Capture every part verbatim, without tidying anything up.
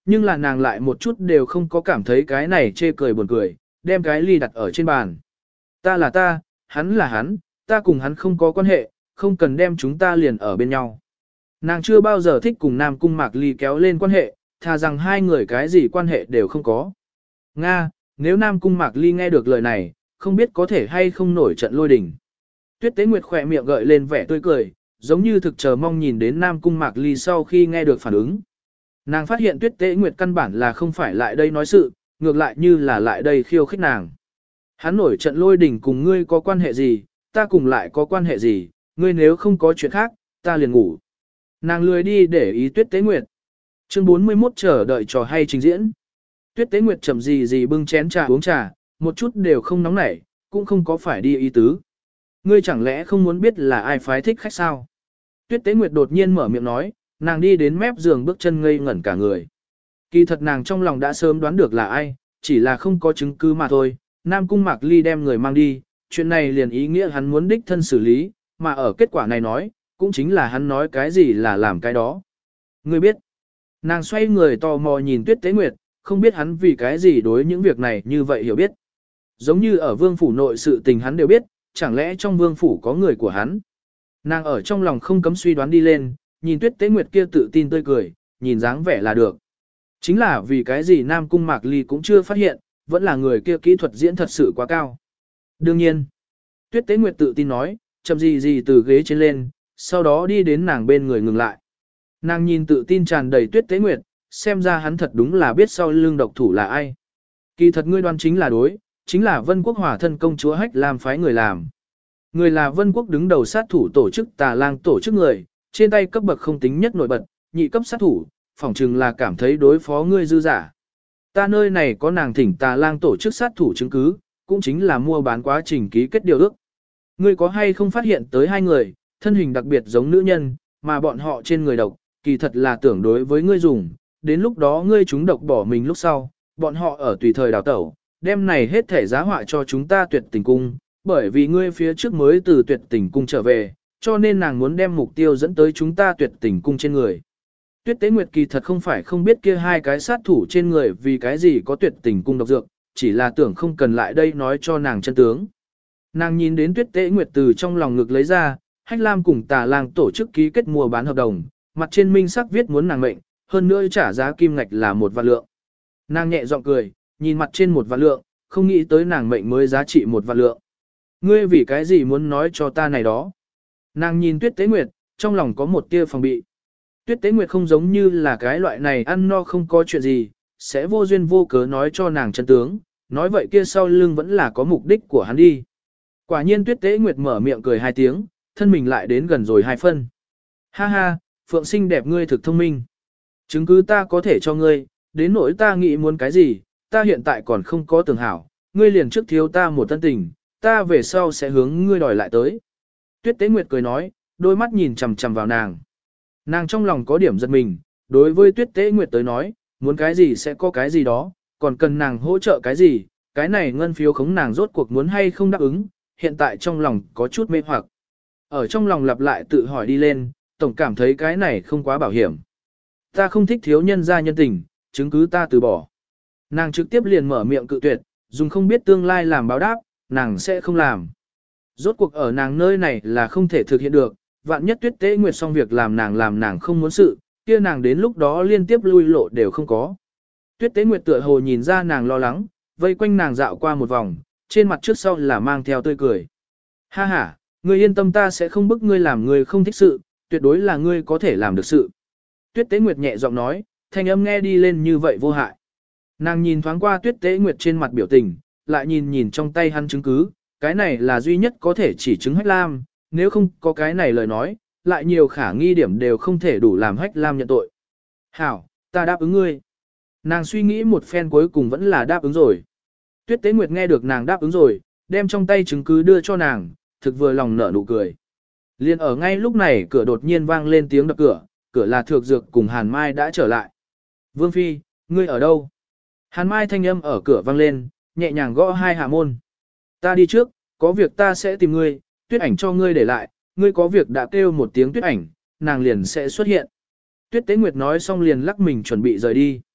Nhưng là nàng lại một chút đều không có cảm thấy cái này chê cười buồn cười, đem cái ly đặt ở trên bàn. Ta là ta, hắn là hắn, ta cùng hắn không có quan hệ, không cần đem chúng ta liền ở bên nhau. Nàng chưa bao giờ thích cùng Nam Cung Mạc Ly kéo lên quan hệ, thà rằng hai người cái gì quan hệ đều không có. Nga, nếu Nam Cung Mạc Ly nghe được lời này, không biết có thể hay không nổi trận lôi đình. Tuyết Tế Nguyệt khỏe miệng gợi lên vẻ tươi cười, giống như thực chờ mong nhìn đến Nam Cung Mạc Ly sau khi nghe được phản ứng. Nàng phát hiện Tuyết Tế Nguyệt căn bản là không phải lại đây nói sự, ngược lại như là lại đây khiêu khích nàng. Hắn nổi trận lôi đình cùng ngươi có quan hệ gì, ta cùng lại có quan hệ gì, ngươi nếu không có chuyện khác, ta liền ngủ. Nàng lười đi để ý Tuyết Tế Nguyệt. Chương bốn mươi mốt chờ đợi trò hay trình diễn. Tuyết Tế Nguyệt chậm gì gì bưng chén trà uống trà, một chút đều không nóng nảy, cũng không có phải đi ý tứ. Ngươi chẳng lẽ không muốn biết là ai phái thích khách sao? Tuyết Tế Nguyệt đột nhiên mở miệng nói, nàng đi đến mép giường bước chân ngây ngẩn cả người. Kỳ thật nàng trong lòng đã sớm đoán được là ai, chỉ là không có chứng cứ mà thôi. Nam Cung Mạc Ly đem người mang đi, chuyện này liền ý nghĩa hắn muốn đích thân xử lý, mà ở kết quả này nói, cũng chính là hắn nói cái gì là làm cái đó. Ngươi biết, nàng xoay người tò mò nhìn Tuyết Tế Nguyệt, không biết hắn vì cái gì đối những việc này như vậy hiểu biết. Giống như ở vương phủ nội sự tình hắn đều biết, chẳng lẽ trong vương phủ có người của hắn. Nàng ở trong lòng không cấm suy đoán đi lên, nhìn Tuyết Tế Nguyệt kia tự tin tươi cười, nhìn dáng vẻ là được. Chính là vì cái gì Nam Cung Mạc Ly cũng chưa phát hiện, vẫn là người kia kỹ thuật diễn thật sự quá cao. Đương nhiên, Tuyết Tế Nguyệt tự tin nói, chậm gì gì từ ghế trên lên, sau đó đi đến nàng bên người ngừng lại. Nàng nhìn tự tin tràn đầy Tuyết Tế Nguyệt, xem ra hắn thật đúng là biết sau lưng độc thủ là ai. Kỳ thật ngươi đoán chính là đối, chính là Vân Quốc Hỏa thân công chúa Hách Lam phái người làm. Người là Vân Quốc đứng đầu sát thủ tổ chức Tà Lang tổ chức người, trên tay cấp bậc không tính nhất nổi bật, nhị cấp sát thủ, phỏng chừng là cảm thấy đối phó ngươi dư giả. Ta nơi này có nàng thỉnh Tà Lang tổ chức sát thủ chứng cứ, cũng chính là mua bán quá trình ký kết điều ước. Ngươi có hay không phát hiện tới hai người, thân hình đặc biệt giống nữ nhân, mà bọn họ trên người độc, kỳ thật là tưởng đối với ngươi dùng, đến lúc đó ngươi chúng độc bỏ mình lúc sau, bọn họ ở tùy thời đào tẩu, đem này hết thể giá họa cho chúng ta tuyệt tình cung, bởi vì ngươi phía trước mới từ tuyệt tình cung trở về, cho nên nàng muốn đem mục tiêu dẫn tới chúng ta tuyệt tình cung trên người. Tuyết Tế Nguyệt kỳ thật không phải không biết kia hai cái sát thủ trên người vì cái gì có tuyệt tình cung độc dược, chỉ là tưởng không cần lại đây nói cho nàng chân tướng. Nàng nhìn đến Tuyết Tế Nguyệt từ trong lòng ngực lấy ra, Hách Lam cùng Tà Lang tổ chức ký kết mua bán hợp đồng, mặt trên minh sắc viết muốn nàng mệnh, hơn nữa trả giá kim ngạch là một vạn lượng. Nàng nhẹ giọng cười, nhìn mặt trên một vạn lượng, không nghĩ tới nàng mệnh mới giá trị một vạn lượng. Ngươi vì cái gì muốn nói cho ta này đó? Nàng nhìn Tuyết Tế Nguyệt, trong lòng có một tia phòng bị. Tuyết Tế Nguyệt không giống như là cái loại này ăn no không có chuyện gì, sẽ vô duyên vô cớ nói cho nàng chân tướng, nói vậy kia sau lưng vẫn là có mục đích của hắn đi. Quả nhiên Tuyết Tế Nguyệt mở miệng cười hai tiếng, thân mình lại đến gần rồi hai phân. Ha ha, Phượng xinh đẹp ngươi thực thông minh. Chứng cứ ta có thể cho ngươi, đến nỗi ta nghĩ muốn cái gì, ta hiện tại còn không có tưởng hảo, ngươi liền trước thiếu ta một tân tình, ta về sau sẽ hướng ngươi đòi lại tới. Tuyết Tế Nguyệt cười nói, đôi mắt nhìn chằm chằm vào nàng. Nàng trong lòng có điểm giật mình, đối với Tuyết Tế Nguyệt tới nói, muốn cái gì sẽ có cái gì đó, còn cần nàng hỗ trợ cái gì, cái này ngân phiếu khống nàng rốt cuộc muốn hay không đáp ứng, hiện tại trong lòng có chút mê hoặc. Ở trong lòng lặp lại tự hỏi đi lên, tổng cảm thấy cái này không quá bảo hiểm. Ta không thích thiếu nhân gia nhân tình, chứng cứ ta từ bỏ. Nàng trực tiếp liền mở miệng cự tuyệt, dùng không biết tương lai làm báo đáp, nàng sẽ không làm. Rốt cuộc ở nàng nơi này là không thể thực hiện được, vạn nhất Tuyết Tế Nguyệt xong việc làm nàng làm nàng không muốn sự, kia nàng đến lúc đó liên tiếp lui lộ đều không có. Tuyết Tế Nguyệt tựa hồ nhìn ra nàng lo lắng, vây quanh nàng dạo qua một vòng, trên mặt trước sau là mang theo tươi cười. Ha ha, ngươi yên tâm ta sẽ không bức ngươi làm ngươi không thích sự, tuyệt đối là ngươi có thể làm được sự. Tuyết Tế Nguyệt nhẹ giọng nói, thanh âm nghe đi lên như vậy vô hại. Nàng nhìn thoáng qua Tuyết Tế Nguyệt trên mặt biểu tình, lại nhìn nhìn trong tay hắn chứng cứ, cái này là duy nhất có thể chỉ chứng Hách Lam, nếu không có cái này lời nói, lại nhiều khả nghi điểm đều không thể đủ làm Hách Lam nhận tội. Hảo, ta đáp ứng ngươi. Nàng suy nghĩ một phen cuối cùng vẫn là đáp ứng rồi. Tuyết Tế Nguyệt nghe được nàng đáp ứng rồi, đem trong tay chứng cứ đưa cho nàng, thực vừa lòng nở nụ cười. Liên ở ngay lúc này cửa đột nhiên vang lên tiếng đập cửa, cửa là Thược Dược cùng Hàn Mai đã trở lại. Vương Phi, ngươi ở đâu? Hàn Mai thanh âm ở cửa vang lên, nhẹ nhàng gõ hai hạ môn. Ta đi trước, có việc ta sẽ tìm ngươi, Tuyết Ảnh cho ngươi để lại, ngươi có việc đã kêu một tiếng Tuyết Ảnh, nàng liền sẽ xuất hiện. Tuyết Tế Nguyệt nói xong liền lắc mình chuẩn bị rời đi.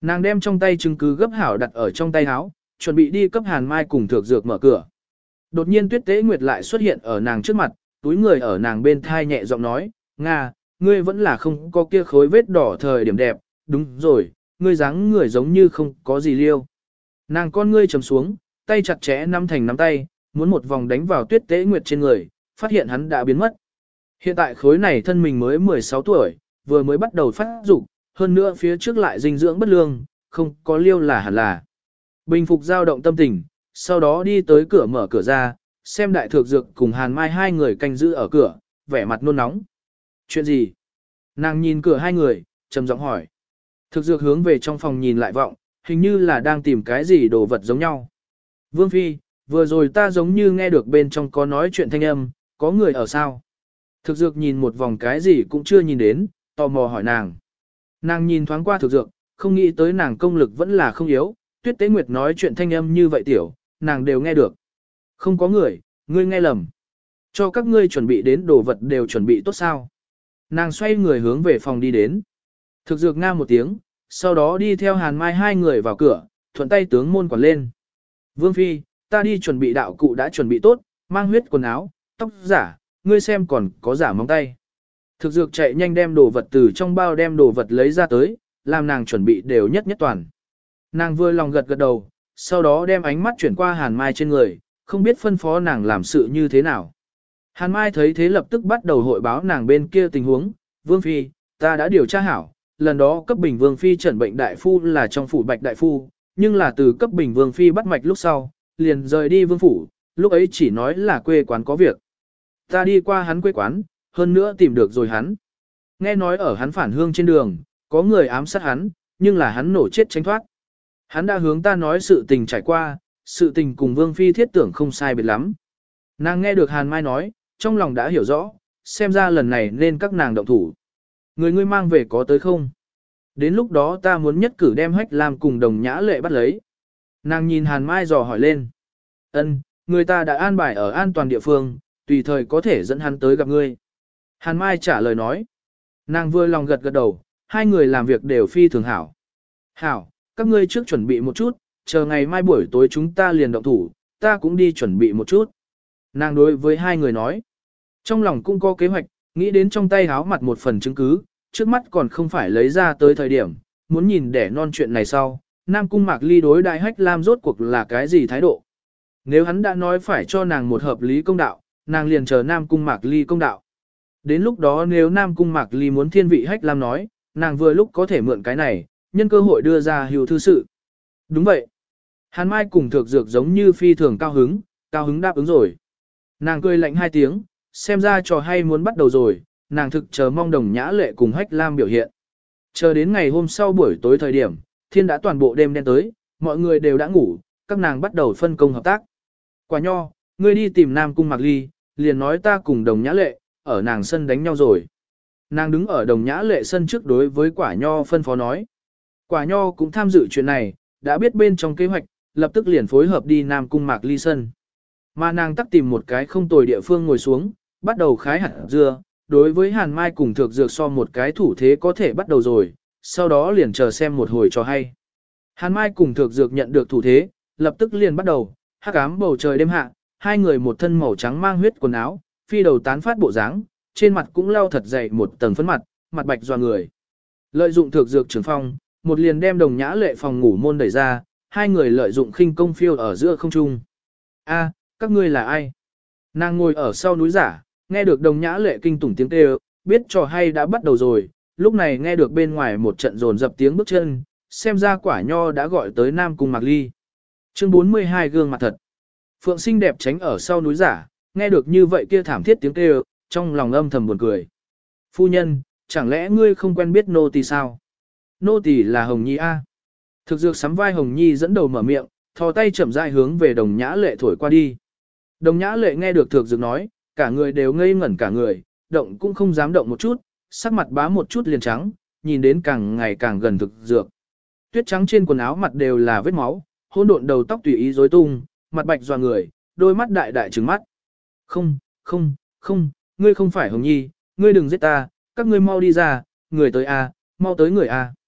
Nàng đem trong tay chứng cứ gấp hảo đặt ở trong tay áo, chuẩn bị đi cấp Hàn Mai cùng Thược Dược mở cửa. Đột nhiên Tuyết Tế Nguyệt lại xuất hiện ở nàng trước mặt, túi người ở nàng bên thai nhẹ giọng nói, Nga, ngươi vẫn là không có kia khối vết đỏ thời điểm đẹp, đúng rồi, ngươi dáng người giống như không có gì liêu. Nàng con ngươi trầm xuống, tay chặt chẽ nắm thành nắm tay, muốn một vòng đánh vào Tuyết Tế Nguyệt trên người, phát hiện hắn đã biến mất. Hiện tại khối này thân mình mới mười sáu tuổi, vừa mới bắt đầu phát dục, hơn nữa phía trước lại dinh dưỡng bất lương, không có liêu là hẳn là. Bình phục dao động tâm tình, sau đó đi tới cửa mở cửa ra, xem Đại Thược Dược cùng Hàn Mai hai người canh giữ ở cửa, vẻ mặt nôn nóng. Chuyện gì? Nàng nhìn cửa hai người, trầm giọng hỏi. Thực Dược hướng về trong phòng nhìn lại vọng, hình như là đang tìm cái gì đồ vật giống nhau. Vương Phi, vừa rồi ta giống như nghe được bên trong có nói chuyện thanh âm, có người ở sao? Thực Dược nhìn một vòng cái gì cũng chưa nhìn đến, tò mò hỏi nàng. Nàng nhìn thoáng qua Thực Dược, không nghĩ tới nàng công lực vẫn là không yếu, Tuyết Tế Nguyệt nói chuyện thanh âm như vậy tiểu, nàng đều nghe được. Không có người, ngươi nghe lầm. Cho các ngươi chuẩn bị đến đồ vật đều chuẩn bị tốt sao. Nàng xoay người hướng về phòng đi đến. Thực Dược nga một tiếng, sau đó đi theo Hàn Mai hai người vào cửa, thuận tay tướng môn quản lên. Vương Phi, ta đi chuẩn bị đạo cụ đã chuẩn bị tốt, mang huyết quần áo, tóc giả, ngươi xem còn có giả móng tay. Thực Dược chạy nhanh đem đồ vật từ trong bao đem đồ vật lấy ra tới, làm nàng chuẩn bị đều nhất nhất toàn. Nàng vừa lòng gật gật đầu, sau đó đem ánh mắt chuyển qua Hàn Mai trên người, không biết phân phó nàng làm sự như thế nào. Hàn Mai thấy thế lập tức bắt đầu hội báo nàng bên kia tình huống, Vương Phi, ta đã điều tra hảo, lần đó cấp Bình Vương Phi chẩn bệnh đại phu là trong phủ Bạch đại phu, nhưng là từ cấp Bình Vương Phi bắt mạch lúc sau, liền rời đi Vương phủ, lúc ấy chỉ nói là quê quán có việc. Ta đi qua hắn quê quán, hơn nữa tìm được rồi hắn. Nghe nói ở hắn phản hương trên đường, có người ám sát hắn, nhưng là hắn nổ chết tránh thoát. Hắn đã hướng ta nói sự tình trải qua, sự tình cùng Vương Phi thiết tưởng không sai biệt lắm. Nàng nghe được Hàn Mai nói, trong lòng đã hiểu rõ, xem ra lần này nên các nàng động thủ. Người ngươi mang về có tới không? Đến lúc đó ta muốn nhất cử đem Hách Lam cùng Đồng Nhã Lệ bắt lấy. Nàng nhìn Hàn Mai dò hỏi lên. Ân, người ta đã an bài ở an toàn địa phương, tùy thời có thể dẫn hắn tới gặp ngươi. Hàn Mai trả lời nói. Nàng vừa lòng gật gật đầu, hai người làm việc đều phi thường hảo. Hảo, các ngươi trước chuẩn bị một chút, chờ ngày mai buổi tối chúng ta liền động thủ, ta cũng đi chuẩn bị một chút. Nàng đối với hai người nói. Trong lòng cũng có kế hoạch, nghĩ đến trong tay háo mặt một phần chứng cứ, trước mắt còn không phải lấy ra tới thời điểm, muốn nhìn để non chuyện này sau, Nam Cung Mạc Ly đối đại Hách Lam rốt cuộc là cái gì thái độ. Nếu hắn đã nói phải cho nàng một hợp lý công đạo, nàng liền chờ Nam Cung Mạc Ly công đạo. Đến lúc đó nếu Nam Cung Mạc Ly muốn thiên vị Hách Lam nói, nàng vừa lúc có thể mượn cái này, nhân cơ hội đưa ra hữu thư sự. Đúng vậy. Hàn Mai cùng Thược Dược giống như phi thường cao hứng, cao hứng đáp ứng rồi. Nàng cười lạnh hai tiếng, xem ra trò hay muốn bắt đầu rồi, nàng thực chờ mong Đồng Nhã Lệ cùng Hách Lam biểu hiện. Chờ đến ngày hôm sau buổi tối thời điểm, thiên đã toàn bộ đêm đen tới, mọi người đều đã ngủ, các nàng bắt đầu phân công hợp tác. Quả nho, ngươi đi tìm Nam Cung Mạc Ly, liền nói ta cùng Đồng Nhã Lệ, ở nàng sân đánh nhau rồi. Nàng đứng ở Đồng Nhã Lệ sân trước đối với Quả nho phân phó nói. Quả nho cũng tham dự chuyện này, đã biết bên trong kế hoạch, lập tức liền phối hợp đi Nam Cung Mạc Ly sân. Mà nàng tắc tìm một cái không tồi địa phương ngồi xuống, bắt đầu khái hạt dưa, đối với Hàn Mai cùng Thược Dược so một cái thủ thế có thể bắt đầu rồi, sau đó liền chờ xem một hồi cho hay. Hàn Mai cùng Thược Dược nhận được thủ thế, lập tức liền bắt đầu, hắc ám bầu trời đêm hạ, hai người một thân màu trắng mang huyết quần áo, phi đầu tán phát bộ dáng, trên mặt cũng lau thật dày một tầng phấn mặt, mặt bạch doa người. Lợi dụng Thược Dược trường phong, một liền đem Đồng Nhã Lệ phòng ngủ môn đẩy ra, hai người lợi dụng khinh công phiêu ở giữa không trung. A, các ngươi là ai? Nàng ngồi ở sau núi giả, nghe được Đồng Nhã Lệ kinh tủng tiếng kêu, biết trò hay đã bắt đầu rồi, lúc này nghe được bên ngoài một trận rồn dập tiếng bước chân, xem ra Quả nho đã gọi tới Nam Cung Mạc Ly. Chương bốn mươi hai gương mặt thật. Phượng xinh đẹp tránh ở sau núi giả, nghe được như vậy kia thảm thiết tiếng kêu, trong lòng âm thầm buồn cười. Phu nhân, chẳng lẽ ngươi không quen biết nô tỳ sao? Nô tỳ là Hồng Nhi A. Thực Dược sắm vai Hồng Nhi dẫn đầu mở miệng, thò tay chậm rãi hướng về Đồng Nhã Lệ thổi qua đi. Đồng Nhã Lệ nghe được Thực Dược nói, cả người đều ngây ngẩn cả người, động cũng không dám động một chút, sắc mặt bá một chút liền trắng, nhìn đến càng ngày càng gần Thực Dược. Tuyết trắng trên quần áo mặt đều là vết máu, hỗn độn đầu tóc tùy ý rối tung, mặt bạch doa người, đôi mắt đại đại trừng mắt. Không, không, không, ngươi không phải Hồng Nhi, ngươi đừng giết ta, các ngươi mau đi ra, người tới a, mau tới người a.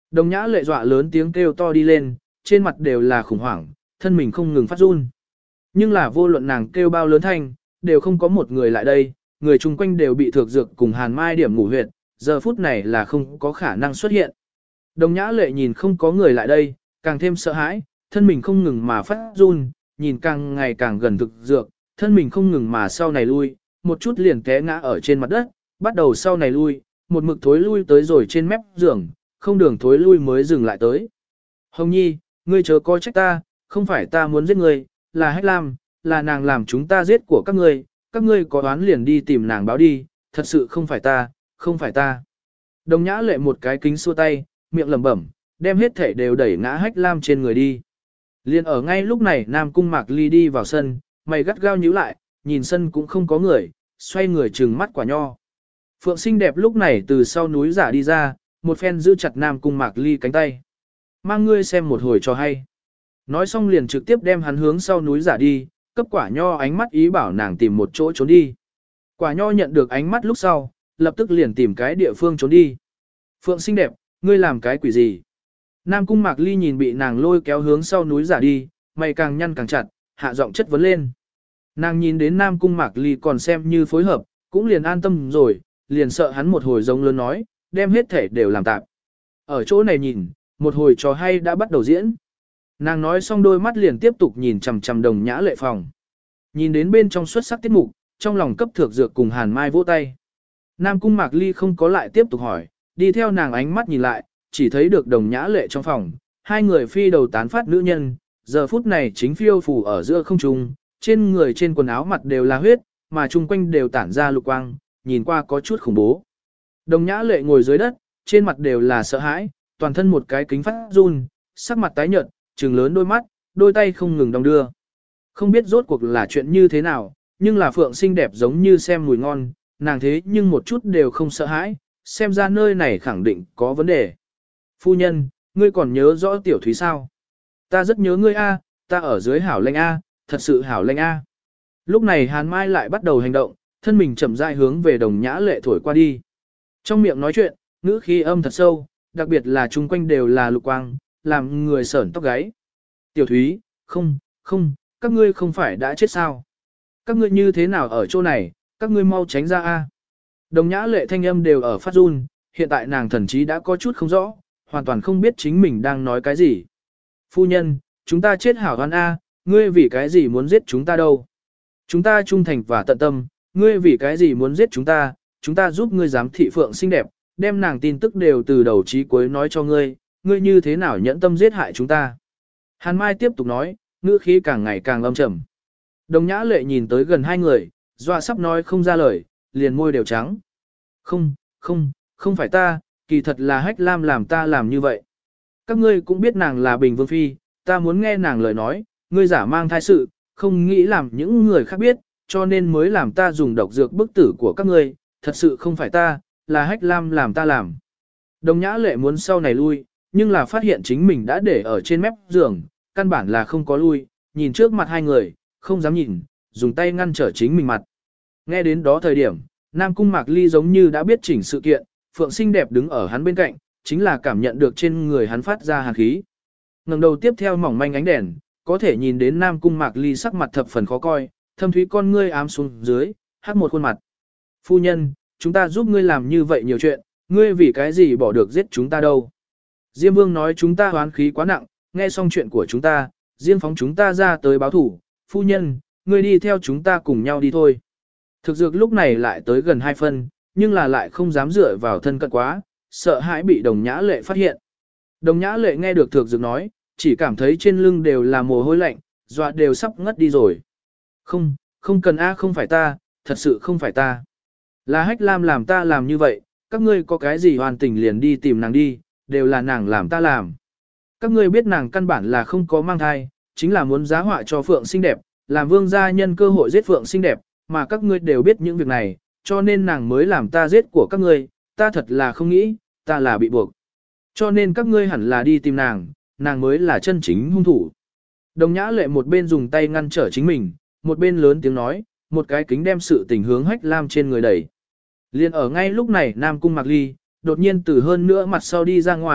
Đồng nhã lệ dọa lớn tiếng kêu to đi lên, trên mặt đều là khủng hoảng, thân mình không ngừng phát run. Nhưng là vô luận nàng kêu bao lớn thanh, đều không có một người lại đây, người chung quanh đều bị thược dược cùng hàn mai điểm ngủ huyệt, giờ phút này là không có khả năng xuất hiện. Đồng nhã lệ nhìn không có người lại đây, càng thêm sợ hãi, thân mình không ngừng mà phát run, nhìn càng ngày càng gần thực dược, thân mình không ngừng mà sau này lui, một chút liền té ngã ở trên mặt đất, bắt đầu sau này lui, một mực thối lui tới rồi trên mép giường, không đường thối lui mới dừng lại tới. Hồng Nhi, ngươi chớ coi trách ta, không phải ta muốn giết ngươi, là Hách Lam, là nàng làm chúng ta giết của các ngươi, các ngươi có đoán liền đi tìm nàng báo đi, thật sự không phải ta, không phải ta. Đồng nhã lệ một cái kính xua tay, miệng lẩm bẩm, đem hết thể đều đẩy ngã Hách Lam trên người đi. Liên ở ngay lúc này Nam Cung Mạc Ly đi vào sân, mày gắt gao nhíu lại, nhìn sân cũng không có người, xoay người trừng mắt quả nho. Phượng xinh đẹp lúc này từ sau núi giả đi ra, một phen giữ chặt Nam Cung Mạc Ly cánh tay. Mang ngươi xem một hồi cho hay. Nói xong liền trực tiếp đem hắn hướng sau núi giả đi, cấp quả nho ánh mắt ý bảo nàng tìm một chỗ trốn đi. Quả nho nhận được ánh mắt lúc sau, lập tức liền tìm cái địa phương trốn đi. Phượng xinh đẹp, ngươi làm cái quỷ gì? Nam Cung Mạc Ly nhìn bị nàng lôi kéo hướng sau núi giả đi, mày càng nhăn càng chặt, hạ giọng chất vấn lên. Nàng nhìn đến Nam Cung Mạc Ly còn xem như phối hợp, cũng liền an tâm rồi, liền sợ hắn một hồi giống lớn nói, đem hết thể đều làm tạp. Ở chỗ này nhìn, một hồi trò hay đã bắt đầu diễn. Nàng nói xong đôi mắt liền tiếp tục nhìn chằm chằm đồng nhã lệ phòng. Nhìn đến bên trong xuất sắc tiết mục, trong lòng cấp thược dược cùng Hàn Mai vỗ tay. Nam Cung Mạc Ly không có lại tiếp tục hỏi, đi theo nàng ánh mắt nhìn lại, chỉ thấy được đồng nhã lệ trong phòng, hai người phi đầu tán phát nữ nhân, giờ phút này chính phiêu phù ở giữa không trung, trên người trên quần áo mặt đều là huyết, mà chung quanh đều tản ra lục quang, nhìn qua có chút khủng bố. Đồng nhã lệ ngồi dưới đất, trên mặt đều là sợ hãi, toàn thân một cái kính phát run, sắc mặt tái nhợt, trừng lớn đôi mắt, đôi tay không ngừng đong đưa. Không biết rốt cuộc là chuyện như thế nào, nhưng là Phượng xinh đẹp giống như xem mùi ngon, nàng thế nhưng một chút đều không sợ hãi, xem ra nơi này khẳng định có vấn đề. Phu nhân, ngươi còn nhớ rõ tiểu thúy sao? Ta rất nhớ ngươi a, ta ở dưới hảo lệnh a, thật sự hảo lệnh a. Lúc này Hàn Mai lại bắt đầu hành động, thân mình chậm rãi hướng về đồng nhã lệ thổi qua đi. Trong miệng nói chuyện, ngữ khí âm thật sâu, đặc biệt là chung quanh đều là lục quang, làm người sởn tóc gáy. Tiểu thúy, không, không, các ngươi không phải đã chết sao? Các ngươi như thế nào ở chỗ này, các ngươi mau tránh ra a. Đồng nhã lệ thanh âm đều ở phát run, hiện tại nàng thần trí đã có chút không rõ, hoàn toàn không biết chính mình đang nói cái gì. Phu nhân, chúng ta chết hảo hoan a, ngươi vì cái gì muốn giết chúng ta đâu? Chúng ta trung thành và tận tâm, ngươi vì cái gì muốn giết chúng ta, chúng ta giúp ngươi giám thị Phượng xinh đẹp, đem nàng tin tức đều từ đầu chí cuối nói cho ngươi, ngươi như thế nào nhẫn tâm giết hại chúng ta. Hàn Mai tiếp tục nói, ngữ khí càng ngày càng âm trầm. Đồng nhã lệ nhìn tới gần hai người, dọa sắp nói không ra lời, liền môi đều trắng. Không, không, không phải ta, kỳ thật là Hách Lam làm ta làm như vậy. Các ngươi cũng biết nàng là Bình Vương Phi, ta muốn nghe nàng lời nói, ngươi giả mang thai sự, không nghĩ làm những người khác biết, cho nên mới làm ta dùng độc dược bức tử của các ngươi, thật sự không phải ta, là Hách Lam làm ta làm. Đồng nhã lệ muốn sau này lui, nhưng là phát hiện chính mình đã để ở trên mép giường, căn bản là không có lui, nhìn trước mặt hai người, không dám nhìn, dùng tay ngăn trở chính mình mặt. Nghe đến đó thời điểm, Nam Cung Mạc Ly giống như đã biết chỉnh sự kiện, Phượng xinh đẹp đứng ở hắn bên cạnh, chính là cảm nhận được trên người hắn phát ra hàn khí. Ngẩng đầu tiếp theo mỏng manh ánh đèn, có thể nhìn đến Nam Cung Mạc Ly sắc mặt thập phần khó coi, thâm thúy con ngươi ám xuống dưới, hát một khuôn mặt. Phu nhân, chúng ta giúp ngươi làm như vậy nhiều chuyện, ngươi vì cái gì bỏ được giết chúng ta đâu? Diêm Vương nói chúng ta hoán khí quá nặng, nghe xong chuyện của chúng ta, riêng phóng chúng ta ra tới báo thủ, phu nhân, ngươi đi theo chúng ta cùng nhau đi thôi. Thực dược lúc này lại tới gần hai phân, nhưng là lại không dám dựa vào thân cận quá, sợ hãi bị đồng nhã lệ phát hiện. Đồng nhã lệ nghe được thực dược nói, chỉ cảm thấy trên lưng đều là mồ hôi lạnh, dọa đều sắp ngất đi rồi. Không, không cần a, không phải ta, thật sự không phải ta. Là Hách Lam làm ta làm như vậy, các ngươi có cái gì hoàn tình liền đi tìm nàng đi, đều là nàng làm ta làm. Các ngươi biết nàng căn bản là không có mang thai, chính là muốn giá họa cho Phượng xinh đẹp, làm vương gia nhân cơ hội giết Phượng xinh đẹp, mà các ngươi đều biết những việc này, cho nên nàng mới làm ta giết của các ngươi, ta thật là không nghĩ, ta là bị buộc. Cho nên các ngươi hẳn là đi tìm nàng, nàng mới là chân chính hung thủ. Đồng nhã lệ một bên dùng tay ngăn trở chính mình, một bên lớn tiếng nói, một cái kính đem sự tình hướng Hách Lam trên người đẩy. Liên ở ngay lúc này Nam Cung Mạc Ly, đột nhiên từ hơn nữa mặt sau đi ra ngoài,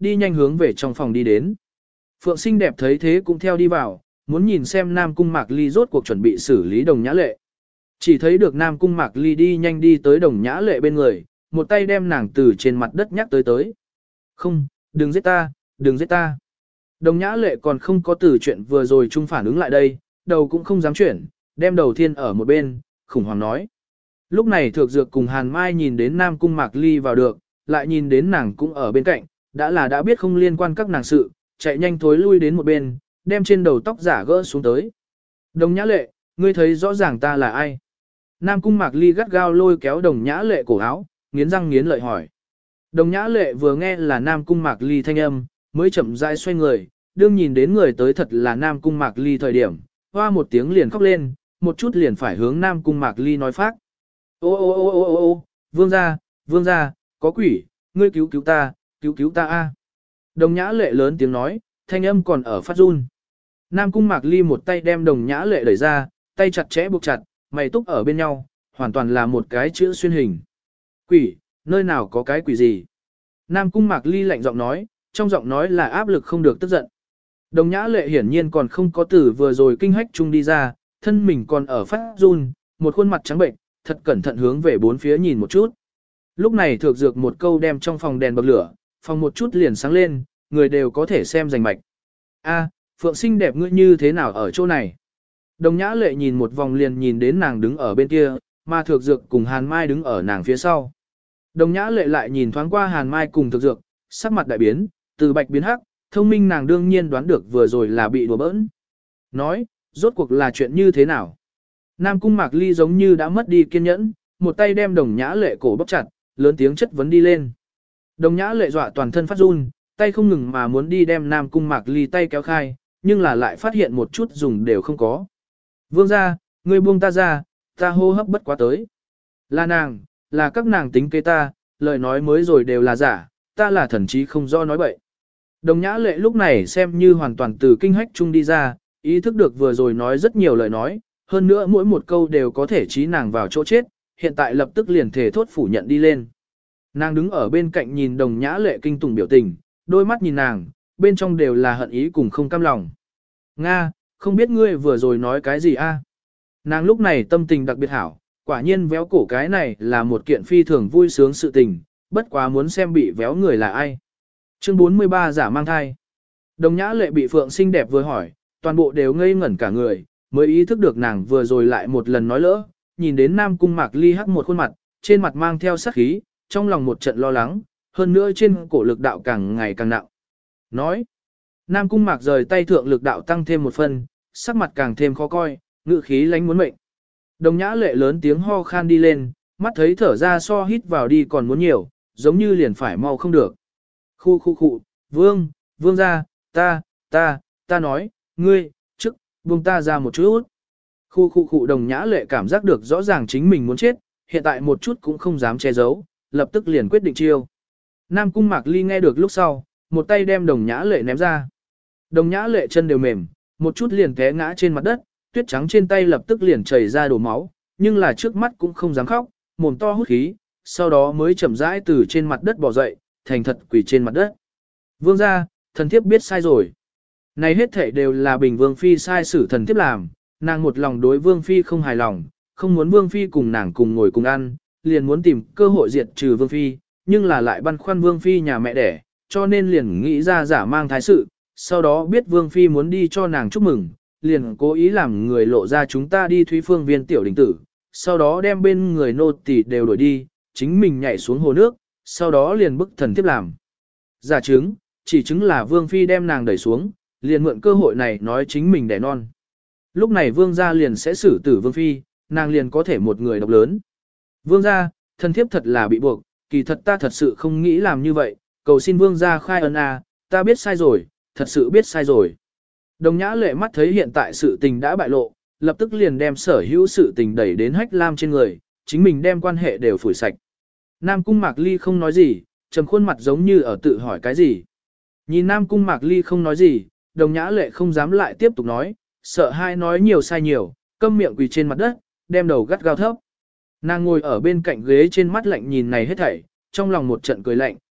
đi nhanh hướng về trong phòng đi đến. Phượng xinh đẹp thấy thế cũng theo đi vào, muốn nhìn xem Nam Cung Mạc Ly rốt cuộc chuẩn bị xử lý Đồng Nhã Lệ. Chỉ thấy được Nam Cung Mạc Ly đi nhanh đi tới Đồng Nhã Lệ bên người, một tay đem nàng từ trên mặt đất nhắc tới tới. Không, đừng giết ta, đừng giết ta. Đồng Nhã Lệ còn không có từ chuyện vừa rồi chung phản ứng lại đây, đầu cũng không dám chuyển, đem đầu thiên ở một bên, khủng hoảng nói. Lúc này Thược Dược cùng Hàn Mai nhìn đến Nam Cung Mạc Ly vào được, lại nhìn đến nàng cũng ở bên cạnh, đã là đã biết không liên quan các nàng sự, chạy nhanh thối lui đến một bên, đem trên đầu tóc giả gỡ xuống tới. Đồng Nhã Lệ, ngươi thấy rõ ràng ta là ai? Nam Cung Mạc Ly gắt gao lôi kéo Đồng Nhã Lệ cổ áo, nghiến răng nghiến lợi hỏi. Đồng Nhã Lệ vừa nghe là Nam Cung Mạc Ly thanh âm, mới chậm rãi xoay người, đương nhìn đến người tới thật là Nam Cung Mạc Ly thời điểm, hoa một tiếng liền khóc lên, một chút liền phải hướng Nam Cung Mạc Ly nói phát. Ô ô ô ô ô ô, vương gia, vương gia, có quỷ, ngươi cứu cứu ta, cứu cứu ta a. Đồng Nhã Lệ lớn tiếng nói, thanh âm còn ở phát run. Nam Cung Mạc Ly một tay đem Đồng Nhã Lệ đẩy ra, tay chặt chẽ buộc chặt, mày túc ở bên nhau, hoàn toàn là một cái chữ xuyên hình. Quỷ, nơi nào có cái quỷ gì? Nam Cung Mạc Ly lạnh giọng nói, trong giọng nói là áp lực không được tức giận. Đồng Nhã Lệ hiển nhiên còn không có từ vừa rồi kinh hách chung đi ra, thân mình còn ở phát run, một khuôn mặt trắng bệnh, thật cẩn thận hướng về bốn phía nhìn một chút. Lúc này Thược Dược một câu đem trong phòng đèn bật lửa, phòng một chút liền sáng lên, người đều có thể xem rành mạch. A, Phượng xinh đẹp ngươi như thế nào ở chỗ này? Đồng Nhã Lệ nhìn một vòng liền nhìn đến nàng đứng ở bên kia, mà Thược Dược cùng Hàn Mai đứng ở nàng phía sau. Đồng Nhã Lệ lại nhìn thoáng qua Hàn Mai cùng Thược Dược, sắc mặt đại biến, từ bạch biến hắc, thông minh nàng đương nhiên đoán được vừa rồi là bị đùa bỡn. Nói, rốt cuộc là chuyện như thế nào? Nam Cung Mạc Ly giống như đã mất đi kiên nhẫn, một tay đem Đồng Nhã Lệ cổ bóp chặt, lớn tiếng chất vấn đi lên. Đồng Nhã Lệ dọa toàn thân phát run, tay không ngừng mà muốn đi đem Nam Cung Mạc Ly tay kéo khai, nhưng là lại phát hiện một chút dùng đều không có. Vương gia, ngươi buông ta ra, ta hô hấp bất quá tới. Là nàng, là các nàng tính kế ta, lời nói mới rồi đều là giả, ta là thần trí không do nói bậy. Đồng Nhã Lệ lúc này xem như hoàn toàn từ kinh hách chung đi ra, ý thức được vừa rồi nói rất nhiều lời nói, hơn nữa mỗi một câu đều có thể trí nàng vào chỗ chết, hiện tại lập tức liền thể thốt phủ nhận đi lên. Nàng đứng ở bên cạnh nhìn Đồng Nhã Lệ kinh tủng biểu tình, đôi mắt nhìn nàng, bên trong đều là hận ý cùng không cam lòng. Nga, không biết ngươi vừa rồi nói cái gì a? Nàng lúc này tâm tình đặc biệt hảo, quả nhiên véo cổ cái này là một kiện phi thường vui sướng sự tình, bất quá muốn xem bị véo người là ai. Chương bốn mươi ba giả mang thai. Đồng Nhã Lệ bị Phượng xinh đẹp vừa hỏi, toàn bộ đều ngây ngẩn cả người, mới ý thức được nàng vừa rồi lại một lần nói lỡ, nhìn đến Nam Cung Mạc Ly hắc một khuôn mặt, trên mặt mang theo sát khí, trong lòng một trận lo lắng, hơn nữa trên cổ lực đạo càng ngày càng nặng. Nói, Nam Cung Mạc rời tay thượng lực đạo tăng thêm một phần, sắc mặt càng thêm khó coi, ngự khí lánh muốn mệnh. Đồng Nhã Lệ lớn tiếng ho khan đi lên, mắt thấy thở ra so hít vào đi còn muốn nhiều, giống như liền phải mau không được. Khu khu khu, vương, vương ra, ta, ta, ta nói, ngươi, trước, buông ta ra một chút. Khu khu khu Đồng Nhã Lệ cảm giác được rõ ràng chính mình muốn chết, hiện tại một chút cũng không dám che giấu, lập tức liền quyết định chiêu. Nam Cung Mạc Ly nghe được lúc sau, một tay đem Đồng Nhã Lệ ném ra. Đồng Nhã Lệ chân đều mềm, một chút liền té ngã trên mặt đất, tuyết trắng trên tay lập tức liền chảy ra đổ máu, nhưng là trước mắt cũng không dám khóc, mồm to hút khí, sau đó mới chậm rãi từ trên mặt đất bò dậy, thành thật quỳ trên mặt đất. Vương gia, thần thiếp biết sai rồi. Này hết thảy đều là Bình Vương Phi sai xử thần thiếp làm, nàng một lòng đối Vương Phi không hài lòng, không muốn Vương Phi cùng nàng cùng ngồi cùng ăn, liền muốn tìm cơ hội diệt trừ Vương Phi, nhưng là lại băn khoăn Vương Phi nhà mẹ đẻ, cho nên liền nghĩ ra giả mang thái sự, sau đó biết Vương Phi muốn đi cho nàng chúc mừng, liền cố ý làm người lộ ra chúng ta đi Thúy Phương Viên tiểu đình tử, sau đó đem bên người nô tỳ đều đuổi đi, chính mình nhảy xuống hồ nước, sau đó liền bức thần thiếp làm. Giả chứng, chỉ chứng là Vương Phi đem nàng đẩy xuống, liền mượn cơ hội này nói chính mình đẻ non. Lúc này Vương gia liền sẽ xử tử Vương Phi, nàng liền có thể một người độc lớn. Vương gia, thần thiếp thật là bị buộc, kỳ thật ta thật sự không nghĩ làm như vậy, cầu xin Vương gia khai ân a, ta biết sai rồi, thật sự biết sai rồi. Đồng Nhã Lệ mắt thấy hiện tại sự tình đã bại lộ, lập tức liền đem sở hữu sự tình đẩy đến Hách Lam trên người, chính mình đem quan hệ đều phủi sạch. Nam Cung Mạc Ly không nói gì, trầm khuôn mặt giống như ở tự hỏi cái gì. Nhìn Nam Cung Mạc Ly không nói gì, Đồng Nhã Lệ không dám lại tiếp tục nói, sợ hai nói nhiều sai nhiều, câm miệng quỳ trên mặt đất, đem đầu gắt gao thấp. Nàng ngồi ở bên cạnh ghế trên mắt lạnh nhìn này hết thảy, trong lòng một trận cười lạnh,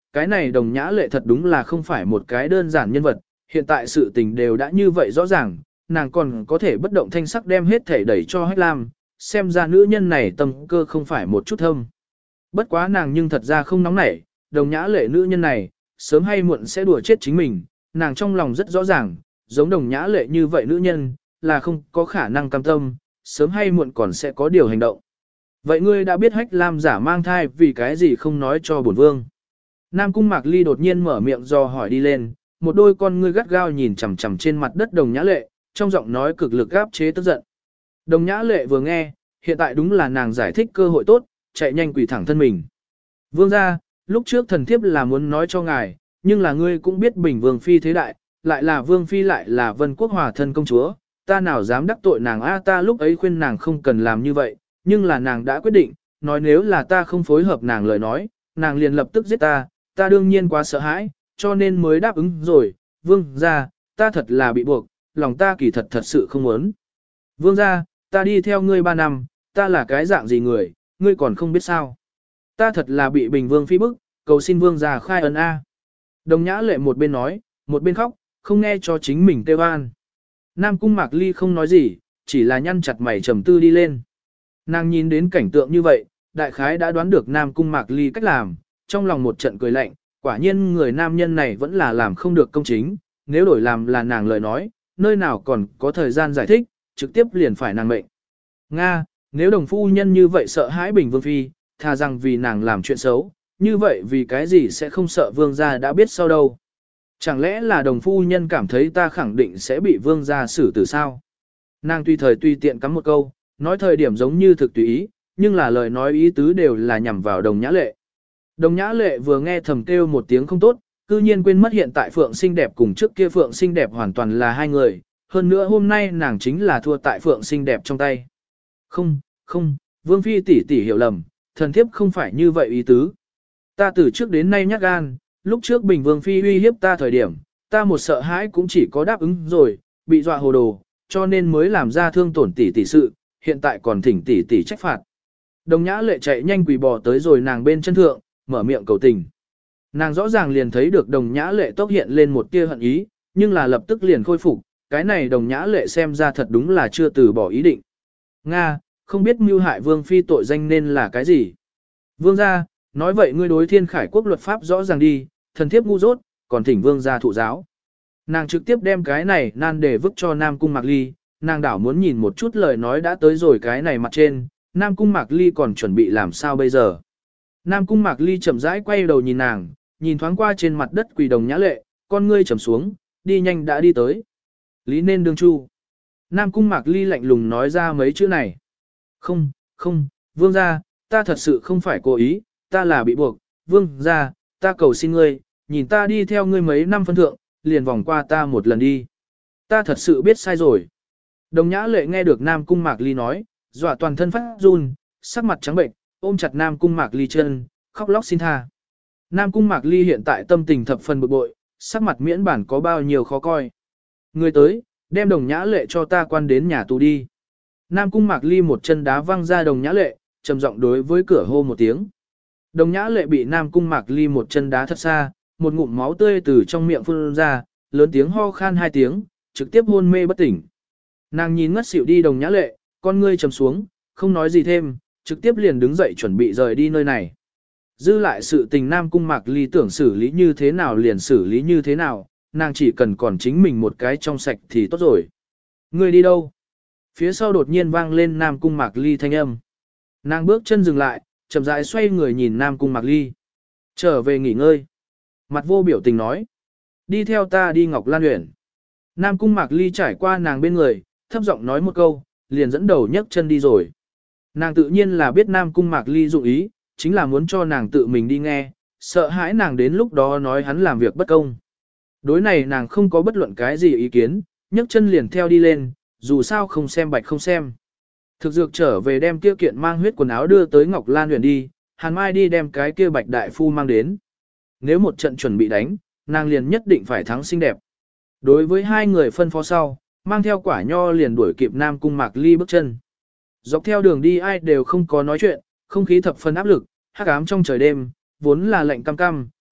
cái này đồng nhã lệ thật đúng là không phải một cái đơn giản nhân vật, hiện tại sự tình đều đã như vậy rõ ràng, nàng còn có thể bất động thanh sắc đem hết thể đẩy cho Hách Lam, xem ra nữ nhân này tâm cơ không phải một chút thâm. Bất quá nàng nhưng thật ra không nóng nảy, đồng nhã lệ nữ nhân này, sớm hay muộn sẽ đùa chết chính mình, nàng trong lòng rất rõ ràng, giống đồng nhã lệ như vậy nữ nhân, là không có khả năng cam tâm, sớm hay muộn còn sẽ có điều hành động. Vậy ngươi đã biết Hách Lam giả mang thai vì cái gì không nói cho bổn vương? Nam Cung Mạc Ly đột nhiên mở miệng dò hỏi đi lên, một đôi con ngươi gắt gao nhìn chằm chằm trên mặt đất đồng nhã lệ, trong giọng nói cực lực gáp chế tức giận. Đồng nhã lệ vừa nghe, hiện tại đúng là nàng giải thích cơ hội tốt, chạy nhanh quỳ thẳng thân mình. Vương gia, lúc trước thần thiếp là muốn nói cho ngài, nhưng là ngươi cũng biết Bình Vương Phi thế đại, lại là Vương Phi lại là Vân Quốc Hòa thân công chúa, ta nào dám đắc tội nàng a ta lúc ấy khuyên nàng không cần làm như vậy, nhưng là nàng đã quyết định, nói nếu là ta không phối hợp nàng lời nói, nàng liền lập tức giết ta, ta đương nhiên quá sợ hãi, cho nên mới đáp ứng rồi, vương gia, ta thật là bị buộc, lòng ta kỳ thật thật sự không muốn. Vương gia, ta đi theo ngươi ba năm, ta là cái dạng gì người, ngươi còn không biết sao. Ta thật là bị Bình Vương Phi bức, cầu xin vương gia khai ân a. Đồng nhã lệ một bên nói, một bên khóc, không nghe cho chính mình kêu an. Nam Cung Mạc Ly không nói gì, chỉ là nhăn chặt mày trầm tư đi lên. Nàng nhìn đến cảnh tượng như vậy, đại khái đã đoán được Nam Cung Mạc Ly cách làm, trong lòng một trận cười lạnh, quả nhiên người nam nhân này vẫn là làm không được công chính, nếu đổi làm là nàng lời nói, nơi nào còn có thời gian giải thích, trực tiếp liền phải nàng mệnh. Nga, nếu đồng phu nhân như vậy sợ hãi Bình Vương Phi, thà rằng vì nàng làm chuyện xấu, như vậy vì cái gì sẽ không sợ vương gia đã biết sau đâu. Chẳng lẽ là đồng phu nhân cảm thấy ta khẳng định sẽ bị vương gia xử tử sao? Nàng tùy thời tùy tiện cắm một câu, nói thời điểm giống như thực tùy ý, nhưng là lời nói ý tứ đều là nhằm vào đồng nhã lệ. Đồng nhã lệ vừa nghe thầm kêu một tiếng không tốt, cư nhiên quên mất hiện tại Phượng xinh đẹp cùng trước kia Phượng xinh đẹp hoàn toàn là hai người, hơn nữa hôm nay nàng chính là thua tại Phượng xinh đẹp trong tay. Không, không, Vương Phi tỷ tỷ hiểu lầm, thần thiếp không phải như vậy ý tứ. Ta từ trước đến nay nhát gan, lúc trước Bình Vương Phi uy hiếp ta thời điểm, ta một sợ hãi cũng chỉ có đáp ứng rồi, bị dọa hồ đồ, cho nên mới làm ra thương tổn tỷ tỷ sự, hiện tại còn thỉnh tỷ tỷ trách phạt. Đồng nhã lệ chạy nhanh quỳ bò tới rồi nàng bên chân thượng, mở miệng cầu tình. Nàng rõ ràng liền thấy được đồng nhã lệ tốc hiện lên một tia hận ý, nhưng là lập tức liền khôi phục, cái này đồng nhã lệ xem ra thật đúng là chưa từ bỏ ý định. Nga, không biết mưu hại Vương Phi tội danh nên là cái gì? Vương gia, nói vậy ngươi đối thiên khải quốc luật pháp rõ ràng đi, thần thiếp ngu dốt, còn thỉnh vương gia thụ giáo. Nàng trực tiếp đem cái này nan để vứt cho Nam Cung Mạc Ly, nàng đảo muốn nhìn một chút lời nói đã tới rồi cái này mặt trên, Nam Cung Mạc Ly còn chuẩn bị làm sao bây giờ. Nam Cung Mạc Ly chậm rãi quay đầu nhìn nàng, nhìn thoáng qua trên mặt đất quỳ đồng nhã lệ, con ngươi trầm xuống, đi nhanh đã đi tới. Lý nên đương chu. Nam Cung Mạc Ly lạnh lùng nói ra mấy chữ này. Không, không, vương gia, ta thật sự không phải cố ý, ta là bị buộc, vương gia, ta cầu xin ngươi, nhìn ta đi theo ngươi mấy năm phân thượng, liền vòng qua ta một lần đi. Ta thật sự biết sai rồi. Đồng nhã lệ nghe được Nam Cung Mạc Ly nói, dọa toàn thân phát run, sắc mặt trắng bệnh, ôm chặt Nam Cung Mạc Ly chân, khóc lóc xin tha. Nam Cung Mạc Ly hiện tại tâm tình thập phần bực bội, sắc mặt miễn bản có bao nhiêu khó coi. Người tới, đem đồng nhã lệ cho ta quan đến nhà tù đi. Nam Cung Mạc Ly một chân đá văng ra đồng nhã lệ, trầm giọng đối với cửa hô một tiếng. Đồng nhã lệ bị Nam Cung Mạc Ly một chân đá thật xa, một ngụm máu tươi từ trong miệng phun ra, lớn tiếng ho khan hai tiếng, trực tiếp hôn mê bất tỉnh. Nàng nhìn ngất xỉu đi đồng nhã lệ, con ngươi trầm xuống, không nói gì thêm, trực tiếp liền đứng dậy chuẩn bị rời đi nơi này. Dư lại sự tình Nam Cung Mạc Ly tưởng xử lý như thế nào liền xử lý như thế nào, nàng chỉ cần còn chính mình một cái trong sạch thì tốt rồi. Ngươi đi đâu? Phía sau đột nhiên vang lên Nam Cung Mạc Ly thanh âm. Nàng bước chân dừng lại, chậm rãi xoay người nhìn Nam Cung Mạc Ly. Trở về nghỉ ngơi. Mặt vô biểu tình nói. Đi theo ta đi Ngọc Lan Uyển. Nam Cung Mạc Ly trải qua nàng bên người, thấp giọng nói một câu, liền dẫn đầu nhấc chân đi rồi. Nàng tự nhiên là biết Nam Cung Mạc Ly dụng ý, chính là muốn cho nàng tự mình đi nghe, sợ hãi nàng đến lúc đó nói hắn làm việc bất công. Đối này nàng không có bất luận cái gì ý kiến, nhấc chân liền theo đi lên, dù sao không xem bạch không xem. Thực dược trở về đem kia kiện mang huyết quần áo đưa tới Ngọc Lan Huyền đi, Hàn Mai đi đem cái kia bạch đại phu mang đến. Nếu một trận chuẩn bị đánh, nàng liền nhất định phải thắng xinh đẹp. Đối với hai người phân phó sau, mang theo quả nho liền đuổi kịp Nam Cung Mạc Ly bước chân. Dọc theo đường đi ai đều không có nói chuyện, không khí thập phần áp lực, hắc ám trong trời đêm, vốn là lạnh cam cam,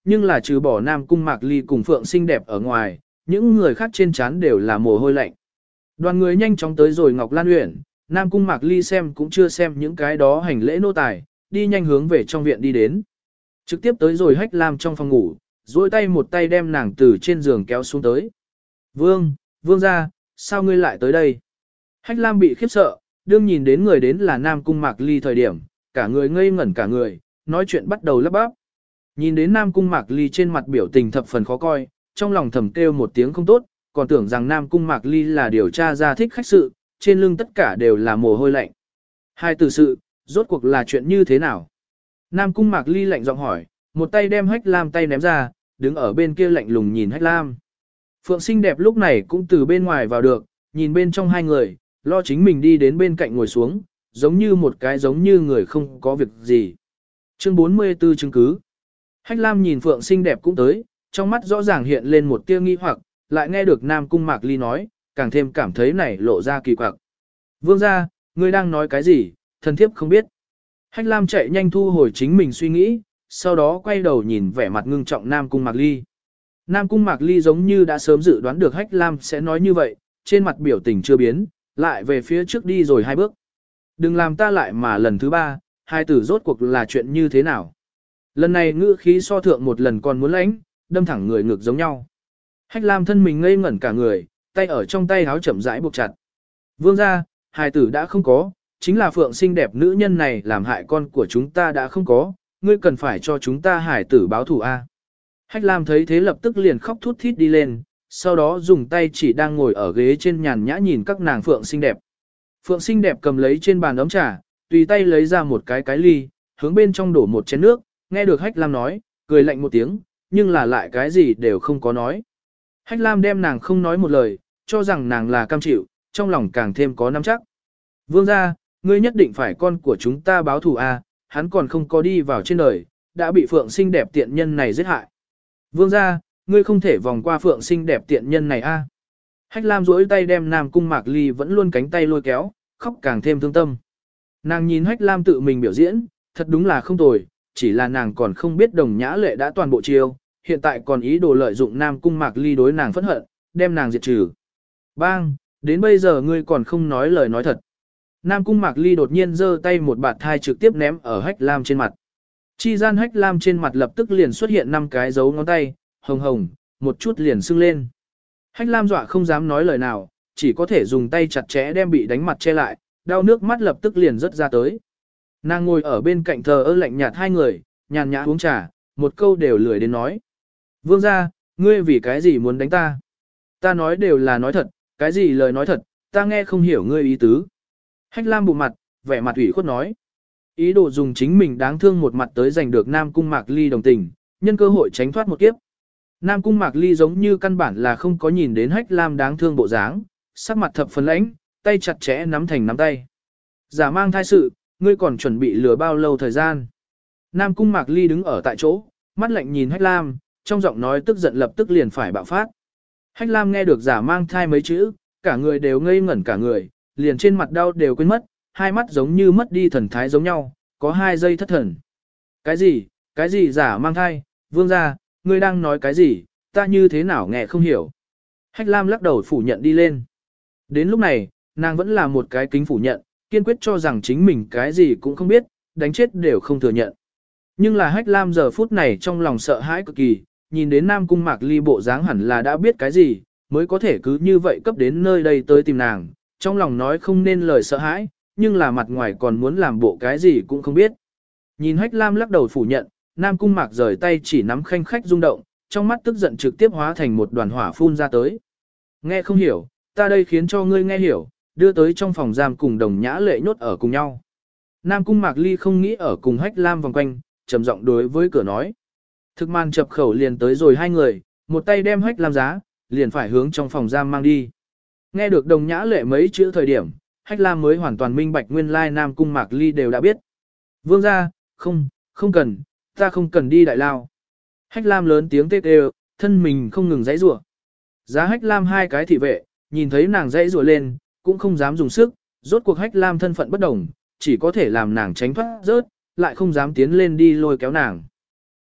nhưng là trừ bỏ Nam Cung Mạc Ly cùng Phượng xinh đẹp ở ngoài, những người khác trên trán đều là mồ hôi lạnh. Đoàn người nhanh chóng tới rồi Ngọc Lan Uyển, Nam Cung Mạc Ly xem cũng chưa xem những cái đó hành lễ nô tài, đi nhanh hướng về trong viện đi đến. Trực tiếp tới rồi Hách Lam trong phòng ngủ, duỗi tay một tay đem nàng từ trên giường kéo xuống tới. Vương, Vương gia, sao ngươi lại tới đây? Hách Lam bị khiếp sợ, đương nhìn đến người đến là Nam Cung Mạc Ly thời điểm, cả người ngây ngẩn cả người, nói chuyện bắt đầu lắp bắp. Nhìn đến Nam Cung Mạc Ly trên mặt biểu tình thập phần khó coi, trong lòng thầm kêu một tiếng không tốt, còn tưởng rằng Nam Cung Mạc Ly là điều tra ra thích khách sự, trên lưng tất cả đều là mồ hôi lạnh. Hai từ sự, rốt cuộc là chuyện như thế nào? Nam Cung Mạc Ly lạnh giọng hỏi, một tay đem Hách Lam tay ném ra, đứng ở bên kia lạnh lùng nhìn Hách Lam. Phượng xinh đẹp lúc này cũng từ bên ngoài vào được, nhìn bên trong hai người, lo chính mình đi đến bên cạnh ngồi xuống, giống như một cái giống như người không có việc gì. Chương bốn mươi tư chứng cứ. Hách Lam nhìn Phượng xinh đẹp cũng tới, trong mắt rõ ràng hiện lên một tia nghi hoặc, lại nghe được Nam Cung Mạc Ly nói, càng thêm cảm thấy này lộ ra kỳ quặc. Vương gia, ngươi đang nói cái gì, thần thiếp không biết. Hách Lam chạy nhanh thu hồi chính mình suy nghĩ, sau đó quay đầu nhìn vẻ mặt ngưng trọng Nam Cung Mạc Ly. Nam Cung Mạc Ly giống như đã sớm dự đoán được Hách Lam sẽ nói như vậy, trên mặt biểu tình chưa biến, lại về phía trước đi rồi hai bước. Đừng làm ta lại mà lần thứ ba, hai tử rốt cuộc là chuyện như thế nào. Lần này ngữ khí so thượng một lần còn muốn lãnh, đâm thẳng người ngược giống nhau. Hách Lam thân mình ngây ngẩn cả người, tay ở trong tay háo chậm rãi buộc chặt. Vương gia, hài tử đã không có, chính là Phượng xinh đẹp nữ nhân này làm hại con của chúng ta đã không có, ngươi cần phải cho chúng ta hài tử báo thù a. Hách Lam thấy thế lập tức liền khóc thút thít đi lên, sau đó dùng tay chỉ đang ngồi ở ghế trên nhàn nhã nhìn các nàng Phượng xinh đẹp. Phượng xinh đẹp cầm lấy trên bàn ấm trà, tùy tay lấy ra một cái cái ly, hướng bên trong đổ một chén nước, nghe được Hách Lam nói, cười lạnh một tiếng, nhưng là lại cái gì đều không có nói. Hách Lam đem nàng không nói một lời, cho rằng nàng là cam chịu, trong lòng càng thêm có nắm chắc. Vương gia, ngươi nhất định phải con của chúng ta báo thù a, hắn còn không có đi vào trên đời, đã bị Phượng xinh đẹp tiện nhân này giết hại. Vương gia, ngươi không thể vòng qua Phượng xinh đẹp tiện nhân này a. Hách Lam duỗi tay đem Nam Cung Mạc Ly vẫn luôn cánh tay lôi kéo, khóc càng thêm thương tâm. Nàng nhìn Hách Lam tự mình biểu diễn, thật đúng là không tồi, chỉ là nàng còn không biết Đồng Nhã Lệ đã toàn bộ chiêu, hiện tại còn ý đồ lợi dụng Nam Cung Mạc Ly đối nàng phẫn hận, đem nàng diệt trừ. Bang, đến bây giờ ngươi còn không nói lời nói thật. Nam Cung Mạc Ly đột nhiên giơ tay một bạt thai trực tiếp ném ở Hách Lam trên mặt. Chi gian Hách Lam trên mặt lập tức liền xuất hiện năm cái dấu ngón tay, hồng hồng, một chút liền sưng lên. Hách Lam dọa không dám nói lời nào, chỉ có thể dùng tay chặt chẽ đem bị đánh mặt che lại, đau nước mắt lập tức liền rớt ra tới. Nàng ngồi ở bên cạnh thờ ơ lạnh nhạt hai người, nhàn nhã uống trà, một câu đều lười đến nói. Vương gia, ngươi vì cái gì muốn đánh ta? Ta nói đều là nói thật, cái gì lời nói thật, ta nghe không hiểu ngươi ý tứ. Hách Lam bụng mặt, vẻ mặt ủy khuất nói. Ý đồ dùng chính mình đáng thương một mặt tới giành được Nam Cung Mạc Ly đồng tình, nhân cơ hội tránh thoát một kiếp. Nam Cung Mạc Ly giống như căn bản là không có nhìn đến Hách Lam đáng thương bộ dáng, sắc mặt thập phần lãnh, tay chặt chẽ nắm thành nắm tay. Giả mang thai sự, ngươi còn chuẩn bị lừa bao lâu thời gian? Nam Cung Mạc Ly đứng ở tại chỗ, mắt lạnh nhìn Hách Lam, trong giọng nói tức giận lập tức liền phải bạo phát. Hách Lam nghe được giả mang thai mấy chữ, cả người đều ngây ngẩn cả người, liền trên mặt đau đều quên mất, hai mắt giống như mất đi thần thái giống nhau, có hai giây thất thần. Cái gì, cái gì giả mang thai, vương gia, ngươi đang nói cái gì, ta như thế nào nghe không hiểu. Hách Lam lắc đầu phủ nhận đi lên. Đến lúc này, nàng vẫn là một cái kính phủ nhận, kiên quyết cho rằng chính mình cái gì cũng không biết, đánh chết đều không thừa nhận. Nhưng là Hách Lam giờ phút này trong lòng sợ hãi cực kỳ, nhìn đến Nam Cung Mạc Ly bộ dáng hẳn là đã biết cái gì, mới có thể cứ như vậy cấp đến nơi đây tới tìm nàng, trong lòng nói không nên lời sợ hãi, nhưng là mặt ngoài còn muốn làm bộ cái gì cũng không biết. Nhìn Hách Lam lắc đầu phủ nhận, Nam Cung Mạc rời tay chỉ nắm khanh khách rung động, trong mắt tức giận trực tiếp hóa thành một đoàn hỏa phun ra tới. Nghe không hiểu, ta đây khiến cho ngươi nghe hiểu, đưa tới trong phòng giam cùng Đồng Nhã Lệ nhốt ở cùng nhau. Nam Cung Mạc Ly không nghĩ ở cùng Hách Lam vòng quanh, trầm giọng đối với cửa nói. Thực man chập khẩu liền tới rồi hai người, một tay đem Hách Lam giá, liền phải hướng trong phòng giam mang đi. Nghe được Đồng Nhã Lệ mấy chữ thời điểm, Hách Lam mới hoàn toàn minh bạch nguyên lai Nam Cung Mạc Ly đều đã biết. Vương gia, không, không cần, ta không cần đi đại lao. Hách Lam lớn tiếng tê tê, thân mình không ngừng giãy giụa. Giá Hách Lam hai cái thị vệ, nhìn thấy nàng giãy giụa lên, cũng không dám dùng sức, rốt cuộc Hách Lam thân phận bất đồng, chỉ có thể làm nàng tránh thoát rớt, lại không dám tiến lên đi lôi kéo nàng.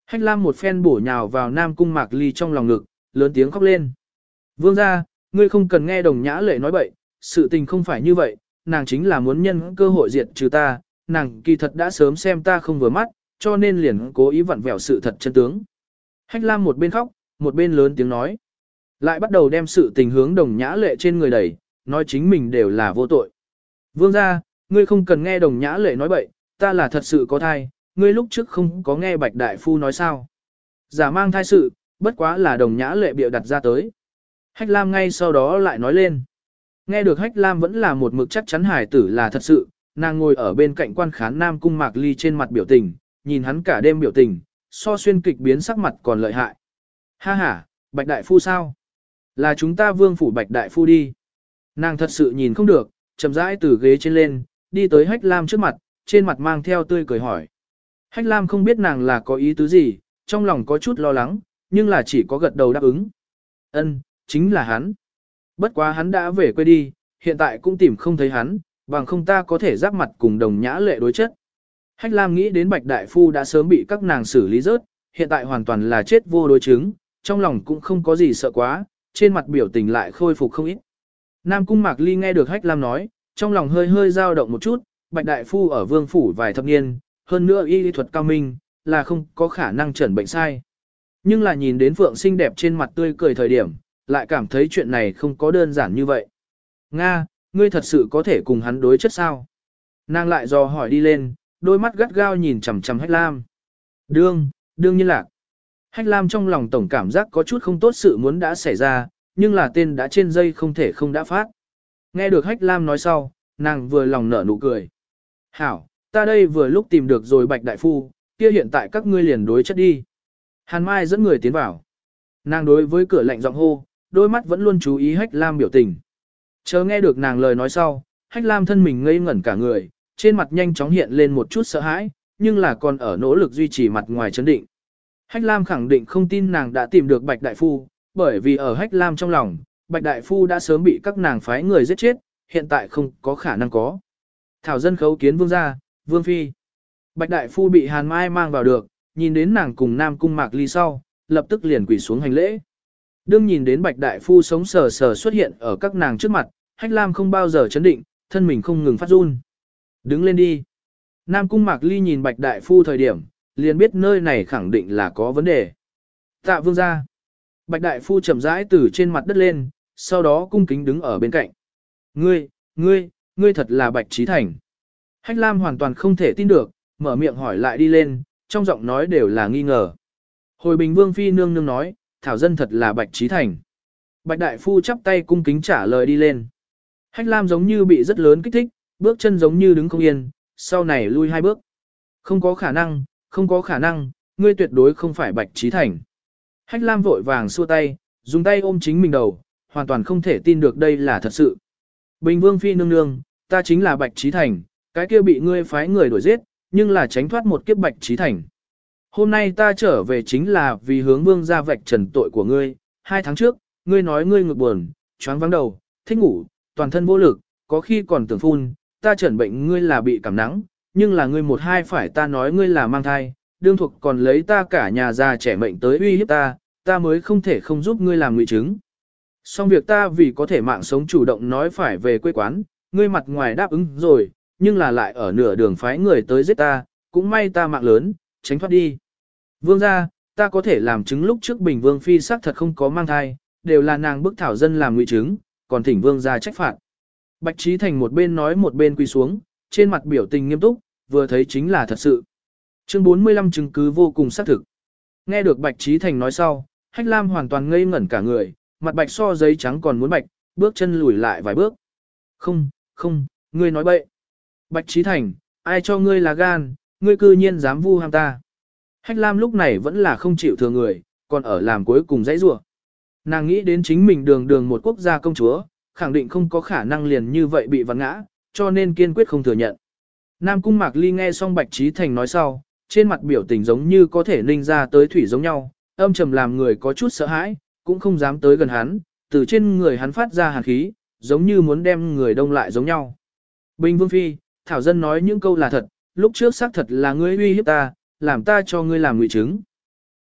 Hách Lam một phen bổ nhào vào Nam Cung Mạc Ly trong lòng ngực, lớn tiếng khóc lên. Vương gia, ngươi không cần nghe Đồng Nhã Lệ nói bậy, sự tình không phải như vậy, nàng chính là muốn nhân cơ hội diệt trừ ta, nàng kỳ thật đã sớm xem ta không vừa mắt, cho nên liền cố ý vặn vẹo sự thật chân tướng. Hách Lam một bên khóc, một bên lớn tiếng nói. Lại bắt đầu đem sự tình hướng Đồng Nhã Lệ trên người đẩy, nói chính mình đều là vô tội. Vương gia, ngươi không cần nghe Đồng Nhã Lệ nói bậy, ta là thật sự có thai, ngươi lúc trước không có nghe Bạch Đại Phu nói sao. Giả mang thai sự, bất quá là Đồng Nhã Lệ bịa đặt ra tới. Hách Lam ngay sau đó lại nói lên. Nghe được Hách Lam vẫn là một mực chắc chắn hải tử là thật sự, nàng ngồi ở bên cạnh quan khán Nam Cung Mạc Ly trên mặt biểu tình, nhìn hắn cả đêm biểu tình, so xuyên kịch biến sắc mặt còn lợi hại. Ha ha, Bạch Đại Phu sao? Là chúng ta vương phủ Bạch Đại Phu đi. Nàng thật sự nhìn không được, chậm rãi từ ghế trên lên, đi tới Hách Lam trước mặt, trên mặt mang theo tươi cười hỏi. Hách Lam không biết nàng là có ý tứ gì, trong lòng có chút lo lắng, nhưng là chỉ có gật đầu đáp ứng. Ân, chính là hắn. Bất quá hắn đã về quê đi, hiện tại cũng tìm không thấy hắn, bằng không ta có thể giáp mặt cùng Đồng Nhã Lệ đối chất. Hách Lam nghĩ đến Bạch Đại Phu đã sớm bị các nàng xử lý rớt, hiện tại hoàn toàn là chết vô đối chứng, trong lòng cũng không có gì sợ quá, trên mặt biểu tình lại khôi phục không ít. Nam Cung Mạc Ly nghe được Hách Lam nói, trong lòng hơi hơi dao động một chút, Bạch Đại Phu ở vương phủ vài thập niên, hơn nữa y lý thuật cao minh, là không có khả năng chẩn bệnh sai. Nhưng là nhìn đến Phượng xinh đẹp trên mặt tươi cười thời điểm, lại cảm thấy chuyện này không có đơn giản như vậy. Nga, ngươi thật sự có thể cùng hắn đối chất sao? Nàng lại dò hỏi đi lên, đôi mắt gắt gao nhìn chằm chằm Hách Lam. Đương, đương nhiên lạc. Hách Lam trong lòng tổng cảm giác có chút không tốt sự muốn đã xảy ra, nhưng là tên đã trên dây không thể không đã phát. Nghe được Hách Lam nói sau, nàng vừa lòng nở nụ cười. Hảo, ta đây vừa lúc tìm được rồi Bạch Đại Phu, kia hiện tại các ngươi liền đối chất đi. Hàn Mai dẫn người tiến vào. Nàng đối với cửa lạnh giọng hô, đôi mắt vẫn luôn chú ý Hách Lam biểu tình. Chờ nghe được nàng lời nói sau, Hách Lam thân mình ngây ngẩn cả người, trên mặt nhanh chóng hiện lên một chút sợ hãi, nhưng là còn ở nỗ lực duy trì mặt ngoài chấn định. Hách Lam khẳng định không tin nàng đã tìm được Bạch Đại Phu, bởi vì ở Hách Lam trong lòng, Bạch Đại Phu đã sớm bị các nàng phái người giết chết, hiện tại không có khả năng có. Thảo dân khấu kiến vương gia, vương phi. Bạch Đại Phu bị Hàn Mai mang vào được, nhìn đến nàng cùng Nam Cung Mạc Ly sau, lập tức liền quỳ xuống hành lễ. Đương nhìn đến Bạch Đại Phu sống sờ sờ xuất hiện ở các nàng trước mặt, Hách Lam không bao giờ chấn định, thân mình không ngừng phát run. Đứng lên đi. Nam Cung Mạc Ly nhìn Bạch Đại Phu thời điểm, liền biết nơi này khẳng định là có vấn đề. Tạ vương gia. Bạch Đại Phu chậm rãi từ trên mặt đất lên, sau đó cung kính đứng ở bên cạnh. Ngươi, ngươi, ngươi thật là Bạch Trí Thành. Hách Lam hoàn toàn không thể tin được, mở miệng hỏi lại đi lên, trong giọng nói đều là nghi ngờ. Hồi Bình Vương Phi nương nương nói, Thảo dân thật là Bạch Trí Thành. Bạch Đại Phu chắp tay cung kính trả lời đi lên. Hách Lam giống như bị rất lớn kích thích, bước chân giống như đứng không yên, sau này lui hai bước. Không có khả năng, không có khả năng, ngươi tuyệt đối không phải Bạch Trí Thành. Hách Lam vội vàng xua tay, dùng tay ôm chính mình đầu, hoàn toàn không thể tin được đây là thật sự. Bình Vương Phi nương nương, ta chính là Bạch Trí Thành, cái kia bị ngươi phái người đuổi giết, nhưng là tránh thoát một kiếp Bạch Trí Thành. Hôm nay ta trở về chính là vì hướng vương ra vạch trần tội của ngươi. Hai tháng trước, ngươi nói ngươi ngực buồn, choáng vắng đầu, thích ngủ, toàn thân vô lực, có khi còn tưởng phun, ta chẩn bệnh ngươi là bị cảm nắng, nhưng là ngươi một hai phải ta nói ngươi là mang thai, đương thuộc còn lấy ta cả nhà già trẻ mệnh tới uy hiếp ta, ta mới không thể không giúp ngươi làm ngụy chứng. Xong việc ta vì có thể mạng sống chủ động nói phải về quê quán, ngươi mặt ngoài đáp ứng rồi, nhưng là lại ở nửa đường phái người tới giết ta, cũng may ta mạng lớn, tránh thoát đi. Vương gia, ta có thể làm chứng lúc trước Bình Vương Phi xác thật không có mang thai, đều là nàng bức thảo dân làm ngụy chứng, còn thỉnh Vương gia trách phạt. Bạch Trí Thành một bên nói một bên quỳ xuống, trên mặt biểu tình nghiêm túc, vừa thấy chính là thật sự. Chương bốn mươi lăm chứng cứ vô cùng xác thực. Nghe được Bạch Trí Thành nói sau, Hách Lam hoàn toàn ngây ngẩn cả người, mặt bạch so giấy trắng còn muốn bạch, bước chân lùi lại vài bước. Không, không, ngươi nói bậy. Bạch Trí Thành, ai cho ngươi là gan, ngươi cư nhiên dám vu ham ta. Hách Lam lúc này vẫn là không chịu thừa người, còn ở làm cuối cùng dãy rủa. Nàng nghĩ đến chính mình đường đường một quốc gia công chúa, khẳng định không có khả năng liền như vậy bị vặn ngã, cho nên kiên quyết không thừa nhận. Nam Cung Mạc Ly nghe xong Bạch Trí Thành nói sau, trên mặt biểu tình giống như có thể ninh ra tới thủy giống nhau, âm trầm làm người có chút sợ hãi, cũng không dám tới gần hắn, từ trên người hắn phát ra hàn khí, giống như muốn đem người đông lại giống nhau. Bình Vương Phi, Thảo dân nói những câu là thật, lúc trước xác thật là ngươi uy hiếp ta, làm ta cho ngươi làm ngụy chứng.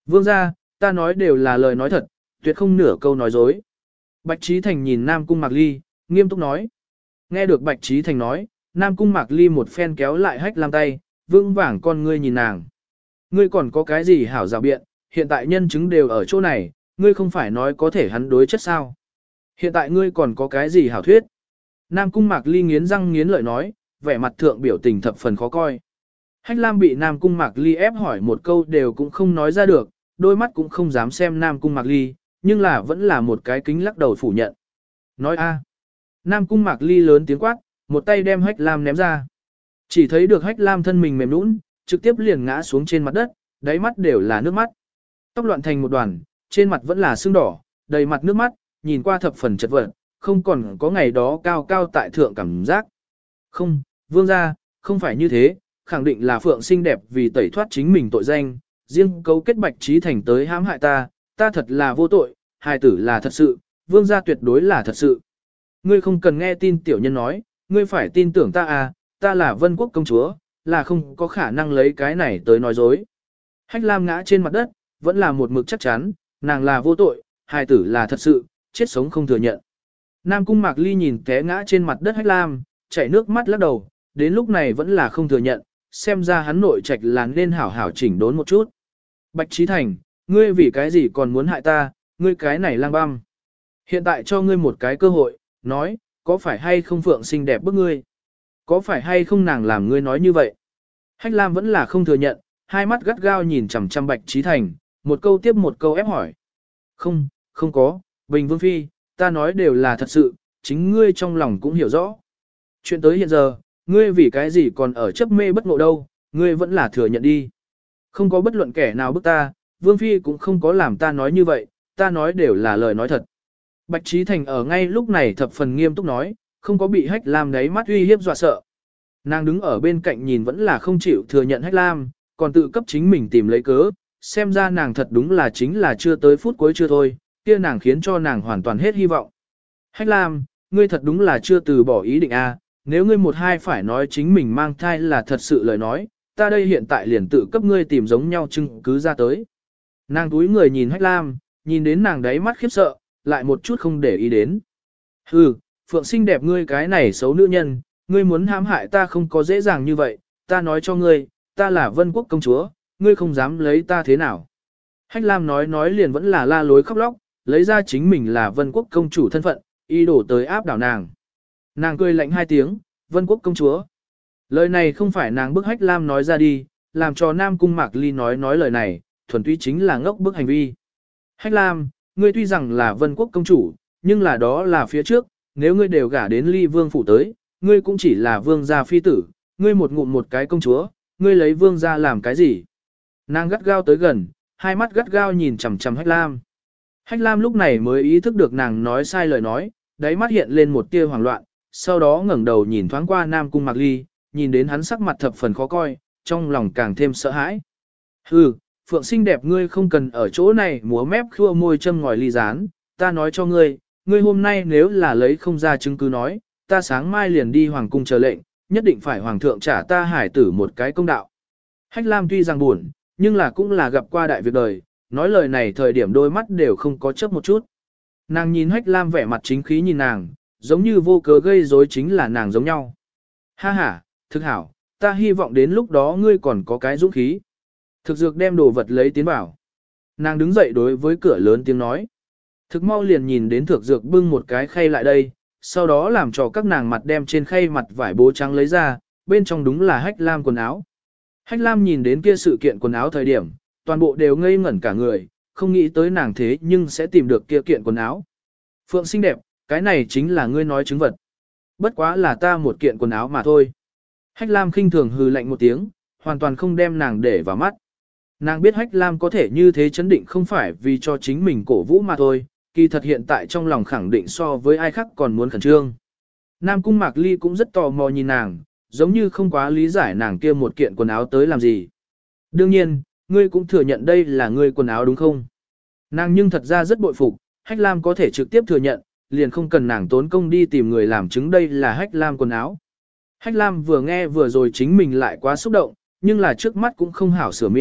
Vương gia, ta nói đều là lời nói thật, tuyệt không nửa câu nói dối. Bạch Trí Thành nhìn Nam Cung Mạc Ly, nghiêm túc nói. Nghe được Bạch Trí Thành nói, Nam Cung Mạc Ly một phen kéo lại Hách Lam tay, vững vàng con ngươi nhìn nàng. Ngươi còn có cái gì hảo rào biện, hiện tại nhân chứng đều ở chỗ này, ngươi không phải nói có thể hắn đối chất sao. Hiện tại ngươi còn có cái gì hảo thuyết. Nam Cung Mạc Ly nghiến răng nghiến lợi nói, vẻ mặt thượng biểu tình thập phần khó coi. Hách Lam bị Nam Cung Mạc Ly ép hỏi một câu đều cũng không nói ra được, đôi mắt cũng không dám xem Nam Cung Mạc Ly, nhưng là vẫn là một cái kính lắc đầu phủ nhận. Nói a. Nam Cung Mạc Ly lớn tiếng quát, một tay đem Hách Lam ném ra. Chỉ thấy được Hách Lam thân mình mềm nhũn, trực tiếp liền ngã xuống trên mặt đất, đáy mắt đều là nước mắt. Tóc loạn thành một đoàn, trên mặt vẫn là sưng đỏ, đầy mặt nước mắt, nhìn qua thập phần chật vật, không còn có ngày đó cao cao tại thượng cảm giác. Không, vương gia, không phải như thế, khẳng định là Phượng xinh đẹp vì tẩy thoát chính mình tội danh, riêng cấu kết Bạch Trí Thành tới hãm hại ta, ta thật là vô tội, hài tử là thật sự, vương gia tuyệt đối là thật sự. Ngươi không cần nghe tin tiểu nhân nói, ngươi phải tin tưởng ta à, ta là Vân Quốc công chúa, là không có khả năng lấy cái này tới nói dối. Hách Lam ngã trên mặt đất, vẫn là một mực chắc chắn, nàng là vô tội, hài tử là thật sự, chết sống không thừa nhận. Nam Cung Mạc Ly nhìn té ngã trên mặt đất Hách Lam, chảy nước mắt lắc đầu, đến lúc này vẫn là không thừa nhận, xem ra hắn nội trạch là nên hảo hảo chỉnh đốn một chút. Bạch Trí Thành, ngươi vì cái gì còn muốn hại ta, ngươi cái này lang băm. Hiện tại cho ngươi một cái cơ hội, nói, có phải hay không Phượng xinh đẹp bức ngươi? Có phải hay không nàng làm ngươi nói như vậy? Hách Lam vẫn là không thừa nhận, hai mắt gắt gao nhìn chằm chằm Bạch Trí Thành, một câu tiếp một câu ép hỏi. Không, không có, Bình Vương Phi, ta nói đều là thật sự, chính ngươi trong lòng cũng hiểu rõ. Chuyện tới hiện giờ, ngươi vì cái gì còn ở chấp mê bất ngộ đâu, ngươi vẫn là thừa nhận đi. Không có bất luận kẻ nào bức ta, Vương Phi cũng không có làm ta nói như vậy, ta nói đều là lời nói thật. Bạch Trí Thành ở ngay lúc này thập phần nghiêm túc nói, không có bị Hách Lam đáy mắt uy hiếp dọa sợ. Nàng đứng ở bên cạnh nhìn vẫn là không chịu thừa nhận Hách Lam, còn tự cấp chính mình tìm lấy cớ, xem ra nàng thật đúng là chính là chưa tới phút cuối chưa thôi, kia nàng khiến cho nàng hoàn toàn hết hy vọng. Hách Lam, ngươi thật đúng là chưa từ bỏ ý định a, nếu ngươi một hai phải nói chính mình mang thai là thật sự lời nói, ta đây hiện tại liền tự cấp ngươi tìm giống nhau chứng cứ ra tới. Nàng túi người nhìn Hách Lam, nhìn đến nàng đáy mắt khiếp sợ, lại một chút không để ý đến. Hừ, Phượng xinh đẹp ngươi cái này xấu nữ nhân, ngươi muốn hãm hại ta không có dễ dàng như vậy, ta nói cho ngươi, ta là Vân Quốc công chúa, ngươi không dám lấy ta thế nào. Hách Lam nói nói liền vẫn là la lối khóc lóc, lấy ra chính mình là Vân Quốc công chủ thân phận, y đổ tới áp đảo nàng. Nàng cười lạnh hai tiếng, Vân Quốc công chúa. Lời này không phải nàng bức Hách Lam nói ra đi, làm cho Nam Cung Mạc Ly nói nói lời này, thuần túy chính là ngốc bức hành vi. Hách Lam, ngươi tuy rằng là Vân Quốc công chủ, nhưng là đó là phía trước, nếu ngươi đều gả đến Ly Vương phủ tới, ngươi cũng chỉ là vương gia phi tử, ngươi một ngụm một cái công chúa, ngươi lấy vương gia làm cái gì? Nàng gắt gao tới gần, hai mắt gắt gao nhìn chằm chằm Hách Lam. Hách Lam lúc này mới ý thức được nàng nói sai lời nói, đáy mắt hiện lên một tia hoảng loạn, sau đó ngẩng đầu nhìn thoáng qua Nam Cung Mạc Ly, nhìn đến hắn sắc mặt thập phần khó coi, trong lòng càng thêm sợ hãi. Hừ, Phượng xinh đẹp ngươi không cần ở chỗ này múa mép khua môi châm ngòi ly rán, ta nói cho ngươi, ngươi hôm nay nếu là lấy không ra chứng cứ nói, ta sáng mai liền đi hoàng cung chờ lệnh, nhất định phải hoàng thượng trả ta hải tử một cái công đạo. Hách Lam tuy rằng buồn, nhưng là cũng là gặp qua đại việc đời, nói lời này thời điểm đôi mắt đều không có chớp một chút. Nàng nhìn Hách Lam vẻ mặt chính khí nhìn nàng, giống như vô cớ gây rối chính là nàng giống nhau. Ha ha, thực hảo, ta hy vọng đến lúc đó ngươi còn có cái dũng khí. Thực dược đem đồ vật lấy tiến vào. Nàng đứng dậy đối với cửa lớn tiếng nói. Thực mau liền nhìn đến thực dược bưng một cái khay lại đây, sau đó làm cho các nàng mặt đem trên khay mặt vải bố trắng lấy ra, bên trong đúng là Hách Lam quần áo. Hách Lam nhìn đến kia sự kiện quần áo thời điểm, toàn bộ đều ngây ngẩn cả người, không nghĩ tới nàng thế nhưng sẽ tìm được kia kiện quần áo. Phượng xinh đẹp, cái này chính là ngươi nói chứng vật. Bất quá là ta một kiện quần áo mà thôi. Hách Lam khinh thường hừ lạnh một tiếng, hoàn toàn không đem nàng để vào mắt. Nàng biết Hách Lam có thể như thế chấn định không phải vì cho chính mình cổ vũ mà thôi, kỳ thật hiện tại trong lòng khẳng định so với ai khác còn muốn khẩn trương. Nam Cung Mạc Ly cũng rất tò mò nhìn nàng, giống như không quá lý giải nàng kia một kiện quần áo tới làm gì. Đương nhiên, ngươi cũng thừa nhận đây là ngươi quần áo đúng không? Nàng nhưng thật ra rất bội phục, Hách Lam có thể trực tiếp thừa nhận, liền không cần nàng tốn công đi tìm người làm chứng đây là Hách Lam quần áo. Hách Lam vừa nghe vừa rồi chính mình lại quá xúc động, nhưng là trước mắt cũng không hảo sửa miệng,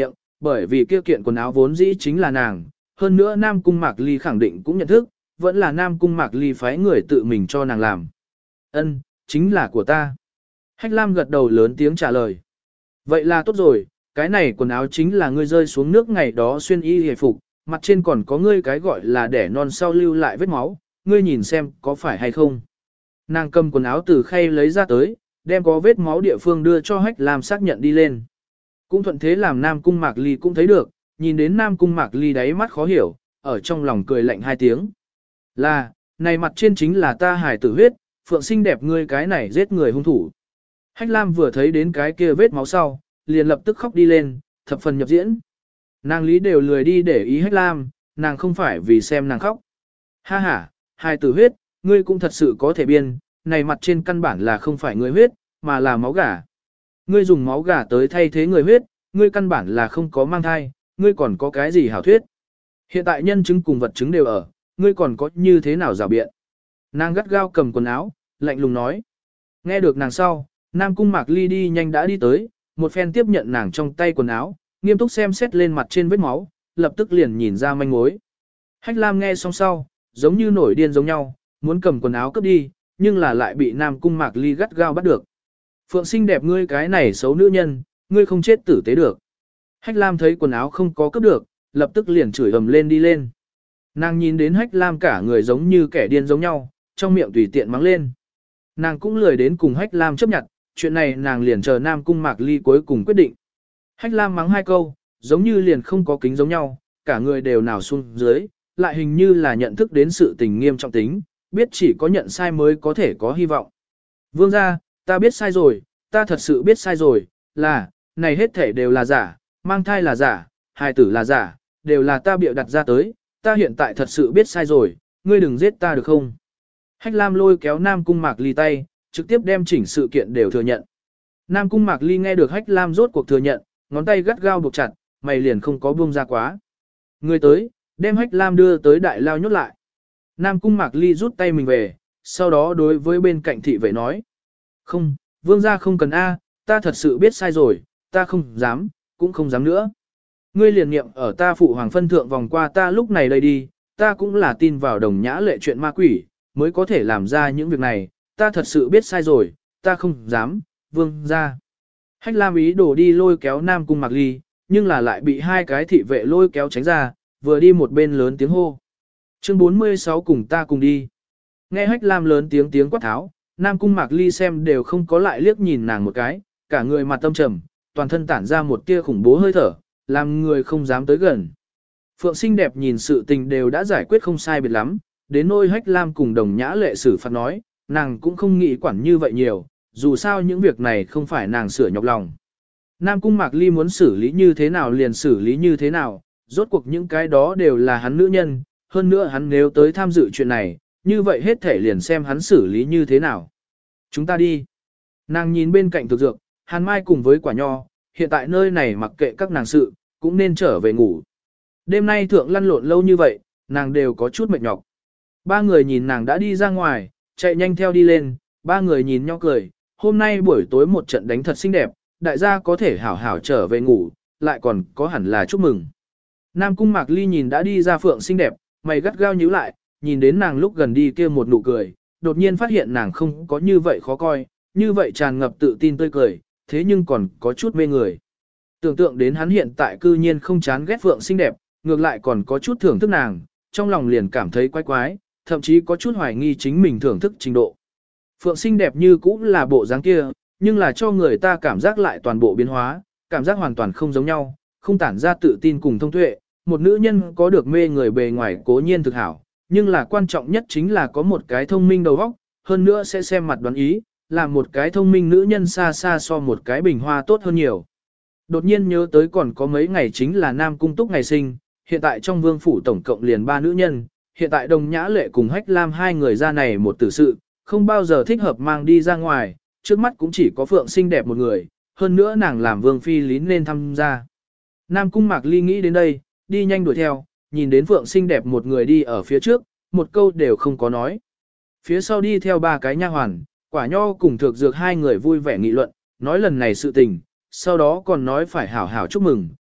bởi vì kia kiện quần áo vốn dĩ chính là nàng, hơn nữa Nam Cung Mạc Ly khẳng định cũng nhận thức, vẫn là Nam Cung Mạc Ly phái người tự mình cho nàng làm. Ân, chính là của ta. Hách Lam gật đầu lớn tiếng trả lời. Vậy là tốt rồi, cái này quần áo chính là ngươi rơi xuống nước ngày đó xuyên y hề phục, mặt trên còn có ngươi cái gọi là đẻ non sau lưu lại vết máu, ngươi nhìn xem có phải hay không. Nàng cầm quần áo từ khay lấy ra tới, đem có vết máu địa phương đưa cho Hách Lam xác nhận đi lên. Cũng thuận thế làm Nam Cung Mạc Ly cũng thấy được, nhìn đến Nam Cung Mạc Ly đáy mắt khó hiểu, ở trong lòng cười lạnh hai tiếng. Là, này mặt trên chính là ta hài tử huyết, phượng xinh đẹp ngươi cái này giết người hung thủ. Hách Lam vừa thấy đến cái kia vết máu sau, liền lập tức khóc đi lên, thập phần nhập diễn. Nàng lý đều lười đi để ý Hách Lam, nàng không phải vì xem nàng khóc. Ha ha, hài tử huyết, ngươi cũng thật sự có thể biên, này mặt trên căn bản là không phải người huyết, mà là máu gà. Ngươi dùng máu gà tới thay thế người huyết, ngươi căn bản là không có mang thai, ngươi còn có cái gì hảo thuyết. Hiện tại nhân chứng cùng vật chứng đều ở, ngươi còn có như thế nào rào biện. Nàng gắt gao cầm quần áo, lạnh lùng nói. Nghe được nàng sau, Nam Cung Mạc Ly đi nhanh đã đi tới, một phen tiếp nhận nàng trong tay quần áo, nghiêm túc xem xét lên mặt trên vết máu, lập tức liền nhìn ra manh mối. Hách Lam nghe xong sau, giống như nổi điên giống nhau, muốn cầm quần áo cướp đi, nhưng là lại bị Nam Cung Mạc Ly gắt gao bắt được. Phượng xinh đẹp ngươi cái này xấu nữ nhân, ngươi không chết tử tế được. Hách Lam thấy quần áo không có cướp được, lập tức liền chửi ầm lên đi lên. Nàng nhìn đến Hách Lam cả người giống như kẻ điên giống nhau, trong miệng tùy tiện mắng lên. Nàng cũng lười đến cùng Hách Lam chấp nhận, chuyện này nàng liền chờ Nam Cung Mạc Ly cuối cùng quyết định. Hách Lam mắng hai câu, giống như liền không có kính giống nhau, cả người đều nào xuống dưới, lại hình như là nhận thức đến sự tình nghiêm trọng tính, biết chỉ có nhận sai mới có thể có hy vọng. Vương gia, ta biết sai rồi, ta thật sự biết sai rồi, là, này hết thể đều là giả, mang thai là giả, hài tử là giả, đều là ta bịa đặt ra tới, ta hiện tại thật sự biết sai rồi, ngươi đừng giết ta được không? Hách Lam lôi kéo Nam Cung Mạc Ly tay, trực tiếp đem chỉnh sự kiện đều thừa nhận. Nam Cung Mạc Ly nghe được Hách Lam rốt cuộc thừa nhận, ngón tay gắt gao buộc chặt, mày liền không có buông ra quá. Người tới, đem Hách Lam đưa tới đại lao nhốt lại. Nam Cung Mạc Ly rút tay mình về, sau đó đối với bên cạnh thị vệ nói. Không, vương gia không cần A, ta thật sự biết sai rồi, ta không dám, cũng không dám nữa. Ngươi liền niệm ở ta phụ hoàng phân thượng vòng qua ta lúc này đây đi, ta cũng là tin vào đồng nhã lệ chuyện ma quỷ, mới có thể làm ra những việc này, ta thật sự biết sai rồi, ta không dám, vương gia. Hách Lam ý đồ đi lôi kéo Nam Cung Mạc Ly, nhưng là lại bị hai cái thị vệ lôi kéo tránh ra, vừa đi một bên lớn tiếng hô. Chương bốn mươi sáu cùng ta cùng đi. Nghe Hách Lam lớn tiếng tiếng quát tháo, Nam Cung Mạc Ly xem đều không có lại liếc nhìn nàng một cái, cả người mặt tâm trầm, toàn thân tản ra một tia khủng bố hơi thở, làm người không dám tới gần. Phượng xinh đẹp nhìn sự tình đều đã giải quyết không sai biệt lắm, đến nôi Hách Lam cùng đồng nhã lệ xử phạt nói, nàng cũng không nghĩ quản như vậy nhiều, dù sao những việc này không phải nàng sửa nhọc lòng. Nam Cung Mạc Ly muốn xử lý như thế nào liền xử lý như thế nào, rốt cuộc những cái đó đều là hắn nữ nhân, hơn nữa hắn nếu tới tham dự chuyện này, như vậy hết thể liền xem hắn xử lý như thế nào. Chúng ta đi. Nàng nhìn bên cạnh thực dược, Hàn Mai cùng với quả nho, hiện tại nơi này mặc kệ các nàng sự, cũng nên trở về ngủ. Đêm nay thượng lăn lộn lâu như vậy, nàng đều có chút mệt nhọc. Ba người nhìn nàng đã đi ra ngoài, chạy nhanh theo đi lên, ba người nhìn nhau cười, hôm nay buổi tối một trận đánh thật xinh đẹp, đại gia có thể hảo hảo trở về ngủ, lại còn có hẳn là chúc mừng. Nam Cung Mạc Ly nhìn đã đi ra Phượng xinh đẹp, mày gắt gao nhíu lại, nhìn đến nàng lúc gần đi kia một nụ cười, đột nhiên phát hiện nàng không có như vậy khó coi, như vậy tràn ngập tự tin tươi cười, thế nhưng còn có chút mê người. Tưởng tượng đến hắn hiện tại cư nhiên không chán ghét Phượng xinh đẹp, ngược lại còn có chút thưởng thức nàng, trong lòng liền cảm thấy quái quái, thậm chí có chút hoài nghi chính mình thưởng thức trình độ. Phượng xinh đẹp như cũ là bộ dáng kia, nhưng là cho người ta cảm giác lại toàn bộ biến hóa, cảm giác hoàn toàn không giống nhau, không tản ra tự tin cùng thông tuệ. Một nữ nhân có được mê người bề ngoài cố nhiên thực hảo, nhưng là quan trọng nhất chính là có một cái thông minh đầu óc, hơn nữa sẽ xem mặt đoán ý, làm một cái thông minh nữ nhân xa xa so một cái bình hoa tốt hơn nhiều. Đột nhiên nhớ tới còn có mấy ngày chính là Nam Cung Túc ngày sinh, hiện tại trong vương phủ tổng cộng liền ba nữ nhân, hiện tại Đồng Nhã Lệ cùng Hách Lam hai người ra này một tử sự, không bao giờ thích hợp mang đi ra ngoài, trước mắt cũng chỉ có Phượng xinh đẹp một người, hơn nữa nàng làm vương phi lý nên tham gia. Nam Cung Mạc Ly nghĩ đến đây, đi nhanh đuổi theo, nhìn đến Phượng xinh đẹp một người đi ở phía trước, một câu đều không có nói. Phía sau đi theo ba cái nha hoàn, quả nho cùng thực dược hai người vui vẻ nghị luận, nói lần này sự tình, sau đó còn nói phải hảo hảo chúc mừng,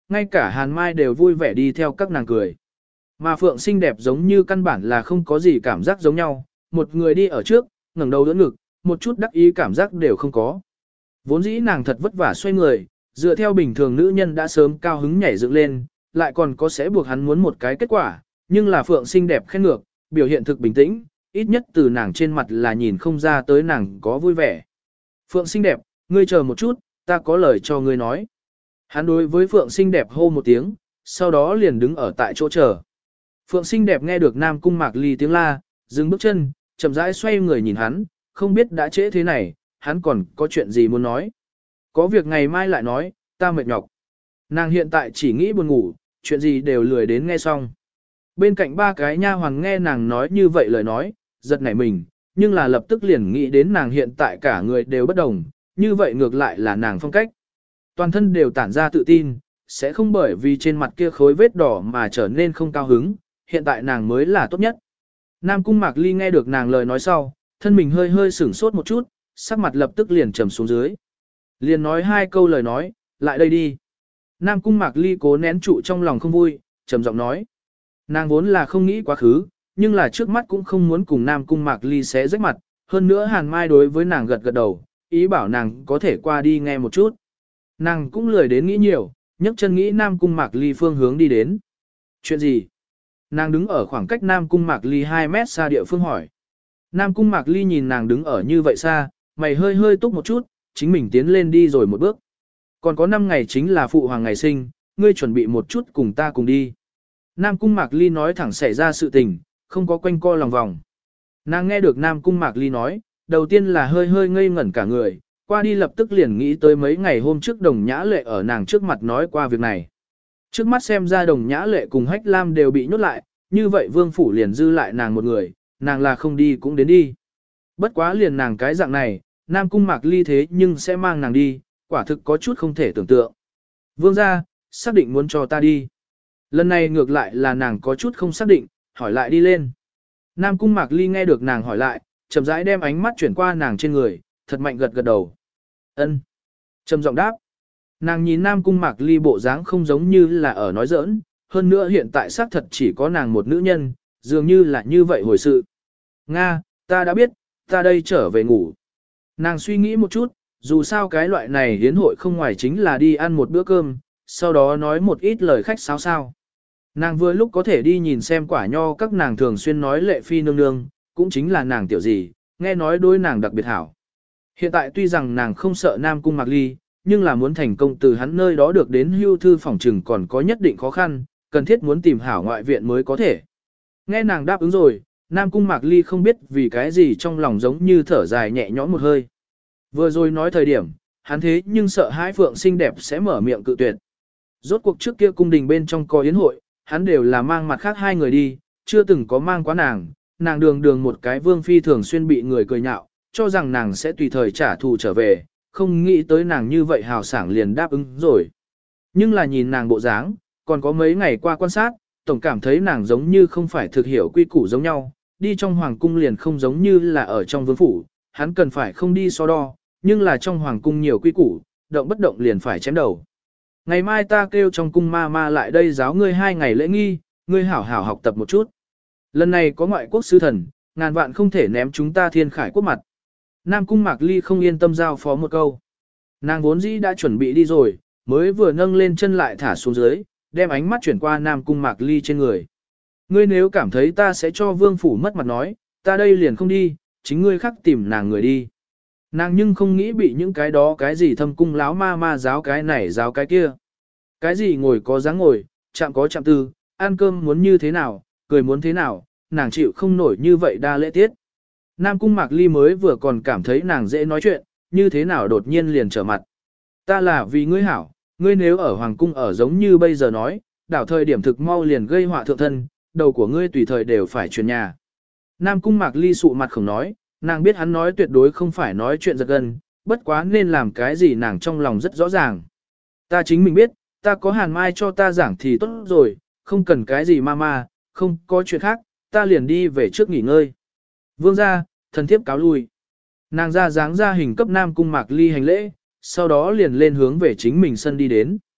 ngay cả Hàn Mai đều vui vẻ đi theo các nàng cười. Mà Phượng xinh đẹp giống như căn bản là không có gì cảm giác giống nhau, một người đi ở trước, ngẩng đầu đỡ ngực, một chút đắc ý cảm giác đều không có. Vốn dĩ nàng thật vất vả xoay người, dựa theo bình thường nữ nhân đã sớm cao hứng nhảy dựng lên, lại còn có sẽ buộc hắn muốn một cái kết quả, nhưng là Phượng xinh đẹp khen ngược, biểu hiện thực bình tĩnh, ít nhất từ nàng trên mặt là nhìn không ra tới nàng có vui vẻ. Phượng xinh đẹp, ngươi chờ một chút, ta có lời cho ngươi nói. Hắn đối với Phượng xinh đẹp hô một tiếng, sau đó liền đứng ở tại chỗ chờ. Phượng xinh đẹp nghe được Nam Cung Mạc Ly tiếng la, dừng bước chân, chậm rãi xoay người nhìn hắn, không biết đã trễ thế này, hắn còn có chuyện gì muốn nói. Có việc ngày mai lại nói, ta mệt nhọc. Nàng hiện tại chỉ nghĩ buồn ngủ, chuyện gì đều lười đến nghe xong. Bên cạnh ba cái nha hoàn nghe nàng nói như vậy lời nói, giật nảy mình, nhưng là lập tức liền nghĩ đến nàng hiện tại cả người đều bất đồng, như vậy ngược lại là nàng phong cách. Toàn thân đều tản ra tự tin, sẽ không bởi vì trên mặt kia khối vết đỏ mà trở nên không cao hứng, hiện tại nàng mới là tốt nhất. Nam Cung Mạc Ly nghe được nàng lời nói sau, thân mình hơi hơi sửng sốt một chút, sắc mặt lập tức liền trầm xuống dưới. Liền nói hai câu lời nói, lại đây đi. Nam Cung Mạc Ly cố nén trụ trong lòng không vui, trầm giọng nói. Nàng vốn là không nghĩ quá khứ, nhưng là trước mắt cũng không muốn cùng Nam Cung Mạc Ly xé rách mặt, hơn nữa Hàn Mai đối với nàng gật gật đầu, ý bảo nàng có thể qua đi nghe một chút. Nàng cũng lười đến nghĩ nhiều, nhấc chân nghĩ Nam Cung Mạc Ly phương hướng đi đến. Chuyện gì? Nàng đứng ở khoảng cách Nam Cung Mạc Ly hai mét xa địa phương hỏi. Nam Cung Mạc Ly nhìn nàng đứng ở như vậy xa, mày hơi hơi túc một chút, chính mình tiến lên đi rồi một bước. Còn có năm ngày chính là phụ hoàng ngày sinh, ngươi chuẩn bị một chút cùng ta cùng đi. Nam Cung Mạc Ly nói thẳng xảy ra sự tình, không có quanh co lòng vòng. Nàng nghe được Nam Cung Mạc Ly nói, đầu tiên là hơi hơi ngây ngẩn cả người, qua đi lập tức liền nghĩ tới mấy ngày hôm trước Đồng Nhã Lệ ở nàng trước mặt nói qua việc này. Trước mắt xem ra Đồng Nhã Lệ cùng Hách Lam đều bị nhốt lại, như vậy Vương Phủ liền dư lại nàng một người, nàng là không đi cũng đến đi. Bất quá liền nàng cái dạng này, Nam Cung Mạc Ly thế nhưng sẽ mang nàng đi, quả thực có chút không thể tưởng tượng. Vương gia, xác định muốn cho ta đi. Lần này ngược lại là nàng có chút không xác định, hỏi lại đi lên. Nam Cung Mạc Ly nghe được nàng hỏi lại, chậm rãi đem ánh mắt chuyển qua nàng trên người, thật mạnh gật gật đầu. Ân. Trầm giọng đáp. Nàng nhìn Nam Cung Mạc Ly bộ dáng không giống như là ở nói giỡn, hơn nữa hiện tại xác thật chỉ có nàng một nữ nhân, dường như là như vậy hồi sự. Nga, ta đã biết, ta đây trở về ngủ. Nàng suy nghĩ một chút, dù sao cái loại này hiến hội không ngoài chính là đi ăn một bữa cơm, sau đó nói một ít lời khách sáo sao. Nàng vừa lúc có thể đi nhìn xem quả nho các nàng thường xuyên nói lệ phi nương nương, cũng chính là nàng tiểu gì, nghe nói đối nàng đặc biệt hảo. Hiện tại tuy rằng nàng không sợ Nam Cung Mạc Ly, nhưng là muốn thành công từ hắn nơi đó được đến hưu thư phòng trừng còn có nhất định khó khăn, cần thiết muốn tìm hảo ngoại viện mới có thể. Nghe nàng đáp ứng rồi, Nam Cung Mạc Ly không biết vì cái gì trong lòng giống như thở dài nhẹ nhõm một hơi. Vừa rồi nói thời điểm, hắn thế nhưng sợ hãi Phượng xinh đẹp sẽ mở miệng cự tuyệt. Rốt cuộc trước kia cung đình bên trong có yến hội, hắn đều là mang mặt khác hai người đi, chưa từng có mang quá nàng, nàng đường đường một cái vương phi thường xuyên bị người cười nhạo, cho rằng nàng sẽ tùy thời trả thù trở về, không nghĩ tới nàng như vậy hào sảng liền đáp ứng rồi. Nhưng là nhìn nàng bộ dáng, còn có mấy ngày qua quan sát, tổng cảm thấy nàng giống như không phải thực hiểu quy củ giống nhau, đi trong hoàng cung liền không giống như là ở trong vương phủ, hắn cần phải không đi so đo, nhưng là trong hoàng cung nhiều quy củ, động bất động liền phải chém đầu. Ngày mai ta kêu trong cung ma ma lại đây giáo ngươi hai ngày lễ nghi, ngươi hảo hảo học tập một chút. Lần này có ngoại quốc sứ thần, ngàn vạn không thể ném chúng ta thiên khải quốc mặt. Nam Cung Mạc Ly không yên tâm giao phó một câu. Nàng vốn dĩ đã chuẩn bị đi rồi, mới vừa nâng lên chân lại thả xuống dưới, đem ánh mắt chuyển qua Nam Cung Mạc Ly trên người. Ngươi nếu cảm thấy ta sẽ cho vương phủ mất mặt nói, ta đây liền không đi, chính ngươi khắc tìm nàng người đi. Nàng nhưng không nghĩ bị những cái đó cái gì thâm cung láo ma ma giáo cái này giáo cái kia. Cái gì ngồi có dáng ngồi, chạm có chạm tư, ăn cơm muốn như thế nào, cười muốn thế nào, nàng chịu không nổi như vậy đa lễ tiết. Nam Cung Mạc Ly mới vừa còn cảm thấy nàng dễ nói chuyện, như thế nào đột nhiên liền trở mặt. Ta là vì ngươi hảo, ngươi nếu ở Hoàng Cung ở giống như bây giờ nói, đảo thời điểm thực mau liền gây họa thượng thân, đầu của ngươi tùy thời đều phải chuyển nhà. Nam Cung Mạc Ly sụ mặt không nói, nàng biết hắn nói tuyệt đối không phải nói chuyện giật gân, bất quá nên làm cái gì nàng trong lòng rất rõ ràng. Ta chính mình biết, ta có Hàn Mai cho ta giảng thì tốt rồi, không cần cái gì ma ma, không có chuyện khác, ta liền đi về trước nghỉ ngơi. Vương gia, thần thiếp cáo lui. Nàng ra dáng ra hình cấp Nam Cung Mạc Ly hành lễ, sau đó liền lên hướng về chính mình sân đi đến.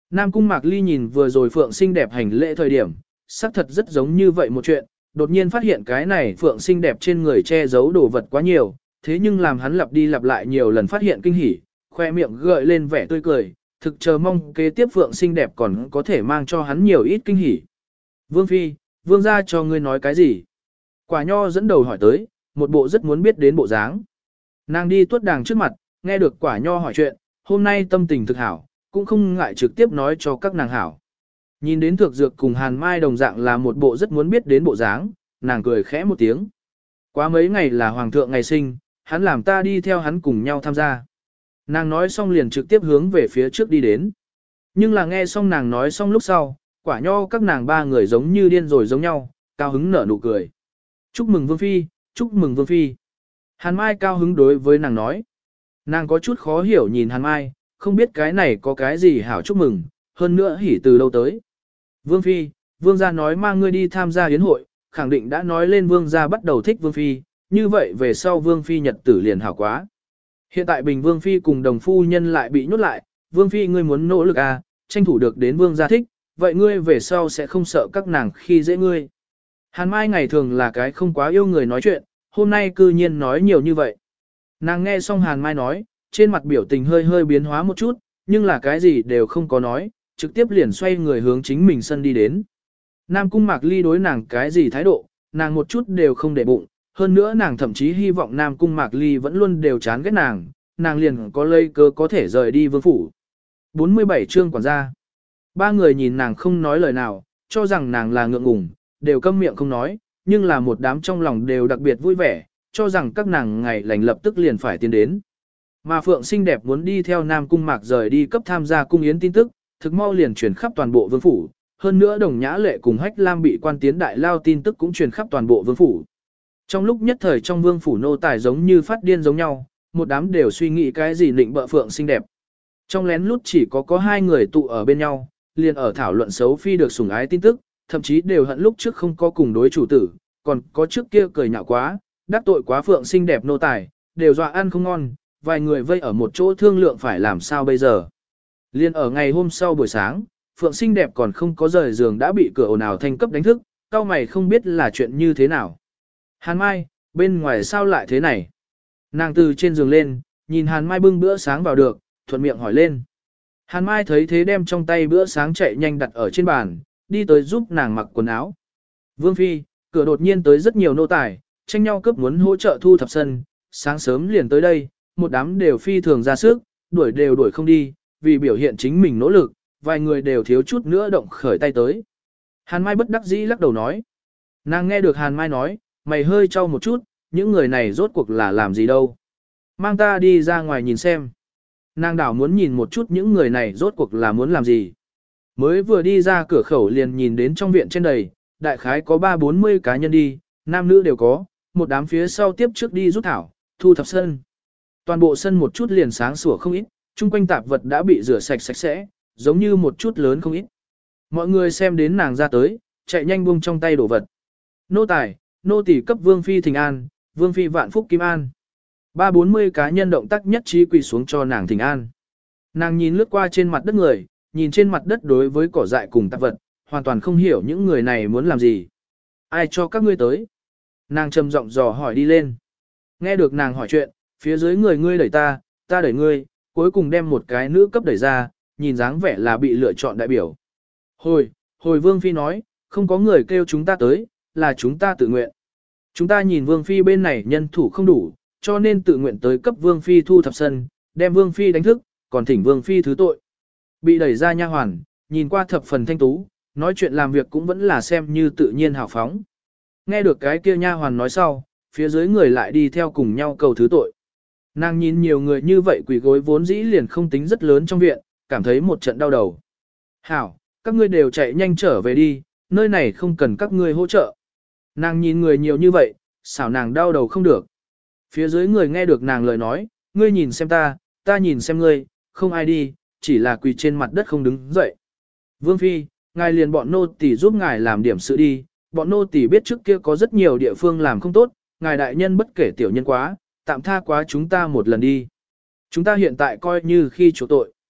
Nam Cung Mạc Ly nhìn vừa rồi Phượng xinh đẹp hành lễ thời điểm, xác thật rất giống như vậy một chuyện, đột nhiên phát hiện cái này Phượng xinh đẹp trên người che giấu đồ vật quá nhiều, thế nhưng làm hắn lặp đi lặp lại nhiều lần phát hiện kinh hỉ, khoe miệng gợi lên vẻ tươi cười, thực chờ mong kế tiếp Phượng xinh đẹp còn có thể mang cho hắn nhiều ít kinh hỉ. Vương Phi, Vương gia cho ngươi nói cái gì? Quả nho dẫn đầu hỏi tới, một bộ rất muốn biết đến bộ dáng. Nàng đi tuốt đàng trước mặt, nghe được quả nho hỏi chuyện, hôm nay tâm tình thực hảo, cũng không ngại trực tiếp nói cho các nàng hảo. Nhìn đến Thược Dược cùng Hàn Mai đồng dạng là một bộ rất muốn biết đến bộ dáng, nàng cười khẽ một tiếng. Quá mấy ngày là Hoàng thượng ngày sinh, hắn làm ta đi theo hắn cùng nhau tham gia. Nàng nói xong liền trực tiếp hướng về phía trước đi đến. Nhưng là nghe xong nàng nói xong lúc sau, quả nho các nàng ba người giống như điên rồi giống nhau, cao hứng nở nụ cười. Chúc mừng Vương Phi, chúc mừng Vương Phi. Hàn Mai cao hứng đối với nàng nói. Nàng có chút khó hiểu nhìn Hàn Mai, không biết cái này có cái gì hảo chúc mừng, hơn nữa hỉ từ đâu tới. Vương Phi, Vương gia nói mang ngươi đi tham gia yến hội, khẳng định đã nói lên Vương gia bắt đầu thích Vương Phi, như vậy về sau Vương Phi nhật tử liền hảo quá. Hiện tại Bình Vương Phi cùng đồng phu nhân lại bị nhốt lại, Vương Phi ngươi muốn nỗ lực à, tranh thủ được đến Vương gia thích, vậy ngươi về sau sẽ không sợ các nàng khi dễ ngươi. Hàn Mai ngày thường là cái không quá yêu người nói chuyện, hôm nay cư nhiên nói nhiều như vậy. Nàng nghe xong Hàn Mai nói, trên mặt biểu tình hơi hơi biến hóa một chút, nhưng là cái gì đều không có nói, trực tiếp liền xoay người hướng chính mình sân đi đến. Nam Cung Mạc Ly đối nàng cái gì thái độ, nàng một chút đều không để bụng, hơn nữa nàng thậm chí hy vọng Nam Cung Mạc Ly vẫn luôn đều chán ghét nàng, nàng liền có lây cơ có thể rời đi vương phủ. bốn mươi bảy chương quản gia. Ba người nhìn nàng không nói lời nào, cho rằng nàng là ngượng ngùng, đều câm miệng không nói, nhưng là một đám trong lòng đều đặc biệt vui vẻ, cho rằng các nàng ngày lành lập tức liền phải tiến đến. Mà Phượng xinh đẹp muốn đi theo Nam Cung Mạc rời đi cấp tham gia cung yến tin tức, thực mau liền truyền khắp toàn bộ vương phủ, hơn nữa Đồng Nhã Lệ cùng Hách Lam bị quan tiến đại lao tin tức cũng truyền khắp toàn bộ vương phủ. Trong lúc nhất thời trong vương phủ nô tài giống như phát điên giống nhau, một đám đều suy nghĩ cái gì định bợ Phượng xinh đẹp. Trong lén lút chỉ có có hai người tụ ở bên nhau, liền ở thảo luận xấu phi được sủng ái tin tức, thậm chí đều hận lúc trước không có cùng đối chủ tử, còn có trước kia cười nhạo quá, đắc tội quá Phượng xinh đẹp nô tài, đều dọa ăn không ngon, vài người vây ở một chỗ thương lượng phải làm sao bây giờ. Liên ở ngày hôm sau buổi sáng, Phượng xinh đẹp còn không có rời giường đã bị cửa ồn ào thanh cấp đánh thức, cao mày không biết là chuyện như thế nào. Hàn Mai, bên ngoài sao lại thế này? Nàng từ trên giường lên, nhìn Hàn Mai bưng bữa sáng vào được, thuận miệng hỏi lên. Hàn Mai thấy thế đem trong tay bữa sáng chạy nhanh đặt ở trên bàn, đi tới giúp nàng mặc quần áo. Vương Phi, cửa đột nhiên tới rất nhiều nô tài, tranh nhau cướp muốn hỗ trợ thu thập sân, sáng sớm liền tới đây, một đám đều phi thường ra sức, đuổi đều đuổi không đi, vì biểu hiện chính mình nỗ lực, vài người đều thiếu chút nữa động khởi tay tới. Hàn Mai bất đắc dĩ lắc đầu nói. Nàng nghe được Hàn Mai nói, mày hơi trao một chút, những người này rốt cuộc là làm gì đâu. Mang ta đi ra ngoài nhìn xem. Nàng đảo muốn nhìn một chút những người này rốt cuộc là muốn làm gì. Mới vừa đi ra cửa khẩu liền nhìn đến trong viện trên đầy, đại khái có ba bốn mươi cá nhân đi, nam nữ đều có, một đám phía sau tiếp trước đi rút thảo, thu thập sân. Toàn bộ sân một chút liền sáng sủa không ít, chung quanh tạp vật đã bị rửa sạch sạch sẽ, giống như một chút lớn không ít. Mọi người xem đến nàng ra tới, chạy nhanh buông trong tay đổ vật. Nô tài, nô tỳ cấp Vương Phi thỉnh an, Vương Phi vạn phúc kim an. Ba bốn mươi cá nhân động tác nhất trí quỳ xuống cho nàng thỉnh an. Nàng nhìn lướt qua trên mặt đất người, nhìn trên mặt đất đối với cỏ dại cùng tạp vật, hoàn toàn không hiểu những người này muốn làm gì. Ai cho các ngươi tới? Nàng trầm giọng dò hỏi đi lên. Nghe được nàng hỏi chuyện, phía dưới người ngươi đẩy ta, ta đẩy ngươi, cuối cùng đem một cái nữ cấp đẩy ra, nhìn dáng vẻ là bị lựa chọn đại biểu. Hồi, hồi Vương Phi nói, không có người kêu chúng ta tới, là chúng ta tự nguyện. Chúng ta nhìn Vương Phi bên này nhân thủ không đủ, cho nên tự nguyện tới cấp Vương Phi thu thập sân, đem Vương Phi đánh thức, còn thỉnh Vương Phi thứ tội. Bị đẩy ra nha hoàn, nhìn qua thập phần thanh tú, nói chuyện làm việc cũng vẫn là xem như tự nhiên hào phóng. Nghe được cái kia nha hoàn nói sau, phía dưới người lại đi theo cùng nhau cầu thứ tội. Nàng nhìn nhiều người như vậy quỳ gối vốn dĩ liền không tính rất lớn trong viện, cảm thấy một trận đau đầu. Hảo, các ngươi đều chạy nhanh trở về đi, nơi này không cần các ngươi hỗ trợ. Nàng nhìn người nhiều như vậy, xảo nàng đau đầu không được. Phía dưới người nghe được nàng lời nói, ngươi nhìn xem ta, ta nhìn xem ngươi, không ai đi, chỉ là quỳ trên mặt đất không đứng dậy. Vương Phi, ngài liền bọn nô tỳ giúp ngài làm điểm sự đi, bọn nô tỳ biết trước kia có rất nhiều địa phương làm không tốt, ngài đại nhân bất kể tiểu nhân quá, tạm tha quá chúng ta một lần đi. Chúng ta hiện tại coi như khi chỗ tội.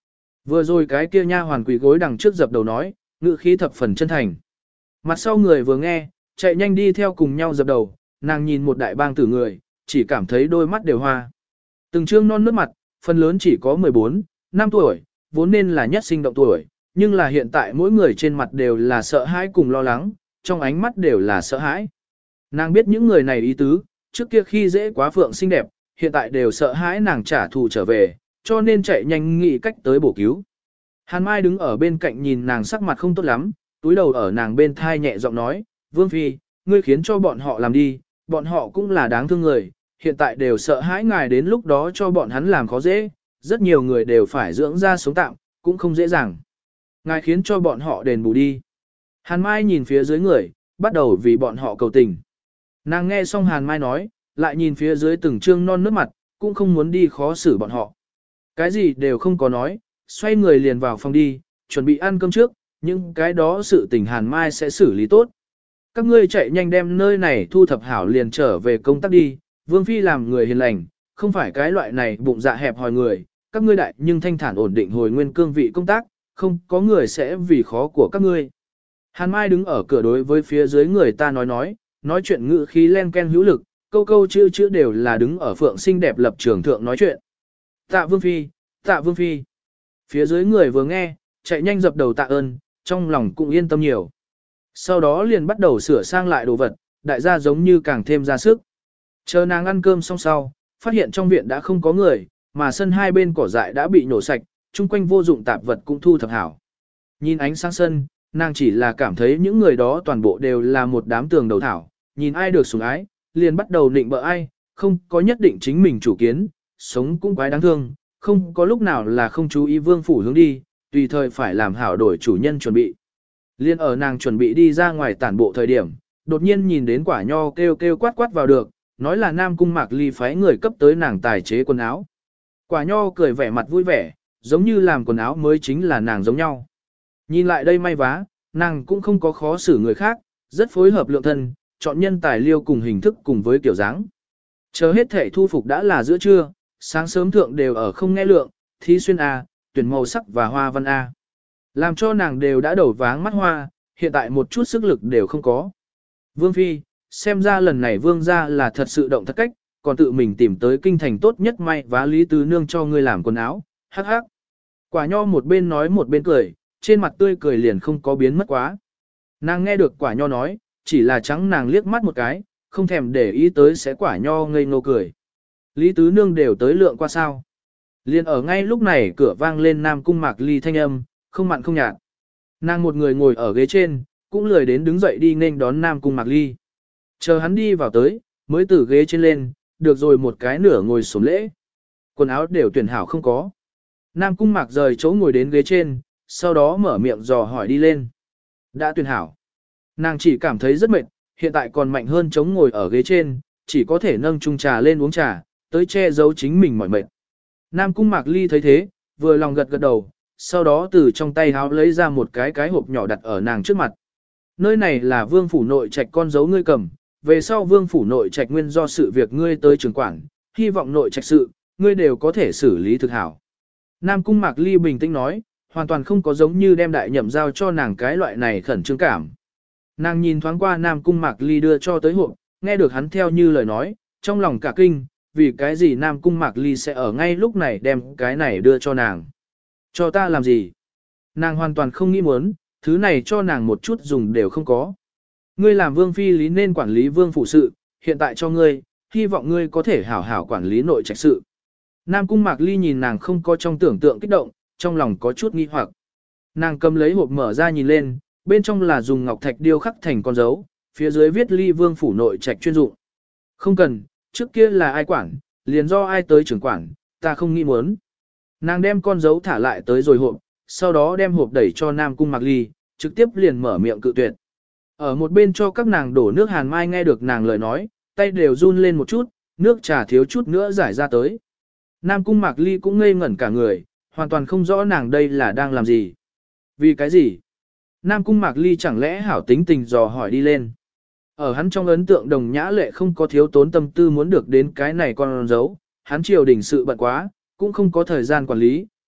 Vừa rồi cái kia nha hoàn quỳ gối đằng trước dập đầu nói, ngữ khí thập phần chân thành. Mặt sau người vừa nghe, chạy nhanh đi theo cùng nhau dập đầu, nàng nhìn một đại bang tử người, chỉ cảm thấy đôi mắt đều hoa. Từng trương non nước mặt, phần lớn chỉ có mười bốn, năm tuổi, vốn nên là nhất sinh động tuổi, nhưng là hiện tại mỗi người trên mặt đều là sợ hãi cùng lo lắng, trong ánh mắt đều là sợ hãi. Nàng biết những người này ý tứ, trước kia khi dễ quá phượng xinh đẹp, hiện tại đều sợ hãi nàng trả thù trở về, cho nên chạy nhanh nghĩ cách tới bổ cứu. Hàn Mai đứng ở bên cạnh nhìn nàng sắc mặt không tốt lắm, túi đầu ở nàng bên thai nhẹ giọng nói, Vương Phi, ngươi khiến cho bọn họ làm đi, bọn họ cũng là đáng thương người, hiện tại đều sợ hãi ngài đến lúc đó cho bọn hắn làm khó dễ, rất nhiều người đều phải dưỡng ra sống tạm, cũng không dễ dàng. Ngài khiến cho bọn họ đền bù đi. Hàn Mai nhìn phía dưới người, bắt đầu vì bọn họ cầu tình. Nàng nghe xong Hàn Mai nói, lại nhìn phía dưới từng trương non nước mặt, cũng không muốn đi khó xử bọn họ. Cái gì đều không có nói, xoay người liền vào phòng đi, chuẩn bị ăn cơm trước, nhưng cái đó sự tình Hàn Mai sẽ xử lý tốt. Các ngươi chạy nhanh đem nơi này thu thập hảo liền trở về công tác đi, Vương Phi làm người hiền lành, không phải cái loại này bụng dạ hẹp hòi người, các ngươi đại nhưng thanh thản ổn định hồi nguyên cương vị công tác, không có người sẽ vì khó của các ngươi. Hàn Mai đứng ở cửa đối với phía dưới người ta nói nói, nói chuyện ngữ khí len ken hữu lực, câu câu chữ chữ đều là đứng ở phượng xinh đẹp lập trường thượng nói chuyện. Tạ Vương Phi, tạ Vương Phi. Phía dưới người vừa nghe, chạy nhanh dập đầu tạ ơn, trong lòng cũng yên tâm nhiều. Sau đó liền bắt đầu sửa sang lại đồ vật, đại gia giống như càng thêm ra sức. Chờ nàng ăn cơm xong sau, phát hiện trong viện đã không có người, mà sân hai bên cỏ dại đã bị nổ sạch, chung quanh vô dụng tạp vật cũng thu thập hảo. Nhìn ánh sáng sân, nàng chỉ là cảm thấy những người đó toàn bộ đều là một đám tường đầu thảo, nhìn ai được sủng ái, liền bắt đầu định bợ ai, không có nhất định chính mình chủ kiến, sống cũng quái đáng thương, không có lúc nào là không chú ý vương phủ hướng đi, tùy thời phải làm hảo đổi chủ nhân chuẩn bị. Liên ở nàng chuẩn bị đi ra ngoài tản bộ thời điểm, đột nhiên nhìn đến quả nho kêu kêu quát quát vào được, nói là Nam Cung Mạc Ly phái người cấp tới nàng tài chế quần áo. Quả nho cười vẻ mặt vui vẻ, giống như làm quần áo mới chính là nàng giống nhau. Nhìn lại đây may vá, nàng cũng không có khó xử người khác, rất phối hợp lượng thân, chọn nhân tài liêu cùng hình thức cùng với kiểu dáng. Chờ hết thể thu phục đã là giữa trưa, sáng sớm thượng đều ở không nghe lượng, thí xuyên A, tuyển màu sắc và hoa văn A. Làm cho nàng đều đã đầu váng mắt hoa, hiện tại một chút sức lực đều không có. Vương Phi, xem ra lần này vương gia là thật sự động thật cách, còn tự mình tìm tới kinh thành tốt nhất may vá Lý Tứ Nương cho ngươi làm quần áo, hắc hắc. Quả nho một bên nói một bên cười, trên mặt tươi cười liền không có biến mất quá. Nàng nghe được quả nho nói, chỉ là trắng nàng liếc mắt một cái, không thèm để ý tới sẽ quả nho ngây ngô cười. Lý Tứ Nương đều tới lượng qua sao. Liền ở ngay lúc này cửa vang lên Nam Cung Mạc Ly thanh âm, không mặn không nhạt. Nàng một người ngồi ở ghế trên, cũng lười đến đứng dậy đi nên đón Nam Cung Mạc Ly. Chờ hắn đi vào tới, mới từ ghế trên lên, được rồi một cái nửa ngồi xổm lễ. Quần áo đều tuyển hảo không có. Nam Cung Mạc rời chỗ ngồi đến ghế trên, sau đó mở miệng dò hỏi đi lên. Đã tuyển hảo. Nàng chỉ cảm thấy rất mệt, hiện tại còn mạnh hơn chống ngồi ở ghế trên, chỉ có thể nâng chung trà lên uống trà, tới che giấu chính mình mỏi mệt. Nam Cung Mạc Ly thấy thế, vừa lòng gật gật đầu, sau đó từ trong tay háo lấy ra một cái cái hộp nhỏ đặt ở nàng trước mặt. Nơi này là vương phủ nội trạch con dấu ngươi cầm, về sau vương phủ nội trạch nguyên do sự việc ngươi tới trường quản, hy vọng nội trạch sự, ngươi đều có thể xử lý thực hảo. Nam Cung Mạc Ly bình tĩnh nói, hoàn toàn không có giống như đem đại nhậm giao cho nàng cái loại này khẩn trương cảm. Nàng nhìn thoáng qua Nam Cung Mạc Ly đưa cho tới hộp, nghe được hắn theo như lời nói, trong lòng cả kinh, vì cái gì Nam Cung Mạc Ly sẽ ở ngay lúc này đem cái này đưa cho nàng. Cho ta làm gì? Nàng hoàn toàn không nghĩ muốn, thứ này cho nàng một chút dùng đều không có. Ngươi làm vương phi lý nên quản lý vương phủ sự, hiện tại cho ngươi, hy vọng ngươi có thể hảo hảo quản lý nội trạch sự. Nam Cung Mạc Ly nhìn nàng không có trong tưởng tượng kích động, trong lòng có chút nghi hoặc. Nàng cầm lấy hộp mở ra nhìn lên, bên trong là dùng ngọc thạch điêu khắc thành con dấu, phía dưới viết Ly vương phủ nội trạch chuyên dụng. Không cần, trước kia là ai quản, liền do ai tới trưởng quản, ta không nghĩ muốn. Nàng đem con dấu thả lại tới rồi hộp, sau đó đem hộp đẩy cho Nam Cung Mạc Ly, trực tiếp liền mở miệng cự tuyệt. Ở một bên cho các nàng đổ nước Hàn Mai nghe được nàng lời nói, tay đều run lên một chút, nước trà thiếu chút nữa giải ra tới. Nam Cung Mạc Ly cũng ngây ngẩn cả người, hoàn toàn không rõ nàng đây là đang làm gì. Vì cái gì? Nam Cung Mạc Ly chẳng lẽ hảo tính tình dò hỏi đi lên. Ở hắn trong ấn tượng Đồng Nhã Lệ không có thiếu tốn tâm tư muốn được đến cái này con dấu, hắn triều đình sự bận quá, cũng không có thời gian quản lý,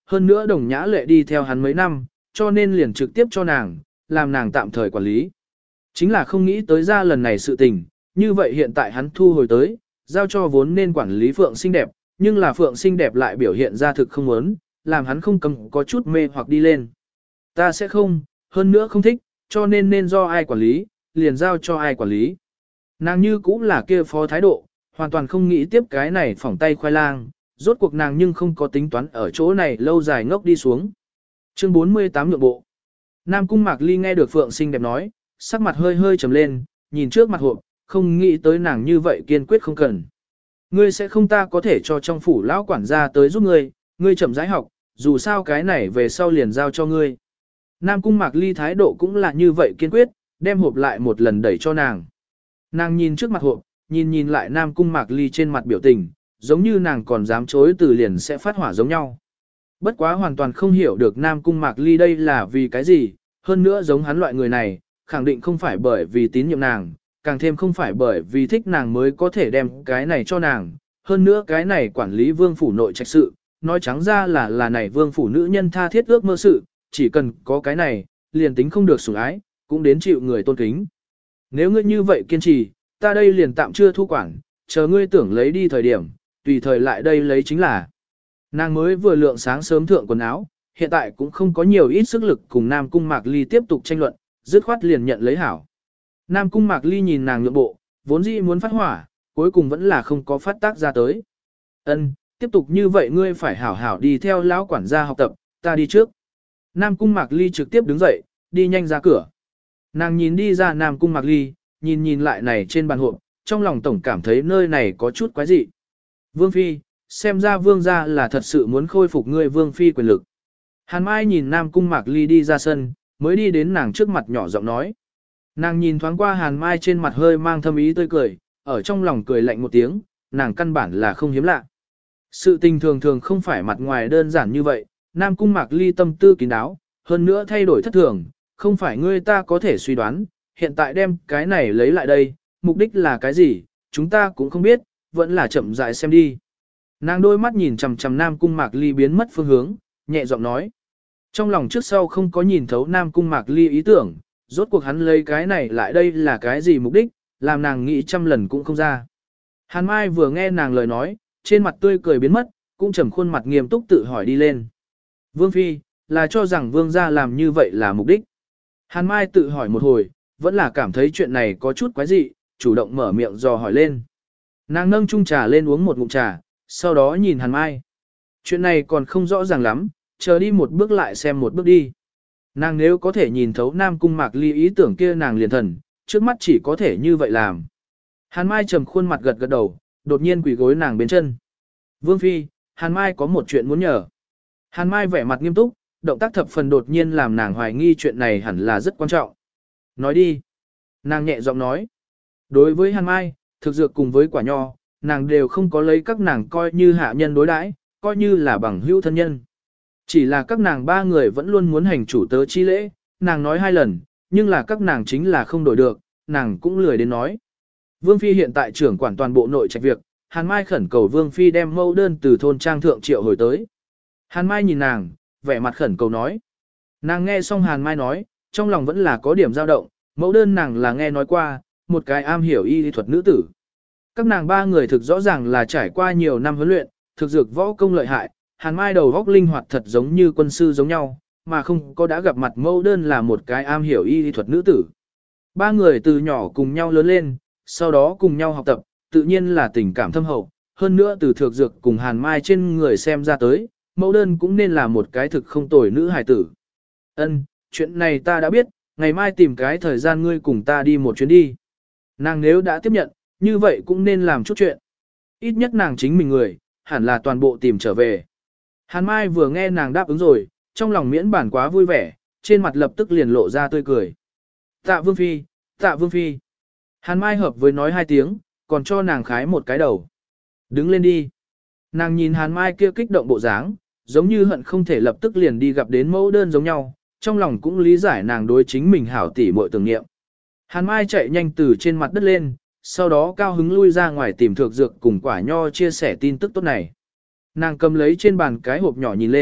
hơn nữa Đồng Nhã Lệ đi theo hắn mấy năm, cho nên liền trực tiếp cho nàng, làm nàng tạm thời quản lý. Chính là không nghĩ tới ra lần này sự tình, như vậy hiện tại hắn thu hồi tới, giao cho vốn nên quản lý Phượng xinh đẹp, nhưng là Phượng xinh đẹp lại biểu hiện ra thực không muốn, làm hắn không cầm có chút mê hoặc đi lên. Ta sẽ không, hơn nữa không thích, cho nên nên do ai quản lý, liền giao cho ai quản lý. Nàng như cũng là kia phó thái độ, hoàn toàn không nghĩ tiếp cái này phỏng tay khoai lang, rốt cuộc nàng nhưng không có tính toán ở chỗ này lâu dài ngốc đi xuống. Chương bốn mươi tám nhượng bộ. Nam Cung Mạc Ly nghe được Phượng xinh đẹp nói, sắc mặt hơi hơi trầm lên, nhìn trước mặt hộp, không nghĩ tới nàng như vậy kiên quyết không cần. Ngươi sẽ không ta có thể cho trong phủ lão quản gia tới giúp ngươi, ngươi chậm rãi học, dù sao cái này về sau liền giao cho ngươi. Nam Cung Mạc Ly thái độ cũng là như vậy kiên quyết, đem hộp lại một lần đẩy cho nàng. Nàng nhìn trước mặt hộp, nhìn nhìn lại Nam Cung Mạc Ly trên mặt biểu tình, giống như nàng còn dám chối từ liền sẽ phát hỏa giống nhau. Bất quá hoàn toàn không hiểu được Nam Cung Mạc Ly đây là vì cái gì, hơn nữa giống hắn loại người này, khẳng định không phải bởi vì tín nhiệm nàng, càng thêm không phải bởi vì thích nàng mới có thể đem cái này cho nàng. Hơn nữa cái này quản lý vương phủ nội trạch sự, nói trắng ra là là này vương phủ nữ nhân tha thiết ước mơ sự, chỉ cần có cái này, liền tính không được sủng ái, cũng đến chịu người tôn kính. Nếu ngươi như vậy kiên trì, ta đây liền tạm chưa thu quản, chờ ngươi tưởng lấy đi thời điểm, tùy thời lại đây lấy chính là. Nàng mới vừa lượng sáng sớm thượng quần áo, hiện tại cũng không có nhiều ít sức lực cùng Nam Cung Mạc Ly tiếp tục tranh luận, dứt khoát liền nhận lấy hảo. Nam Cung Mạc Ly nhìn nàng nhượng bộ, vốn dĩ muốn phát hỏa, cuối cùng vẫn là không có phát tác ra tới. Ân, tiếp tục như vậy ngươi phải hảo hảo đi theo lão quản gia học tập, ta đi trước. Nam Cung Mạc Ly trực tiếp đứng dậy, đi nhanh ra cửa. Nàng nhìn đi ra Nam Cung Mạc Ly, nhìn nhìn lại này trên bàn hộp, trong lòng tổng cảm thấy nơi này có chút quái dị. Vương Phi, xem ra Vương gia là thật sự muốn khôi phục ngươi Vương Phi quyền lực. Hàn Mai nhìn Nam Cung Mạc Ly đi ra sân, mới đi đến nàng trước mặt nhỏ giọng nói. Nàng nhìn thoáng qua Hàn Mai trên mặt hơi mang thâm ý tươi cười, ở trong lòng cười lạnh một tiếng, nàng căn bản là không hiếm lạ. Sự tình thường thường không phải mặt ngoài đơn giản như vậy, Nam Cung Mạc Ly tâm tư kín đáo, hơn nữa thay đổi thất thường, không phải ngươi ta có thể suy đoán, hiện tại đem cái này lấy lại đây, mục đích là cái gì, chúng ta cũng không biết, vẫn là chậm rãi xem đi. Nàng đôi mắt nhìn chằm chằm Nam Cung Mạc Ly biến mất phương hướng, nhẹ giọng nói. Trong lòng trước sau không có nhìn thấu Nam Cung Mạc Ly ý tưởng, rốt cuộc hắn lấy cái này lại đây là cái gì mục đích, làm nàng nghĩ trăm lần cũng không ra. Hàn Mai vừa nghe nàng lời nói, trên mặt tươi cười biến mất, cũng trầm khuôn mặt nghiêm túc tự hỏi đi lên. Vương Phi, là cho rằng Vương gia làm như vậy là mục đích. Hàn Mai tự hỏi một hồi, vẫn là cảm thấy chuyện này có chút quái dị, chủ động mở miệng dò hỏi lên. Nàng nâng chung trà lên uống một ngụm trà, sau đó nhìn Hàn Mai. Chuyện này còn không rõ ràng lắm, chờ đi một bước lại xem một bước đi. Nàng nếu có thể nhìn thấu Nam Cung Mạc Ly ý tưởng kia nàng liền thần, trước mắt chỉ có thể như vậy làm. Hàn Mai trầm khuôn mặt gật gật đầu, đột nhiên quỳ gối nàng bên chân. Vương Phi, Hàn Mai có một chuyện muốn nhờ. Hàn Mai vẻ mặt nghiêm túc, động tác thập phần đột nhiên làm nàng hoài nghi chuyện này hẳn là rất quan trọng. Nói đi. Nàng nhẹ giọng nói. Đối với Hàn Mai, thực dược cùng với quả nho, nàng đều không có lấy các nàng coi như hạ nhân đối đãi, coi như là bằng hữu thân nhân. Chỉ là các nàng ba người vẫn luôn muốn hành chủ tớ chi lễ, nàng nói hai lần, nhưng là các nàng chính là không đổi được, nàng cũng lười đến nói. Vương Phi hiện tại trưởng quản toàn bộ nội trạch việc, Hàn Mai khẩn cầu Vương Phi đem mẫu đơn từ thôn trang thượng triệu hồi tới. Hàn Mai nhìn nàng, vẻ mặt khẩn cầu nói. Nàng nghe xong Hàn Mai nói, trong lòng vẫn là có điểm dao động, mẫu đơn nàng là nghe nói qua, một cái am hiểu y lý thuật nữ tử. Các nàng ba người thực rõ ràng là trải qua nhiều năm huấn luyện, thực dược võ công lợi hại, Hàn Mai đầu góc linh hoạt thật giống như quân sư giống nhau, mà không có đã gặp mặt mẫu đơn là một cái am hiểu y lý thuật nữ tử. Ba người từ nhỏ cùng nhau lớn lên, sau đó cùng nhau học tập, tự nhiên là tình cảm thâm hậu, hơn nữa từ thực dược cùng Hàn Mai trên người xem ra tới, mẫu đơn cũng nên là một cái thực không tồi nữ hài tử. Ân, chuyện này ta đã biết, ngày mai tìm cái thời gian ngươi cùng ta đi một chuyến đi. Nàng nếu đã tiếp nhận, như vậy cũng nên làm chút chuyện. Ít nhất nàng chính mình người, hẳn là toàn bộ tìm trở về. Hàn Mai vừa nghe nàng đáp ứng rồi, trong lòng miễn bản quá vui vẻ, trên mặt lập tức liền lộ ra tươi cười. Tạ Vương Phi, tạ Vương Phi. Hàn Mai hợp với nói hai tiếng, còn cho nàng khái một cái đầu. Đứng lên đi. Nàng nhìn Hàn Mai kia kích động bộ dáng, giống như hận không thể lập tức liền đi gặp đến mẫu đơn giống nhau, trong lòng cũng lý giải nàng đối chính mình hảo tỉ muội tưởng niệm. Hàn Mai chạy nhanh từ trên mặt đất lên, sau đó cao hứng lui ra ngoài tìm thược dược cùng quả nho chia sẻ tin tức tốt này. Nàng cầm lấy trên bàn cái hộp nhỏ nhìn lên,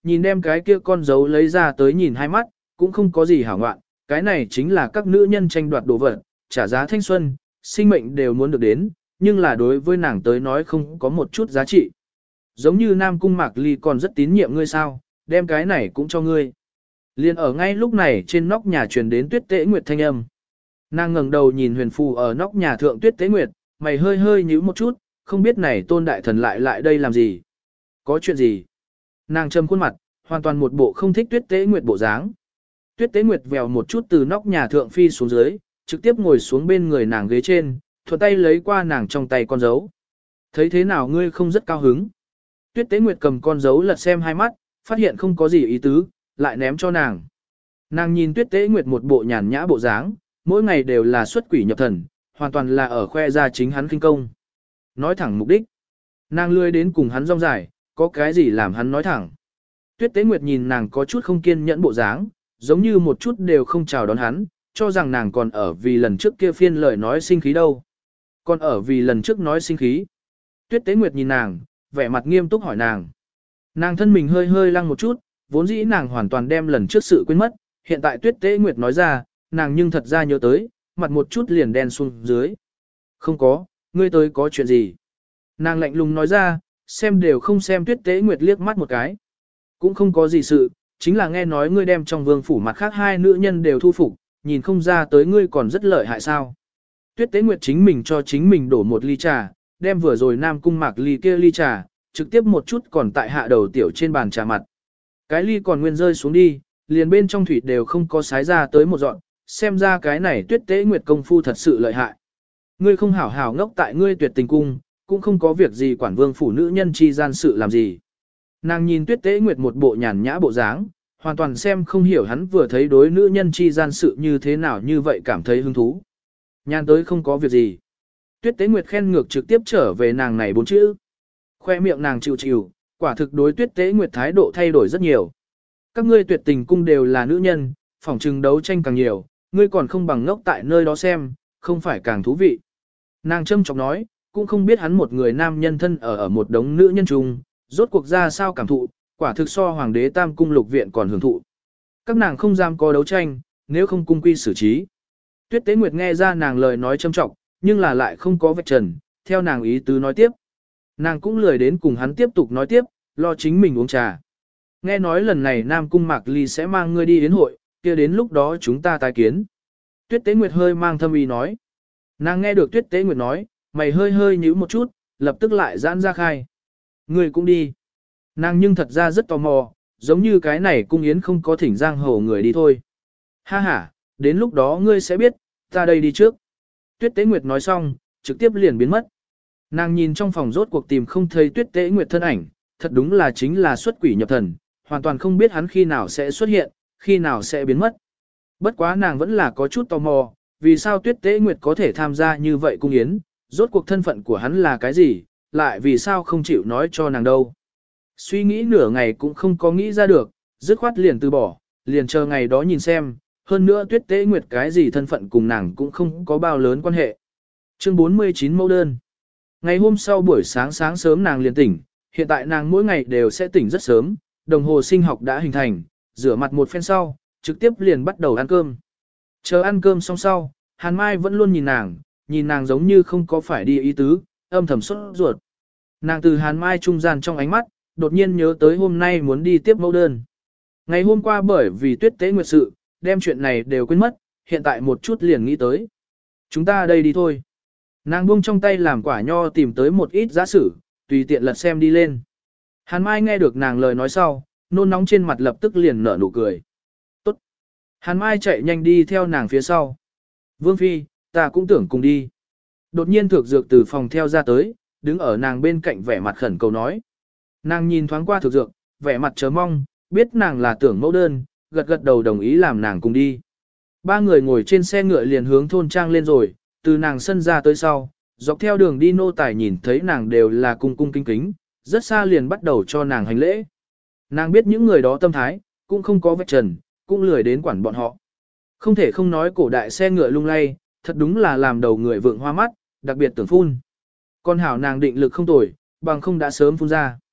nhìn đem cái kia con dấu lấy ra tới nhìn hai mắt, cũng không có gì hảo ngoạn, cái này chính là các nữ nhân tranh đoạt đồ vật, trả giá thanh xuân, sinh mệnh đều muốn được đến, nhưng là đối với nàng tới nói không có một chút giá trị. Giống như Nam Cung Mạc Ly còn rất tín nhiệm ngươi sao, đem cái này cũng cho ngươi. Liên ở ngay lúc này trên nóc nhà truyền đến Tuyết Tế Nguyệt thanh âm. Nàng ngẩng đầu nhìn huyền phù ở nóc nhà thượng Tuyết Tế Nguyệt, mày hơi hơi nhíu một chút, không biết này tôn đại thần lại lại đây làm gì. Có chuyện gì? Nàng trầm khuôn mặt, hoàn toàn một bộ không thích Tuyết Tế Nguyệt bộ dáng. Tuyết Tế Nguyệt vèo một chút từ nóc nhà thượng phi xuống dưới, trực tiếp ngồi xuống bên người nàng ghế trên, thuận tay lấy qua nàng trong tay con dấu. Thấy thế nào ngươi không rất cao hứng? Tuyết Tế Nguyệt cầm con dấu lật xem hai mắt, phát hiện không có gì ý tứ, lại ném cho nàng. Nàng nhìn Tuyết Tế Nguyệt một bộ nhàn nhã bộ dáng, mỗi ngày đều là xuất quỷ nhập thần, hoàn toàn là ở khoe ra chính hắn kinh công. Nói thẳng mục đích. Nàng lười đến cùng hắn rong dài, có cái gì làm hắn nói thẳng. Tuyết Tế Nguyệt nhìn nàng có chút không kiên nhẫn bộ dáng, giống như một chút đều không chào đón hắn, cho rằng nàng còn ở vì lần trước kia phiên lời nói sinh khí đâu. Còn ở vì lần trước nói sinh khí. Tuyết Tế Nguyệt nhìn nàng, vẻ mặt nghiêm túc hỏi nàng. Nàng thân mình hơi hơi lăng một chút, vốn dĩ nàng hoàn toàn đem lần trước sự quên mất, hiện tại Tuyết Tế Nguyệt nói ra, nàng nhưng thật ra nhớ tới, mặt một chút liền đen xuống dưới. Không có, ngươi tới có chuyện gì? Nàng lạnh lùng nói ra, xem đều không xem Tuyết Tế Nguyệt liếc mắt một cái. Cũng không có gì sự, chính là nghe nói ngươi đem trong vương phủ mặt khác hai nữ nhân đều thu phục, nhìn không ra tới ngươi còn rất lợi hại sao. Tuyết Tế Nguyệt chính mình cho chính mình đổ một ly trà, đem vừa rồi Nam Cung Mạc Ly kia ly trà, trực tiếp một chút còn tại hạ đầu tiểu trên bàn trà mặt. Cái ly còn nguyên rơi xuống đi, liền bên trong thủy đều không có sái ra tới một dọn, xem ra cái này Tuyết Tế Nguyệt công phu thật sự lợi hại. Ngươi không hảo hảo ngốc tại ngươi tuyệt tình cung, cũng không có việc gì quản vương phủ nữ nhân chi gian sự làm gì. Nàng nhìn Tuyết Tế Nguyệt một bộ nhàn nhã bộ dáng, hoàn toàn xem không hiểu hắn vừa thấy đối nữ nhân chi gian sự như thế nào như vậy cảm thấy hứng thú. Nhàn tới không có việc gì. Tuyết Tế Nguyệt khen ngược trực tiếp trở về nàng này bốn chữ. Khoe miệng nàng chịu chịu, quả thực đối Tuyết Tế Nguyệt thái độ thay đổi rất nhiều. Các ngươi tuyệt tình cung đều là nữ nhân, phỏng trừng đấu tranh càng nhiều, ngươi còn không bằng ngốc tại nơi đó xem, không phải càng thú vị. Nàng châm chọc nói, cũng không biết hắn một người nam nhân thân ở ở một đống nữ nhân chung, rốt cuộc ra sao cảm thụ, quả thực so hoàng đế tam cung lục viện còn hưởng thụ. Các nàng không dám có đấu tranh, nếu không cung quy xử trí. Tuyết Tế Nguyệt nghe ra nàng lời nói châm trọng, nhưng là lại không có vạch trần, theo nàng ý tứ nói tiếp. Nàng cũng lười đến cùng hắn tiếp tục nói tiếp, lo chính mình uống trà. Nghe nói lần này Nam Cung Mạc Ly sẽ mang ngươi đi yến hội, kia đến lúc đó chúng ta tái kiến. Tuyết Tế Nguyệt hơi mang thâm ý nói. Nàng nghe được Tuyết Tế Nguyệt nói, mày hơi hơi nhíu một chút, lập tức lại giãn ra khai. Ngươi cũng đi. Nàng nhưng thật ra rất tò mò, giống như cái này cung yến không có thỉnh giang hồ người đi thôi. Ha ha, đến lúc đó ngươi sẽ biết, ta đây đi trước. Tuyết Tế Nguyệt nói xong, trực tiếp liền biến mất. Nàng nhìn trong phòng rốt cuộc tìm không thấy Tuyết Tế Nguyệt thân ảnh, thật đúng là chính là xuất quỷ nhập thần, hoàn toàn không biết hắn khi nào sẽ xuất hiện, khi nào sẽ biến mất. Bất quá nàng vẫn là có chút tò mò, vì sao Tuyết Tế Nguyệt có thể tham gia như vậy cung yến, rốt cuộc thân phận của hắn là cái gì, lại vì sao không chịu nói cho nàng đâu. Suy nghĩ nửa ngày cũng không có nghĩ ra được, dứt khoát liền từ bỏ, liền chờ ngày đó nhìn xem, hơn nữa Tuyết Tế Nguyệt cái gì thân phận cùng nàng cũng không có bao lớn quan hệ. Chương bốn mươi chín mẫu đơn. Ngày hôm sau buổi sáng sáng sớm nàng liền tỉnh, hiện tại nàng mỗi ngày đều sẽ tỉnh rất sớm, đồng hồ sinh học đã hình thành, rửa mặt một phen sau, trực tiếp liền bắt đầu ăn cơm. Chờ ăn cơm xong sau, Hàn Mai vẫn luôn nhìn nàng, nhìn nàng giống như không có phải đi ý tứ, âm thầm sốt ruột. Nàng từ Hàn Mai trung gian trong ánh mắt, đột nhiên nhớ tới hôm nay muốn đi tiếp mẫu đơn. Ngày hôm qua bởi vì Tuyết Tế Nguyệt sự, đem chuyện này đều quên mất, hiện tại một chút liền nghĩ tới. Chúng ta đây đi thôi. Nàng buông trong tay làm quả nho tìm tới một ít giá sử, tùy tiện lật xem đi lên. Hàn Mai nghe được nàng lời nói sau, nôn nóng trên mặt lập tức liền nở nụ cười. Tốt. Hàn Mai chạy nhanh đi theo nàng phía sau. Vương Phi, ta cũng tưởng cùng đi. Đột nhiên Thược Dược từ phòng theo ra tới, đứng ở nàng bên cạnh vẻ mặt khẩn cầu nói. Nàng nhìn thoáng qua Thược Dược, vẻ mặt chờ mong, biết nàng là tưởng mẫu đơn, gật gật đầu đồng ý làm nàng cùng đi. Ba người ngồi trên xe ngựa liền hướng thôn trang lên rồi, từ nàng sân ra tới sau, dọc theo đường đi nô tài nhìn thấy nàng đều là cung cung kính kính, rất xa liền bắt đầu cho nàng hành lễ. Nàng biết những người đó tâm thái, cũng không có vạch trần, cũng lười đến quản bọn họ. Không thể không nói cổ đại xe ngựa lung lay, thật đúng là làm đầu người vượng hoa mắt, đặc biệt tưởng phun. Con hảo nàng định lực không tồi, bằng không đã sớm phun ra.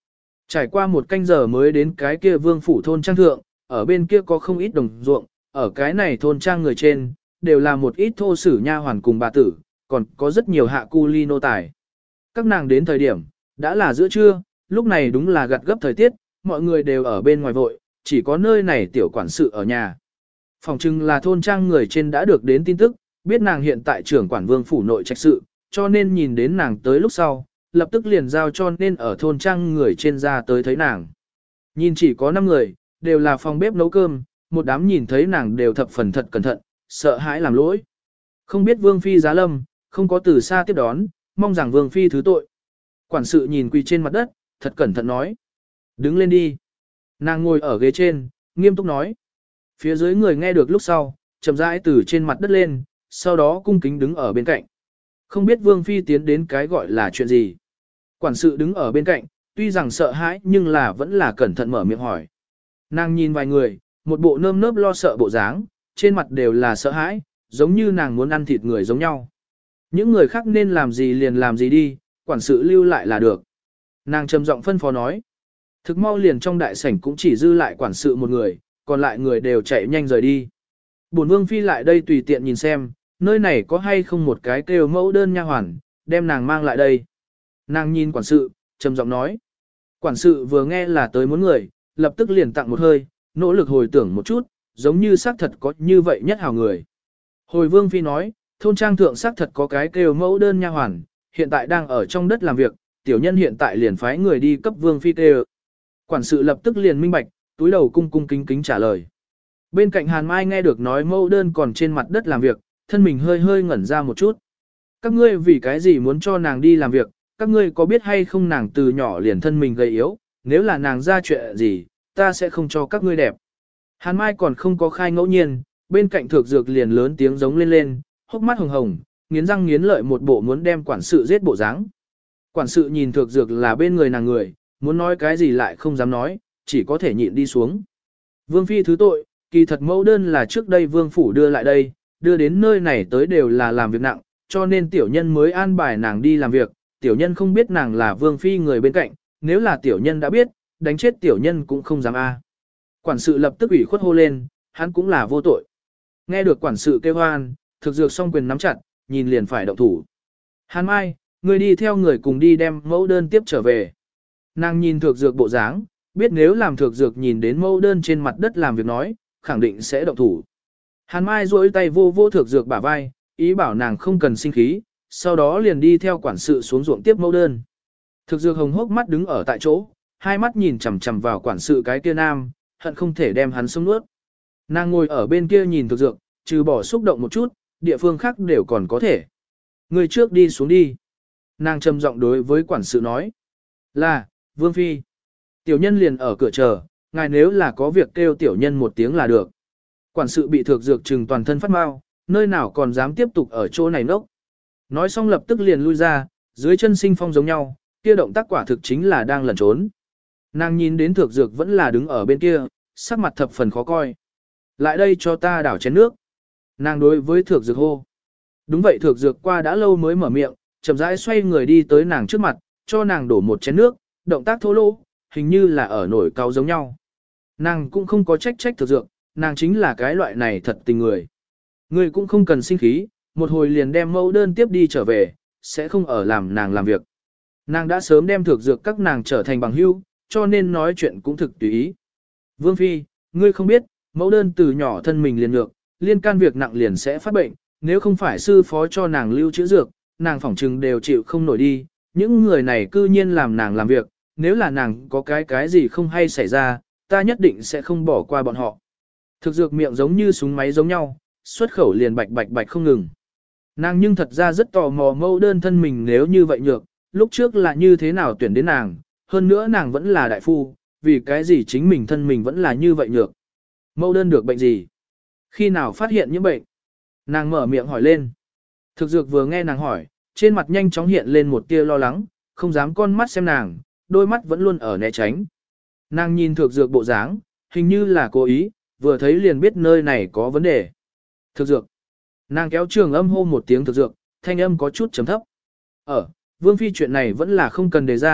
Trải qua một canh giờ mới đến cái kia vương phủ thôn trang thượng, ở bên kia có không ít đồng ruộng, ở cái này thôn trang người trên, đều là một ít thô sử nha hoàn cùng bà tử, còn có rất nhiều hạ cu ly nô tài. Các nàng đến thời điểm, đã là giữa trưa, lúc này đúng là gặt gấp thời tiết, mọi người đều ở bên ngoài vội, chỉ có nơi này tiểu quản sự ở nhà. Phòng trưng là thôn trang người trên đã được đến tin tức, biết nàng hiện tại trưởng quản vương phủ nội trạch sự, cho nên nhìn đến nàng tới lúc sau, lập tức liền giao cho nên ở thôn trang người trên ra tới thấy nàng. Nhìn chỉ có năm người, đều là phòng bếp nấu cơm, một đám nhìn thấy nàng đều thập phần thật cẩn thận, sợ hãi làm lỗi. Không biết vương phi giá lâm, không có từ xa tiếp đón, mong rằng vương phi thứ tội. Quản sự nhìn quỳ trên mặt đất, thật cẩn thận nói. Đứng lên đi. Nàng ngồi ở ghế trên, nghiêm túc nói. Phía dưới người nghe được lúc sau, chậm rãi từ trên mặt đất lên, sau đó cung kính đứng ở bên cạnh. Không biết vương phi tiến đến cái gọi là chuyện gì. Quản sự đứng ở bên cạnh, tuy rằng sợ hãi nhưng là vẫn là cẩn thận mở miệng hỏi. Nàng nhìn vài người, một bộ nơm nớp lo sợ bộ dáng, trên mặt đều là sợ hãi, giống như nàng muốn ăn thịt người giống nhau. Những người khác nên làm gì liền làm gì đi, quản sự lưu lại là được. Nàng trầm giọng phân phó nói. Thực mau liền trong đại sảnh cũng chỉ dư lại quản sự một người, còn lại người đều chạy nhanh rời đi. Bổn vương phi lại đây tùy tiện nhìn xem, nơi này có hay không một cái kêu mẫu đơn nha hoàn, đem nàng mang lại đây. Nàng nhìn quản sự, trầm giọng nói. Quản sự vừa nghe là tới muốn người, lập tức liền tặng một hơi, nỗ lực hồi tưởng một chút, giống như xác thật có như vậy nhất hào người. Hồi vương phi nói, thôn trang thượng xác thật có cái kêu mẫu đơn nha hoàn, hiện tại đang ở trong đất làm việc, tiểu nhân hiện tại liền phái người đi cấp vương phi kêu. Quản sự lập tức liền minh bạch, túi đầu cung cung kính kính trả lời. Bên cạnh Hàn Mai nghe được nói mẫu đơn còn trên mặt đất làm việc, thân mình hơi hơi ngẩn ra một chút. Các ngươi vì cái gì muốn cho nàng đi làm việc, các ngươi có biết hay không nàng từ nhỏ liền thân mình gầy yếu, nếu là nàng ra chuyện gì, ta sẽ không cho các ngươi đẹp. Hàn Mai còn không có khai ngẫu nhiên, bên cạnh thược dược liền lớn tiếng giống lên lên, hốc mắt hồng hồng, nghiến răng nghiến lợi một bộ muốn đem quản sự giết bộ dáng. Quản sự nhìn thược dược là bên người nàng người, muốn nói cái gì lại không dám nói, chỉ có thể nhịn đi xuống. Vương phi thứ tội, kỳ thật mẫu đơn là trước đây vương phủ đưa lại đây, đưa đến nơi này tới đều là làm việc nặng, cho nên tiểu nhân mới an bài nàng đi làm việc, tiểu nhân không biết nàng là vương phi người bên cạnh, nếu là tiểu nhân đã biết, đánh chết tiểu nhân cũng không dám a. Quản sự lập tức ủy khuất hô lên, hắn cũng là vô tội. Nghe được quản sự kêu hoan, thực dược song quyền nắm chặt, nhìn liền phải động thủ. Hàn Mai, người đi theo người cùng đi đem mẫu đơn tiếp trở về. Nàng nhìn thực dược bộ dáng, biết nếu làm thực dược nhìn đến mẫu đơn trên mặt đất làm việc nói, khẳng định sẽ động thủ. Hàn Mai duỗi tay vô vô thực dược bả vai, ý bảo nàng không cần sinh khí, sau đó liền đi theo quản sự xuống ruộng tiếp mẫu đơn. Thực dược hồng hốc mắt đứng ở tại chỗ, hai mắt nhìn chằm chằm vào quản sự cái kia nam, hận không thể đem hắn sống nuốt. Nàng ngồi ở bên kia nhìn thực dược, trừ bỏ xúc động một chút, địa phương khác đều còn có thể. Người trước đi xuống đi. Nàng trầm giọng đối với quản sự nói. Là, vương phi. Tiểu nhân liền ở cửa chờ, ngài nếu là có việc kêu tiểu nhân một tiếng là được. Quản sự bị thực dược trừng toàn thân phát mau, nơi nào còn dám tiếp tục ở chỗ này nốc. Nói xong lập tức liền lui ra, dưới chân sinh phong giống nhau, kia động tác quả thực chính là đang lẩn trốn. Nàng nhìn đến thực dược vẫn là đứng ở bên kia, sắc mặt thập phần khó coi. Lại đây cho ta đảo chén nước. Nàng đối với thực dược hô. Đúng vậy, thực dược qua đã lâu mới mở miệng, chậm rãi xoay người đi tới nàng trước mặt, cho nàng đổ một chén nước, động tác thô lỗ, hình như là ở nổi cao giống nhau. Nàng cũng không có trách trách thực dược, nàng chính là cái loại này thật tình người. Người cũng không cần sinh khí, một hồi liền đem mẫu đơn tiếp đi trở về, sẽ không ở làm nàng làm việc. Nàng đã sớm đem thực dược các nàng trở thành bằng hữu, cho nên nói chuyện cũng thực tùy ý. Vương phi, ngươi không biết, mẫu đơn từ nhỏ thân mình liền nhược, liên can việc nặng liền sẽ phát bệnh, nếu không phải sư phó cho nàng lưu trữ dược, nàng phỏng trừng đều chịu không nổi đi, những người này cư nhiên làm nàng làm việc, nếu là nàng có cái cái gì không hay xảy ra, ta nhất định sẽ không bỏ qua bọn họ. Thực dược miệng giống như súng máy giống nhau, xuất khẩu liền bạch bạch bạch không ngừng. Nàng nhưng thật ra rất tò mò mẫu đơn thân mình nếu như vậy nhược, lúc trước là như thế nào tuyển đến nàng, hơn nữa nàng vẫn là đại phu, vì cái gì chính mình thân mình vẫn là như vậy nhược. Mẫu đơn được bệnh gì? Khi nào phát hiện những bệnh? Nàng mở miệng hỏi lên. Thực dược vừa nghe nàng hỏi, trên mặt nhanh chóng hiện lên một tia lo lắng, không dám con mắt xem nàng, đôi mắt vẫn luôn ở né tránh. Nàng nhìn thực dược bộ dáng, hình như là cố ý, vừa thấy liền biết nơi này có vấn đề. Thực dược. Nàng kéo trường âm hô một tiếng thực dược, thanh âm có chút trầm thấp. Ở, vương phi chuyện này vẫn là không cần đề ra,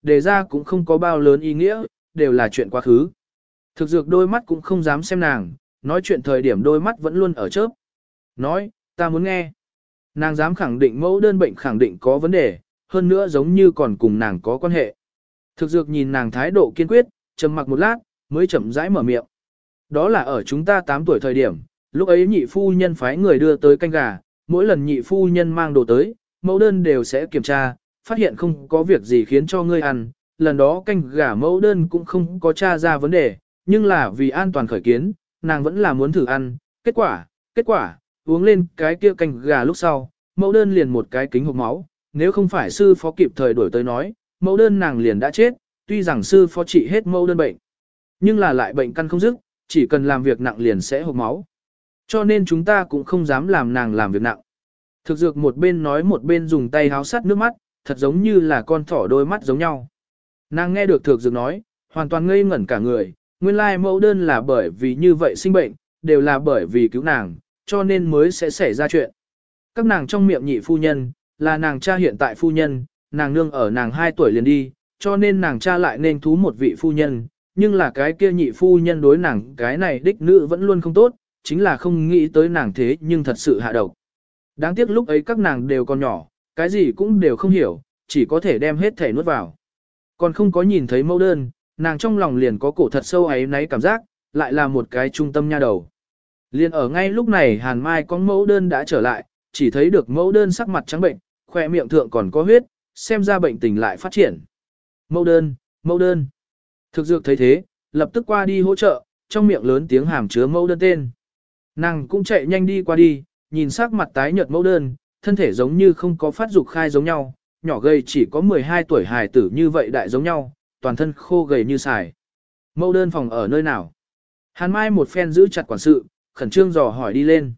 đề ra cũng không có bao lớn ý nghĩa, đều là chuyện quá khứ. Thực dược đôi mắt cũng không dám xem nàng, nói chuyện thời điểm đôi mắt vẫn luôn ở chớp. Nói, ta muốn nghe. Nàng dám khẳng định mẫu đơn bệnh khẳng định có vấn đề, hơn nữa giống như còn cùng nàng có quan hệ. Thực dược nhìn nàng thái độ kiên quyết, trầm mặc một lát, mới chậm rãi mở miệng. Đó là ở chúng ta tám tuổi thời điểm, lúc ấy nhị phu nhân phái người đưa tới canh gà, mỗi lần nhị phu nhân mang đồ tới, mẫu đơn đều sẽ kiểm tra, phát hiện không có việc gì khiến cho ngươi ăn. Lần đó canh gà mẫu đơn cũng không có tra ra vấn đề, nhưng là vì an toàn khởi kiến, nàng vẫn là muốn thử ăn. Kết quả, kết quả, uống lên cái kia canh gà lúc sau, mẫu đơn liền một cái kính hộp máu, nếu không phải sư phó kịp thời đuổi tới nói, mẫu đơn nàng liền đã chết, tuy rằng sư phó trị hết mẫu đơn bệnh, nhưng là lại bệnh căn không dứt, chỉ cần làm việc nặng liền sẽ hộp máu. Cho nên chúng ta cũng không dám làm nàng làm việc nặng. Thực dược một bên nói một bên dùng tay háo sắt nước mắt, thật giống như là con thỏ đôi mắt giống nhau. Nàng nghe được thực dược nói, hoàn toàn ngây ngẩn cả người, nguyên lai mẫu đơn là bởi vì như vậy sinh bệnh, đều là bởi vì cứu nàng, cho nên mới sẽ xảy ra chuyện. Các nàng trong miệng nhị phu nhân, là nàng cha hiện tại phu nhân, nàng nương ở nàng hai tuổi liền đi, cho nên nàng cha lại nên thú một vị phu nhân, nhưng là cái kia nhị phu nhân đối nàng cái này đích nữ vẫn luôn không tốt, chính là không nghĩ tới nàng thế nhưng thật sự hạ độc. Đáng tiếc lúc ấy các nàng đều còn nhỏ, cái gì cũng đều không hiểu, chỉ có thể đem hết thể nuốt vào. Còn không có nhìn thấy mẫu đơn, nàng trong lòng liền có cổ thật sâu ấy náy cảm giác, lại là một cái trung tâm nha đầu. Liền ở ngay lúc này Hàn Mai con mẫu đơn đã trở lại, chỉ thấy được mẫu đơn sắc mặt trắng bệnh, khỏe miệng thượng còn có huyết, xem ra bệnh tình lại phát triển. Mẫu đơn, mẫu đơn. Thực dược thấy thế, lập tức qua đi hỗ trợ, trong miệng lớn tiếng hàm chứa mẫu đơn tên. Nàng cũng chạy nhanh đi qua đi, nhìn sắc mặt tái nhợt mẫu đơn, thân thể giống như không có phát dục khai giống nhau, nhỏ gầy chỉ có mười hai tuổi hài tử như vậy đại giống nhau, toàn thân khô gầy như xài. Mẫu đơn phòng ở nơi nào? Hàn Mai một phen giữ chặt quản sự, khẩn trương dò hỏi đi lên.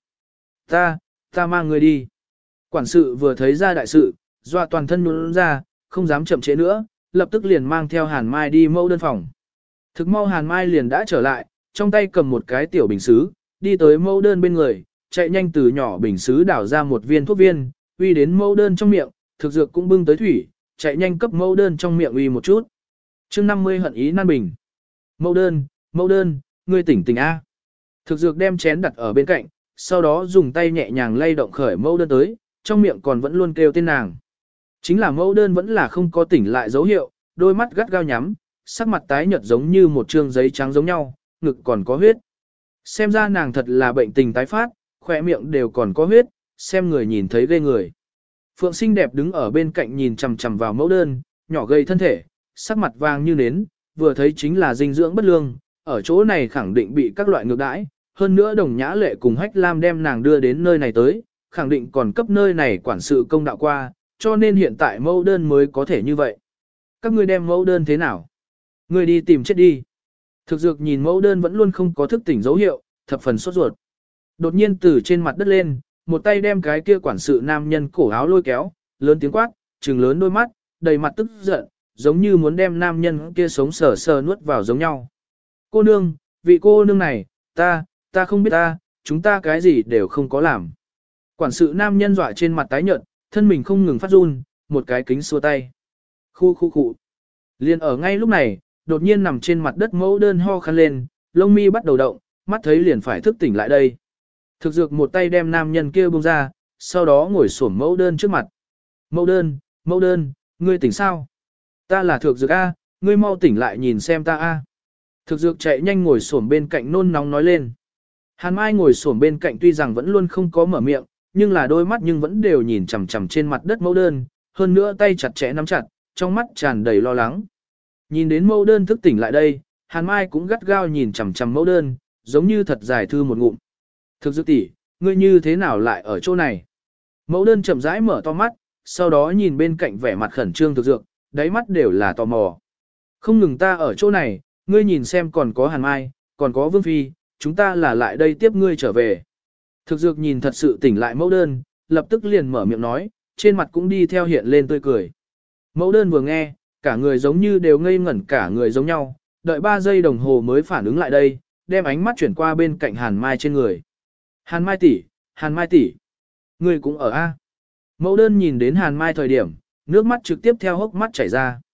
Ta, ta mang người đi. Quản sự vừa thấy ra đại sự, doa toàn thân nhún ra, không dám chậm trễ nữa, lập tức liền mang theo Hàn Mai đi mẫu đơn phòng. Thực mau Hàn Mai liền đã trở lại, trong tay cầm một cái tiểu bình xứ, đi tới mẫu đơn bên người, chạy nhanh từ nhỏ bình xứ đảo ra một viên thuốc viên, uy đến mẫu đơn trong miệng, thực dược cũng bưng tới thủy, chạy nhanh cấp mẫu đơn trong miệng uy một chút. Chương năm mươi hận ý nan bình. Mẫu đơn, mẫu đơn, ngươi tỉnh tỉnh A. Thực dược đem chén đặt ở bên cạnh, sau đó dùng tay nhẹ nhàng lay động khởi mẫu đơn tới, trong miệng còn vẫn luôn kêu tên nàng. Chính là mẫu đơn vẫn là không có tỉnh lại dấu hiệu, đôi mắt gắt gao nhắm, sắc mặt tái nhợt giống như một trương giấy trắng giống nhau, ngực còn có huyết. Xem ra nàng thật là bệnh tình tái phát, khỏe miệng đều còn có huyết, xem người nhìn thấy ghê người. Phượng xinh đẹp đứng ở bên cạnh nhìn chằm chằm vào mẫu đơn, nhỏ gầy thân thể, sắc mặt vàng như nến, vừa thấy chính là dinh dưỡng bất lương, ở chỗ này khẳng định bị các loại ngược đãi, hơn nữa Đồng Nhã Lệ cùng Hách Lam đem nàng đưa đến nơi này tới, khẳng định còn cấp nơi này quản sự công đạo qua, cho nên hiện tại mẫu đơn mới có thể như vậy. Các ngươi đem mẫu đơn thế nào? Ngươi đi tìm chết đi. Thực dược nhìn mẫu đơn vẫn luôn không có thức tỉnh dấu hiệu, thập phần sốt ruột. Đột nhiên từ trên mặt đất lên, một tay đem cái kia quản sự nam nhân cổ áo lôi kéo, lớn tiếng quát, trừng lớn đôi mắt, đầy mặt tức giận, giống như muốn đem nam nhân kia sống sờ sờ nuốt vào giống nhau. Cô nương, vị cô nương này, ta, ta không biết ta, chúng ta cái gì đều không có làm. Quản sự nam nhân dọa trên mặt tái nhợt, thân mình không ngừng phát run, một cái kính xua tay. Khu khu khu. Liên ở ngay lúc này, đột nhiên nằm trên mặt đất mẫu đơn ho khăn lên, lông mi bắt đầu động, mắt thấy liền phải thức tỉnh lại đây. Thực dược một tay đem nam nhân kia buông ra, sau đó ngồi xổm mẫu đơn trước mặt. Mẫu đơn, mẫu đơn, ngươi tỉnh sao? Ta là thực dược A, ngươi mau tỉnh lại nhìn xem ta A. Thực dược chạy nhanh ngồi xổm bên cạnh nôn nóng nói lên. Hàn Mai ngồi xổm bên cạnh tuy rằng vẫn luôn không có mở miệng, nhưng là đôi mắt nhưng vẫn đều nhìn chằm chằm trên mặt đất mẫu đơn, hơn nữa tay chặt chẽ nắm chặt, trong mắt tràn đầy lo lắng. Nhìn đến mẫu đơn thức tỉnh lại đây, Hàn Mai cũng gắt gao nhìn chằm chằm mẫu đơn, giống như thật dài thư một ngụm. Thực dược tỷ, ngươi như thế nào lại ở chỗ này? Mẫu đơn chậm rãi mở to mắt, sau đó nhìn bên cạnh vẻ mặt khẩn trương thực dược, đáy mắt đều là tò mò. Không ngừng ta ở chỗ này, ngươi nhìn xem còn có Hàn Mai, còn có Vương Phi, chúng ta là lại đây tiếp ngươi trở về. Thực dược nhìn thật sự tỉnh lại mẫu đơn, lập tức liền mở miệng nói, trên mặt cũng đi theo hiện lên tươi cười. Mẫu đơn vừa nghe, cả người giống như đều ngây ngẩn cả người giống nhau, đợi ba giây đồng hồ mới phản ứng lại đây, đem ánh mắt chuyển qua bên cạnh Hàn Mai trên người. Hàn Mai tỷ, Hàn Mai tỷ, ngươi cũng ở a? Mẫu đơn nhìn đến Hàn Mai thời điểm, nước mắt trực tiếp theo hốc mắt chảy ra.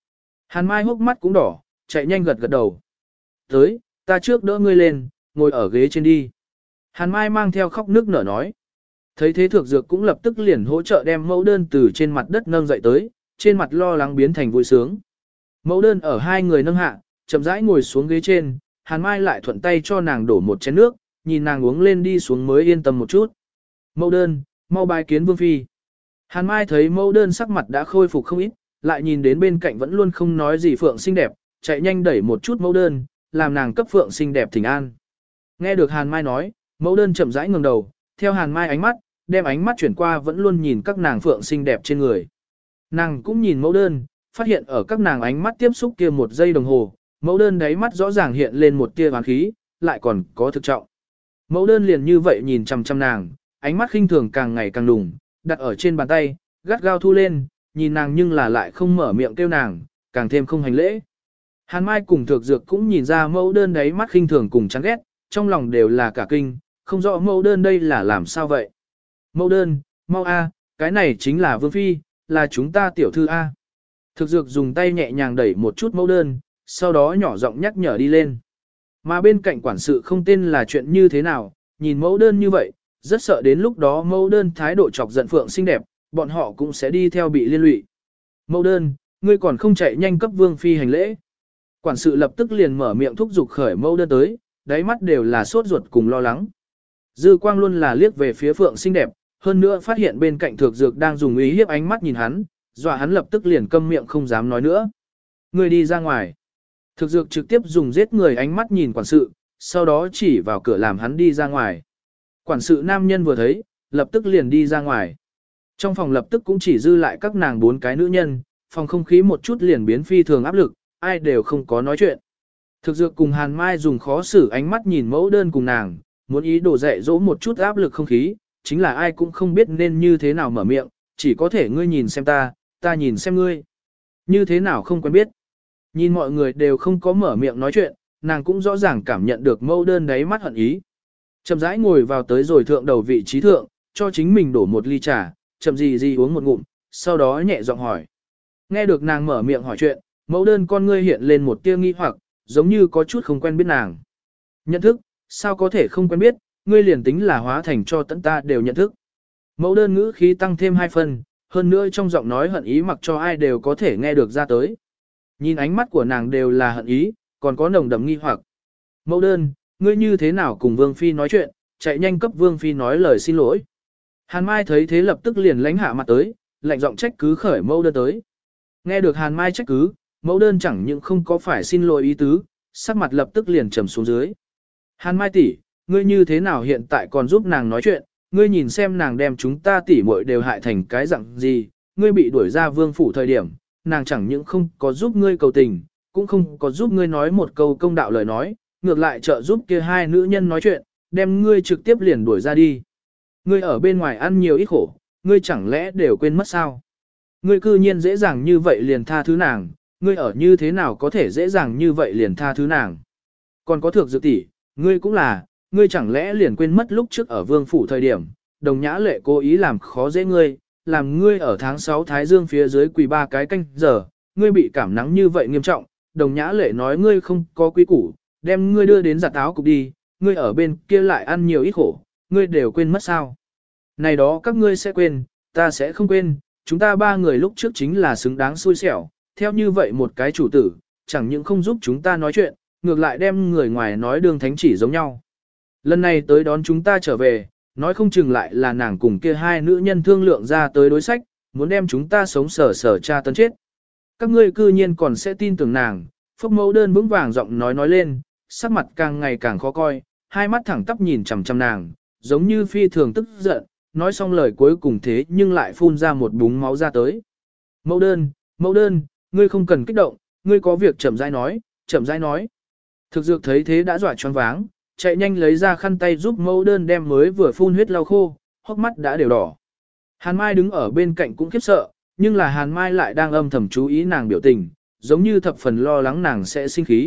Hàn Mai hốc mắt cũng đỏ, chạy nhanh gật gật đầu. Tới, ta trước đỡ ngươi lên, ngồi ở ghế trên đi. Hàn Mai mang theo khóc nước nở nói. Thấy thế Thược Dược cũng lập tức liền hỗ trợ đem mẫu đơn từ trên mặt đất nâng dậy tới, trên mặt lo lắng biến thành vui sướng. Mẫu đơn ở hai người nâng hạ, chậm rãi ngồi xuống ghế trên, Hàn Mai lại thuận tay cho nàng đổ một chén nước, nhìn nàng uống lên đi xuống mới yên tâm một chút. Mẫu đơn, mau bái kiến vương phi. Hàn Mai thấy mẫu đơn sắc mặt đã khôi phục không ít, lại nhìn đến bên cạnh vẫn luôn không nói gì Phượng xinh đẹp, chạy nhanh đẩy một chút mẫu đơn, làm nàng cấp Phượng xinh đẹp thỉnh an. Nghe được Hàn Mai nói, mẫu đơn chậm rãi ngẩng đầu, theo Hàn Mai ánh mắt, đem ánh mắt chuyển qua vẫn luôn nhìn các nàng Phượng xinh đẹp trên người. Nàng cũng nhìn mẫu đơn, phát hiện ở các nàng ánh mắt tiếp xúc kia một giây đồng hồ, mẫu đơn đáy mắt rõ ràng hiện lên một tia oán khí, lại còn có thực trọng. Mẫu đơn liền như vậy nhìn chằm chằm nàng, ánh mắt khinh thường càng ngày càng đùng, đặt ở trên bàn tay, gắt gao thu lên, nhìn nàng nhưng là lại không mở miệng kêu nàng, càng thêm không hành lễ. Hàn Mai cùng Thược Dược cũng nhìn ra mẫu đơn đáy mắt khinh thường cùng chán ghét, trong lòng đều là cả kinh, không rõ mẫu đơn đây là làm sao vậy. Mẫu đơn, mau a, cái này chính là vương phi, là chúng ta tiểu thư a. Thực Dược dùng tay nhẹ nhàng đẩy một chút mẫu đơn, sau đó nhỏ giọng nhắc nhở đi lên. Mà bên cạnh quản sự không tên là chuyện như thế nào, nhìn mẫu đơn như vậy, rất sợ đến lúc đó mẫu đơn thái độ chọc giận Phượng xinh đẹp, bọn họ cũng sẽ đi theo bị liên lụy. Mẫu đơn, ngươi còn không chạy nhanh cấp vương phi hành lễ. Quản sự lập tức liền mở miệng thúc giục khởi mẫu đơn tới, đáy mắt đều là sốt ruột cùng lo lắng. Dư quang luôn là liếc về phía Phượng xinh đẹp, hơn nữa phát hiện bên cạnh Thược Dược đang dùng ý hiếp ánh mắt nhìn hắn, dọa hắn lập tức liền câm miệng không dám nói nữa. Ngươi đi ra ngoài. Thược Dược trực tiếp dùng giết người ánh mắt nhìn quản sự, sau đó chỉ vào cửa làm hắn đi ra ngoài. Quản sự nam nhân vừa thấy, lập tức liền đi ra ngoài. Trong phòng lập tức cũng chỉ dư lại các nàng bốn cái nữ nhân, phòng không khí một chút liền biến phi thường áp lực, ai đều không có nói chuyện. Thực Dược cùng Hàn Mai dùng khó xử ánh mắt nhìn mẫu đơn cùng nàng, muốn ý đồ dạy dỗ một chút áp lực không khí, chính là ai cũng không biết nên như thế nào mở miệng, chỉ có thể ngươi nhìn xem ta, ta nhìn xem ngươi. Như thế nào không quen biết. Nhìn mọi người đều không có mở miệng nói chuyện, nàng cũng rõ ràng cảm nhận được mẫu đơn đáy mắt hận ý. Chậm rãi ngồi vào tới rồi thượng đầu vị trí thượng, cho chính mình đổ một ly trà, chậm gì gì uống một ngụm, sau đó nhẹ giọng hỏi. Nghe được nàng mở miệng hỏi chuyện, mẫu đơn con ngươi hiện lên một tia nghi hoặc, giống như có chút không quen biết nàng. Nhận thức, sao có thể không quen biết, ngươi liền tính là hóa thành cho tận ta đều nhận thức. Mẫu đơn ngữ khí tăng thêm hai phần, hơn nữa trong giọng nói hận ý mặc cho ai đều có thể nghe được ra tới. Nhìn ánh mắt của nàng đều là hận ý, còn có nồng đậm nghi hoặc. Mẫu đơn, ngươi như thế nào cùng Vương Phi nói chuyện, chạy nhanh cấp Vương Phi nói lời xin lỗi. Hàn Mai thấy thế lập tức liền lánh hạ mặt tới, lạnh giọng trách cứ khởi mẫu đơn tới. Nghe được Hàn Mai trách cứ, mẫu đơn chẳng những không có phải xin lỗi ý tứ, sắc mặt lập tức liền trầm xuống dưới. Hàn Mai tỷ, ngươi như thế nào hiện tại còn giúp nàng nói chuyện, ngươi nhìn xem nàng đem chúng ta tỷ muội đều hại thành cái dạng gì, ngươi bị đuổi ra vương phủ thời điểm, nàng chẳng những không có giúp ngươi cầu tình, cũng không có giúp ngươi nói một câu công đạo lời nói, ngược lại trợ giúp kia hai nữ nhân nói chuyện, đem ngươi trực tiếp liền đuổi ra đi. Ngươi ở bên ngoài ăn nhiều ít khổ, ngươi chẳng lẽ đều quên mất sao? Ngươi cư nhiên dễ dàng như vậy liền tha thứ nàng, ngươi ở như thế nào có thể dễ dàng như vậy liền tha thứ nàng? Còn có Thược Dược tỷ, ngươi cũng là, ngươi chẳng lẽ liền quên mất lúc trước ở vương phủ thời điểm, Đồng Nhã Lệ cố ý làm khó dễ ngươi, làm ngươi ở tháng sáu Thái Dương phía dưới quỳ ba cái canh giờ, ngươi bị cảm nắng như vậy nghiêm trọng, Đồng Nhã Lệ nói ngươi không có quý củ, đem ngươi đưa đến giặt áo cục đi, ngươi ở bên kia lại ăn nhiều ít khổ, ngươi đều quên mất sao? Này đó các ngươi sẽ quên, ta sẽ không quên, chúng ta ba người lúc trước chính là xứng đáng xui xẻo, theo như vậy một cái chủ tử, chẳng những không giúp chúng ta nói chuyện, ngược lại đem người ngoài nói đường thánh chỉ giống nhau. Lần này tới đón chúng ta trở về, nói không chừng lại là nàng cùng kia hai nữ nhân thương lượng ra tới đối sách, muốn đem chúng ta sống sở sở tra tấn chết. Các ngươi cư nhiên còn sẽ tin tưởng nàng, Phúc Mẫu đơn vững vàng giọng nói nói lên, sắc mặt càng ngày càng khó coi, hai mắt thẳng tắp nhìn chằm chằm nàng, giống như phi thường tức giận, nói xong lời cuối cùng thế nhưng lại phun ra một búng máu ra tới. Mẫu đơn, mẫu đơn, ngươi không cần kích động, ngươi có việc chậm rãi nói, chậm rãi nói. Thực Dược thấy thế đã dọa choáng váng, chạy nhanh lấy ra khăn tay giúp mẫu đơn đem mới vừa phun huyết lau khô, hốc mắt đã đều đỏ. Hàn Mai đứng ở bên cạnh cũng khiếp sợ, nhưng là Hàn Mai lại đang âm thầm chú ý nàng biểu tình, giống như thập phần lo lắng nàng sẽ sinh khí.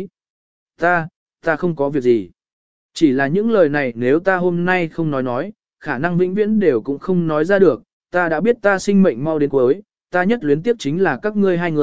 Ta, ta không có việc gì. Chỉ là những lời này nếu ta hôm nay không nói nói, khả năng vĩnh viễn đều cũng không nói ra được, ta đã biết ta sinh mệnh mau đến cuối, ta nhất luyến tiếp chính là các ngươi hai người,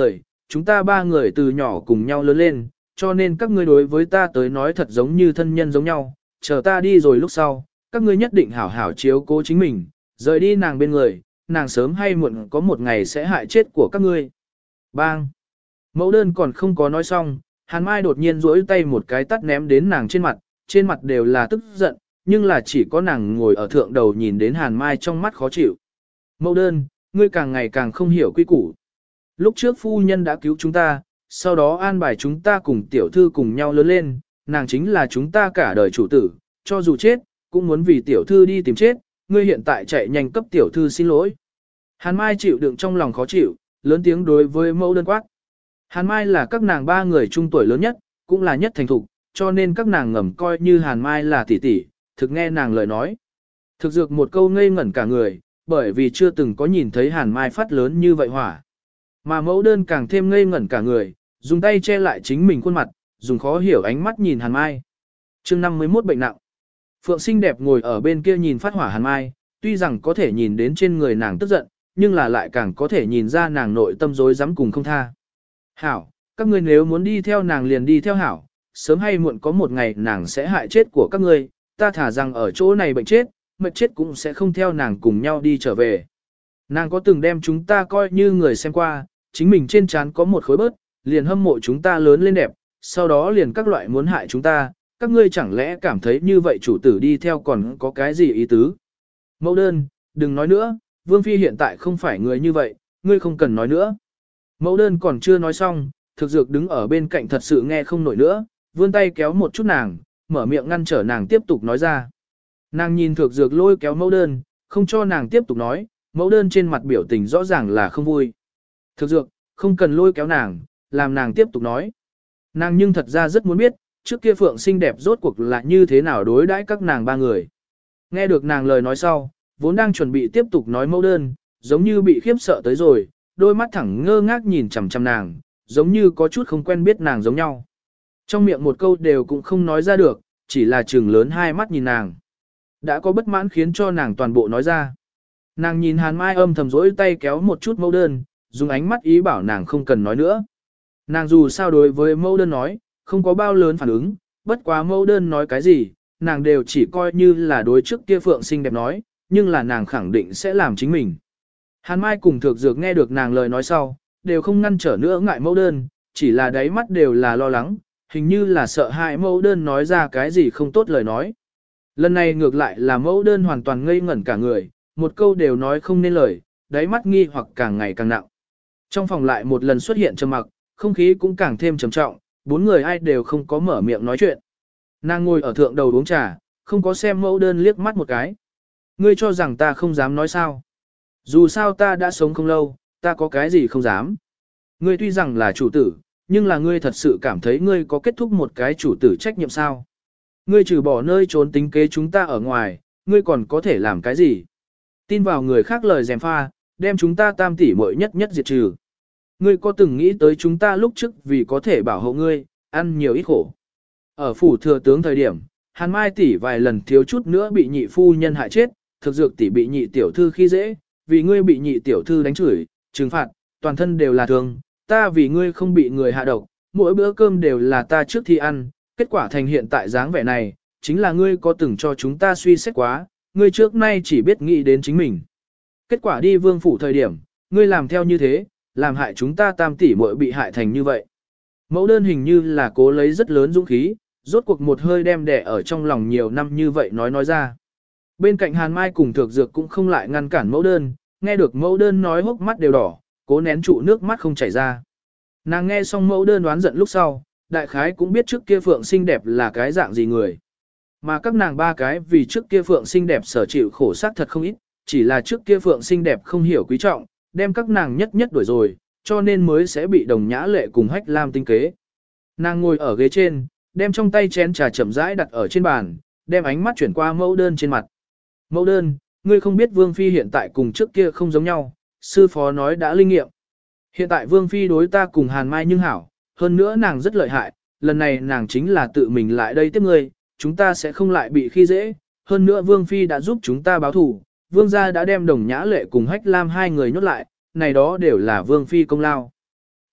chúng ta ba người từ nhỏ cùng nhau lớn lên, cho nên các ngươi đối với ta tới nói thật giống như thân nhân giống nhau, chờ ta đi rồi lúc sau, các ngươi nhất định hảo hảo chiếu cố chính mình, rời đi nàng bên người, nàng sớm hay muộn có một ngày sẽ hại chết của các ngươi. Bang! Mẫu đơn còn không có nói xong, Hàn Mai đột nhiên duỗi tay một cái tắt ném đến nàng trên mặt, trên mặt đều là tức giận, nhưng là chỉ có nàng ngồi ở thượng đầu nhìn đến Hàn Mai trong mắt khó chịu. Mẫu đơn, ngươi càng ngày càng không hiểu quy củ. Lúc trước phu nhân đã cứu chúng ta, sau đó an bài chúng ta cùng tiểu thư cùng nhau lớn lên, nàng chính là chúng ta cả đời chủ tử, cho dù chết, cũng muốn vì tiểu thư đi tìm chết, ngươi hiện tại chạy nhanh cấp tiểu thư xin lỗi. Hàn Mai chịu đựng trong lòng khó chịu, lớn tiếng đối với mẫu đơn quát. Hàn Mai là các nàng ba người trung tuổi lớn nhất, cũng là nhất thành thục, cho nên các nàng ngầm coi như Hàn Mai là tỷ tỷ, thực nghe nàng lời nói. Thực dược một câu ngây ngẩn cả người, bởi vì chưa từng có nhìn thấy Hàn Mai phát lớn như vậy hỏa. Mà mẫu đơn càng thêm ngây ngẩn cả người, dùng tay che lại chính mình khuôn mặt, dùng khó hiểu ánh mắt nhìn Hàn Mai. chương năm mươi mốt bệnh nặng. Phượng xinh đẹp ngồi ở bên kia nhìn phát hỏa Hàn Mai, tuy rằng có thể nhìn đến trên người nàng tức giận, nhưng là lại càng có thể nhìn ra nàng nội tâm rối rắm cùng không tha. Hảo, các ngươi nếu muốn đi theo nàng liền đi theo Hảo, sớm hay muộn có một ngày nàng sẽ hại chết của các ngươi, ta thả rằng ở chỗ này bệnh chết, mệt chết cũng sẽ không theo nàng cùng nhau đi trở về. Nàng có từng đem chúng ta coi như người xem qua, chính mình trên trán có một khối bớt, liền hâm mộ chúng ta lớn lên đẹp, sau đó liền các loại muốn hại chúng ta, các ngươi chẳng lẽ cảm thấy như vậy chủ tử đi theo còn có cái gì ý tứ. Mẫu đơn, đừng nói nữa, Vương Phi hiện tại không phải người như vậy, ngươi không cần nói nữa. Mẫu đơn còn chưa nói xong, thực dược đứng ở bên cạnh thật sự nghe không nổi nữa, vươn tay kéo một chút nàng, mở miệng ngăn trở nàng tiếp tục nói ra. Nàng nhìn thực dược lôi kéo mẫu đơn, không cho nàng tiếp tục nói, mẫu đơn trên mặt biểu tình rõ ràng là không vui. Thực dược, không cần lôi kéo nàng, làm nàng tiếp tục nói. Nàng nhưng thật ra rất muốn biết, trước kia Phượng xinh đẹp rốt cuộc là như thế nào đối đãi các nàng ba người. Nghe được nàng lời nói sau, vốn đang chuẩn bị tiếp tục nói mẫu đơn, giống như bị khiếp sợ tới rồi, đôi mắt thẳng ngơ ngác nhìn chằm chằm nàng, giống như có chút không quen biết nàng giống nhau. Trong miệng một câu đều cũng không nói ra được, chỉ là trừng lớn hai mắt nhìn nàng. Đã có bất mãn khiến cho nàng toàn bộ nói ra. Nàng nhìn Hàn Mai âm thầm rỗi tay kéo một chút mẫu đơn, dùng ánh mắt ý bảo nàng không cần nói nữa. Nàng dù sao đối với mẫu đơn nói, không có bao lớn phản ứng, bất quá mẫu đơn nói cái gì, nàng đều chỉ coi như là đối trước kia Phượng xinh đẹp nói, nhưng là nàng khẳng định sẽ làm chính mình. Hàn Mai cùng Thược Dược nghe được nàng lời nói sau, đều không ngăn trở nữa ngại mẫu đơn, chỉ là đáy mắt đều là lo lắng, hình như là sợ hãi mẫu đơn nói ra cái gì không tốt lời nói. Lần này ngược lại là mẫu đơn hoàn toàn ngây ngẩn cả người, một câu đều nói không nên lời, đáy mắt nghi hoặc càng ngày càng nặng. Trong phòng lại một lần xuất hiện trầm mặc, không khí cũng càng thêm trầm trọng, bốn người ai đều không có mở miệng nói chuyện. Nàng ngồi ở thượng đầu uống trà, không có xem mẫu đơn liếc mắt một cái. Ngươi cho rằng ta không dám nói sao? Dù sao ta đã sống không lâu, ta có cái gì không dám. Ngươi tuy rằng là chủ tử, nhưng là ngươi thật sự cảm thấy ngươi có kết thúc một cái chủ tử trách nhiệm sao? Ngươi trừ bỏ nơi trốn tính kế chúng ta ở ngoài, ngươi còn có thể làm cái gì? Tin vào người khác lời dèm pha, đem chúng ta tam tỷ muội nhất nhất diệt trừ. Ngươi có từng nghĩ tới chúng ta lúc trước vì có thể bảo hộ ngươi, ăn nhiều ít khổ. Ở phủ thừa tướng thời điểm, Hàn Mai tỷ vài lần thiếu chút nữa bị nhị phu nhân hại chết, thực dược tỷ bị nhị tiểu thư khi dễ, vì ngươi bị nhị tiểu thư đánh chửi, trừng phạt, toàn thân đều là thương, ta vì ngươi không bị người hạ độc, mỗi bữa cơm đều là ta trước khi ăn, kết quả thành hiện tại dáng vẻ này, chính là ngươi có từng cho chúng ta suy xét quá, ngươi trước nay chỉ biết nghĩ đến chính mình. Kết quả đi vương phủ thời điểm, ngươi làm theo như thế, làm hại chúng ta tam tỷ muội bị hại thành như vậy. Mẫu đơn hình như là cố lấy rất lớn dũng khí, rốt cuộc một hơi đem đẻ ở trong lòng nhiều năm như vậy nói nói ra. Bên cạnh Hàn Mai cùng Thược Dược cũng không lại ngăn cản mẫu đơn, nghe được mẫu đơn nói hốc mắt đều đỏ, cố nén trụ nước mắt không chảy ra. Nàng nghe xong mẫu đơn đoán giận lúc sau, đại khái cũng biết trước kia Phượng xinh đẹp là cái dạng gì người. Mà các nàng ba cái vì trước kia Phượng xinh đẹp sở chịu khổ sát thật không ít, chỉ là trước kia Phượng xinh đẹp không hiểu quý trọng, đem các nàng nhất nhất đuổi rồi, cho nên mới sẽ bị Đồng Nhã Lệ cùng Hách Lam tinh kế. Nàng ngồi ở ghế trên, đem trong tay chén trà chậm rãi đặt ở trên bàn, đem ánh mắt chuyển qua mẫu đơn trên mặt. Mẫu đơn, ngươi không biết Vương Phi hiện tại cùng trước kia không giống nhau, sư phó nói đã linh nghiệm. Hiện tại Vương Phi đối ta cùng Hàn Mai nhưng hảo, hơn nữa nàng rất lợi hại, lần này nàng chính là tự mình lại đây tiếp ngươi, chúng ta sẽ không lại bị khi dễ, hơn nữa Vương Phi đã giúp chúng ta báo thù, Vương gia đã đem Đồng Nhã Lệ cùng Hách Lam hai người nhốt lại, này đó đều là Vương Phi công lao.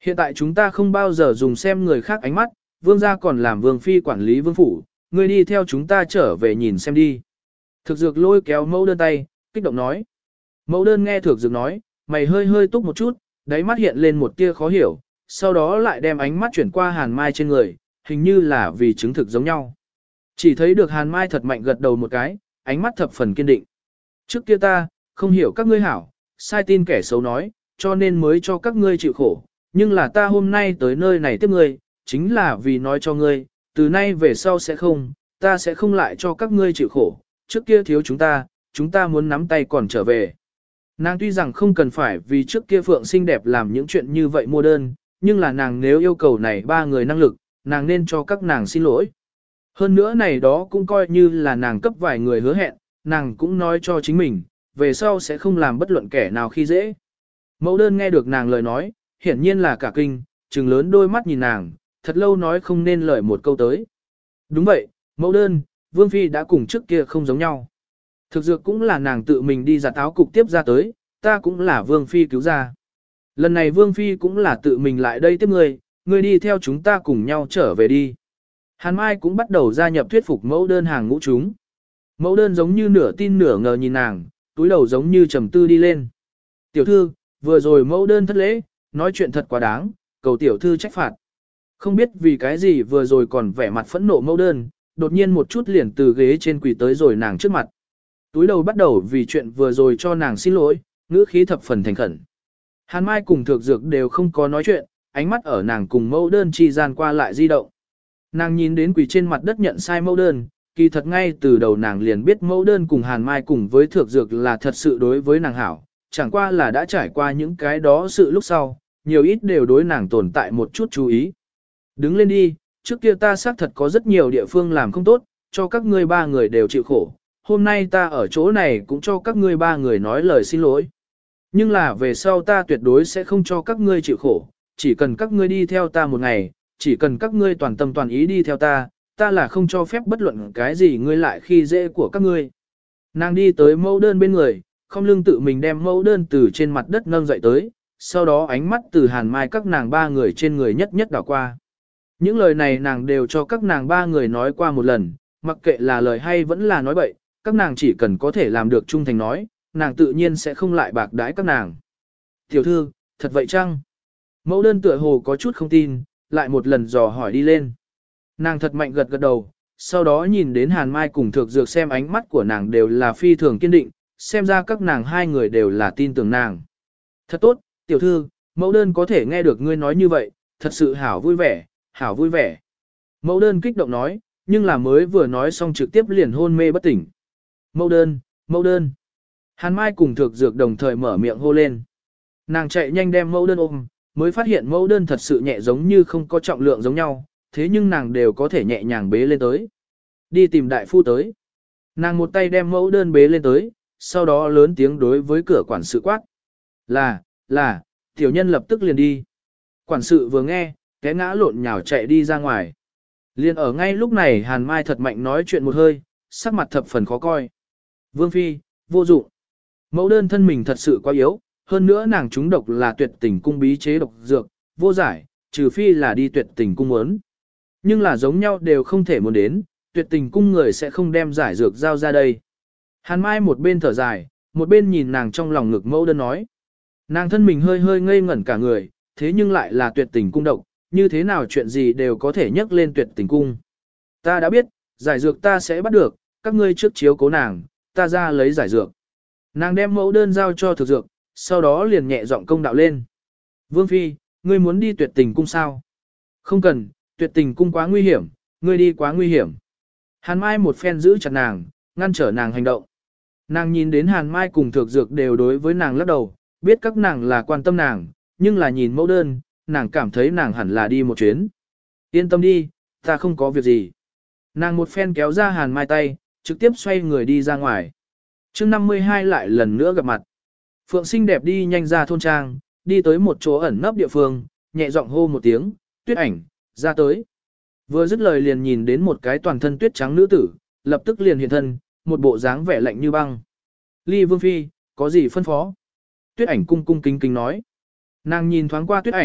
Hiện tại chúng ta không bao giờ dùng xem người khác ánh mắt, vương gia còn làm vương phi quản lý vương phủ, ngươi đi theo chúng ta trở về nhìn xem đi. Thực dược lôi kéo mẫu đơn tay, kích động nói. Mẫu đơn nghe thực dược nói, mày hơi hơi túc một chút, đáy mắt hiện lên một tia khó hiểu, sau đó lại đem ánh mắt chuyển qua Hàn Mai trên người, hình như là vì chứng thực giống nhau. Chỉ thấy được Hàn Mai thật mạnh gật đầu một cái, ánh mắt thập phần kiên định. Trước kia ta, không hiểu các ngươi hảo, sai tin kẻ xấu nói, cho nên mới cho các ngươi chịu khổ, nhưng là ta hôm nay tới nơi này tiếp ngươi, chính là vì nói cho ngươi, từ nay về sau sẽ không, ta sẽ không lại cho các ngươi chịu khổ, trước kia thiếu chúng ta, chúng ta muốn nắm tay còn trở về. Nàng tuy rằng không cần phải vì trước kia Phượng xinh đẹp làm những chuyện như vậy mua đơn, nhưng là nàng nếu yêu cầu này ba người năng lực, nàng nên cho các nàng xin lỗi. Hơn nữa này đó cũng coi như là nàng cấp vài người hứa hẹn, nàng cũng nói cho chính mình, về sau sẽ không làm bất luận kẻ nào khi dễ. Mẫu đơn nghe được nàng lời nói, hiển nhiên là cả kinh, trừng lớn đôi mắt nhìn nàng, thật lâu nói không nên lời một câu tới. Đúng vậy, mẫu đơn, Vương Phi đã cùng trước kia không giống nhau. Thực dược cũng là nàng tự mình đi giặt áo cục tiếp ra tới, ta cũng là Vương Phi cứu ra. Lần này Vương Phi cũng là tự mình lại đây tiếp ngươi, ngươi đi theo chúng ta cùng nhau trở về đi. Hàn Mai cũng bắt đầu gia nhập thuyết phục mẫu đơn hàng ngũ chúng. Mẫu đơn giống như nửa tin nửa ngờ nhìn nàng, túi đầu giống như trầm tư đi lên. Tiểu thư, vừa rồi mẫu đơn thất lễ, nói chuyện thật quá đáng, cầu tiểu thư trách phạt. Không biết vì cái gì vừa rồi còn vẻ mặt phẫn nộ mẫu đơn, đột nhiên một chút liền từ ghế trên quỳ tới rồi nàng trước mặt. Túi đầu bắt đầu vì chuyện vừa rồi cho nàng xin lỗi, ngữ khí thập phần thành khẩn. Hàn Mai cùng Thược Dược đều không có nói chuyện, ánh mắt ở nàng cùng mẫu đơn chi gian qua lại di động. Nàng nhìn đến quỳ trên mặt đất nhận sai mẫu đơn, kỳ thật ngay từ đầu nàng liền biết mẫu đơn cùng Hàn Mai cùng với Thược Dược là thật sự đối với nàng hảo, chẳng qua là đã trải qua những cái đó sự lúc sau, nhiều ít đều đối nàng tồn tại một chút chú ý. Đứng lên đi, trước kia ta xác thật có rất nhiều địa phương làm không tốt, cho các ngươi ba người đều chịu khổ, hôm nay ta ở chỗ này cũng cho các ngươi ba người nói lời xin lỗi. Nhưng là về sau ta tuyệt đối sẽ không cho các ngươi chịu khổ, chỉ cần các ngươi đi theo ta một ngày, chỉ cần các ngươi toàn tâm toàn ý đi theo ta, ta là không cho phép bất luận cái gì ngươi lại khi dễ của các ngươi. Nàng đi tới mẫu đơn bên người, không lưng tự mình đem mẫu đơn từ trên mặt đất nâng dậy tới, sau đó ánh mắt từ Hàn Mai các nàng ba người trên người nhất nhất đảo qua. Những lời này nàng đều cho các nàng ba người nói qua một lần, mặc kệ là lời hay vẫn là nói bậy, các nàng chỉ cần có thể làm được trung thành nói, nàng tự nhiên sẽ không lại bạc đãi các nàng. Tiểu thư, thật vậy chăng? Mẫu đơn tựa hồ có chút không tin, lại một lần dò hỏi đi lên. Nàng thật mạnh gật gật đầu, sau đó nhìn đến Hàn Mai cùng Thược Dược xem ánh mắt của nàng đều là phi thường kiên định, xem ra các nàng hai người đều là tin tưởng nàng. Thật tốt, tiểu thư, mẫu đơn có thể nghe được ngươi nói như vậy, thật sự hảo vui vẻ, hảo vui vẻ. Mẫu đơn kích động nói, nhưng là mới vừa nói xong trực tiếp liền hôn mê bất tỉnh. Mẫu đơn, mẫu đơn. Hàn Mai cùng Thược Dược đồng thời mở miệng hô lên. Nàng chạy nhanh đem mẫu đơn ôm, mới phát hiện mẫu đơn thật sự nhẹ giống như không có trọng lượng giống nhau, thế nhưng nàng đều có thể nhẹ nhàng bế lên tới. Đi tìm đại phu tới. Nàng một tay đem mẫu đơn bế lên tới, sau đó lớn tiếng đối với cửa quản sự quát. Là, là, tiểu nhân lập tức liền đi. Quản sự vừa nghe, té ngã lộn nhào chạy đi ra ngoài. Liền ở ngay lúc này Hàn Mai thật mạnh nói chuyện một hơi, sắc mặt thập phần khó coi. Vương Phi, vô dụng. Mẫu đơn thân mình thật sự quá yếu, hơn nữa nàng trúng độc là tuyệt tình cung bí chế độc dược, vô giải, trừ phi là đi tuyệt tình cung muốn. Nhưng là giống nhau đều không thể muốn đến, tuyệt tình cung người sẽ không đem giải dược giao ra đây. Hàn Mai một bên thở dài, một bên nhìn nàng trong lòng ngực mẫu đơn nói. Nàng thân mình hơi hơi ngây ngẩn cả người, thế nhưng lại là tuyệt tình cung độc, như thế nào chuyện gì đều có thể nhắc lên tuyệt tình cung. Ta đã biết, giải dược ta sẽ bắt được, các ngươi trước chiếu cố nàng, ta ra lấy giải dược. Nàng đem mẫu đơn giao cho Thực Dược, sau đó liền nhẹ giọng công đạo lên. Vương Phi, ngươi muốn đi tuyệt tình cung sao? Không cần, tuyệt tình cung quá nguy hiểm, ngươi đi quá nguy hiểm. Hàn Mai một phen giữ chặt nàng, ngăn trở nàng hành động. Nàng nhìn đến Hàn Mai cùng Thực Dược đều đối với nàng lắc đầu, biết các nàng là quan tâm nàng, nhưng là nhìn mẫu đơn, nàng cảm thấy nàng hẳn là đi một chuyến. Yên tâm đi, ta không có việc gì. Nàng một phen kéo ra Hàn Mai tay, trực tiếp xoay người đi ra ngoài. chương năm mươi hai lại lần nữa gặp mặt. Phượng xinh đẹp đi nhanh ra thôn trang, đi tới một chỗ ẩn nấp địa phương, nhẹ giọng hô một tiếng, Tuyết ảnh, ra tới. Vừa dứt lời liền nhìn đến một cái toàn thân tuyết trắng nữ tử, lập tức liền hiện thân, một bộ dáng vẻ lạnh như băng. Ly Vương Phi, có gì phân phó? Tuyết ảnh cung cung kính kính nói. Nàng nhìn thoáng qua Tuyết ảnh,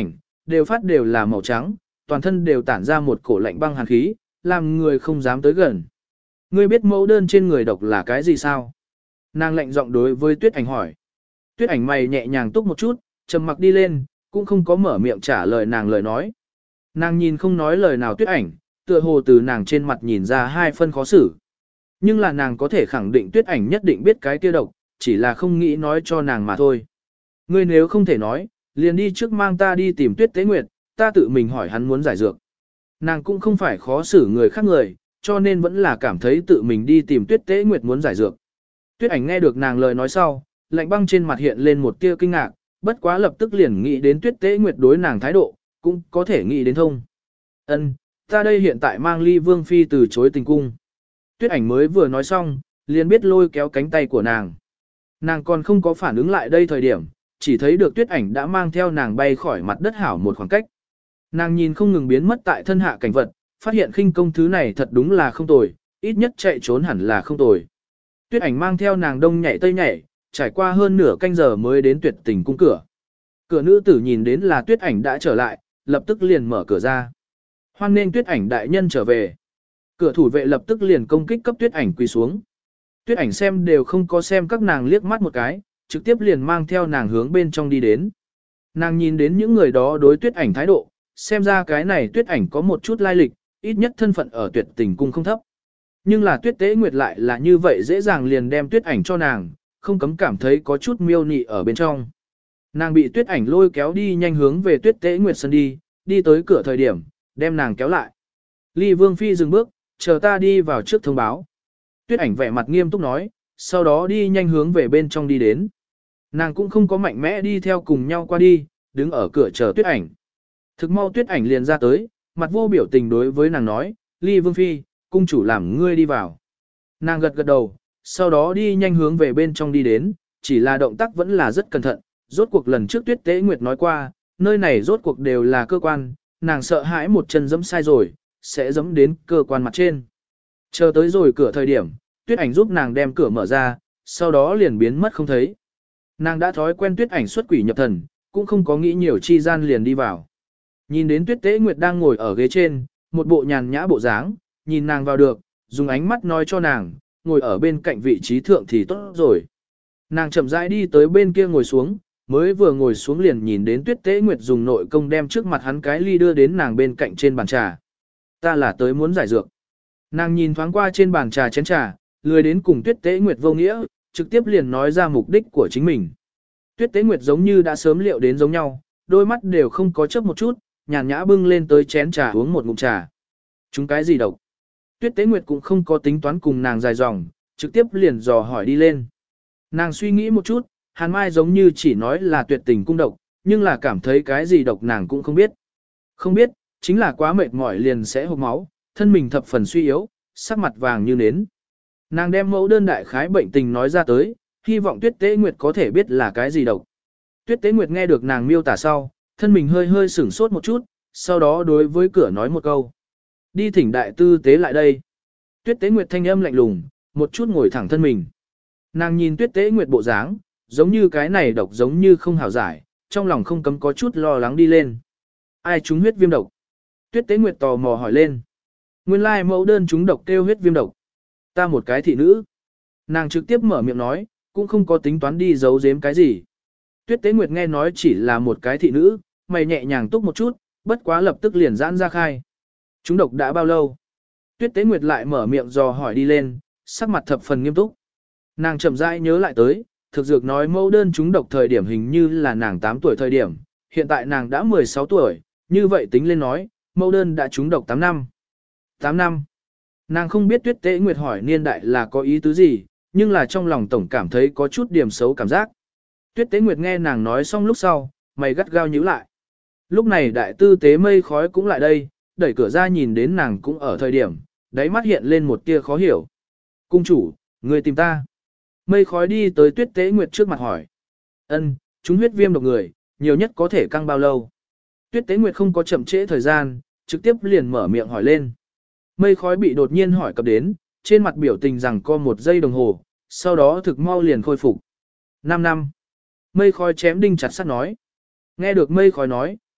đều phát đều là màu trắng, toàn thân đều tản ra một cổ lạnh băng hàn khí, làm người không dám tới gần. Ngươi biết mẫu đơn trên người độc là cái gì sao? Nàng lạnh giọng đối với Tuyết Ảnh hỏi. Tuyết Ảnh mày nhẹ nhàng túc một chút, trầm mặc đi lên, cũng không có mở miệng trả lời nàng lời nói. Nàng nhìn không nói lời nào Tuyết Ảnh, tựa hồ từ nàng trên mặt nhìn ra hai phân khó xử. Nhưng là nàng có thể khẳng định Tuyết Ảnh nhất định biết cái kia độc, chỉ là không nghĩ nói cho nàng mà thôi. Ngươi nếu không thể nói, liền đi trước mang ta đi tìm Tuyết Tế Nguyệt, ta tự mình hỏi hắn muốn giải dược. Nàng cũng không phải khó xử người khác người, cho nên vẫn là cảm thấy tự mình đi tìm Tuyết Tế Nguyệt muốn giải dược. Tuyết Ảnh nghe được nàng lời nói sau, lạnh băng trên mặt hiện lên một tia kinh ngạc, bất quá lập tức liền nghĩ đến Tuyết Tế Nguyệt đối nàng thái độ, cũng có thể nghĩ đến thông. Ân, ta đây hiện tại mang Ly Vương Phi từ chối tình cung. Tuyết Ảnh mới vừa nói xong, liền biết lôi kéo cánh tay của nàng. Nàng còn không có phản ứng lại đây thời điểm, chỉ thấy được Tuyết Ảnh đã mang theo nàng bay khỏi mặt đất hảo một khoảng cách. Nàng nhìn không ngừng biến mất tại thân hạ cảnh vật, phát hiện khinh công thứ này thật đúng là không tồi, ít nhất chạy trốn hẳn là không tồi. Tuyết Ảnh mang theo nàng đông nhảy tây nhảy, trải qua hơn nửa canh giờ mới đến Tuyệt Tình cung cửa. Cửa nữ tử nhìn đến là Tuyết Ảnh đã trở lại, lập tức liền mở cửa ra. Hoan nên Tuyết Ảnh đại nhân trở về. Cửa thủ vệ lập tức liền công kích cấp Tuyết Ảnh quỳ xuống. Tuyết Ảnh xem đều không có xem các nàng liếc mắt một cái, trực tiếp liền mang theo nàng hướng bên trong đi đến. Nàng nhìn đến những người đó đối Tuyết Ảnh thái độ, xem ra cái này Tuyết Ảnh có một chút lai lịch, ít nhất thân phận ở Tuyệt Tình cung không thấp. Nhưng là Tuyết Tế Nguyệt lại là như vậy dễ dàng liền đem Tuyết Ảnh cho nàng, không cấm cảm thấy có chút miêu nị ở bên trong. Nàng bị Tuyết Ảnh lôi kéo đi nhanh hướng về Tuyết Tế Nguyệt sân đi, đi tới cửa thời điểm, đem nàng kéo lại. Ly Vương Phi dừng bước, chờ ta đi vào trước thông báo. Tuyết Ảnh vẻ mặt nghiêm túc nói, sau đó đi nhanh hướng về bên trong đi đến. Nàng cũng không có mạnh mẽ đi theo cùng nhau qua đi, đứng ở cửa chờ Tuyết Ảnh. Thực mau Tuyết Ảnh liền ra tới, mặt vô biểu tình đối với nàng nói, Ly Vương Phi, cung chủ làm ngươi đi vào. Nàng gật gật đầu, sau đó đi nhanh hướng về bên trong đi đến, chỉ là động tác vẫn là rất cẩn thận, rốt cuộc lần trước Tuyết Tế Nguyệt nói qua, nơi này rốt cuộc đều là cơ quan, nàng sợ hãi một chân giẫm sai rồi, sẽ giẫm đến cơ quan mặt trên. Chờ tới rồi cửa thời điểm, Tuyết Ảnh giúp nàng đem cửa mở ra, sau đó liền biến mất không thấy. Nàng đã thói quen Tuyết Ảnh xuất quỷ nhập thần, cũng không có nghĩ nhiều chi gian liền đi vào. Nhìn đến Tuyết Tế Nguyệt đang ngồi ở ghế trên, một bộ nhàn nhã bộ dáng, nhìn nàng vào được, dùng ánh mắt nói cho nàng, ngồi ở bên cạnh vị trí thượng thì tốt rồi. Nàng chậm rãi đi tới bên kia ngồi xuống, mới vừa ngồi xuống liền nhìn đến Tuyết Tế Nguyệt dùng nội công đem trước mặt hắn cái ly đưa đến nàng bên cạnh trên bàn trà. Ta là tới muốn giải dược. Nàng nhìn thoáng qua trên bàn trà chén trà, lười đến cùng Tuyết Tế Nguyệt vô nghĩa, trực tiếp liền nói ra mục đích của chính mình. Tuyết Tế Nguyệt giống như đã sớm liệu đến giống nhau, đôi mắt đều không có chớp một chút, nhàn nhã bưng lên tới chén trà uống một ngụm trà. Chúng cái gì độc? Tuyết Tế Nguyệt cũng không có tính toán cùng nàng dài dòng, trực tiếp liền dò hỏi đi lên. Nàng suy nghĩ một chút, Hàn Mai giống như chỉ nói là Tuyệt Tình cung độc, nhưng là cảm thấy cái gì độc nàng cũng không biết. Không biết, chính là quá mệt mỏi liền sẽ hộc máu, thân mình thập phần suy yếu, sắc mặt vàng như nến. Nàng đem mẫu đơn đại khái bệnh tình nói ra tới, hy vọng Tuyết Tế Nguyệt có thể biết là cái gì độc. Tuyết Tế Nguyệt nghe được nàng miêu tả sau, thân mình hơi hơi sửng sốt một chút, sau đó đối với cửa nói một câu. Đi thỉnh đại tư tế lại đây. Tuyết Tế Nguyệt thanh âm lạnh lùng, một chút ngồi thẳng thân mình. Nàng nhìn Tuyết Tế Nguyệt bộ dáng, giống như cái này độc giống như không hảo giải, trong lòng không cấm có chút lo lắng đi lên. Ai trúng huyết viêm độc? Tuyết Tế Nguyệt tò mò hỏi lên. Nguyên lai mẫu đơn trúng độc kêu huyết viêm độc. Ta một cái thị nữ. Nàng trực tiếp mở miệng nói, cũng không có tính toán đi giấu giếm cái gì. Tuyết Tế Nguyệt nghe nói chỉ là một cái thị nữ, mày nhẹ nhàng túc một chút, bất quá lập tức liền giãn ra khai. Trúng độc đã bao lâu? Tuyết Tế Nguyệt lại mở miệng dò hỏi đi lên, sắc mặt thập phần nghiêm túc. Nàng chậm rãi nhớ lại tới, thực dược nói mẫu đơn trúng độc thời điểm hình như là nàng tám tuổi thời điểm, hiện tại nàng đã mười sáu tuổi, như vậy tính lên nói, mẫu đơn đã trúng độc tám năm. tám năm. Nàng không biết Tuyết Tế Nguyệt hỏi niên đại là có ý tứ gì, nhưng là trong lòng tổng cảm thấy có chút điểm xấu cảm giác. Tuyết Tế Nguyệt nghe nàng nói xong lúc sau, mày gắt gao nhíu lại. Lúc này đại tư tế Mây Khói cũng lại đây, đẩy cửa ra nhìn đến nàng cũng ở thời điểm, đáy mắt hiện lên một tia khó hiểu. Cung chủ, người tìm ta. Mây Khói đi tới Tuyết Tế Nguyệt trước mặt hỏi. Ân, chúng huyết viêm độc người, nhiều nhất có thể căng bao lâu? Tuyết Tế Nguyệt không có chậm trễ thời gian, trực tiếp liền mở miệng hỏi lên. Mây Khói bị đột nhiên hỏi cập đến, trên mặt biểu tình rằng co một giây đồng hồ, sau đó thực mau liền khôi phục. Năm năm. Mây Khói chém đinh chặt sắt nói. Nghe được Mây Khói nói,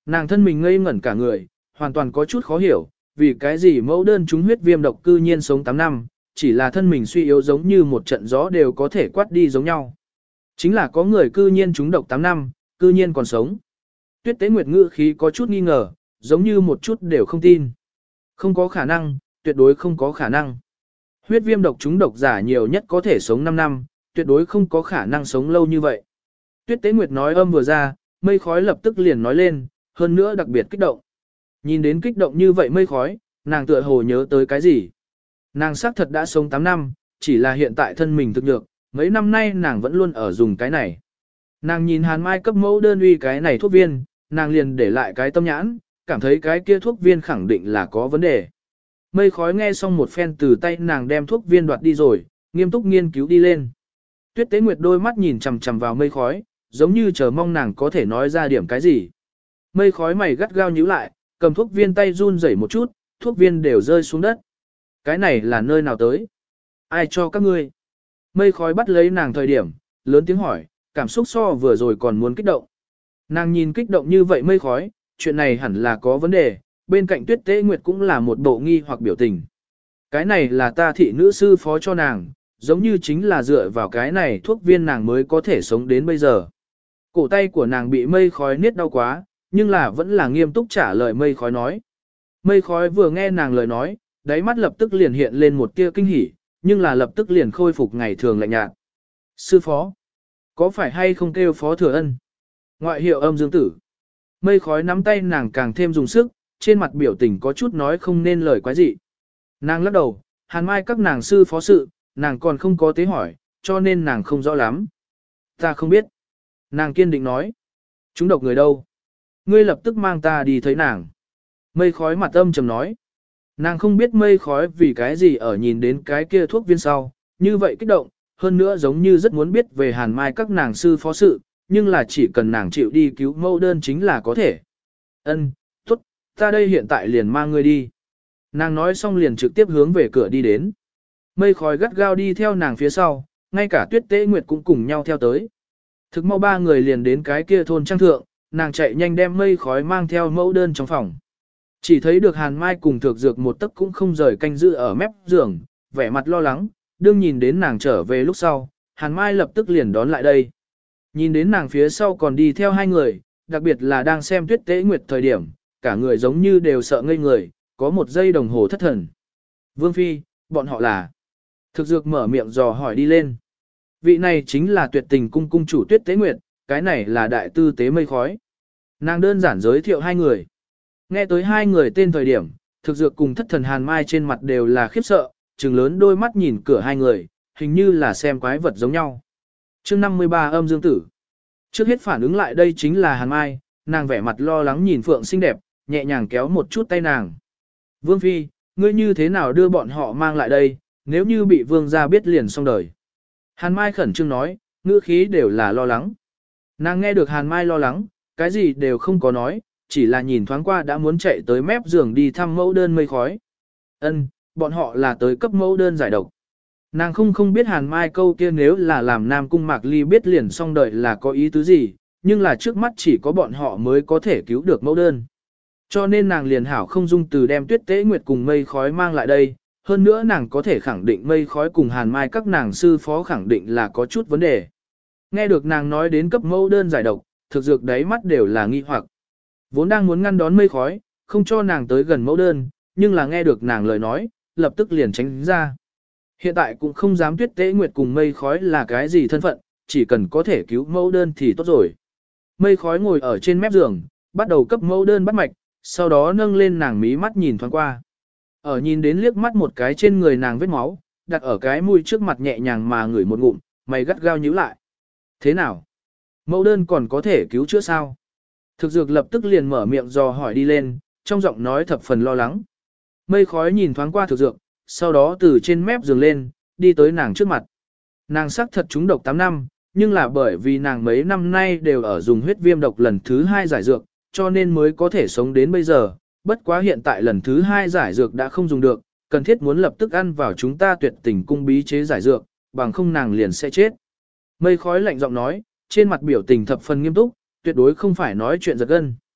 Nàng thân mình ngây ngẩn cả người, hoàn toàn có chút khó hiểu, vì cái gì mẫu đơn chúng huyết viêm độc cư nhiên sống tám năm, chỉ là thân mình suy yếu giống như một trận gió đều có thể quát đi giống nhau. Chính là có người cư nhiên chúng độc tám năm, cư nhiên còn sống. Tuyết Tế Nguyệt ngữ khí có chút nghi ngờ, giống như một chút đều không tin. Không có khả năng, tuyệt đối không có khả năng. Huyết viêm độc chúng độc giả nhiều nhất có thể sống năm năm, tuyệt đối không có khả năng sống lâu như vậy. Tuyết Tế Nguyệt nói âm vừa ra, mây khói lập tức liền nói lên, hơn nữa đặc biệt kích động. Nhìn đến kích động như vậy mây khói, nàng tựa hồ nhớ tới cái gì. Nàng xác thật đã sống tám năm, chỉ là hiện tại thân mình thực nhược, mấy năm nay nàng vẫn luôn ở dùng cái này. Nàng nhìn Hàn Mai cấp mẫu đơn uy cái này thuốc viên, nàng liền để lại cái tâm nhãn, cảm thấy cái kia thuốc viên khẳng định là có vấn đề. Mây khói nghe xong một phen từ tay nàng đem thuốc viên đoạt đi rồi, nghiêm túc nghiên cứu đi lên. Tuyết Tế Nguyệt đôi mắt nhìn chằm chằm vào mây khói, giống như chờ mong nàng có thể nói ra điểm cái gì. Mây khói mày gắt gao nhíu lại, cầm thuốc viên tay run rẩy một chút, thuốc viên đều rơi xuống đất. Cái này là nơi nào tới? Ai cho các ngươi? Mây khói bắt lấy nàng thời điểm, lớn tiếng hỏi, cảm xúc so vừa rồi còn muốn kích động. Nàng nhìn kích động như vậy mây khói, chuyện này hẳn là có vấn đề, bên cạnh Tuyết Tế Nguyệt cũng là một bộ nghi hoặc biểu tình. Cái này là ta thị nữ sư phó cho nàng, giống như chính là dựa vào cái này thuốc viên nàng mới có thể sống đến bây giờ. Cổ tay của nàng bị mây khói niết đau quá, nhưng là vẫn là nghiêm túc trả lời mây khói nói. Mây khói vừa nghe nàng lời nói, đáy mắt lập tức liền hiện lên một tia kinh hỉ, nhưng là lập tức liền khôi phục ngày thường lạnh nhạt. Sư phó, có phải hay không kêu phó thừa ân? Ngoại hiệu âm dương tử. Mây khói nắm tay nàng càng thêm dùng sức, trên mặt biểu tình có chút nói không nên lời quái gì. Nàng lắc đầu, Hàn Mai các nàng sư phó sự, nàng còn không có tế hỏi, cho nên nàng không rõ lắm. Ta không biết. Nàng kiên định nói. Chúng độc người đâu? Ngươi lập tức mang ta đi thấy nàng. Mây khói mặt âm trầm nói. Nàng không biết mây khói vì cái gì ở nhìn đến cái kia thuốc viên sau, như vậy kích động, hơn nữa giống như rất muốn biết về Hàn Mai các nàng sư phó sự, nhưng là chỉ cần nàng chịu đi cứu mẫu đơn chính là có thể. Ân, tốt, ta đây hiện tại liền mang ngươi đi. Nàng nói xong liền trực tiếp hướng về cửa đi đến. Mây khói gắt gao đi theo nàng phía sau, ngay cả Tuyết Tế Nguyệt cũng cùng nhau theo tới. Thực mau ba người liền đến cái kia thôn trang thượng, nàng chạy nhanh đem mây khói mang theo mẫu đơn trong phòng. Chỉ thấy được Hàn Mai cùng Thược Dược một tấc cũng không rời canh giữ ở mép giường, vẻ mặt lo lắng, đương nhìn đến nàng trở về lúc sau, Hàn Mai lập tức liền đón lại đây. Nhìn đến nàng phía sau còn đi theo hai người, đặc biệt là đang xem Tuyết Tế Nguyệt thời điểm, cả người giống như đều sợ ngây người, có một giây đồng hồ thất thần. Vương Phi, bọn họ là... Thực Dược mở miệng dò hỏi đi lên. Vị này chính là Tuyệt Tình cung cung chủ Tuyết Tế Nguyệt, cái này là đại tư tế mây khói. Nàng đơn giản giới thiệu hai người. Nghe tới hai người tên thời điểm, Thực Dược cùng thất thần Hàn Mai trên mặt đều là khiếp sợ, trừng lớn đôi mắt nhìn cửa hai người, hình như là xem quái vật giống nhau. Chương năm mươi ba âm dương tử. Trước hết phản ứng lại đây chính là Hàn Mai, nàng vẻ mặt lo lắng nhìn Phượng xinh đẹp, nhẹ nhàng kéo một chút tay nàng. Vương Phi, ngươi như thế nào đưa bọn họ mang lại đây, nếu như bị vương gia biết liền xong đời. Hàn Mai khẩn trương nói, ngữ khí đều là lo lắng. Nàng nghe được Hàn Mai lo lắng, cái gì đều không có nói, chỉ là nhìn thoáng qua đã muốn chạy tới mép giường đi thăm mẫu đơn mây khói. Ân, bọn họ là tới cấp mẫu đơn giải độc. Nàng không không biết Hàn Mai câu kia nếu là làm Nam Cung Mạc Ly biết liền xong đời là có ý tứ gì, nhưng là trước mắt chỉ có bọn họ mới có thể cứu được mẫu đơn. Cho nên nàng liền hảo không dung từ đem Tuyết Tế Nguyệt cùng mây khói mang lại đây, hơn nữa nàng có thể khẳng định mây khói cùng Hàn Mai các nàng sư phó khẳng định là có chút vấn đề. Nghe được nàng nói đến cấp mẫu đơn giải độc, Thực Dược đáy mắt đều là nghi hoặc. Vốn đang muốn ngăn đón mây khói, không cho nàng tới gần mẫu đơn, nhưng là nghe được nàng lời nói, lập tức liền tránh ra. Hiện tại cũng không dám Tuyết Tế Nguyệt cùng mây khói là cái gì thân phận, chỉ cần có thể cứu mẫu đơn thì tốt rồi. Mây khói ngồi ở trên mép giường, bắt đầu cấp mẫu đơn bắt mạch, sau đó nâng lên nàng mí mắt nhìn thoáng qua. Ở nhìn đến liếc mắt một cái trên người nàng vết máu, đặt ở cái mũi trước mặt nhẹ nhàng mà ngửi một ngụm, mày gắt gao nhíu lại. Thế nào? Mẫu đơn còn có thể cứu chữa sao? Thực Dược lập tức liền mở miệng dò hỏi đi lên, trong giọng nói thập phần lo lắng. Mây khói nhìn thoáng qua Thực Dược, sau đó từ trên mép giường lên, đi tới nàng trước mặt. Nàng xác thật trúng độc tám năm, nhưng là bởi vì nàng mấy năm nay đều ở dùng huyết viêm độc lần thứ hai giải dược, cho nên mới có thể sống đến bây giờ. Bất quá hiện tại lần thứ hai giải dược đã không dùng được, cần thiết muốn lập tức ăn vào chúng ta Tuyệt Tình cung bí chế giải dược, bằng không nàng liền sẽ chết. Mây khói lạnh giọng nói, trên mặt biểu tình thập phần nghiêm túc, tuyệt đối không phải nói chuyện giật gân.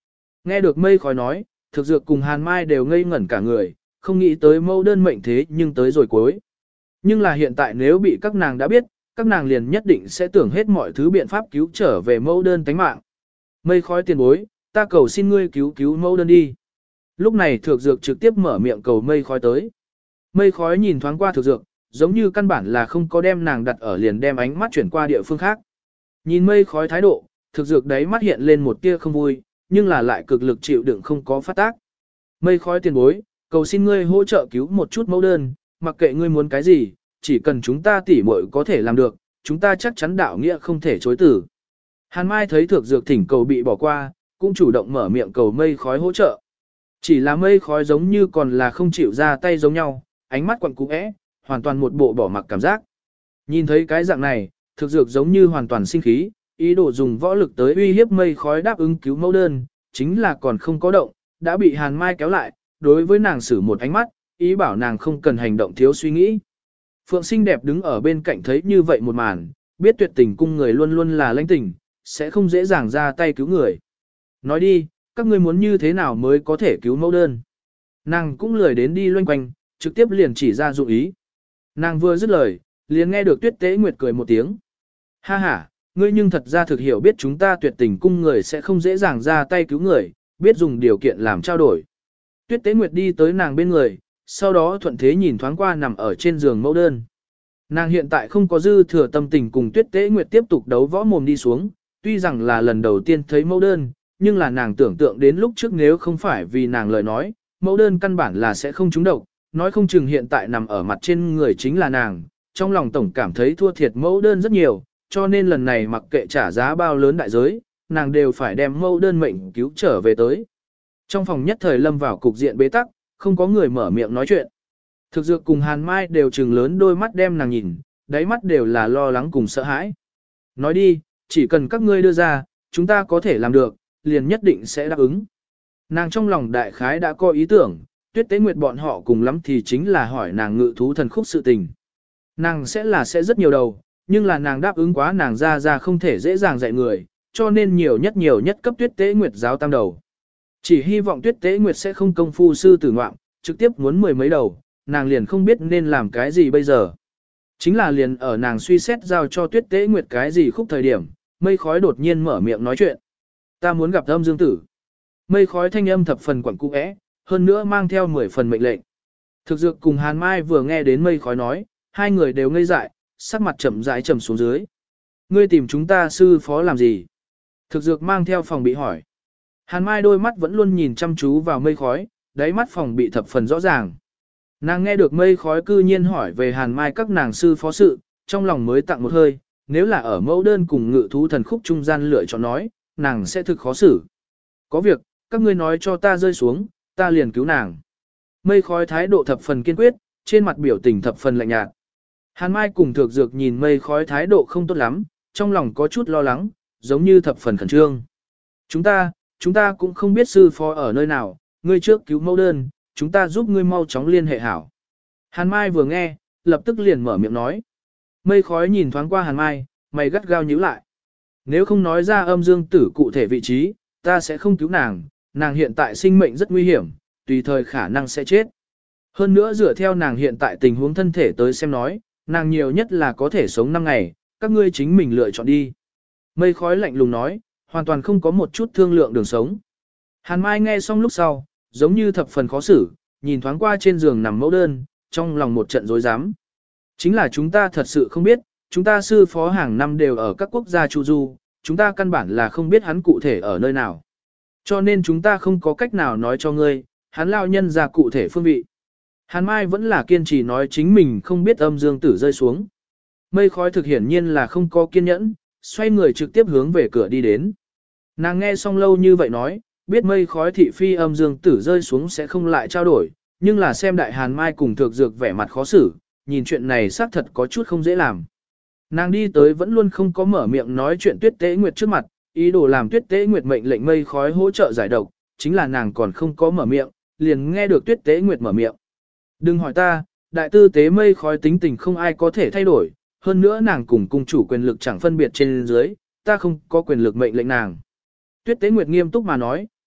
Nghe được mây khói nói, thực dược cùng Hàn Mai đều ngây ngẩn cả người, không nghĩ tới mẫu đơn mệnh thế nhưng tới rồi cuối. Nhưng là hiện tại nếu bị các nàng đã biết, các nàng liền nhất định sẽ tưởng hết mọi thứ biện pháp cứu trở về mẫu đơn tánh mạng. Mây khói tiền bối, ta cầu xin ngươi cứu cứu mẫu đơn đi. Lúc này thực dược trực tiếp mở miệng cầu mây khói tới. Mây khói nhìn thoáng qua thực dược, giống như căn bản là không có đem nàng đặt ở liền đem ánh mắt chuyển qua địa phương khác. Nhìn mây khói thái độ, thực dược đấy mắt hiện lên một tia không vui, nhưng là lại cực lực chịu đựng không có phát tác. Mây khói tiền bối, cầu xin ngươi hỗ trợ cứu một chút mẫu đơn, mặc kệ ngươi muốn cái gì, chỉ cần chúng ta tỉ muội có thể làm được, chúng ta chắc chắn đạo nghĩa không thể chối tử. Hàn Mai thấy thực dược thỉnh cầu bị bỏ qua, cũng chủ động mở miệng cầu mây khói hỗ trợ. Chỉ là mây khói giống như còn là không chịu ra tay giống nhau, ánh mắt quặn cú é, hoàn toàn một bộ bỏ mặc cảm giác. Nhìn thấy cái dạng này, thực dược giống như hoàn toàn sinh khí, ý đồ dùng võ lực tới uy hiếp mây khói đáp ứng cứu mẫu đơn, chính là còn không có động, đã bị Hàn Mai kéo lại, đối với nàng xử một ánh mắt, ý bảo nàng không cần hành động thiếu suy nghĩ. Phượng xinh đẹp đứng ở bên cạnh thấy như vậy một màn, biết tuyệt tình cung người luôn luôn là lãnh tình, sẽ không dễ dàng ra tay cứu người. Nói đi, các ngươi muốn như thế nào mới có thể cứu mẫu đơn. Nàng cũng lười đến đi loanh quanh, trực tiếp liền chỉ ra dụng ý. Nàng vừa dứt lời, liền nghe được Tuyết Tế Nguyệt cười một tiếng. Ha ha, ngươi nhưng thật ra thực hiểu biết chúng ta tuyệt tình cung người sẽ không dễ dàng ra tay cứu người, biết dùng điều kiện làm trao đổi. Tuyết Tế Nguyệt đi tới nàng bên người, sau đó thuận thế nhìn thoáng qua nằm ở trên giường mẫu đơn. Nàng hiện tại không có dư thừa tâm tình cùng Tuyết Tế Nguyệt tiếp tục đấu võ mồm đi xuống, tuy rằng là lần đầu tiên thấy mẫu đơn, nhưng là nàng tưởng tượng đến lúc trước nếu không phải vì nàng lời nói, mẫu đơn căn bản là sẽ không trúng độc, nói không chừng hiện tại nằm ở mặt trên người chính là nàng, trong lòng tổng cảm thấy thua thiệt mẫu đơn rất nhiều, cho nên lần này mặc kệ trả giá bao lớn đại giới, nàng đều phải đem mẫu đơn mệnh cứu trở về tới. Trong phòng nhất thời lâm vào cục diện bế tắc, không có người mở miệng nói chuyện. Thực dược cùng Hàn Mai đều trừng lớn đôi mắt đem nàng nhìn, đáy mắt đều là lo lắng cùng sợ hãi. Nói đi, chỉ cần các ngươi đưa ra, chúng ta có thể làm được, liền nhất định sẽ đáp ứng. Nàng trong lòng đại khái đã có ý tưởng, Tuyết Tế Nguyệt bọn họ cùng lắm thì chính là hỏi nàng ngự thú thần khúc sự tình. Nàng sẽ là sẽ rất nhiều đầu, nhưng là nàng đáp ứng quá nàng ra ra không thể dễ dàng dạy người, cho nên nhiều nhất nhiều nhất cấp Tuyết Tế Nguyệt giáo tam đầu. Chỉ hy vọng Tuyết Tế Nguyệt sẽ không công phu sư tử ngoạm, trực tiếp muốn mười mấy đầu, nàng liền không biết nên làm cái gì bây giờ. Chính là liền ở nàng suy xét giao cho Tuyết Tế Nguyệt cái gì khúc thời điểm, mây khói đột nhiên mở miệng nói chuyện. Ta muốn gặp âm dương tử. Mây khói thanh âm thập phần quẩn cung ẽ, hơn nữa mang theo mười phần mệnh lệnh. Thực dược cùng Hàn Mai vừa nghe đến mây khói nói, hai người đều ngây dại, sắc mặt chậm rãi trầm xuống dưới. Ngươi tìm chúng ta sư phó làm gì? Thực dược mang theo phòng bị hỏi. Hàn Mai đôi mắt vẫn luôn nhìn chăm chú vào mây khói, đáy mắt phòng bị thập phần rõ ràng. Nàng nghe được mây khói cư nhiên hỏi về Hàn Mai các nàng sư phó sự, trong lòng mới tặng một hơi, nếu là ở mẫu đơn cùng ngự thú thần khúc trung gian lựa chọn nói, nàng sẽ thực khó xử. Có việc, các ngươi nói cho ta rơi xuống, ta liền cứu nàng. Mây khói thái độ thập phần kiên quyết, trên mặt biểu tình thập phần lạnh nhạt. Hàn Mai cùng Thược Dược nhìn mây khói thái độ không tốt lắm, trong lòng có chút lo lắng, giống như thập phần khẩn trương. Chúng ta, chúng ta cũng không biết sư phó ở nơi nào, ngươi trước cứu mẫu đơn, chúng ta giúp ngươi mau chóng liên hệ hảo. Hàn Mai vừa nghe, lập tức liền mở miệng nói. Mây khói nhìn thoáng qua Hàn Mai, mày gắt gao nhíu lại. Nếu không nói ra âm dương tử cụ thể vị trí, ta sẽ không cứu nàng, nàng hiện tại sinh mệnh rất nguy hiểm, tùy thời khả năng sẽ chết. Hơn nữa dựa theo nàng hiện tại tình huống thân thể tới xem nói, nàng nhiều nhất là có thể sống năm ngày, các ngươi chính mình lựa chọn đi. Mây khói lạnh lùng nói, hoàn toàn không có một chút thương lượng đường sống. Hàn Mai nghe xong lúc sau, giống như thập phần khó xử, nhìn thoáng qua trên giường nằm mẫu đơn, trong lòng một trận rối rắm. Chính là chúng ta thật sự không biết, chúng ta sư phó hàng năm đều ở các quốc gia chu du, chúng ta căn bản là không biết hắn cụ thể ở nơi nào. Cho nên chúng ta không có cách nào nói cho ngươi, hắn lao nhân ra cụ thể phương vị. Hàn Mai vẫn là kiên trì nói chính mình không biết âm dương tử rơi xuống. Mây khói thực hiển nhiên là không có kiên nhẫn, xoay người trực tiếp hướng về cửa đi đến. Nàng nghe xong lâu như vậy nói, biết mây khói thị phi âm dương tử rơi xuống sẽ không lại trao đổi, nhưng là xem đại Hàn Mai cùng Thược Dược vẻ mặt khó xử, nhìn chuyện này xác thật có chút không dễ làm. Nàng đi tới vẫn luôn không có mở miệng nói chuyện Tuyết Tế Nguyệt trước mặt, ý đồ làm Tuyết Tế Nguyệt mệnh lệnh mây khói hỗ trợ giải độc, chính là nàng còn không có mở miệng, liền nghe được Tuyết Tế Nguyệt mở miệng. Đừng hỏi ta, đại tư tế mây khói tính tình không ai có thể thay đổi, hơn nữa nàng cùng cung chủ quyền lực chẳng phân biệt trên dưới, ta không có quyền lực mệnh lệnh nàng. Tuyết Tế Nguyệt nghiêm túc mà nói,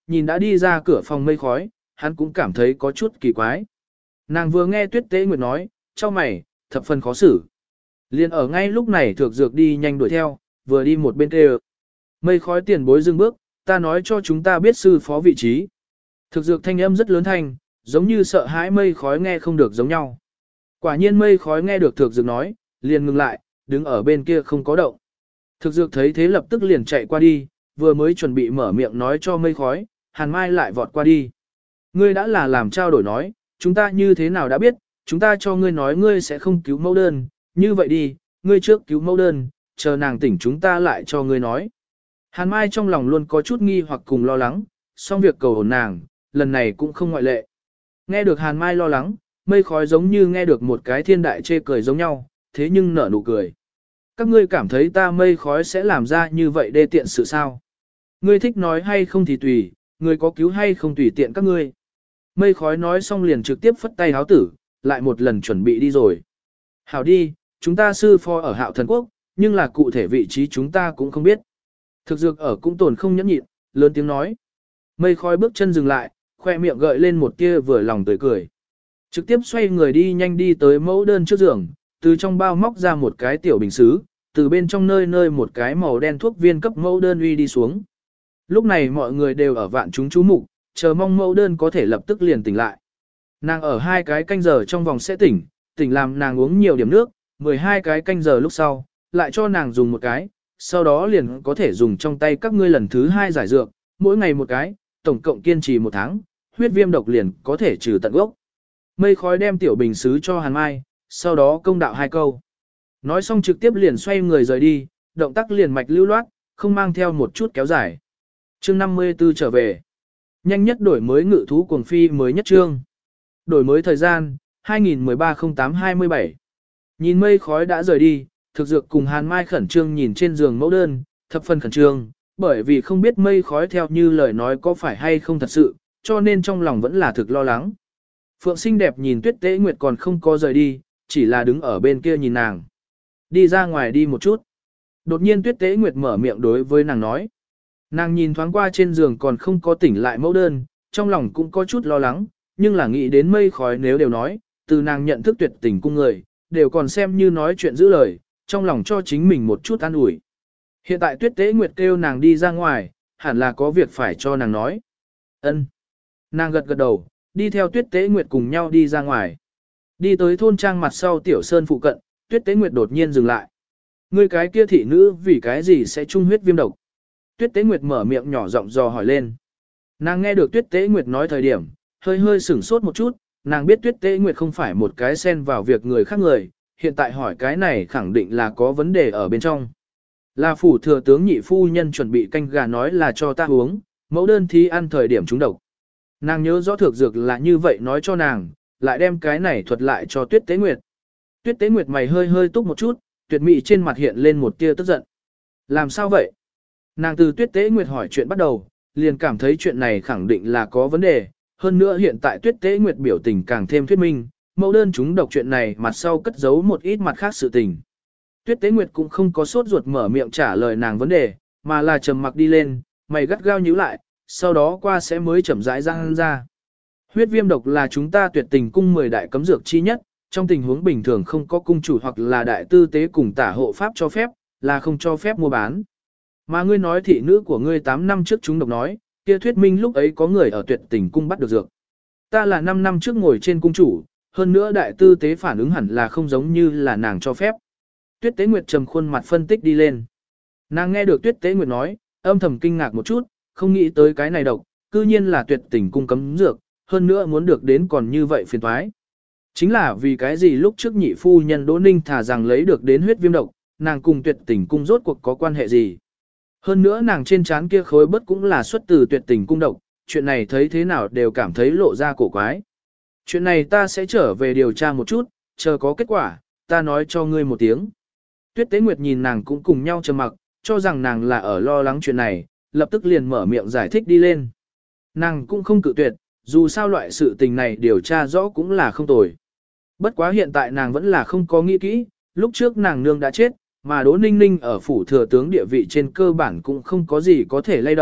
nhìn đã đi ra cửa phòng mây khói, hắn cũng cảm thấy có chút kỳ quái. Nàng vừa nghe Tuyết Tế Nguyệt nói, cho mày, thập phần khó xử. Liên ở ngay lúc này Thược Dược đi nhanh đuổi theo, vừa đi một bên kêu. Mây khói tiền bối dừng bước, ta nói cho chúng ta biết sư phó vị trí. Thực Dược thanh âm rất lớn thanh, giống như sợ hãi mây khói nghe không được giống nhau. Quả nhiên mây khói nghe được Thực Dược nói, liền ngừng lại, đứng ở bên kia không có động. Thực Dược thấy thế lập tức liền chạy qua đi, vừa mới chuẩn bị mở miệng nói cho mây khói, Hàn Mai lại vọt qua đi. Ngươi đã là làm trao đổi nói, chúng ta như thế nào đã biết, chúng ta cho ngươi nói ngươi sẽ không cứu mẫu đơn, như vậy đi, ngươi trước cứu mẫu đơn, chờ nàng tỉnh chúng ta lại cho ngươi nói. Hàn Mai trong lòng luôn có chút nghi hoặc cùng lo lắng, song việc cầu ổn nàng, lần này cũng không ngoại lệ. Nghe được Hàn Mai lo lắng, mây khói giống như nghe được một cái thiên đại chê cười giống nhau, thế nhưng nở nụ cười. Các ngươi cảm thấy ta mây khói sẽ làm ra như vậy đê tiện sự sao? Ngươi thích nói hay không thì tùy, ngươi có cứu hay không tùy tiện các ngươi. Mây khói nói xong liền trực tiếp phất tay háo tử, lại một lần chuẩn bị đi rồi. Hảo đi, chúng ta sư phó ở Hạo Thần Quốc, nhưng là cụ thể vị trí chúng ta cũng không biết. Thực Dược ở cũng tồn không nhẫn nhịn, lớn tiếng nói. Mây khói bước chân dừng lại, khoe miệng gợi lên một tia vừa lòng tươi cười. Trực tiếp xoay người đi nhanh đi tới mẫu đơn trước giường, từ trong bao móc ra một cái tiểu bình xứ, từ bên trong nơi nơi một cái màu đen thuốc viên cấp mẫu đơn uy đi xuống. Lúc này mọi người đều ở vạn chúng chú mục, chờ mong mẫu đơn có thể lập tức liền tỉnh lại. Nàng ở hai cái canh giờ trong vòng sẽ tỉnh, tỉnh làm nàng uống nhiều điểm nước, mười hai cái canh giờ lúc sau, lại cho nàng dùng một cái, sau đó liền có thể dùng trong tay các ngươi lần thứ hai giải dược, mỗi ngày một cái, tổng cộng kiên trì một tháng, huyết viêm độc liền có thể trừ tận gốc. Mây khói đem tiểu bình xứ cho Hàn Mai, sau đó công đạo hai câu. Nói xong trực tiếp liền xoay người rời đi, động tác liền mạch lưu loát, không mang theo một chút kéo dài. Chương năm mươi tư trở về. Nhanh nhất đổi mới ngự thú cuồng phi mới nhất chương. Đổi mới thời gian, hai nghìn mười ba không tám hai mươi bảy. Nhìn mây khói đã rời đi, Thực Dược cùng Hàn Mai khẩn trương nhìn trên giường mẫu đơn, thập phần khẩn trương, bởi vì không biết mây khói theo như lời nói có phải hay không thật sự, cho nên trong lòng vẫn là thực lo lắng. Phượng xinh đẹp nhìn Tuyết Tế Nguyệt còn không có rời đi, chỉ là đứng ở bên kia nhìn nàng. Đi ra ngoài đi một chút. Đột nhiên Tuyết Tế Nguyệt mở miệng đối với nàng nói. Nàng nhìn thoáng qua trên giường còn không có tỉnh lại mẫu đơn, trong lòng cũng có chút lo lắng, nhưng là nghĩ đến mây khói nếu đều nói, từ nàng nhận thức tuyệt tình cung người, đều còn xem như nói chuyện giữ lời, trong lòng cho chính mình một chút an ủi. Hiện tại Tuyết Tế Nguyệt kêu nàng đi ra ngoài, hẳn là có việc phải cho nàng nói. Ân. Nàng gật gật đầu, đi theo Tuyết Tế Nguyệt cùng nhau đi ra ngoài. Đi tới thôn trang mặt sau tiểu sơn phụ cận, Tuyết Tế Nguyệt đột nhiên dừng lại. Ngươi cái kia thị nữ vì cái gì sẽ trung huyết viêm độc? Tuyết Tế Nguyệt mở miệng nhỏ giọng dò hỏi lên. Nàng nghe được Tuyết Tế Nguyệt nói thời điểm, hơi hơi sửng sốt một chút, nàng biết Tuyết Tế Nguyệt không phải một cái xen vào việc người khác người, hiện tại hỏi cái này khẳng định là có vấn đề ở bên trong. Là phủ thừa tướng nhị phu nhân chuẩn bị canh gà nói là cho ta uống, mẫu đơn thí ăn thời điểm trúng độc. Nàng nhớ rõ Thược Dược là như vậy nói cho nàng, lại đem cái này thuật lại cho Tuyết Tế Nguyệt. Tuyết Tế Nguyệt mày hơi hơi túc một chút, tuyệt mỹ trên mặt hiện lên một tia tức giận. Làm sao vậy? Nàng từ Tuyết Tế Nguyệt hỏi chuyện bắt đầu, liền cảm thấy chuyện này khẳng định là có vấn đề, hơn nữa hiện tại Tuyết Tế Nguyệt biểu tình càng thêm thuyết minh, mẫu đơn chúng độc chuyện này mặt sau cất giấu một ít mặt khác sự tình. Tuyết Tế Nguyệt cũng không có sốt ruột mở miệng trả lời nàng vấn đề, mà là trầm mặc đi lên, mày gắt gao nhíu lại, sau đó qua sẽ mới chậm rãi răng ra. Huyết viêm độc là chúng ta tuyệt tình cung mười đại cấm dược chi nhất, trong tình huống bình thường không có cung chủ hoặc là đại tư tế cùng tả hộ pháp cho phép, là không cho phép mua bán. Mà ngươi nói thị nữ của ngươi tám năm trước chúng độc nói, kia thuyết minh lúc ấy có người ở tuyệt tình cung bắt được dược. Ta là năm năm trước ngồi trên cung chủ, hơn nữa đại tư tế phản ứng hẳn là không giống như là nàng cho phép. Tuyết Tế Nguyệt trầm khuôn mặt phân tích đi lên. Nàng nghe được Tuyết Tế Nguyệt nói, âm thầm kinh ngạc một chút, không nghĩ tới cái này độc, cư nhiên là tuyệt tình cung cấm dược, hơn nữa muốn được đến còn như vậy phiền toái. Chính là vì cái gì lúc trước nhị phu nhân Đỗ Ninh thả rằng lấy được đến huyết viêm độc, nàng cùng tuyệt tình cung rốt cuộc có quan hệ gì. Hơn nữa nàng trên trán kia khối bất cũng là xuất từ tuyệt tình cung độc, chuyện này thấy thế nào đều cảm thấy lộ ra cổ quái. Chuyện này ta sẽ trở về điều tra một chút, chờ có kết quả, ta nói cho ngươi một tiếng. Tuyết Tế Nguyệt nhìn nàng cũng cùng nhau trầm mặc, cho rằng nàng là ở lo lắng chuyện này, lập tức liền mở miệng giải thích đi lên. Nàng cũng không cự tuyệt, dù sao loại sự tình này điều tra rõ cũng là không tồi. Bất quá hiện tại nàng vẫn là không có nghĩ kỹ, lúc trước nàng nương đã chết, mà Đỗ Ninh Ninh ở phủ thừa tướng địa vị trên cơ bản cũng không có gì có thể lay động,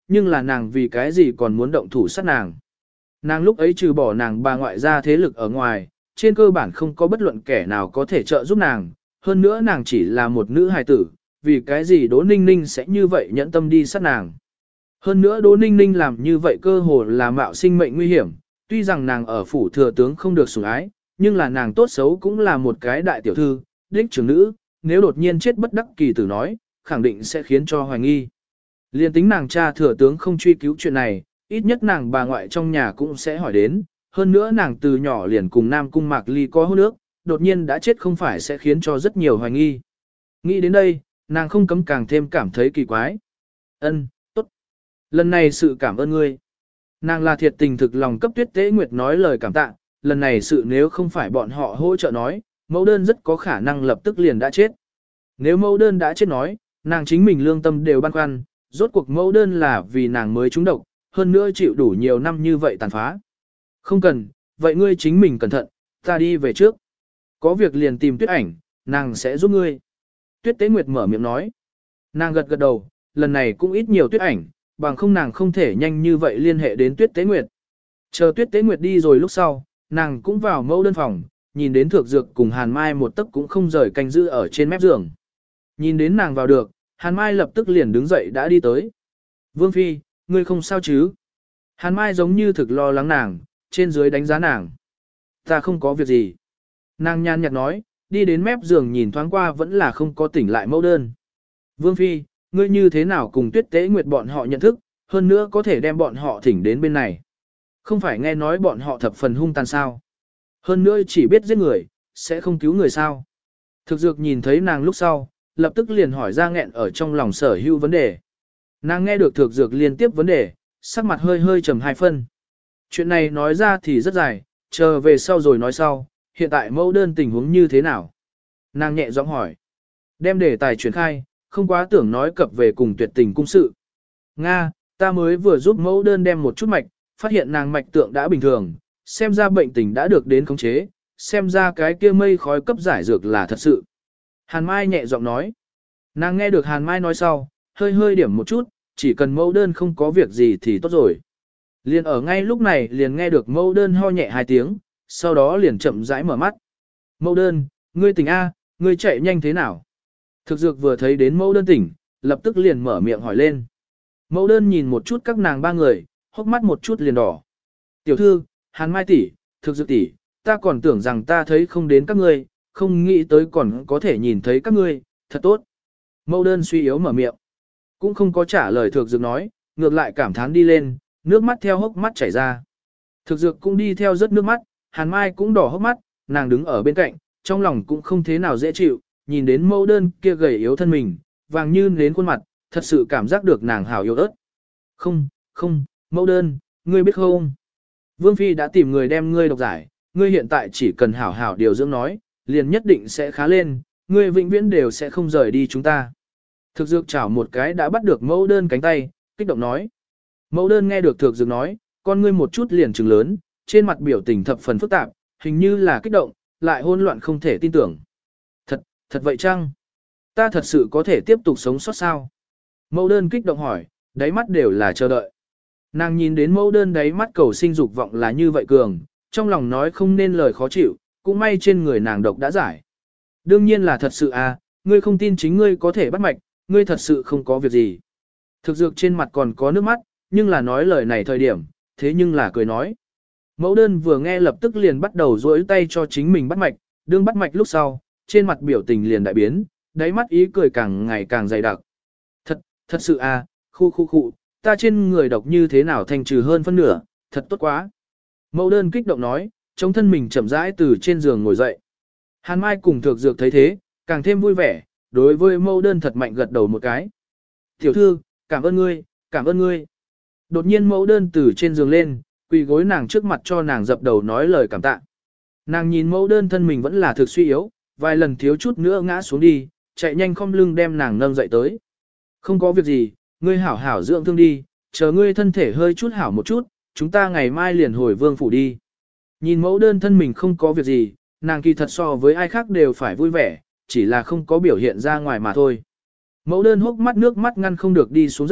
nhưng là nàng vì cái gì còn muốn động thủ sát nàng. Nàng lúc ấy trừ bỏ nàng bà ngoại ra thế lực ở ngoài, trên cơ bản không có bất luận kẻ nào có thể trợ giúp nàng, hơn nữa nàng chỉ là một nữ hài tử, vì cái gì Đỗ Ninh Ninh sẽ như vậy nhẫn tâm đi sát nàng. Hơn nữa Đỗ Ninh Ninh làm như vậy cơ hồ là mạo sinh mệnh nguy hiểm, tuy rằng nàng ở phủ thừa tướng không được sủng ái, nhưng là nàng tốt xấu cũng là một cái đại tiểu thư, đích trưởng nữ, nếu đột nhiên chết bất đắc kỳ tử nói, khẳng định sẽ khiến cho hoài nghi. Liên tính nàng cha thừa tướng không truy cứu chuyện này, ít nhất nàng bà ngoại trong nhà cũng sẽ hỏi đến, hơn nữa nàng từ nhỏ liền cùng Nam Cung Mạc Ly có hôn ước, đột nhiên đã chết không phải sẽ khiến cho rất nhiều hoài nghi. Nghĩ đến đây, nàng không cấm càng thêm cảm thấy kỳ quái. Ân, tốt. Lần này sự cảm ơn ngươi. Nàng là thiệt tình thực lòng cấp Tuyết Tế Nguyệt nói lời cảm tạ, lần này sự nếu không phải bọn họ hỗ trợ nói, mẫu đơn rất có khả năng lập tức liền đã chết. Nếu mẫu đơn đã chết nói, nàng chính mình lương tâm đều băn khoăn, rốt cuộc mẫu đơn là vì nàng mới trúng độc, hơn nữa chịu đủ nhiều năm như vậy tàn phá. Không cần, vậy ngươi chính mình cẩn thận, ta đi về trước. Có việc liền tìm Tuyết Ảnh, nàng sẽ giúp ngươi. Tuyết Tế Nguyệt mở miệng nói. Nàng gật gật đầu, lần này cũng ít nhiều Tuyết Ảnh, bằng không nàng không thể nhanh như vậy liên hệ đến Tuyết Tế Nguyệt. Chờ Tuyết Tế Nguyệt đi rồi lúc sau, nàng cũng vào mẫu đơn phòng, nhìn đến Thược Dược cùng Hàn Mai một tấc cũng không rời canh giữ ở trên mép giường. Nhìn đến nàng vào được, Hàn Mai lập tức liền đứng dậy đã đi tới. Vương Phi, ngươi không sao chứ? Hàn Mai giống như thực lo lắng nàng, trên dưới đánh giá nàng. Ta không có việc gì. Nàng nhàn nhạt nói, đi đến mép giường nhìn thoáng qua vẫn là không có tỉnh lại mẫu đơn. Vương Phi, ngươi như thế nào cùng Tuyết Tế Nguyệt bọn họ nhận thức, hơn nữa có thể đem bọn họ thỉnh đến bên này. Không phải nghe nói bọn họ thập phần hung tàn sao. Hơn nữa chỉ biết giết người, sẽ không cứu người sao. Thực Dược nhìn thấy nàng lúc sau, lập tức liền hỏi ra nghẹn ở trong lòng sở hữu vấn đề. Nàng nghe được Thực Dược liên tiếp vấn đề, sắc mặt hơi hơi trầm hai phân. Chuyện này nói ra thì rất dài, chờ về sau rồi nói sau, hiện tại mẫu đơn tình huống như thế nào? Nàng nhẹ giọng hỏi. Đem đề tài chuyển khai, không quá tưởng nói cập về cùng Tuyệt Tình cung sự. Nga, ta mới vừa giúp mẫu đơn đem một chút mạch, phát hiện nàng mạch tượng đã bình thường, xem ra bệnh tình đã được đến khống chế, xem ra cái kia mây khói cấp giải dược là thật sự. Hàn Mai nhẹ giọng nói. Nàng nghe được Hàn Mai nói sau, hơi hơi điểm một chút, chỉ cần mẫu đơn không có việc gì thì tốt rồi. Liền ở ngay lúc này liền nghe được mẫu đơn ho nhẹ hai tiếng, sau đó liền chậm rãi mở mắt. Mẫu đơn, ngươi tỉnh A, ngươi chạy nhanh thế nào? Thực Dược vừa thấy đến mẫu đơn tỉnh, lập tức liền mở miệng hỏi lên. Mẫu đơn nhìn một chút các nàng ba người, hốc mắt một chút liền đỏ. Tiểu thư, Hàn Mai tỷ, Thực Dược tỷ, ta còn tưởng rằng ta thấy không đến các ngươi, không nghĩ tới còn có thể nhìn thấy các ngươi, thật tốt. Mẫu đơn suy yếu mở miệng, cũng không có trả lời Thực Dược nói, ngược lại cảm thán đi lên, nước mắt theo hốc mắt chảy ra. Thực Dược cũng đi theo rất nước mắt, Hàn Mai cũng đỏ hốc mắt, nàng đứng ở bên cạnh, trong lòng cũng không thế nào dễ chịu, nhìn đến mẫu đơn kia gầy yếu thân mình, vàng như nến khuôn mặt, thật sự cảm giác được nàng hào yếu ớt. Không, không, mẫu đơn, ngươi biết không? Vương Phi đã tìm người đem ngươi độc giải, ngươi hiện tại chỉ cần hảo hảo điều dưỡng nói, liền nhất định sẽ khá lên, ngươi vĩnh viễn đều sẽ không rời đi chúng ta. Thực Dược chảo một cái đã bắt được mẫu đơn cánh tay, kích động nói. Mẫu đơn nghe được Thực Dược nói, con ngươi một chút liền trừng lớn, trên mặt biểu tình thập phần phức tạp, hình như là kích động, lại hỗn loạn không thể tin tưởng. Thật, thật vậy chăng? Ta thật sự có thể tiếp tục sống sót sao? Mẫu đơn kích động hỏi, đáy mắt đều là chờ đợi. Nàng nhìn đến mẫu đơn đáy mắt cầu sinh dục vọng là như vậy cường, trong lòng nói không nên lời khó chịu, cũng may trên người nàng độc đã giải. Đương nhiên là thật sự à, ngươi không tin chính ngươi có thể bắt mạch, ngươi thật sự không có việc gì. Thực Dược trên mặt còn có nước mắt, nhưng là nói lời này thời điểm, thế nhưng là cười nói. Mẫu đơn vừa nghe lập tức liền bắt đầu duỗi tay cho chính mình bắt mạch, đương bắt mạch lúc sau, trên mặt biểu tình liền đại biến, đáy mắt ý cười càng ngày càng dày đặc. Thật, thật sự à, khu khu khu, ta trên người độc như thế nào thành trừ hơn phân nửa, thật tốt quá. Mẫu đơn kích động nói, chống thân mình chậm rãi từ trên giường ngồi dậy. Hàn Mai cùng Thực Dược thấy thế, càng thêm vui vẻ, đối với mẫu đơn thật mạnh gật đầu một cái. Tiểu thư, cảm ơn ngươi, cảm ơn ngươi. Đột nhiên mẫu đơn từ trên giường lên, quỳ gối nàng trước mặt cho nàng dập đầu nói lời cảm tạ. Nàng nhìn mẫu đơn thân mình vẫn là thực suy yếu, vài lần thiếu chút nữa ngã xuống đi, chạy nhanh khom lưng đem nàng nâng dậy tới. Không có việc gì, ngươi hảo hảo dưỡng thương đi, chờ ngươi thân thể hơi chút hảo một chút, chúng ta ngày mai liền hồi vương phủ đi. Nhìn mẫu đơn thân mình không có việc gì, nàng kỳ thật so với ai khác đều phải vui vẻ, chỉ là không có biểu hiện ra ngoài mà thôi. Mẫu đơn hốc mắt nước mắt ngăn không được đi xuống rớt,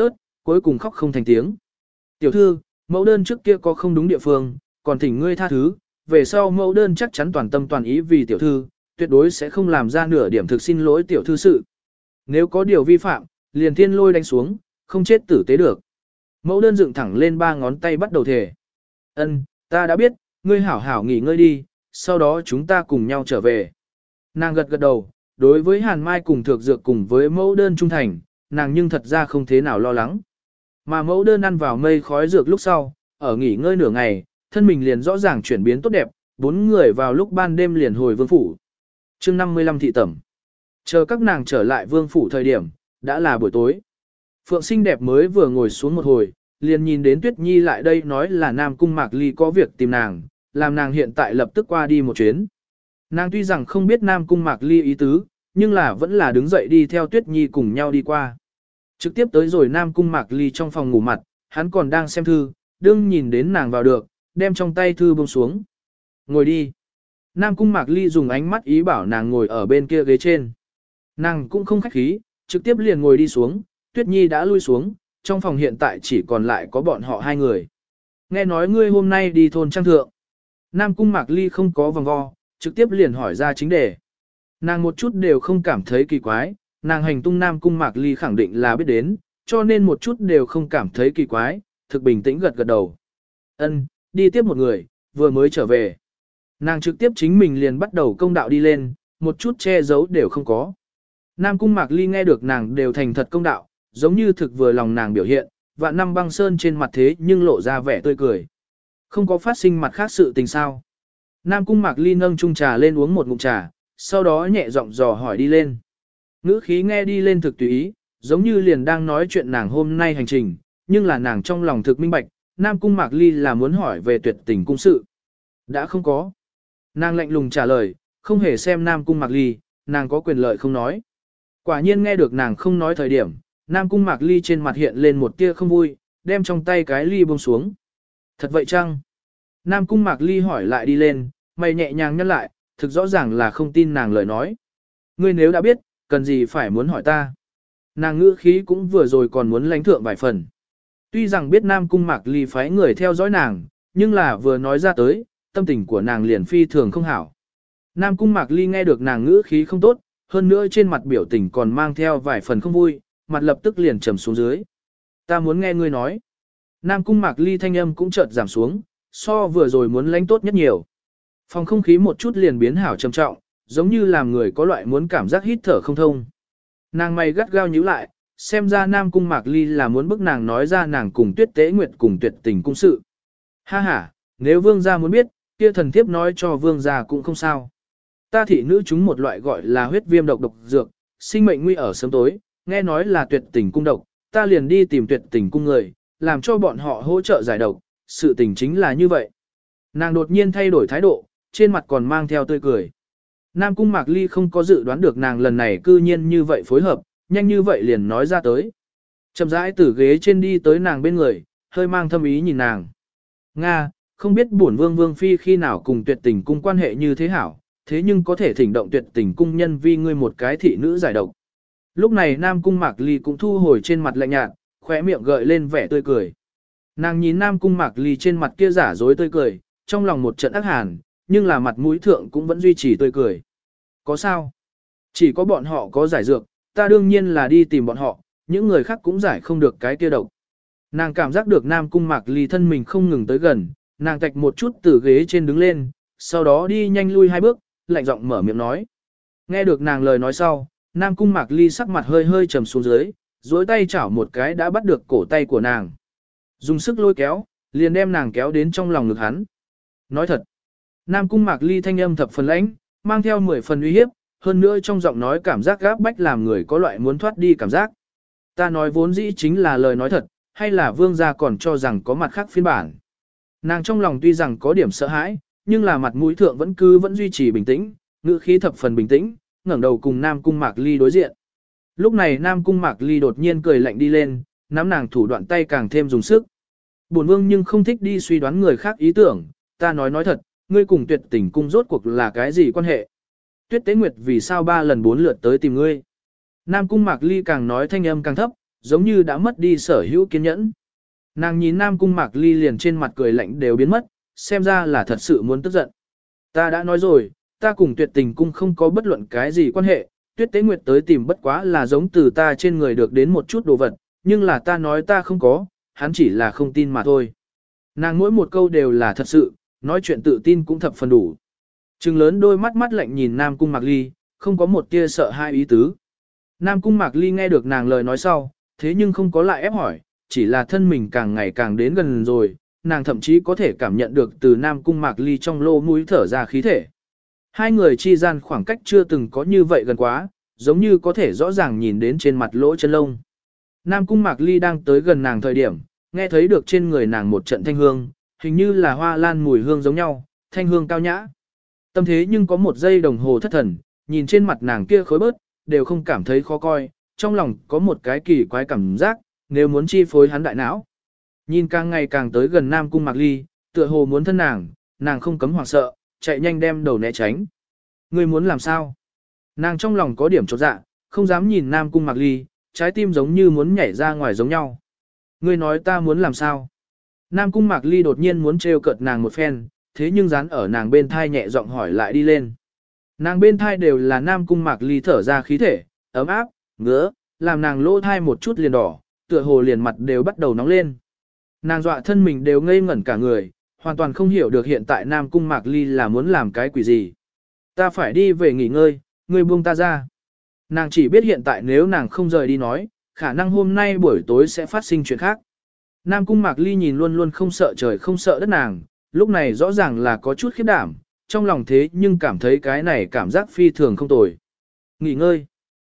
cuối cùng khóc không thành tiếng. Tiểu thư, mẫu đơn trước kia có không đúng địa phương, còn thỉnh ngươi tha thứ, về sau mẫu đơn chắc chắn toàn tâm toàn ý vì tiểu thư, tuyệt đối sẽ không làm ra nửa điểm thực xin lỗi tiểu thư sự. Nếu có điều vi phạm, liền thiên lôi đánh xuống, không chết tử tế được. Mẫu đơn dựng thẳng lên ba ngón tay bắt đầu thề. Ân, ta đã biết, ngươi hảo hảo nghỉ ngơi đi, sau đó chúng ta cùng nhau trở về. Nàng gật gật đầu, đối với Hàn Mai cùng Thược Dược cùng với mẫu đơn trung thành, nàng nhưng thật ra không thế nào lo lắng. Mà mẫu đơn ăn vào mây khói dược lúc sau, ở nghỉ ngơi nửa ngày, thân mình liền rõ ràng chuyển biến tốt đẹp, bốn người vào lúc ban đêm liền hồi vương phủ. chương năm mươi lăm thị tẩm. Chờ các nàng trở lại vương phủ thời điểm, đã là buổi tối. Phượng xinh đẹp mới vừa ngồi xuống một hồi, liền nhìn đến Tuyết Nhi lại đây nói là Nam Cung Mạc Ly có việc tìm nàng, làm nàng hiện tại lập tức qua đi một chuyến. Nàng tuy rằng không biết Nam Cung Mạc Ly ý tứ, nhưng là vẫn là đứng dậy đi theo Tuyết Nhi cùng nhau đi qua. Trực tiếp tới rồi Nam Cung Mạc Ly trong phòng ngủ mặt, hắn còn đang xem thư, đương nhìn đến nàng vào được, đem trong tay thư buông xuống. Ngồi đi. Nam Cung Mạc Ly dùng ánh mắt ý bảo nàng ngồi ở bên kia ghế trên. Nàng cũng không khách khí, trực tiếp liền ngồi đi xuống, Tuyết Nhi đã lui xuống, trong phòng hiện tại chỉ còn lại có bọn họ hai người. Nghe nói ngươi hôm nay đi thôn trang thượng. Nam Cung Mạc Ly không có vòng vo, trực tiếp liền hỏi ra chính đề. Nàng một chút đều không cảm thấy kỳ quái, nàng hành tung Nam Cung Mạc Ly khẳng định là biết đến, cho nên một chút đều không cảm thấy kỳ quái, thực bình tĩnh gật gật đầu. Ân, đi tiếp một người, vừa mới trở về. Nàng trực tiếp chính mình liền bắt đầu công đạo đi lên, một chút che giấu đều không có. Nam Cung Mạc Ly nghe được nàng đều thành thật công đạo, giống như thực vừa lòng nàng biểu hiện, vạn năm băng sơn trên mặt thế nhưng lộ ra vẻ tươi cười. Không có phát sinh mặt khác sự tình sao. Nam Cung Mạc Ly nâng chung trà lên uống một ngụm trà, sau đó nhẹ giọng dò hỏi đi lên. Ngữ khí nghe đi lên thực tùy ý, giống như liền đang nói chuyện nàng hôm nay hành trình, nhưng là nàng trong lòng thực minh bạch, Nam Cung Mạc Ly là muốn hỏi về tuyệt tình cung sự. Đã không có. Nàng lạnh lùng trả lời, không hề xem Nam Cung Mạc Ly, nàng có quyền lợi không nói. Quả nhiên nghe được nàng không nói thời điểm, Nam Cung Mạc Ly trên mặt hiện lên một tia không vui, đem trong tay cái ly buông xuống. Thật vậy chăng? Nam Cung Mạc Ly hỏi lại đi lên, mày nhẹ nhàng nhăn lại, thực rõ ràng là không tin nàng lời nói. Ngươi nếu đã biết, cần gì phải muốn hỏi ta? Nàng ngữ khí cũng vừa rồi còn muốn lãnh thượng vài phần. Tuy rằng biết Nam Cung Mạc Ly phái người theo dõi nàng, nhưng là vừa nói ra tới, tâm tình của nàng liền phi thường không hảo. Nam Cung Mạc Ly nghe được nàng ngữ khí không tốt, hơn nữa trên mặt biểu tình còn mang theo vài phần không vui, mặt lập tức liền trầm xuống dưới. Ta muốn nghe ngươi nói. Nam Cung Mạc Ly thanh âm cũng chợt giảm xuống, so vừa rồi muốn lãnh tốt nhất nhiều. Phòng không khí một chút liền biến hảo trầm trọng, giống như làm người có loại muốn cảm giác hít thở không thông. Nàng mày gắt gao nhíu lại, xem ra Nam Cung Mạc Ly là muốn bức nàng nói ra nàng cùng Tuyết Tế Nguyệt cùng tuyệt tình cung sự. Ha ha, nếu vương gia muốn biết, kia thần thiếp nói cho vương gia cũng không sao. Ta thị nữ chúng một loại gọi là huyết viêm độc độc dược, sinh mệnh nguy ở sớm tối, nghe nói là tuyệt tình cung độc, ta liền đi tìm tuyệt tình cung người, làm cho bọn họ hỗ trợ giải độc, sự tình chính là như vậy. Nàng đột nhiên thay đổi thái độ, trên mặt còn mang theo tươi cười. Nam Cung Mạc Ly không có dự đoán được nàng lần này cư nhiên như vậy phối hợp, nhanh như vậy liền nói ra tới. Chậm rãi từ ghế trên đi tới nàng bên người, hơi mang thâm ý nhìn nàng. Nga, không biết bổn vương vương phi khi nào cùng tuyệt tình cung quan hệ như thế hảo, thế nhưng có thể thỉnh động tuyệt tình cung nhân vi ngươi một cái thị nữ giải độc. Lúc này Nam Cung Mạc Ly cũng thu hồi trên mặt lạnh nhạt, khóe miệng gợi lên vẻ tươi cười. Nàng nhìn Nam Cung Mạc Ly trên mặt kia giả dối tươi cười, trong lòng một trận ác hàn, nhưng là mặt mũi thượng cũng vẫn duy trì tươi cười. Có sao? Chỉ có bọn họ có giải dược, ta đương nhiên là đi tìm bọn họ, những người khác cũng giải không được cái kia độc. Nàng cảm giác được Nam Cung Mạc Ly thân mình không ngừng tới gần, nàng tạch một chút từ ghế trên đứng lên, sau đó đi nhanh lui hai bước, lạnh giọng mở miệng nói. Nghe được nàng lời nói sau, Nam Cung Mạc Ly sắc mặt hơi hơi trầm xuống dưới, duỗi tay chảo một cái đã bắt được cổ tay của nàng. Dùng sức lôi kéo, liền đem nàng kéo đến trong lòng ngực hắn. Nói thật, Nam Cung Mạc Ly thanh âm thập phần lãnh, mang theo mười phần uy hiếp, hơn nữa trong giọng nói cảm giác gáp bách làm người có loại muốn thoát đi cảm giác. Ta nói vốn dĩ chính là lời nói thật, hay là vương gia còn cho rằng có mặt khác phiên bản. Nàng trong lòng tuy rằng có điểm sợ hãi, nhưng là mặt mũi thượng vẫn cứ vẫn duy trì bình tĩnh, ngữ khí thập phần bình tĩnh, ngẩng đầu cùng Nam Cung Mạc Ly đối diện. Lúc này Nam Cung Mạc Ly đột nhiên cười lạnh đi lên, nắm nàng thủ đoạn tay càng thêm dùng sức. Bổn vương nhưng không thích đi suy đoán người khác ý tưởng, ta nói nói thật, ngươi cùng tuyệt tình cung rốt cuộc là cái gì quan hệ? Tuyết Tế Nguyệt vì sao ba lần bốn lượt tới tìm ngươi? Nam Cung Mạc Ly càng nói thanh âm càng thấp, giống như đã mất đi sở hữu kiên nhẫn. Nàng nhìn Nam Cung Mạc Ly liền trên mặt cười lạnh đều biến mất, xem ra là thật sự muốn tức giận. Ta đã nói rồi, ta cùng Tuyệt Tình cung không có bất luận cái gì quan hệ, Tuyết Tế Nguyệt tới tìm bất quá là giống từ ta trên người được đến một chút đồ vật, nhưng là ta nói ta không có, hắn chỉ là không tin mà thôi. Nàng mỗi một câu đều là thật sự, nói chuyện tự tin cũng thập phần đủ. Trừng lớn đôi mắt mắt lạnh nhìn Nam Cung Mạc Ly, không có một tia sợ hai ý tứ. Nam Cung Mạc Ly nghe được nàng lời nói sau, thế nhưng không có lại ép hỏi, chỉ là thân mình càng ngày càng đến gần rồi, nàng thậm chí có thể cảm nhận được từ Nam Cung Mạc Ly trong lô mũi thở ra khí thể. Hai người chi gian khoảng cách chưa từng có như vậy gần quá, giống như có thể rõ ràng nhìn đến trên mặt lỗ chân lông. Nam Cung Mạc Ly đang tới gần nàng thời điểm, nghe thấy được trên người nàng một trận thanh hương, hình như là hoa lan mùi hương giống nhau, thanh hương cao nhã. Tâm thế nhưng có một giây đồng hồ thất thần, nhìn trên mặt nàng kia khối bớt, đều không cảm thấy khó coi, trong lòng có một cái kỳ quái cảm giác, nếu muốn chi phối hắn đại não. Nhìn càng ngày càng tới gần Nam Cung Mạc Ly, tựa hồ muốn thân nàng, nàng không cấm hoảng sợ, chạy nhanh đem đầu né tránh. Ngươi muốn làm sao? Nàng trong lòng có điểm chột dạ, không dám nhìn Nam Cung Mạc Ly, trái tim giống như muốn nhảy ra ngoài giống nhau. Ngươi nói ta muốn làm sao? Nam Cung Mạc Ly đột nhiên muốn trêu cợt nàng một phen, thế nhưng dán ở nàng bên thai nhẹ giọng hỏi lại đi lên. Nàng bên thai đều là Nam Cung Mạc Ly thở ra khí thể, ấm áp, ngứa, làm nàng lỗ thai một chút liền đỏ, tựa hồ liền mặt đều bắt đầu nóng lên. Nàng dọa thân mình đều ngây ngẩn cả người, hoàn toàn không hiểu được hiện tại Nam Cung Mạc Ly là muốn làm cái quỷ gì. Ta phải đi về nghỉ ngơi, ngươi buông ta ra. Nàng chỉ biết hiện tại nếu nàng không rời đi nói, khả năng hôm nay buổi tối sẽ phát sinh chuyện khác. Nam Cung Mạc Ly nhìn luôn luôn không sợ trời không sợ đất nàng, lúc này rõ ràng là có chút khiếp đảm, trong lòng thế nhưng cảm thấy cái này cảm giác phi thường không tồi. Nghỉ ngơi.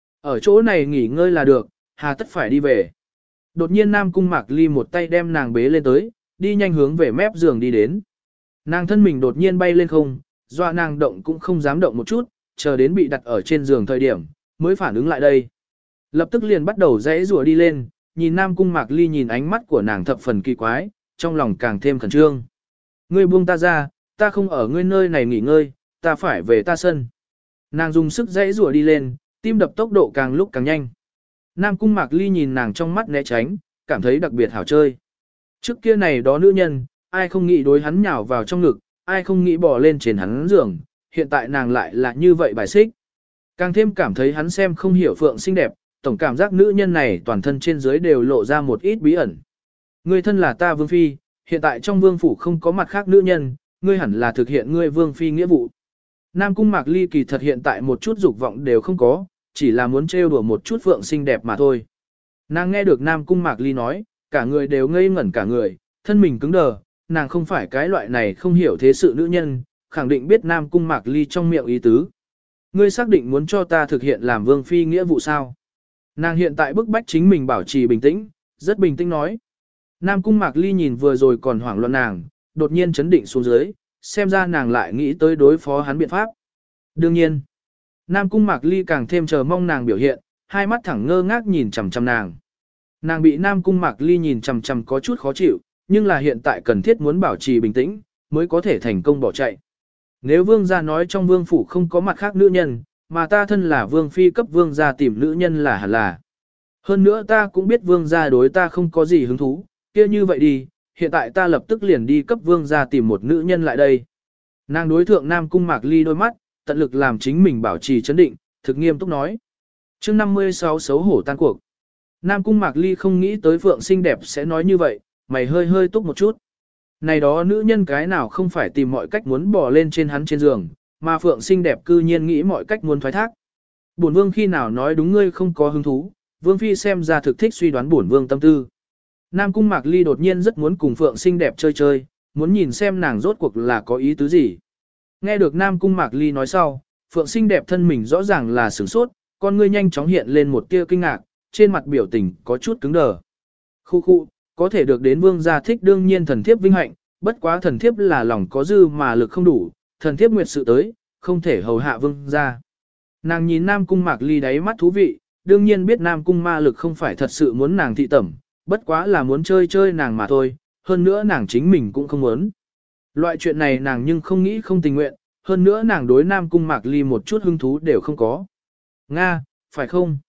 Ở chỗ này nghỉ ngơi là được, hà tất phải đi về. Đột nhiên Nam Cung Mạc Ly một tay đem nàng bế lên tới, đi nhanh hướng về mép giường đi đến. Nàng thân mình đột nhiên bay lên không, doa nàng động cũng không dám động một chút, chờ đến bị đặt ở trên giường thời điểm, mới phản ứng lại đây. Lập tức liền bắt đầu rẽ rùa đi lên, nhìn Nam Cung Mạc Ly nhìn ánh mắt của nàng thập phần kỳ quái, trong lòng càng thêm khẩn trương. Ngươi buông ta ra, ta không ở ngươi nơi này nghỉ ngơi, ta phải về ta sân. Nàng dùng sức rẽ rùa đi lên, tim đập tốc độ càng lúc càng nhanh. Nam Cung Mạc Ly nhìn nàng trong mắt né tránh, cảm thấy đặc biệt hảo chơi. Trước kia này đó nữ nhân, ai không nghĩ đối hắn nhào vào trong ngực, ai không nghĩ bỏ lên trên hắn giường, hiện tại nàng lại là như vậy bài xích. Càng thêm cảm thấy hắn xem không hiểu Phượng xinh đẹp, tổng cảm giác nữ nhân này toàn thân trên dưới đều lộ ra một ít bí ẩn. Ngươi thân là ta vương phi, hiện tại trong vương phủ không có mặt khác nữ nhân, ngươi hẳn là thực hiện ngươi vương phi nghĩa vụ. Nam Cung Mạc Ly kỳ thật hiện tại một chút dục vọng đều không có, chỉ là muốn trêu đùa một chút Phượng xinh đẹp mà thôi. Nàng nghe được Nam Cung Mạc Ly nói, cả người đều ngây ngẩn cả người, thân mình cứng đờ, nàng không phải cái loại này không hiểu thế sự nữ nhân, khẳng định biết Nam Cung Mạc Ly trong miệng ý tứ. Ngươi xác định muốn cho ta thực hiện làm vương phi nghĩa vụ sao? Nàng hiện tại bức bách chính mình bảo trì bình tĩnh, rất bình tĩnh nói. Nam Cung Mạc Ly nhìn vừa rồi còn hoảng loạn nàng, đột nhiên chấn định xuống dưới, xem ra nàng lại nghĩ tới đối phó hắn biện pháp. Đương nhiên, Nam Cung Mạc Ly càng thêm chờ mong nàng biểu hiện, hai mắt thẳng ngơ ngác nhìn chằm chằm nàng. Nàng bị Nam Cung Mạc Ly nhìn chằm chằm có chút khó chịu, nhưng là hiện tại cần thiết muốn bảo trì bình tĩnh, mới có thể thành công bỏ chạy. Nếu vương gia nói trong vương phủ không có mặt khác nữ nhân, mà ta thân là vương phi cấp vương gia tìm nữ nhân là hẳn là. Hơn nữa ta cũng biết vương gia đối ta không có gì hứng thú, kia như vậy đi, hiện tại ta lập tức liền đi cấp vương gia tìm một nữ nhân lại đây. Nàng đối thượng Nam Cung Mạc Ly đôi mắt, tận lực làm chính mình bảo trì chấn định, thực nghiêm túc nói. Chương năm mươi sáu xấu hổ tan cuộc. Nam Cung Mạc Ly không nghĩ tới Phượng xinh đẹp sẽ nói như vậy, mày hơi hơi túc một chút. Này đó nữ nhân cái nào không phải tìm mọi cách muốn bỏ lên trên hắn trên giường, mà Phượng xinh đẹp cư nhiên nghĩ mọi cách muốn thoái thác. Bổn vương khi nào nói đúng ngươi không có hứng thú, vương phi xem ra thực thích suy đoán bổn vương tâm tư. Nam Cung Mạc Ly đột nhiên rất muốn cùng Phượng xinh đẹp chơi chơi, muốn nhìn xem nàng rốt cuộc là có ý tứ gì. Nghe được Nam Cung Mạc Ly nói sau, Phượng xinh đẹp thân mình rõ ràng là sửng sốt, con ngươi nhanh chóng hiện lên một tia kinh ngạc, trên mặt biểu tình có chút cứng đờ. Khu khu, có thể được đến vương gia thích đương nhiên thần thiếp vinh hạnh, bất quá thần thiếp là lòng có dư mà lực không đủ, thần thiếp nguyệt sự tới, không thể hầu hạ vương gia. Nàng nhìn Nam Cung Mạc Ly đáy mắt thú vị, đương nhiên biết Nam Cung ma lực không phải thật sự muốn nàng thị tẩm, bất quá là muốn chơi chơi nàng mà thôi, hơn nữa nàng chính mình cũng không muốn. Loại chuyện này nàng nhưng không nghĩ không tình nguyện, hơn nữa nàng đối Nam Cung Mạc Ly một chút hứng thú đều không có. Nga, phải không?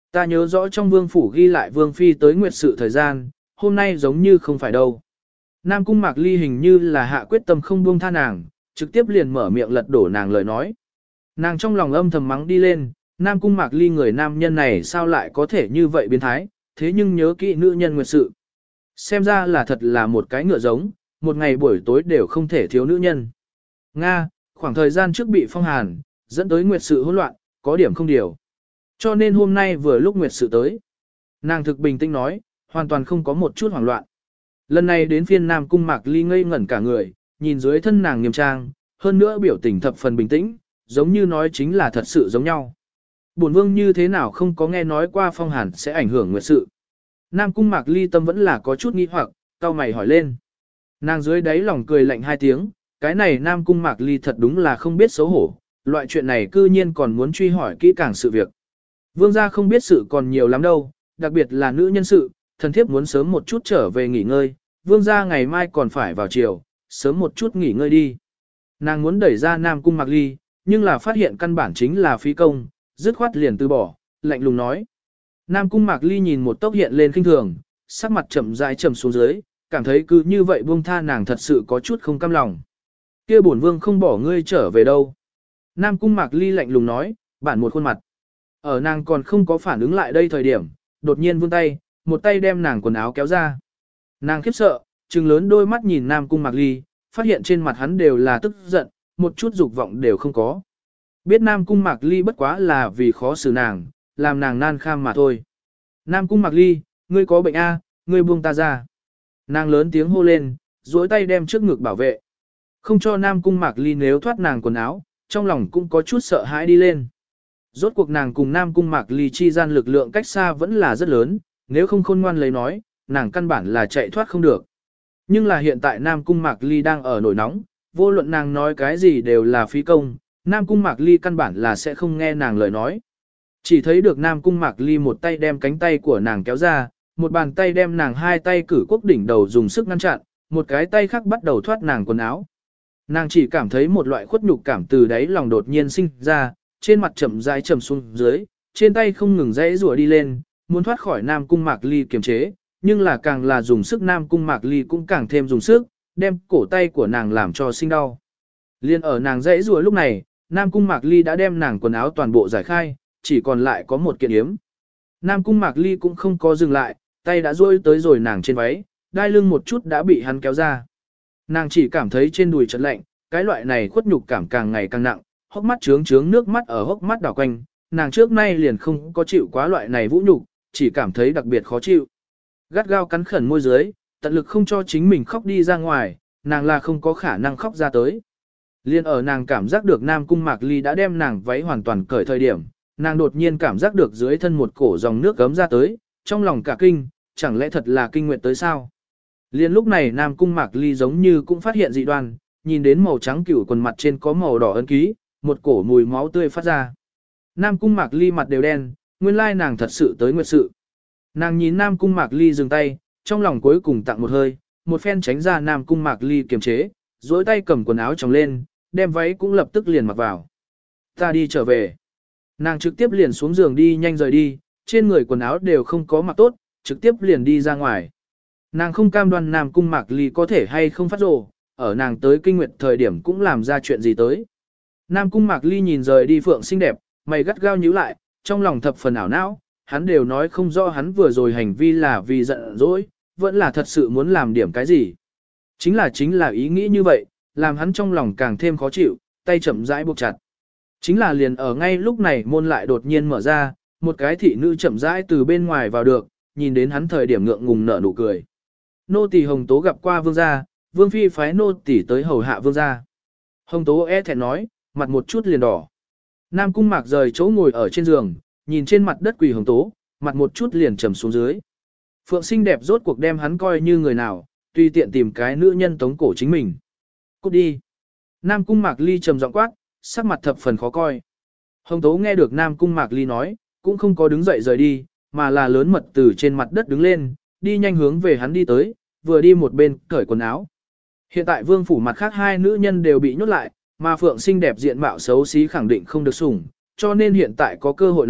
Ta nhớ rõ trong vương phủ ghi lại vương phi tới nguyệt sự thời gian, hôm nay giống như không phải đâu. Nam Cung Mạc Ly hình như là hạ quyết tâm không buông tha nàng, trực tiếp liền mở miệng lật đổ nàng lời nói. Nàng trong lòng âm thầm mắng đi lên, Nam Cung Mạc Ly người nam nhân này sao lại có thể như vậy biến thái, thế nhưng nhớ kỹ nữ nhân nguyệt sự. Xem ra là thật là một cái ngựa giống, một ngày buổi tối đều không thể thiếu nữ nhân. Nga, khoảng thời gian trước bị phong hàn, dẫn tới nguyệt sự hỗn loạn, có điểm không điều. Cho nên hôm nay vừa lúc nguyệt sự tới. Nàng thực bình tĩnh nói, hoàn toàn không có một chút hoảng loạn. Lần này đến phiên Nam Cung Mạc Ly ngây ngẩn cả người, nhìn dưới thân nàng nghiêm trang, hơn nữa biểu tình thập phần bình tĩnh, giống như nói chính là thật sự giống nhau. Bổn vương như thế nào không có nghe nói qua phong hàn sẽ ảnh hưởng nguyệt sự. Nam Cung Mạc Ly tâm vẫn là có chút nghi hoặc, cau mày hỏi lên. Nàng dưới đáy lòng cười lạnh hai tiếng, cái này Nam Cung Mạc Ly thật đúng là không biết xấu hổ, loại chuyện này cư nhiên còn muốn truy hỏi kỹ càng sự việc. Vương gia không biết sự còn nhiều lắm đâu, đặc biệt là nữ nhân sự, thần thiếp muốn sớm một chút trở về nghỉ ngơi, vương gia ngày mai còn phải vào chiều, sớm một chút nghỉ ngơi đi. Nàng muốn đẩy ra Nam Cung Mạc Ly, nhưng là phát hiện căn bản chính là phí công, dứt khoát liền từ bỏ, lạnh lùng nói. Nam Cung Mạc Ly nhìn một tốc hiện lên khinh thường, sắc mặt chậm rãi trầm xuống dưới, cảm thấy cứ như vậy buông tha nàng thật sự có chút không cam lòng. Kia bổn vương không bỏ ngươi trở về đâu. Nam Cung Mạc Ly lạnh lùng nói, bản một khuôn mặt. Ở nàng còn không có phản ứng lại đây thời điểm, đột nhiên vươn tay, một tay đem nàng quần áo kéo ra. Nàng khiếp sợ, trừng lớn đôi mắt nhìn Nam Cung Mạc Ly, phát hiện trên mặt hắn đều là tức giận, một chút dục vọng đều không có. Biết Nam Cung Mạc Ly bất quá là vì khó xử nàng, làm nàng nan kham mà thôi. Nam Cung Mạc Ly, ngươi có bệnh a, ngươi buông ta ra. Nàng lớn tiếng hô lên, duỗi tay đem trước ngực bảo vệ. Không cho Nam Cung Mạc Ly nếu thoát nàng quần áo, trong lòng cũng có chút sợ hãi đi lên. Rốt cuộc nàng cùng Nam Cung Mạc Ly chi gian lực lượng cách xa vẫn là rất lớn, nếu không khôn ngoan lấy nói, nàng căn bản là chạy thoát không được. Nhưng là hiện tại Nam Cung Mạc Ly đang ở nổi nóng, vô luận nàng nói cái gì đều là phí công, Nam Cung Mạc Ly căn bản là sẽ không nghe nàng lời nói. Chỉ thấy được Nam Cung Mạc Ly một tay đem cánh tay của nàng kéo ra, một bàn tay đem nàng hai tay cử quốc đỉnh đầu dùng sức ngăn chặn, một cái tay khác bắt đầu thoát nàng quần áo. Nàng chỉ cảm thấy một loại khuất nhục cảm từ đáy lòng đột nhiên sinh ra, trên mặt chậm rãi trầm xuống dưới, trên tay không ngừng rẽ rủa đi lên, muốn thoát khỏi Nam Cung Mạc Ly kiềm chế, nhưng là càng là dùng sức Nam Cung Mạc Ly cũng càng thêm dùng sức, đem cổ tay của nàng làm cho sinh đau. Liên ở nàng rẽ rủa lúc này, Nam Cung Mạc Ly đã đem nàng quần áo toàn bộ giải khai, chỉ còn lại có một kiện yếm. Nam Cung Mạc Ly cũng không có dừng lại, tay đã duỗi tới rồi nàng trên váy, đai lưng một chút đã bị hắn kéo ra. Nàng chỉ cảm thấy trên đùi chợt lạnh, cái loại này khuất nhục cảm càng ngày càng nặng, hốc mắt trướng trướng nước mắt ở hốc mắt đảo quanh, nàng trước nay liền không có chịu quá loại này vũ nhục, chỉ cảm thấy đặc biệt khó chịu. Gắt gao cắn khẩn môi dưới, tận lực không cho chính mình khóc đi ra ngoài, nàng là không có khả năng khóc ra tới. Liên ở nàng cảm giác được Nam Cung Mạc Ly đã đem nàng váy hoàn toàn cởi thời điểm, nàng đột nhiên cảm giác được dưới thân một cổ dòng nước gấm ra tới, trong lòng cả kinh, chẳng lẽ thật là kinh nguyệt tới sao? Liên lúc này Nam Cung Mạc Ly giống như cũng phát hiện dị đoan, nhìn đến màu trắng cửu quần mặt trên có màu đỏ ấn ký, một cổ mùi máu tươi phát ra. Nam Cung Mạc Ly mặt đều đen, nguyên lai nàng thật sự tới nguyệt sự. Nàng nhìn Nam Cung Mạc Ly dừng tay, trong lòng cuối cùng tặng một hơi, một phen tránh ra Nam Cung Mạc Ly kiềm chế, duỗi tay cầm quần áo tròng lên, đem váy cũng lập tức liền mặc vào. Ta đi trở về. Nàng trực tiếp liền xuống giường đi nhanh rời đi, trên người quần áo đều không có mặc tốt, trực tiếp liền đi ra ngoài. Nàng không cam đoan Nam Cung Mạc Ly có thể hay không phát rồ, ở nàng tới kinh nguyệt thời điểm cũng làm ra chuyện gì tới. Nam Cung Mạc Ly nhìn rời đi Phượng xinh đẹp, mày gắt gao nhíu lại, trong lòng thập phần ảo não, hắn đều nói không rõ hắn vừa rồi hành vi là vì giận dỗi, vẫn là thật sự muốn làm điểm cái gì. Chính là chính là ý nghĩ như vậy, làm hắn trong lòng càng thêm khó chịu, tay chậm rãi buộc chặt. Chính là liền ở ngay lúc này môn lại đột nhiên mở ra, một cái thị nữ chậm rãi từ bên ngoài vào được, nhìn đến hắn thời điểm ngượng ngùng nở nụ cười. Nô tỳ Hồng Tố gặp qua vương gia, vương phi phái nô tỳ tới hầu hạ vương gia. Hồng Tố e thẹn nói, mặt một chút liền đỏ. Nam Cung Mạc rời chỗ ngồi ở trên giường, nhìn trên mặt đất quỳ Hồng Tố, mặt một chút liền trầm xuống dưới. Phượng xinh đẹp rốt cuộc đem hắn coi như người nào, tùy tiện tìm cái nữ nhân tống cổ chính mình. Cút đi. Nam Cung Mạc Ly trầm giọng quát, sắc mặt thập phần khó coi. Hồng Tố nghe được Nam Cung Mạc Ly nói, cũng không có đứng dậy rời đi, mà là lớn mật từ trên mặt đất đứng lên, đi nhanh hướng về hắn đi tới, vừa đi một bên cởi quần áo. Hiện tại vương phủ mặt khác hai nữ nhân đều bị nhốt lại, mà Phượng xinh đẹp diện mạo xấu xí khẳng định không được sủng, cho nên hiện tại có cơ hội này,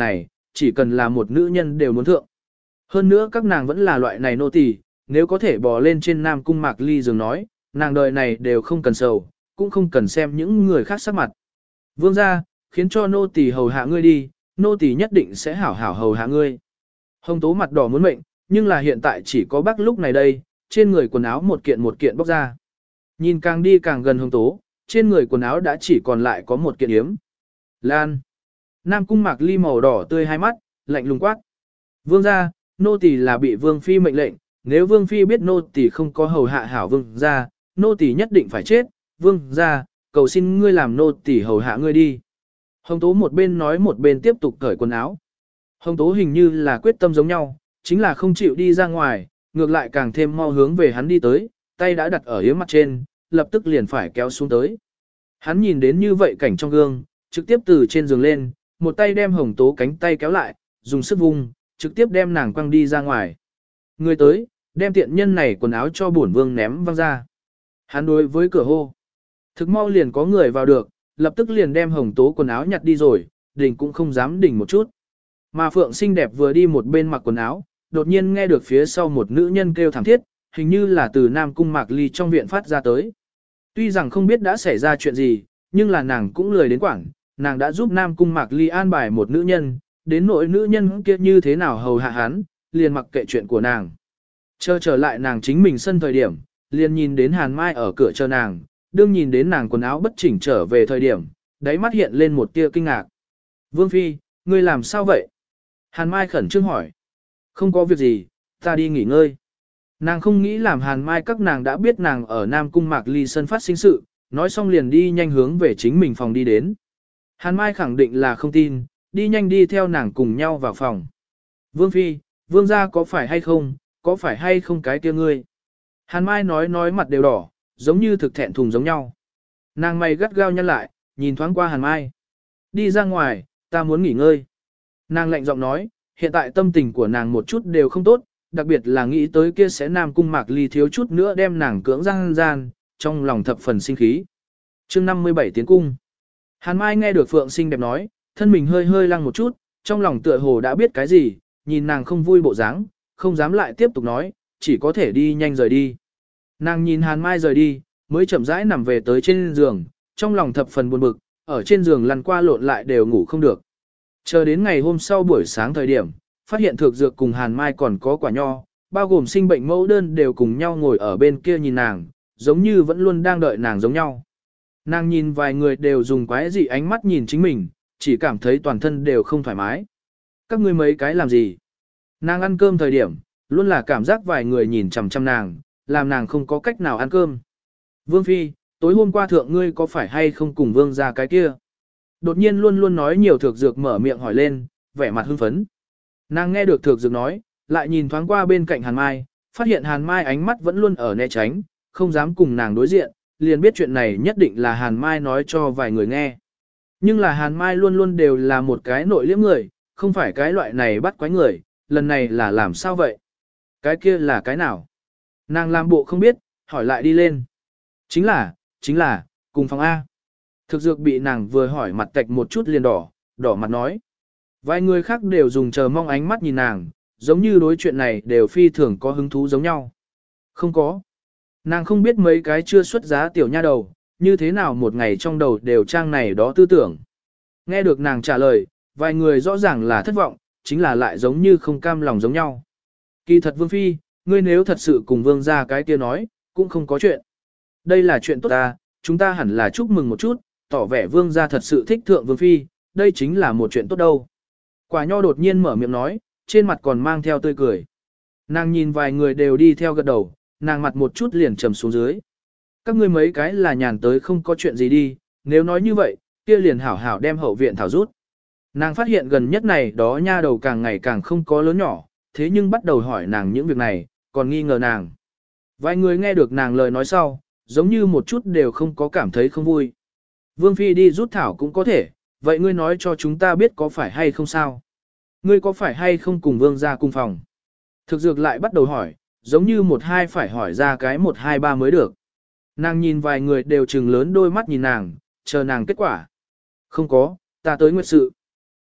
chỉ cần là một nữ nhân đều muốn thượng. Hơn nữa các nàng vẫn là loại này nô tỳ, nếu có thể bò lên trên Nam Cung Mạc Ly giường nói, nàng đời này đều không cần sầu, cũng không cần xem những người khác sắc mặt. Vương gia, khiến cho nô tỳ hầu hạ ngươi đi, nô tỳ nhất định sẽ hảo hảo hầu hạ ngươi. Hồng Tố mặt đỏ muốn mệnh, nhưng là hiện tại chỉ có bác lúc này đây, trên người quần áo một kiện một kiện bóc ra. Nhìn càng đi càng gần Hồng Tố, trên người quần áo đã chỉ còn lại có một kiện yếm. Lan. Nam Cung Mạc Ly màu đỏ tươi hai mắt, lạnh lùng quát. Vương gia, nô tỳ là bị vương phi mệnh lệnh, nếu vương phi biết nô tỳ không có hầu hạ hảo vương gia, nô tỳ nhất định phải chết. Vương gia, cầu xin ngươi làm nô tỳ hầu hạ ngươi đi. Hồng Tố một bên nói một bên tiếp tục cởi quần áo. Hồng Tố hình như là quyết tâm giống nhau, chính là không chịu đi ra ngoài, ngược lại càng thêm mau hướng về hắn đi tới, tay đã đặt ở yếm mặt trên, lập tức liền phải kéo xuống tới. Hắn nhìn đến như vậy cảnh trong gương, trực tiếp từ trên giường lên, một tay đem Hồng Tố cánh tay kéo lại, dùng sức vung, trực tiếp đem nàng quăng đi ra ngoài. Người tới, đem tiện nhân này quần áo cho bổn vương ném văng ra. Hắn đối với cửa hô. Thực mau liền có người vào được, lập tức liền đem Hồng Tố quần áo nhặt đi rồi, đình cũng không dám đình một chút. Mà Phượng xinh đẹp vừa đi một bên mặc quần áo, đột nhiên nghe được phía sau một nữ nhân kêu thảm thiết, hình như là từ Nam Cung Mạc Ly trong viện phát ra tới. Tuy rằng không biết đã xảy ra chuyện gì, nhưng là nàng cũng lười đến quảng, nàng đã giúp Nam Cung Mạc Ly an bài một nữ nhân, đến nỗi nữ nhân kia như thế nào hầu hạ hắn, liền mặc kệ chuyện của nàng. Chờ trở lại nàng chính mình sân thời điểm, liền nhìn đến Hàn Mai ở cửa chờ nàng, đương nhìn đến nàng quần áo bất chỉnh trở về thời điểm, đáy mắt hiện lên một tia kinh ngạc. Vương Phi, ngươi làm sao vậy? Hàn Mai khẩn trương hỏi. Không có việc gì, ta đi nghỉ ngơi. Nàng không nghĩ làm Hàn Mai các nàng đã biết nàng ở Nam Cung Mạc Ly sân phát sinh sự, nói xong liền đi nhanh hướng về chính mình phòng đi đến. Hàn Mai khẳng định là không tin, đi nhanh đi theo nàng cùng nhau vào phòng. Vương Phi, Vương gia có phải hay không, có phải hay không cái kia ngươi? Hàn Mai nói nói mặt đều đỏ, giống như thực thẹn thùng giống nhau. Nàng mày gắt gao nhăn lại, nhìn thoáng qua Hàn Mai. Đi ra ngoài, ta muốn nghỉ ngơi. Nàng lạnh giọng nói, hiện tại tâm tình của nàng một chút đều không tốt, đặc biệt là nghĩ tới kia sẽ Nam Cung Mạc Ly thiếu chút nữa đem nàng cưỡng gian gian, trong lòng thập phần sinh khí. chương năm mươi bảy tiến cung. Hàn Mai nghe được Phượng xinh đẹp nói, thân mình hơi hơi lăng một chút, trong lòng tựa hồ đã biết cái gì, nhìn nàng không vui bộ dáng, không dám lại tiếp tục nói, chỉ có thể đi nhanh rời đi. Nàng nhìn Hàn Mai rời đi, mới chậm rãi nằm về tới trên giường, trong lòng thập phần buồn bực, ở trên giường lăn qua lộn lại đều ngủ không được. Chờ đến ngày hôm sau buổi sáng thời điểm, phát hiện Thược Dược cùng Hàn Mai còn có quả nho, bao gồm sinh bệnh mẫu đơn đều cùng nhau ngồi ở bên kia nhìn nàng, giống như vẫn luôn đang đợi nàng giống nhau. Nàng nhìn vài người đều dùng quái dị ánh mắt nhìn chính mình, chỉ cảm thấy toàn thân đều không thoải mái. Các ngươi mấy cái làm gì? Nàng ăn cơm thời điểm, luôn là cảm giác vài người nhìn chằm chằm nàng, làm nàng không có cách nào ăn cơm. Vương Phi, tối hôm qua thượng ngươi có phải hay không cùng Vương ra cái kia? Đột nhiên luôn luôn nói nhiều Thược Dược mở miệng hỏi lên, vẻ mặt hưng phấn. Nàng nghe được Thược Dược nói, lại nhìn thoáng qua bên cạnh Hàn Mai, phát hiện Hàn Mai ánh mắt vẫn luôn ở né tránh, không dám cùng nàng đối diện, liền biết chuyện này nhất định là Hàn Mai nói cho vài người nghe. Nhưng là Hàn Mai luôn luôn đều là một cái nội liễm người, không phải cái loại này bắt quái người, lần này là làm sao vậy? Cái kia là cái nào? Nàng làm bộ không biết, hỏi lại đi lên. Chính là, chính là, cùng phòng A. Thực Dược bị nàng vừa hỏi mặt tạch một chút liền đỏ, đỏ mặt nói. Vài người khác đều dùng chờ mong ánh mắt nhìn nàng, giống như đối chuyện này đều phi thường có hứng thú giống nhau. Không có. Nàng không biết mấy cái chưa xuất giá tiểu nha đầu, như thế nào một ngày trong đầu đều trang này đó tư tưởng. Nghe được nàng trả lời, vài người rõ ràng là thất vọng, chính là lại giống như không cam lòng giống nhau. Kỳ thật Vương Phi, ngươi nếu thật sự cùng Vương ra cái kia nói, cũng không có chuyện. Đây là chuyện tốt ta, chúng ta hẳn là chúc mừng một chút, tỏ vẻ Vương ra thật sự thích thượng Vương Phi, đây chính là một chuyện tốt đâu. Quả nho đột nhiên mở miệng nói, trên mặt còn mang theo tươi cười. Nàng nhìn vài người đều đi theo gật đầu, nàng mặt một chút liền trầm xuống dưới. Các ngươi mấy cái là nhàn tới không có chuyện gì đi, nếu nói như vậy, kia liền hảo hảo đem hậu viện thảo rút. Nàng phát hiện gần nhất này đó nha đầu càng ngày càng không có lớn nhỏ, thế nhưng bắt đầu hỏi nàng những việc này, còn nghi ngờ nàng. Vài người nghe được nàng lời nói sau, giống như một chút đều không có cảm thấy không vui. Vương Phi đi rút thảo cũng có thể, vậy ngươi nói cho chúng ta biết có phải hay không sao? Ngươi có phải hay không cùng Vương ra cùng phòng? Thực Dược lại bắt đầu hỏi, giống như một hai phải hỏi ra cái một hai ba mới được. Nàng nhìn vài người đều trừng lớn đôi mắt nhìn nàng, chờ nàng kết quả. Không có, ta tới nguyệt sự.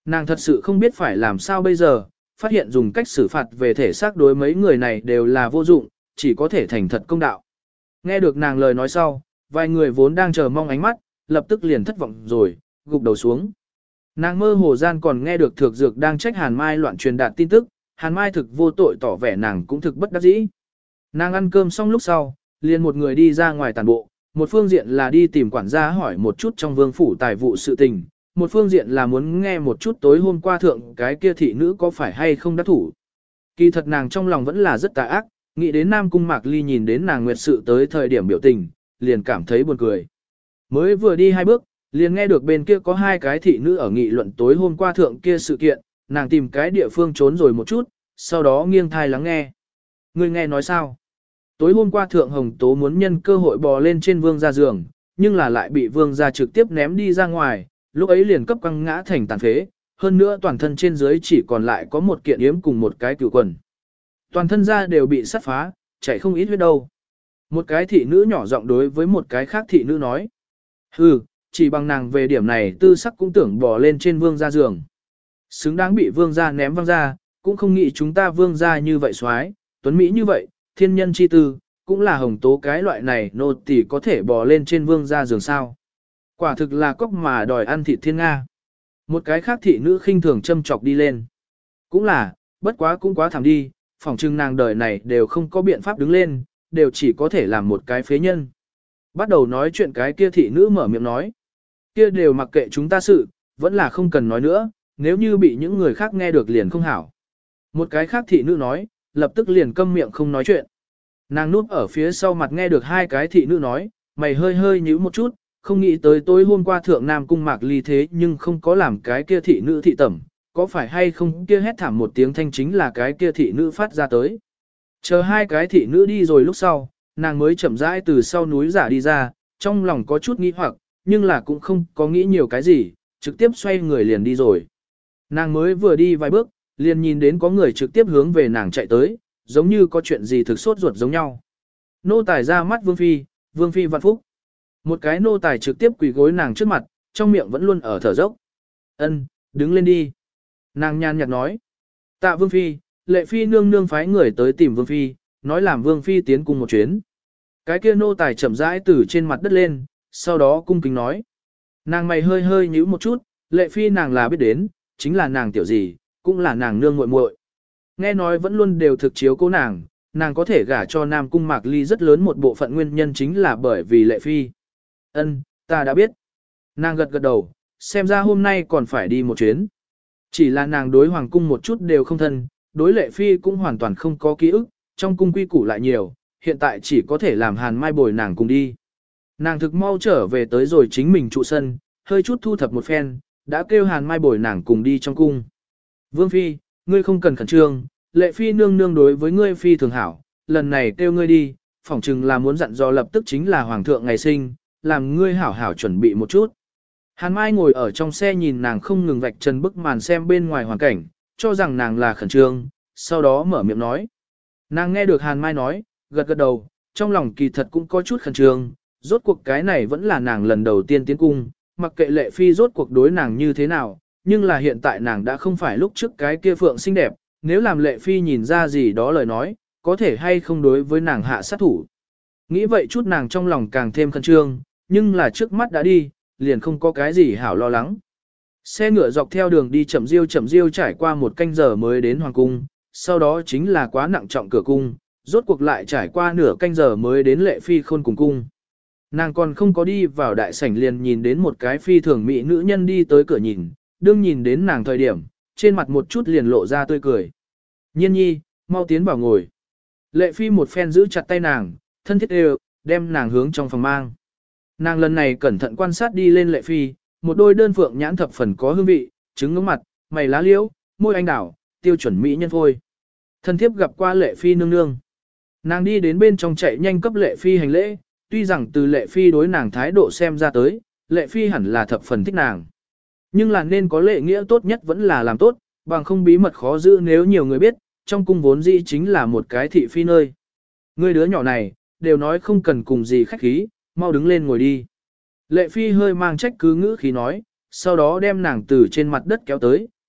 Nàng thật sự không biết phải làm sao bây giờ, phát hiện dùng cách xử phạt về thể xác đối mấy người này đều là vô dụng, chỉ có thể thành thật công đạo. Nghe được nàng lời nói sau, vài người vốn đang chờ mong ánh mắt, lập tức liền thất vọng rồi, gục đầu xuống. Nàng mơ hồ gian còn nghe được Thược Dược đang trách Hàn Mai loạn truyền đạt tin tức, Hàn Mai thực vô tội tỏ vẻ nàng cũng thực bất đắc dĩ. Nàng ăn cơm xong lúc sau, liền một người đi ra ngoài tàn bộ, một phương diện là đi tìm quản gia hỏi một chút trong vương phủ tài vụ sự tình, một phương diện là muốn nghe một chút tối hôm qua thượng cái kia thị nữ có phải hay không đắc thủ. Kỳ thật nàng trong lòng vẫn là rất tà ác, nghĩ đến Nam Cung Mạc Ly nhìn đến nàng nguyệt sự tới thời điểm biểu tình, liền cảm thấy buồn cười. Mới vừa đi hai bước, liền nghe được bên kia có hai cái thị nữ ở nghị luận tối hôm qua thượng kia sự kiện, nàng tìm cái địa phương trốn rồi một chút, sau đó nghiêng thai lắng nghe. Người nghe nói sao? Tối hôm qua thượng Hồng Tố muốn nhân cơ hội bò lên trên vương gia giường, nhưng là lại bị vương gia trực tiếp ném đi ra ngoài, lúc ấy liền cấp quăng ngã thành tàn phế, hơn nữa toàn thân trên dưới chỉ còn lại có một kiện yếm cùng một cái cửu quần. Toàn thân da đều bị sắt phá, chảy không ít huyết đâu. Một cái thị nữ nhỏ giọng đối với một cái khác thị nữ nói. Hừ, chỉ bằng nàng về điểm này tư sắc cũng tưởng bò lên trên vương gia giường. Xứng đáng bị vương gia ném văng ra, cũng không nghĩ chúng ta vương gia như vậy xoái, tuấn Mỹ như vậy, thiên nhân chi tư, cũng là Hồng Tố cái loại này nô tỳ có thể bò lên trên vương gia giường sao. Quả thực là cóc mà đòi ăn thịt thiên Nga. Một cái khác thị nữ khinh thường châm chọc đi lên. Cũng là, bất quá cũng quá thảm đi, phỏng chừng nàng đời này đều không có biện pháp đứng lên, đều chỉ có thể làm một cái phế nhân. Bắt đầu nói chuyện cái kia thị nữ mở miệng nói. Kia đều mặc kệ chúng ta sự, vẫn là không cần nói nữa, nếu như bị những người khác nghe được liền không hảo. Một cái khác thị nữ nói, lập tức liền câm miệng không nói chuyện. Nàng núp ở phía sau mặt nghe được hai cái thị nữ nói, mày hơi hơi nhíu một chút, không nghĩ tới tối hôm qua thượng Nam Cung Mạc Ly thế nhưng không có làm cái kia thị nữ thị tẩm, có phải hay không kia hét thảm một tiếng thanh chính là cái kia thị nữ phát ra tới. Chờ hai cái thị nữ đi rồi lúc sau, nàng mới chậm rãi từ sau núi giả đi ra, trong lòng có chút nghi hoặc, nhưng là cũng không có nghĩ nhiều cái gì, trực tiếp xoay người liền đi rồi. Nàng mới vừa đi vài bước, liền nhìn đến có người trực tiếp hướng về nàng chạy tới, giống như có chuyện gì thực sốt ruột giống nhau. Nô tài ra mắt Vương Phi, Vương Phi vạn phúc. Một cái nô tài trực tiếp quỳ gối nàng trước mặt, trong miệng vẫn luôn ở thở dốc. Ân, đứng lên đi. Nàng nhàn nhạt nói. Tạ Vương Phi, Lệ Phi nương nương phái người tới tìm Vương Phi, nói làm Vương Phi tiến cùng một chuyến. Cái kia nô tài chậm rãi từ trên mặt đất lên, sau đó cung kính nói. Nàng mày hơi hơi nhíu một chút, Lệ Phi nàng là biết đến, chính là nàng tiểu gì, cũng là nàng nương muội muội. Nghe nói vẫn luôn đều thực chiếu cố nàng, nàng có thể gả cho Nam Cung Mạc Ly rất lớn một bộ phận nguyên nhân chính là bởi vì Lệ Phi. Ân, ta đã biết. Nàng gật gật đầu, xem ra hôm nay còn phải đi một chuyến. Chỉ là nàng đối hoàng cung một chút đều không thân, đối Lệ Phi cũng hoàn toàn không có ký ức, trong cung quy củ lại nhiều, hiện tại chỉ có thể làm Hàn Mai bồi nàng cùng đi. Nàng thực mau trở về tới rồi chính mình trụ sân, hơi chút thu thập một phen, đã kêu Hàn Mai bồi nàng cùng đi trong cung. Vương Phi, ngươi không cần khẩn trương, Lệ Phi nương nương đối với ngươi Phi thường hảo, lần này kêu ngươi đi, phỏng chừng là muốn dặn dò lập tức chính là Hoàng thượng ngày sinh, làm ngươi hảo hảo chuẩn bị một chút. Hàn Mai ngồi ở trong xe nhìn nàng không ngừng vạch trần bức màn xem bên ngoài hoàn cảnh, cho rằng nàng là khẩn trương, sau đó mở miệng nói. Nàng nghe được Hàn Mai nói, gật gật đầu, trong lòng kỳ thật cũng có chút khẩn trương, rốt cuộc cái này vẫn là nàng lần đầu tiên tiến cung, mặc kệ Lệ Phi rốt cuộc đối nàng như thế nào, nhưng là hiện tại nàng đã không phải lúc trước cái kia phượng xinh đẹp, nếu làm Lệ Phi nhìn ra gì đó lời nói, có thể hay không đối với nàng hạ sát thủ. Nghĩ vậy chút nàng trong lòng càng thêm khẩn trương, nhưng là trước mắt đã đi, liền không có cái gì hảo lo lắng. Xe ngựa dọc theo đường đi chậm riêu chậm riêu trải qua một canh giờ mới đến hoàng cung, sau đó chính là quá nặng trọng cửa cung, rốt cuộc lại trải qua nửa canh giờ mới đến Lệ Phi khôn cùng cung. Nàng còn không có đi vào đại sảnh liền nhìn đến một cái phi thường mỹ nữ nhân đi tới cửa nhìn, đương nhìn đến nàng thời điểm, trên mặt một chút liền lộ ra tươi cười. Nhiên nhi, mau tiến vào ngồi. Lệ Phi một phen giữ chặt tay nàng, thân thiết đều, đem nàng hướng trong phòng mang. Nàng lần này cẩn thận quan sát đi lên Lệ Phi, một đôi đơn phượng nhãn thập phần có hương vị, trứng ngưỡng mặt, mày lá liễu, môi anh đảo, tiêu chuẩn mỹ nhân phôi. Thân thiếp gặp qua Lệ Phi nương nương. Nàng đi đến bên trong chạy nhanh cấp Lệ Phi hành lễ, tuy rằng từ Lệ Phi đối nàng thái độ xem ra tới, Lệ Phi hẳn là thập phần thích nàng. Nhưng là nên có lễ nghĩa tốt nhất vẫn là làm tốt, bằng không bí mật khó giữ nếu nhiều người biết, trong cung vốn dĩ chính là một cái thị phi nơi. Người đứa nhỏ này, đều nói không cần cùng gì khách khí, mau đứng lên ngồi đi. Lệ Phi hơi mang trách cứ ngữ khí nói, sau đó đem nàng từ trên mặt đất kéo tới,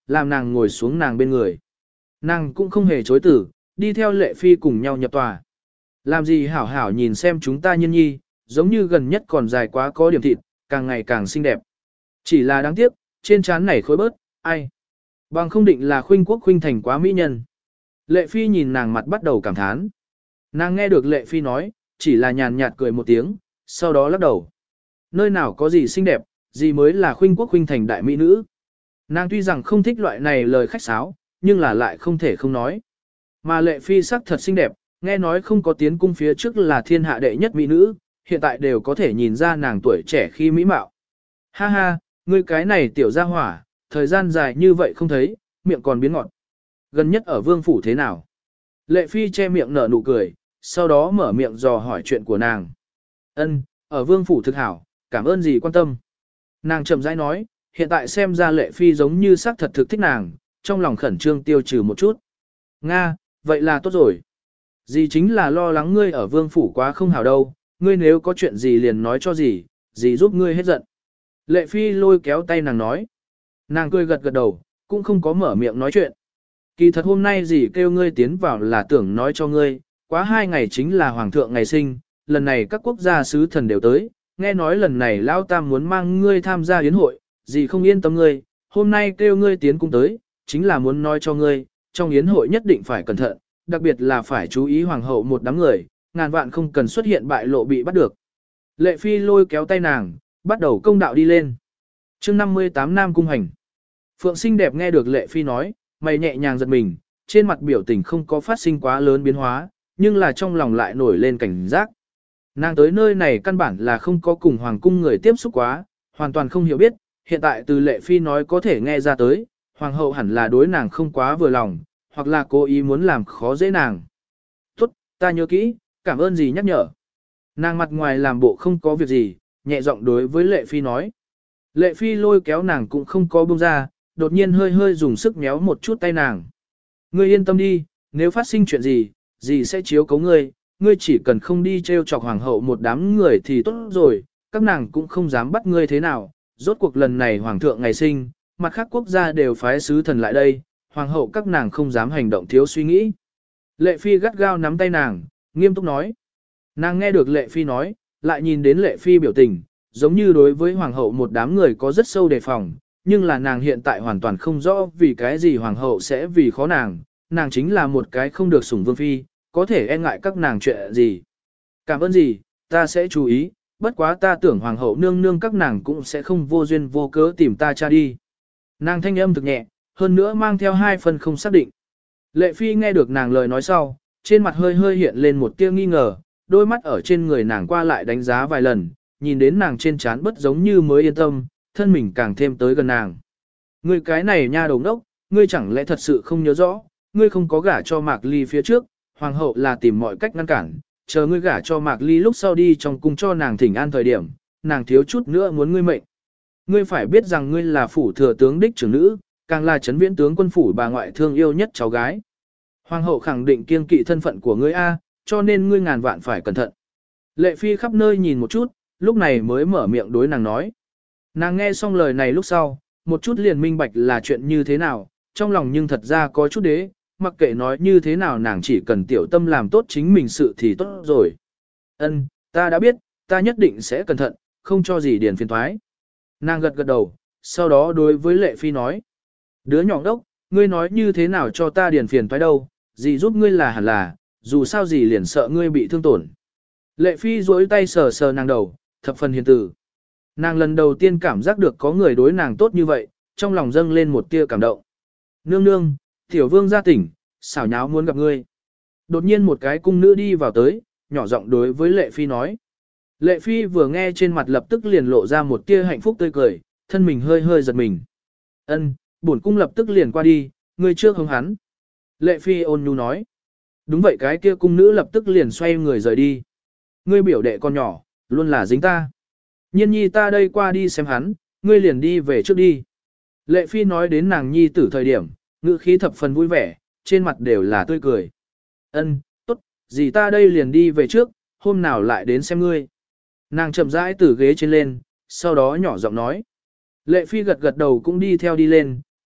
làm nàng ngồi xuống nàng bên người. Nàng cũng không hề chối từ, đi theo Lệ Phi cùng nhau nhập tòa. Làm gì hảo hảo nhìn xem chúng ta Nhiên nhi, giống như gần nhất còn dài quá có điểm thịt, càng ngày càng xinh đẹp. Chỉ là đáng tiếc, trên trán này khối bớt, ai. Bằng không định là khuynh quốc khuynh thành quá mỹ nhân. Lệ Phi nhìn nàng mặt bắt đầu cảm thán. Nàng nghe được Lệ Phi nói, chỉ là nhàn nhạt cười một tiếng, sau đó lắc đầu. Nơi nào có gì xinh đẹp, gì mới là khuynh quốc khuynh thành đại mỹ nữ. Nàng tuy rằng không thích loại này lời khách sáo, nhưng là lại không thể không nói. Mà Lệ Phi sắc thật xinh đẹp, nghe nói không có tiến cung phía trước là thiên hạ đệ nhất mỹ nữ, hiện tại đều có thể nhìn ra nàng tuổi trẻ khi mỹ mạo. Ha ha, ngươi cái này tiểu gia hỏa, thời gian dài như vậy không thấy, miệng còn biến ngọt. Gần nhất ở vương phủ thế nào? Lệ Phi che miệng nở nụ cười, sau đó mở miệng dò hỏi chuyện của nàng. Ân, ở vương phủ thực hảo, cảm ơn gì quan tâm. Nàng chậm rãi nói, hiện tại xem ra Lệ Phi giống như sắc thật thực thích nàng, trong lòng khẩn trương tiêu trừ một chút. Nga, vậy là tốt rồi. Dì chính là lo lắng ngươi ở vương phủ quá không hảo đâu, ngươi nếu có chuyện gì liền nói cho dì, dì giúp ngươi hết giận. Lệ Phi lôi kéo tay nàng nói. Nàng cười gật gật đầu, cũng không có mở miệng nói chuyện. Kỳ thật hôm nay dì kêu ngươi tiến vào là tưởng nói cho ngươi, quá hai ngày chính là hoàng thượng ngày sinh, lần này các quốc gia sứ thần đều tới, nghe nói lần này Lão Tam muốn mang ngươi tham gia yến hội, dì không yên tâm ngươi, hôm nay kêu ngươi tiến cung tới, chính là muốn nói cho ngươi, trong yến hội nhất định phải cẩn thận, đặc biệt là phải chú ý hoàng hậu một đám người, ngàn vạn không cần xuất hiện bại lộ bị bắt được. Lệ Phi lôi kéo tay nàng, bắt đầu công đạo đi lên. chương năm mươi tám Nam Cung Hành. Phượng xinh đẹp nghe được Lệ Phi nói, mày nhẹ nhàng giật mình, trên mặt biểu tình không có phát sinh quá lớn biến hóa, nhưng là trong lòng lại nổi lên cảnh giác. Nàng tới nơi này căn bản là không có cùng hoàng cung người tiếp xúc quá, hoàn toàn không hiểu biết, hiện tại từ Lệ Phi nói có thể nghe ra tới, hoàng hậu hẳn là đối nàng không quá vừa lòng, hoặc là cố ý muốn làm khó dễ nàng. Tốt, ta nhớ kỹ, cảm ơn gì nhắc nhở. Nàng mặt ngoài làm bộ không có việc gì, nhẹ giọng đối với Lệ Phi nói. Lệ Phi lôi kéo nàng cũng không có buông ra, đột nhiên hơi hơi dùng sức méo một chút tay nàng. Ngươi yên tâm đi, nếu phát sinh chuyện gì, gì sẽ chiếu cố ngươi, ngươi chỉ cần không đi trêu chọc hoàng hậu một đám người thì tốt rồi, các nàng cũng không dám bắt ngươi thế nào, rốt cuộc lần này hoàng thượng ngày sinh, mặt khác quốc gia đều phái sứ thần lại đây, hoàng hậu các nàng không dám hành động thiếu suy nghĩ. Lệ Phi gắt gao nắm tay nàng, nghiêm túc nói. Nàng nghe được Lệ Phi nói, lại nhìn đến Lệ Phi biểu tình, giống như đối với hoàng hậu một đám người có rất sâu đề phòng, nhưng là nàng hiện tại hoàn toàn không rõ vì cái gì hoàng hậu sẽ vì khó nàng, nàng chính là một cái không được sủng vương phi, có thể e ngại các nàng chuyện gì. Cảm ơn gì, ta sẽ chú ý, bất quá ta tưởng hoàng hậu nương nương các nàng cũng sẽ không vô duyên vô cớ tìm ta cha đi. Nàng thanh âm thực nhẹ, hơn nữa mang theo hai phần không xác định. Lệ Phi nghe được nàng lời nói sau, trên mặt hơi hơi hiện lên một tia nghi ngờ, đôi mắt ở trên người nàng qua lại đánh giá vài lần, nhìn đến nàng trên trán bất giống như mới yên tâm, thân mình càng thêm tới gần nàng. Ngươi cái này nha đầu ngốc, ngươi chẳng lẽ thật sự không nhớ rõ, ngươi không có gả cho Mạc Ly phía trước, hoàng hậu là tìm mọi cách ngăn cản, chờ ngươi gả cho Mạc Ly lúc sau đi trong cung cho nàng thỉnh an thời điểm, nàng thiếu chút nữa muốn ngươi mệnh. Ngươi phải biết rằng ngươi là phủ thừa tướng đích trưởng nữ, càng là trấn viễn tướng quân phủ bà ngoại thương yêu nhất cháu gái. Hoàng hậu khẳng định kiêng kỵ thân phận của ngươi A, cho nên ngươi ngàn vạn phải cẩn thận. Lệ Phi khắp nơi nhìn một chút, lúc này mới mở miệng đối nàng nói. Nàng nghe xong lời này lúc sau, một chút liền minh bạch là chuyện như thế nào, trong lòng nhưng thật ra có chút đế, mặc kệ nói như thế nào nàng chỉ cần tiểu tâm làm tốt chính mình sự thì tốt rồi. Ân, ta đã biết, ta nhất định sẽ cẩn thận, không cho gì điền phiền thoái. Nàng gật gật đầu, sau đó đối với Lệ Phi nói. Đứa nhỏ đốc, ngươi nói như thế nào cho ta điền phiền thoái đâu, gì giúp ngươi là hẳn là, dù sao gì liền sợ ngươi bị thương tổn. Lệ Phi duỗi tay sờ sờ nàng đầu, thập phần hiền từ. Nàng lần đầu tiên cảm giác được có người đối nàng tốt như vậy, trong lòng dâng lên một tia cảm động. Nương nương, tiểu vương ra tỉnh, xảo nháo muốn gặp ngươi. Đột nhiên một cái cung nữ đi vào tới, nhỏ giọng đối với Lệ Phi nói. Lệ Phi vừa nghe trên mặt lập tức liền lộ ra một tia hạnh phúc tươi cười, thân mình hơi hơi giật mình. Ân, bổn cung lập tức liền qua đi, ngươi trước hống hắn. Lệ Phi ôn nhu nói. Đúng vậy, cái kia cung nữ lập tức liền xoay người rời đi. Ngươi biểu đệ con nhỏ, luôn là dính ta. Nhiên nhi ta đây qua đi xem hắn, ngươi liền đi về trước đi. Lệ Phi nói đến nàng nhi tử thời điểm, ngữ khí thập phần vui vẻ, trên mặt đều là tươi cười. Ân, tốt, gì ta đây liền đi về trước, hôm nào lại đến xem ngươi. Nàng chậm rãi từ ghế trên lên, sau đó nhỏ giọng nói. Lệ Phi gật gật đầu cũng đi theo đi lên,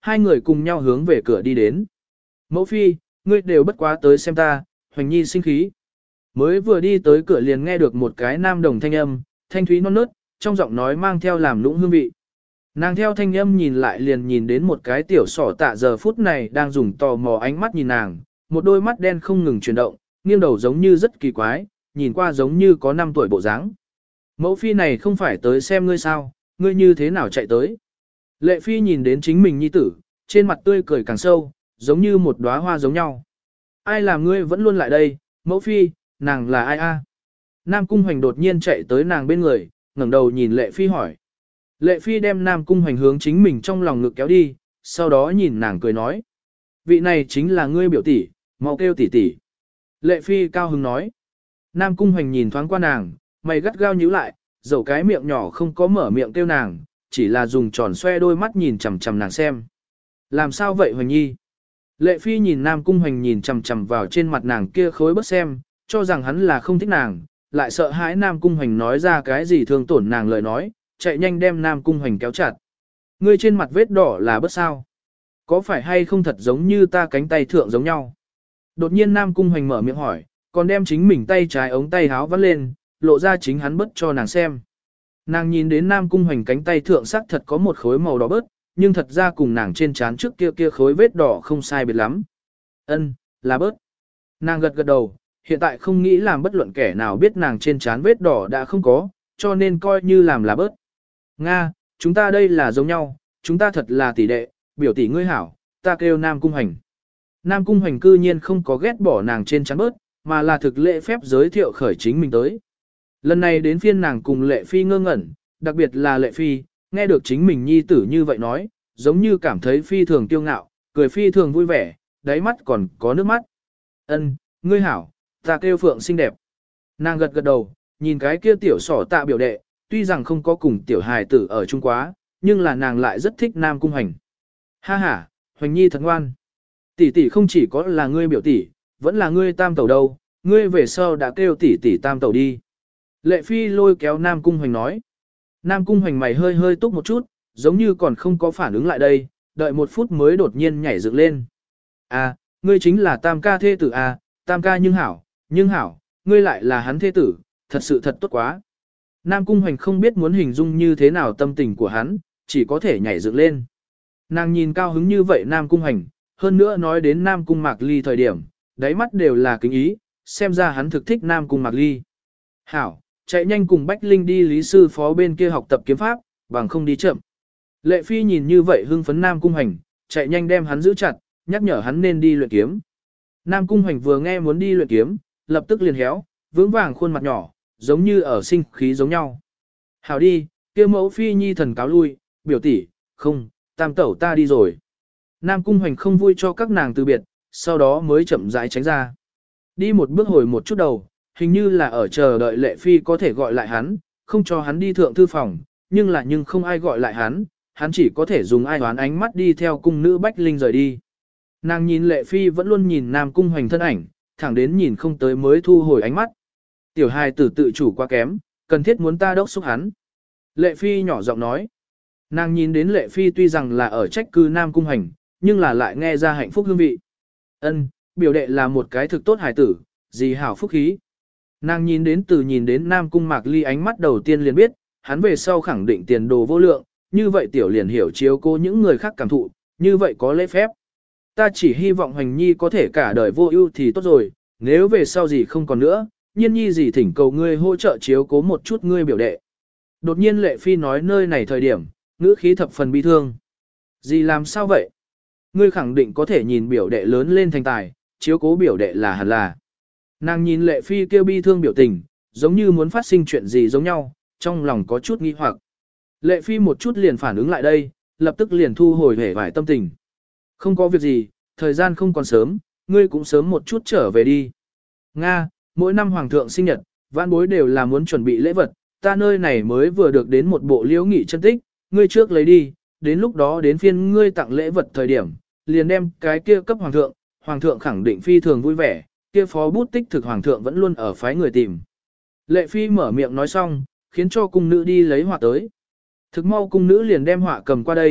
hai người cùng nhau hướng về cửa đi đến. Mẫu phi, ngươi đều bất quá tới xem ta, Hoành Nhi sinh khí. Mới vừa đi tới cửa liền nghe được một cái nam đồng thanh âm, thanh thúy non nớt, trong giọng nói mang theo làm lũng hương vị. Nàng theo thanh âm nhìn lại liền nhìn đến một cái tiểu sỏ tạ giờ phút này đang dùng tò mò ánh mắt nhìn nàng, một đôi mắt đen không ngừng chuyển động, nghiêng đầu giống như rất kỳ quái, nhìn qua giống như có năm tuổi bộ dáng. Mẫu phi này không phải tới xem ngươi sao, ngươi như thế nào chạy tới. Lệ phi nhìn đến chính mình nhi tử, trên mặt tươi cười càng sâu, giống như một đóa hoa giống nhau. Ai làm ngươi vẫn luôn lại đây, mẫu phi, nàng là ai a? Nam Cung Hoành đột nhiên chạy tới nàng bên người, ngẩng đầu nhìn Lệ phi hỏi. Lệ phi đem Nam Cung Hoành hướng chính mình trong lòng ngực kéo đi, sau đó nhìn nàng cười nói. Vị này chính là ngươi biểu tỷ, mau kêu tỷ tỷ. Lệ phi cao hứng nói. Nam Cung Hoành nhìn thoáng qua nàng, mày gắt gao nhíu lại, dầu cái miệng nhỏ không có mở miệng kêu nàng, chỉ là dùng tròn xoe đôi mắt nhìn chằm chằm nàng xem. Làm sao vậy Hoành Nhi? Lệ phi nhìn Nam Cung Hoành nhìn chằm chằm vào trên mặt nàng kia khối bớt xem, cho rằng hắn là không thích nàng, lại sợ hãi Nam Cung Hoành nói ra cái gì thương tổn nàng lời nói, chạy nhanh đem Nam Cung Hoành kéo chặt. Ngươi trên mặt vết đỏ là bớt sao? Có phải hay không thật giống như ta cánh tay thượng giống nhau? Đột nhiên Nam Cung Hoành mở miệng hỏi, còn đem chính mình tay trái ống tay háo vắt lên, lộ ra chính hắn bớt cho nàng xem. Nàng nhìn đến Nam Cung Hoành cánh tay thượng sắc thật có một khối màu đỏ bớt, nhưng thật ra cùng nàng trên trán trước kia kia khối vết đỏ không sai biệt lắm. Ân, là bớt. Nàng gật gật đầu, hiện tại không nghĩ làm bất luận kẻ nào biết nàng trên trán vết đỏ đã không có, cho nên coi như làm là bớt. Nga, chúng ta đây là giống nhau, chúng ta thật là tỷ đệ, biểu tỷ ngươi hảo, ta kêu Nam Cung Hoành. Nam Cung Hoành cư nhiên không có ghét bỏ nàng trên trán bớt, mà là thực lễ phép giới thiệu khởi chính mình tới. Lần này đến phiên nàng cùng Lệ Phi ngơ ngẩn, đặc biệt là Lệ Phi, nghe được chính mình nhi tử như vậy nói, giống như cảm thấy phi thường kiêu ngạo, cười phi thường vui vẻ, đáy mắt còn có nước mắt. Ân, ngươi hảo, ta kêu Phượng xinh đẹp. Nàng gật gật đầu, nhìn cái kia tiểu sỏ tạ biểu đệ, tuy rằng không có cùng tiểu hài tử ở chung quá, nhưng là nàng lại rất thích Nam Cung Hoành. Ha ha, Hoành Nhi thật ngoan. Tỷ tỷ không chỉ có là ngươi biểu tỷ, vẫn là ngươi tam tẩu đâu, ngươi về sau đã kêu tỷ tỷ tam tẩu đi. Lệ Phi lôi kéo Nam Cung Hoành nói. Nam Cung Hoành mày hơi hơi túc một chút, giống như còn không có phản ứng lại đây, đợi một phút mới đột nhiên nhảy dựng lên. À, ngươi chính là tam ca thê tử à, tam ca nhưng hảo, nhưng hảo, ngươi lại là hắn thê tử, thật sự thật tốt quá. Nam Cung Hoành không biết muốn hình dung như thế nào tâm tình của hắn, chỉ có thể nhảy dựng lên. Nàng nhìn cao hứng như vậy Nam Cung Hoành, hơn nữa nói đến Nam Cung Mạc Ly thời điểm, đáy mắt đều là kính ý, xem ra hắn thực thích Nam Cung Mạc Ly. Hảo, chạy nhanh cùng Bách Linh đi lý sư phó bên kia học tập kiếm pháp, bằng không đi chậm. Lệ Phi nhìn như vậy hưng phấn Nam Cung Hoành, chạy nhanh đem hắn giữ chặt, nhắc nhở hắn nên đi luyện kiếm. Nam Cung Hoành vừa nghe muốn đi luyện kiếm, lập tức liền héo, vững vàng khuôn mặt nhỏ, giống như ở sinh khí giống nhau. Hảo đi, kia mẫu Phi nhi thần cáo lui, biểu tỷ, không, tam tẩu ta đi rồi. Nam Cung Hoành không vui cho các nàng từ biệt, sau đó mới chậm rãi tránh ra. Đi một bước hồi một chút đầu, hình như là ở chờ đợi Lệ Phi có thể gọi lại hắn, không cho hắn đi thượng thư phòng, nhưng là nhưng không ai gọi lại hắn, hắn chỉ có thể dùng ai đoán ánh mắt đi theo cung nữ Bách Linh rời đi. Nàng nhìn Lệ Phi vẫn luôn nhìn Nam Cung Hoành thân ảnh, thẳng đến nhìn không tới mới thu hồi ánh mắt. Tiểu hài tử tự chủ quá kém, cần thiết muốn ta đốc xúc hắn. Lệ Phi nhỏ giọng nói. Nàng nhìn đến Lệ Phi tuy rằng là ở trách cư Nam Cung Hoành, nhưng là lại nghe ra hạnh phúc hương vị. Ân, biểu đệ là một cái thực tốt hài tử, gì hảo phúc khí. Nàng nhìn đến từ nhìn đến Nam Cung Mạc Ly ánh mắt đầu tiên liền biết, hắn về sau khẳng định tiền đồ vô lượng, như vậy tiểu liền hiểu chiếu cố những người khác cảm thụ, như vậy có lễ phép. Ta chỉ hy vọng Hoành Nhi có thể cả đời vô ưu thì tốt rồi, nếu về sau gì không còn nữa, Nhiên Nhi gì thỉnh cầu ngươi hỗ trợ chiếu cố một chút ngươi biểu đệ. Đột nhiên Lệ Phi nói nơi này thời điểm, ngữ khí thập phần bi thương. Gì làm sao vậy? Ngươi khẳng định có thể nhìn biểu đệ lớn lên thành tài, chiếu cố biểu đệ là hẳn là. Nàng nhìn Lệ Phi kêu bi thương biểu tình, giống như muốn phát sinh chuyện gì giống nhau, trong lòng có chút nghi hoặc. Lệ Phi một chút liền phản ứng lại đây, lập tức liền thu hồi hể vải tâm tình. Không có việc gì, thời gian không còn sớm, ngươi cũng sớm một chút trở về đi. Nga, mỗi năm hoàng thượng sinh nhật, vãn bối đều là muốn chuẩn bị lễ vật, ta nơi này mới vừa được đến một bộ liễu nghị chân tích, ngươi trước lấy đi, đến lúc đó đến phiên ngươi tặng lễ vật thời điểm, liền đem cái kia cấp hoàng thượng, hoàng thượng khẳng định phi thường vui vẻ, kia phó bút tích thực hoàng thượng vẫn luôn ở phái người tìm. Lệ Phi mở miệng nói xong, khiến cho cung nữ đi lấy họa tới. Thực mau cung nữ liền đem họa cầm qua đây,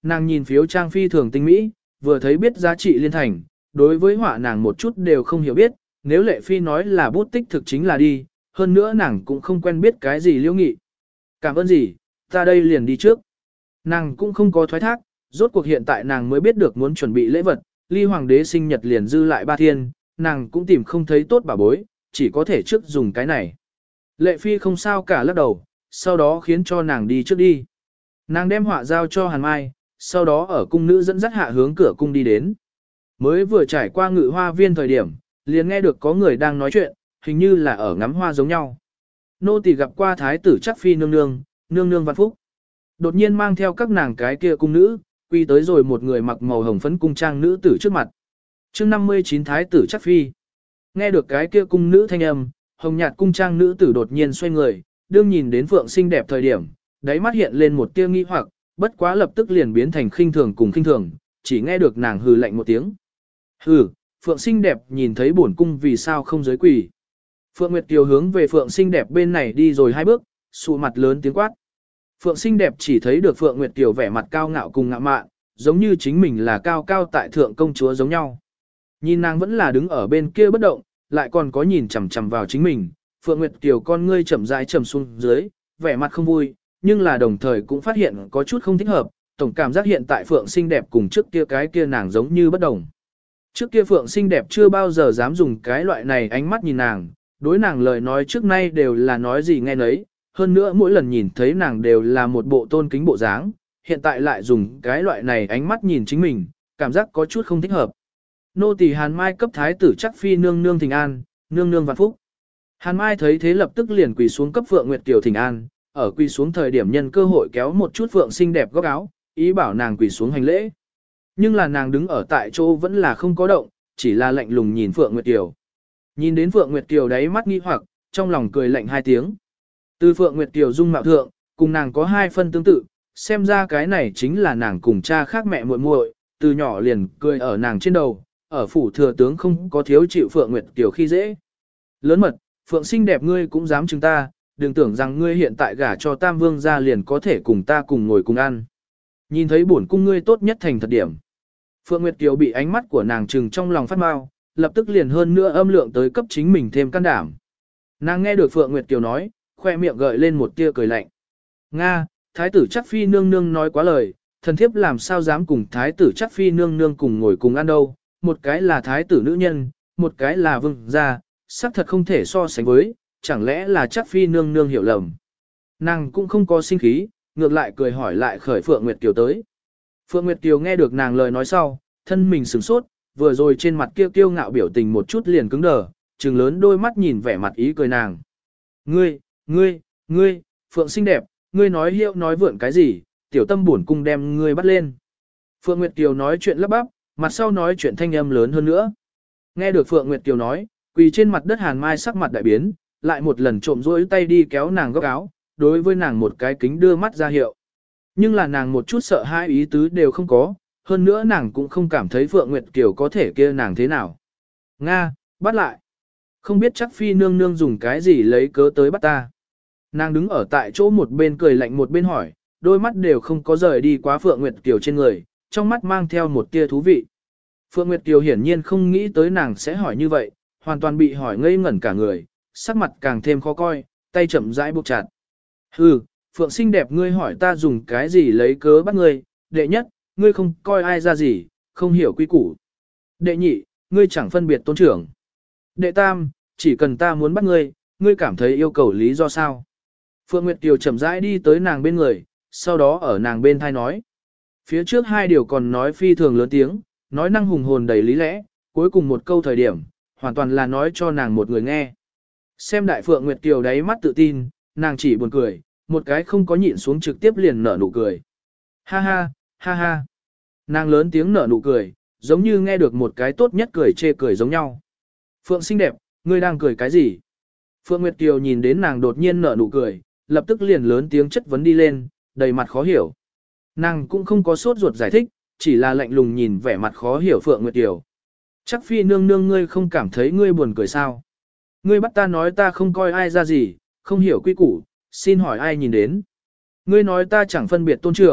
Nàng nhìn phiếu trang phi thường tinh mỹ, vừa thấy biết giá trị liên thành, đối với họa nàng một chút đều không hiểu biết, nếu lệ phi nói là bút tích thực chính là đi, hơn nữa nàng cũng không quen biết cái gì liễu nghị. Cảm ơn gì, ta đây liền đi trước. Nàng cũng không có thoái thác, rốt cuộc hiện tại nàng mới biết được muốn chuẩn bị lễ vật, ly hoàng đế sinh nhật liền dư lại ba thiên, nàng cũng tìm không thấy tốt bà bối, chỉ có thể trước dùng cái này. Lệ phi không sao cả lắc đầu, sau đó khiến cho nàng đi trước đi. Nàng đem họa giao cho Hàn Mai, sau đó ở cung nữ dẫn dắt hạ hướng cửa cung đi đến. Mới vừa trải qua ngự hoa viên thời điểm, liền nghe được có người đang nói chuyện, hình như là ở ngắm hoa giống nhau. Nô tỳ gặp qua thái tử chắc phi nương nương, nương nương văn phúc. Đột nhiên mang theo các nàng cái kia cung nữ, quy tới rồi một người mặc màu hồng phấn cung trang nữ tử trước mặt. chương năm mươi chín thái tử chắc phi. Nghe được cái kia cung nữ thanh âm, hồng nhạt cung trang nữ tử đột nhiên xoay người, đương nhìn đến phượng xinh đẹp thời điểm, đáy mắt hiện lên một tia nghi hoặc, bất quá lập tức liền biến thành khinh thường cùng khinh thường, chỉ nghe được nàng hừ lạnh một tiếng. Hừ, phượng xinh đẹp nhìn thấy bổn cung vì sao không giới quỳ. Phượng Nguyệt Kiều hướng về phượng xinh đẹp bên này đi rồi hai bước, sụ mặt lớn tiếng quát. Phượng xinh đẹp chỉ thấy được Phượng Nguyệt Kiều vẻ mặt cao ngạo cùng ngạo mạn, giống như chính mình là cao cao tại thượng công chúa giống nhau. Nhìn nàng vẫn là đứng ở bên kia bất động, lại còn có nhìn chằm chằm vào chính mình, Phượng Nguyệt Kiều con ngươi chậm rãi trầm xuống dưới, vẻ mặt không vui, nhưng là đồng thời cũng phát hiện có chút không thích hợp, tổng cảm giác hiện tại Phượng xinh đẹp cùng trước kia cái kia nàng giống như bất đồng. Trước kia Phượng xinh đẹp chưa bao giờ dám dùng cái loại này ánh mắt nhìn nàng, đối nàng lời nói trước nay đều là nói gì nghe nấy, hơn nữa mỗi lần nhìn thấy nàng đều là một bộ tôn kính bộ dáng, hiện tại lại dùng cái loại này ánh mắt nhìn chính mình, cảm giác có chút không thích hợp. Nô tỳ Hàn Mai cấp thái tử chắc phi nương nương thỉnh an, nương nương vạn phúc. Hàn Mai thấy thế lập tức liền quỳ xuống cấp Phượng Nguyệt Kiều thỉnh an, ở quỳ xuống thời điểm nhân cơ hội kéo một chút Phượng xinh đẹp góc áo, ý bảo nàng quỳ xuống hành lễ. Nhưng là nàng đứng ở tại chỗ vẫn là không có động, chỉ là lạnh lùng nhìn Phượng Nguyệt Kiều. Nhìn đến Phượng Nguyệt Kiều đáy mắt nghi hoặc, trong lòng cười lạnh hai tiếng. Từ Phượng Nguyệt Kiều dung mạo thượng, cùng nàng có hai phân tương tự, xem ra cái này chính là nàng cùng cha khác mẹ muội muội, từ nhỏ liền cười ở nàng trên đầu, ở phủ thừa tướng không có thiếu chịu Phượng Nguyệt Kiều khi dễ. Lớn mật, Phượng xinh đẹp ngươi cũng dám chừng ta, đừng tưởng rằng ngươi hiện tại gả cho Tam Vương gia liền có thể cùng ta cùng ngồi cùng ăn. Nhìn thấy bổn cung ngươi tốt nhất thành thật điểm. Phượng Nguyệt Kiều bị ánh mắt của nàng trừng trong lòng phát mau, lập tức liền hơn nữa âm lượng tới cấp chính mình thêm can đảm. Nàng nghe được Phượng Nguyệt Kiều nói, khoe miệng gợi lên một tia cười lạnh. Nga, thái tử chắc phi nương nương nói quá lời, thần thiếp làm sao dám cùng thái tử chắc phi nương nương cùng ngồi cùng ăn đâu, một cái là thái tử nữ nhân, một cái là vương gia, xác thật không thể so sánh với, chẳng lẽ là chắc phi nương nương hiểu lầm. Nàng cũng không có sinh khí, ngược lại cười hỏi lại khởi Phượng Nguyệt Kiều tới. Phượng Nguyệt Kiều nghe được nàng lời nói sau, thân mình sửng sốt, vừa rồi trên mặt kia kiêu ngạo biểu tình một chút liền cứng đờ, trừng lớn đôi mắt nhìn vẻ mặt ý cười nàng. Ngươi, ngươi, ngươi, Phượng xinh đẹp, ngươi nói hiệu nói vượn cái gì, tiểu tâm buồn cung đem ngươi bắt lên. Phượng Nguyệt Kiều nói chuyện lắp bắp, mặt sau nói chuyện thanh âm lớn hơn nữa. Nghe được Phượng Nguyệt Kiều nói, quỳ trên mặt đất Hàn Mai sắc mặt đại biến, lại một lần trộm rỗi tay đi kéo nàng góc áo, đối với nàng một cái kính đưa mắt ra hiệu. Nhưng là nàng một chút sợ hai ý tứ đều không có, hơn nữa nàng cũng không cảm thấy Phượng Nguyệt Kiều có thể kia nàng thế nào. Nga, bắt lại. Không biết chắc phi nương nương dùng cái gì lấy cớ tới bắt ta. Nàng đứng ở tại chỗ một bên cười lạnh một bên hỏi, đôi mắt đều không có rời đi quá Phượng Nguyệt Kiều trên người, trong mắt mang theo một tia thú vị. Phượng Nguyệt Kiều hiển nhiên không nghĩ tới nàng sẽ hỏi như vậy, hoàn toàn bị hỏi ngây ngẩn cả người, sắc mặt càng thêm khó coi, tay chậm rãi buộc chặt. Hừ, Phượng xinh đẹp ngươi hỏi ta dùng cái gì lấy cớ bắt ngươi, đệ nhất, ngươi không coi ai ra gì, không hiểu quy củ. Đệ nhị, ngươi chẳng phân biệt tôn trưởng. Đệ tam, chỉ cần ta muốn bắt ngươi, ngươi cảm thấy yêu cầu lý do sao. Phượng Nguyệt Kiều chậm rãi đi tới nàng bên người, sau đó ở nàng bên thai nói. Phía trước hai điều còn nói phi thường lớn tiếng, nói năng hùng hồn đầy lý lẽ, cuối cùng một câu thời điểm, hoàn toàn là nói cho nàng một người nghe. Xem đại Phượng Nguyệt Kiều đáy mắt tự tin, nàng chỉ buồn cười, một cái không có nhịn xuống trực tiếp liền nở nụ cười. Ha ha, ha ha. Nàng lớn tiếng nở nụ cười, giống như nghe được một cái tốt nhất cười chê cười giống nhau. Phượng xinh đẹp, ngươi đang cười cái gì? Phượng Nguyệt Kiều nhìn đến nàng đột nhiên nở nụ cười, lập tức liền lớn tiếng chất vấn đi lên, đầy mặt khó hiểu. Nàng cũng không có sốt ruột giải thích, chỉ là lạnh lùng nhìn vẻ mặt khó hiểu Phượng Nguyệt Kiều. Chắc phi nương nương ngươi không cảm thấy ngươi buồn cười sao? Ngươi bắt ta nói ta không coi ai ra gì, không hiểu quy củ, xin hỏi ai nhìn đến? Ngươi nói ta chẳng phân biệt tôn trưởng,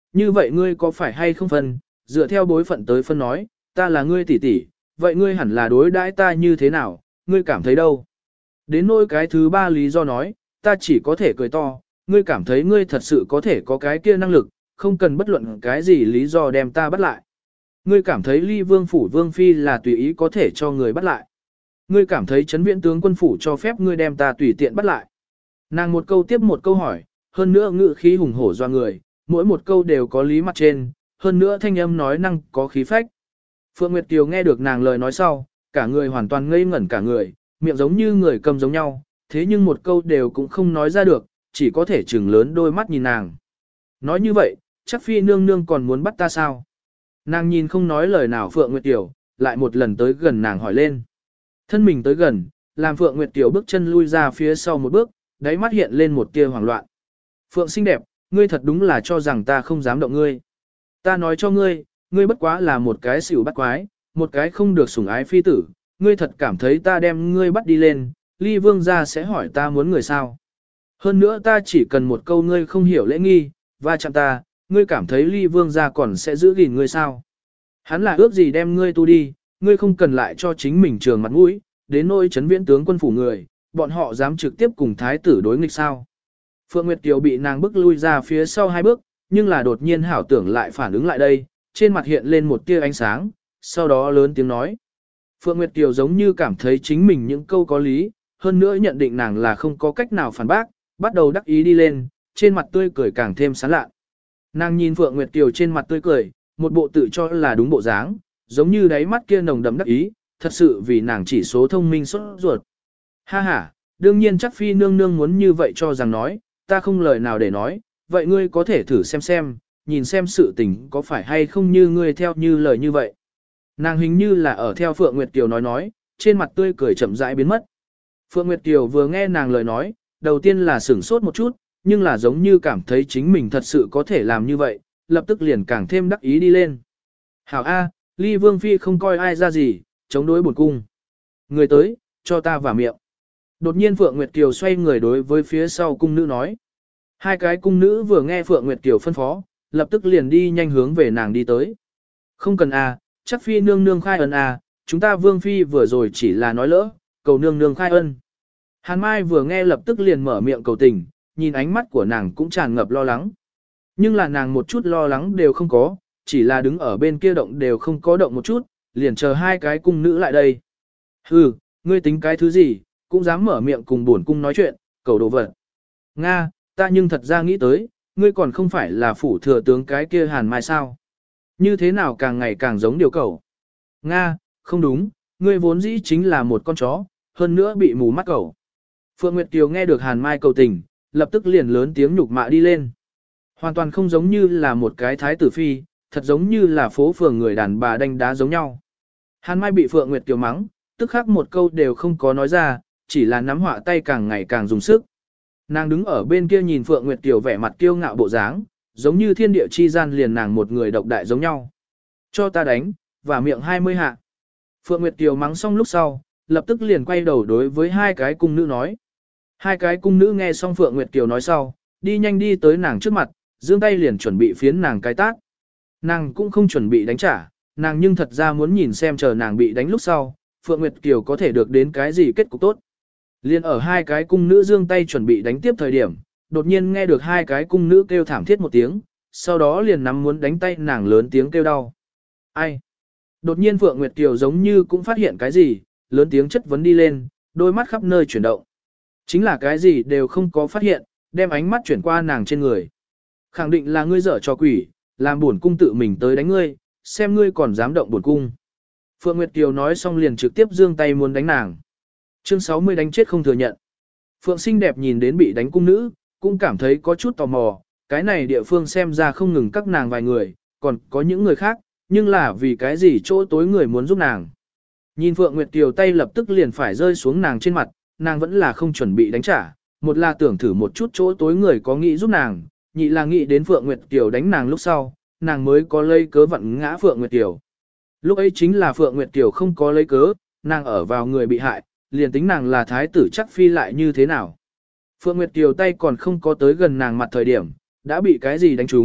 như vậy ngươi có phải hay không phân, dựa theo bối phận tới phân nói, ta là ngươi tỷ tỷ, vậy ngươi hẳn là đối đãi ta như thế nào, ngươi cảm thấy đâu? Đến nỗi cái thứ ba lý do nói, ta chỉ có thể cười to, ngươi cảm thấy ngươi thật sự có thể có cái kia năng lực, không cần bất luận cái gì lý do đem ta bắt lại. Ngươi cảm thấy ly vương phủ vương phi là tùy ý có thể cho người bắt lại. Ngươi cảm thấy chấn viễn tướng quân phủ cho phép ngươi đem ta tùy tiện bắt lại. Nàng một câu tiếp một câu hỏi, hơn nữa ngữ khí hùng hổ doa người, mỗi một câu đều có lý mặt trên, hơn nữa thanh âm nói năng có khí phách. Phượng Nguyệt Kiều nghe được nàng lời nói sau, cả người hoàn toàn ngây ngẩn cả người, miệng giống như người cầm giống nhau, thế nhưng một câu đều cũng không nói ra được, chỉ có thể trừng lớn đôi mắt nhìn nàng. Nói như vậy, chắc phi nương nương còn muốn bắt ta sao? Nàng nhìn không nói lời nào Phượng Nguyệt Kiều, lại một lần tới gần nàng hỏi lên. Thân mình tới gần, làm Phượng Nguyệt Kiều bước chân lui ra phía sau một bước, đáy mắt hiện lên một tia hoảng loạn. Phượng xinh đẹp, ngươi thật đúng là cho rằng ta không dám động ngươi. Ta nói cho ngươi, ngươi bất quá là một cái xỉu bắt quái, một cái không được sủng ái phi tử, ngươi thật cảm thấy ta đem ngươi bắt đi lên, ly vương gia sẽ hỏi ta muốn người sao. Hơn nữa ta chỉ cần một câu ngươi không hiểu lễ nghi, và chạm ta, ngươi cảm thấy ly vương gia còn sẽ giữ gìn ngươi sao. Hắn là ước gì đem ngươi tu đi, ngươi không cần lại cho chính mình trường mặt mũi, đến nỗi chấn viễn tướng quân phủ người, bọn họ dám trực tiếp cùng thái tử đối nghịch sao. Phượng Nguyệt Kiều bị nàng bức lui ra phía sau hai bước, nhưng là đột nhiên hảo tưởng lại phản ứng lại đây, trên mặt hiện lên một tia ánh sáng, sau đó lớn tiếng nói. Phượng Nguyệt Kiều giống như cảm thấy chính mình những câu có lý, hơn nữa nhận định nàng là không có cách nào phản bác, bắt đầu đắc ý đi lên, trên mặt tươi cười càng thêm sán lạ. Nàng nhìn Phượng Nguyệt Kiều trên mặt tươi cười, một bộ tự cho là đúng bộ dáng, giống như đáy mắt kia nồng đậm đắc ý, thật sự vì nàng chỉ số thông minh xuất ruột. Ha ha, đương nhiên chắc phi nương nương muốn như vậy cho rằng nói, ta không lời nào để nói, vậy ngươi có thể thử xem xem, nhìn xem sự tình có phải hay không như ngươi theo như lời như vậy. Nàng hình như là ở theo Phượng Nguyệt Kiều nói nói, trên mặt tươi cười chậm rãi biến mất. Phượng Nguyệt Kiều vừa nghe nàng lời nói, đầu tiên là sửng sốt một chút, nhưng là giống như cảm thấy chính mình thật sự có thể làm như vậy, lập tức liền càng thêm đắc ý đi lên. Hảo A, ly vương phi không coi ai ra gì, chống đối bổn cung. Người tới, cho ta vào miệng. Đột nhiên Phượng Nguyệt Kiều xoay người đối với phía sau cung nữ nói. Hai cái cung nữ vừa nghe Phượng Nguyệt Kiều phân phó, lập tức liền đi nhanh hướng về nàng đi tới. Không cần A, chắc phi nương nương khai ân A, chúng ta vương phi vừa rồi chỉ là nói lỡ, cầu nương nương khai ân. Hàn Mai vừa nghe lập tức liền mở miệng cầu tình, nhìn ánh mắt của nàng cũng tràn ngập lo lắng. Nhưng là nàng một chút lo lắng đều không có, chỉ là đứng ở bên kia động đều không có động một chút, liền chờ hai cái cung nữ lại đây. Hừ, ngươi tính cái thứ gì, cũng dám mở miệng cùng bổn cung nói chuyện, cầu đồ vật. Nga, ta nhưng thật ra nghĩ tới, ngươi còn không phải là phủ thừa tướng cái kia Hàn Mai sao? Như thế nào càng ngày càng giống điều cầu? Nga, không đúng, ngươi vốn dĩ chính là một con chó, hơn nữa bị mù mắt cầu. Phượng Nguyệt Kiều nghe được Hàn Mai cầu tình, lập tức liền lớn tiếng nhục mạ đi lên. Hoàn toàn không giống như là một cái thái tử phi, thật giống như là phố phường người đàn bà đánh đá giống nhau. Hàn Mai bị Phượng Nguyệt Kiều mắng, tức khắc một câu đều không có nói ra, chỉ là nắm họa tay càng ngày càng dùng sức. Nàng đứng ở bên kia nhìn Phượng Nguyệt Kiều vẻ mặt kiêu ngạo bộ dáng, giống như thiên địa chi gian liền nàng một người độc đại giống nhau. Cho ta đánh, và miệng hai mươi hạ. Phượng Nguyệt Kiều mắng xong lúc sau, lập tức liền quay đầu đối với hai cái cung nữ nói. Hai cái cung nữ nghe xong Phượng Nguyệt Kiều nói sau, đi nhanh đi tới nàng trước mặt, giương tay liền chuẩn bị phiến nàng cái tát. Nàng cũng không chuẩn bị đánh trả, nàng nhưng thật ra muốn nhìn xem chờ nàng bị đánh lúc sau, Phượng Nguyệt Kiều có thể được đến cái gì kết cục tốt. Liên ở hai cái cung nữ giương tay chuẩn bị đánh tiếp thời điểm, đột nhiên nghe được hai cái cung nữ kêu thảm thiết một tiếng, sau đó liền nắm muốn đánh tay nàng lớn tiếng kêu đau. Ai? Đột nhiên Phượng Nguyệt Kiều giống như cũng phát hiện cái gì, lớn tiếng chất vấn đi lên, đôi mắt khắp nơi chuyển động. Chính là cái gì đều không có phát hiện, đem ánh mắt chuyển qua nàng trên người. Khẳng định là ngươi dở trò quỷ, làm buồn cung tự mình tới đánh ngươi, xem ngươi còn dám động buồn cung. Phượng Nguyệt Kiều nói xong liền trực tiếp giương tay muốn đánh nàng. Chương sáu mươi đánh chết không thừa nhận. Phượng xinh đẹp nhìn đến bị đánh cung nữ, cũng cảm thấy có chút tò mò, cái này địa phương xem ra không ngừng các nàng vài người, còn có những người khác, nhưng là vì cái gì chỗ tối người muốn giúp nàng. Nhìn Phượng Nguyệt Kiều tay lập tức liền phải rơi xuống nàng trên mặt, nàng vẫn là không chuẩn bị đánh trả, một là tưởng thử một chút chỗ tối người có nghĩ giúp nàng, nhị là nghĩ đến Phượng Nguyệt Kiều đánh nàng lúc sau, nàng mới có lấy cớ vặn ngã Phượng Nguyệt Kiều. Lúc ấy chính là Phượng Nguyệt Kiều không có lấy cớ, nàng ở vào người bị hại, liền tính nàng là thái tử chắc phi lại như thế nào. Phượng Nguyệt Kiều tay còn không có tới gần nàng mặt thời điểm, đã bị cái gì đánh trúng,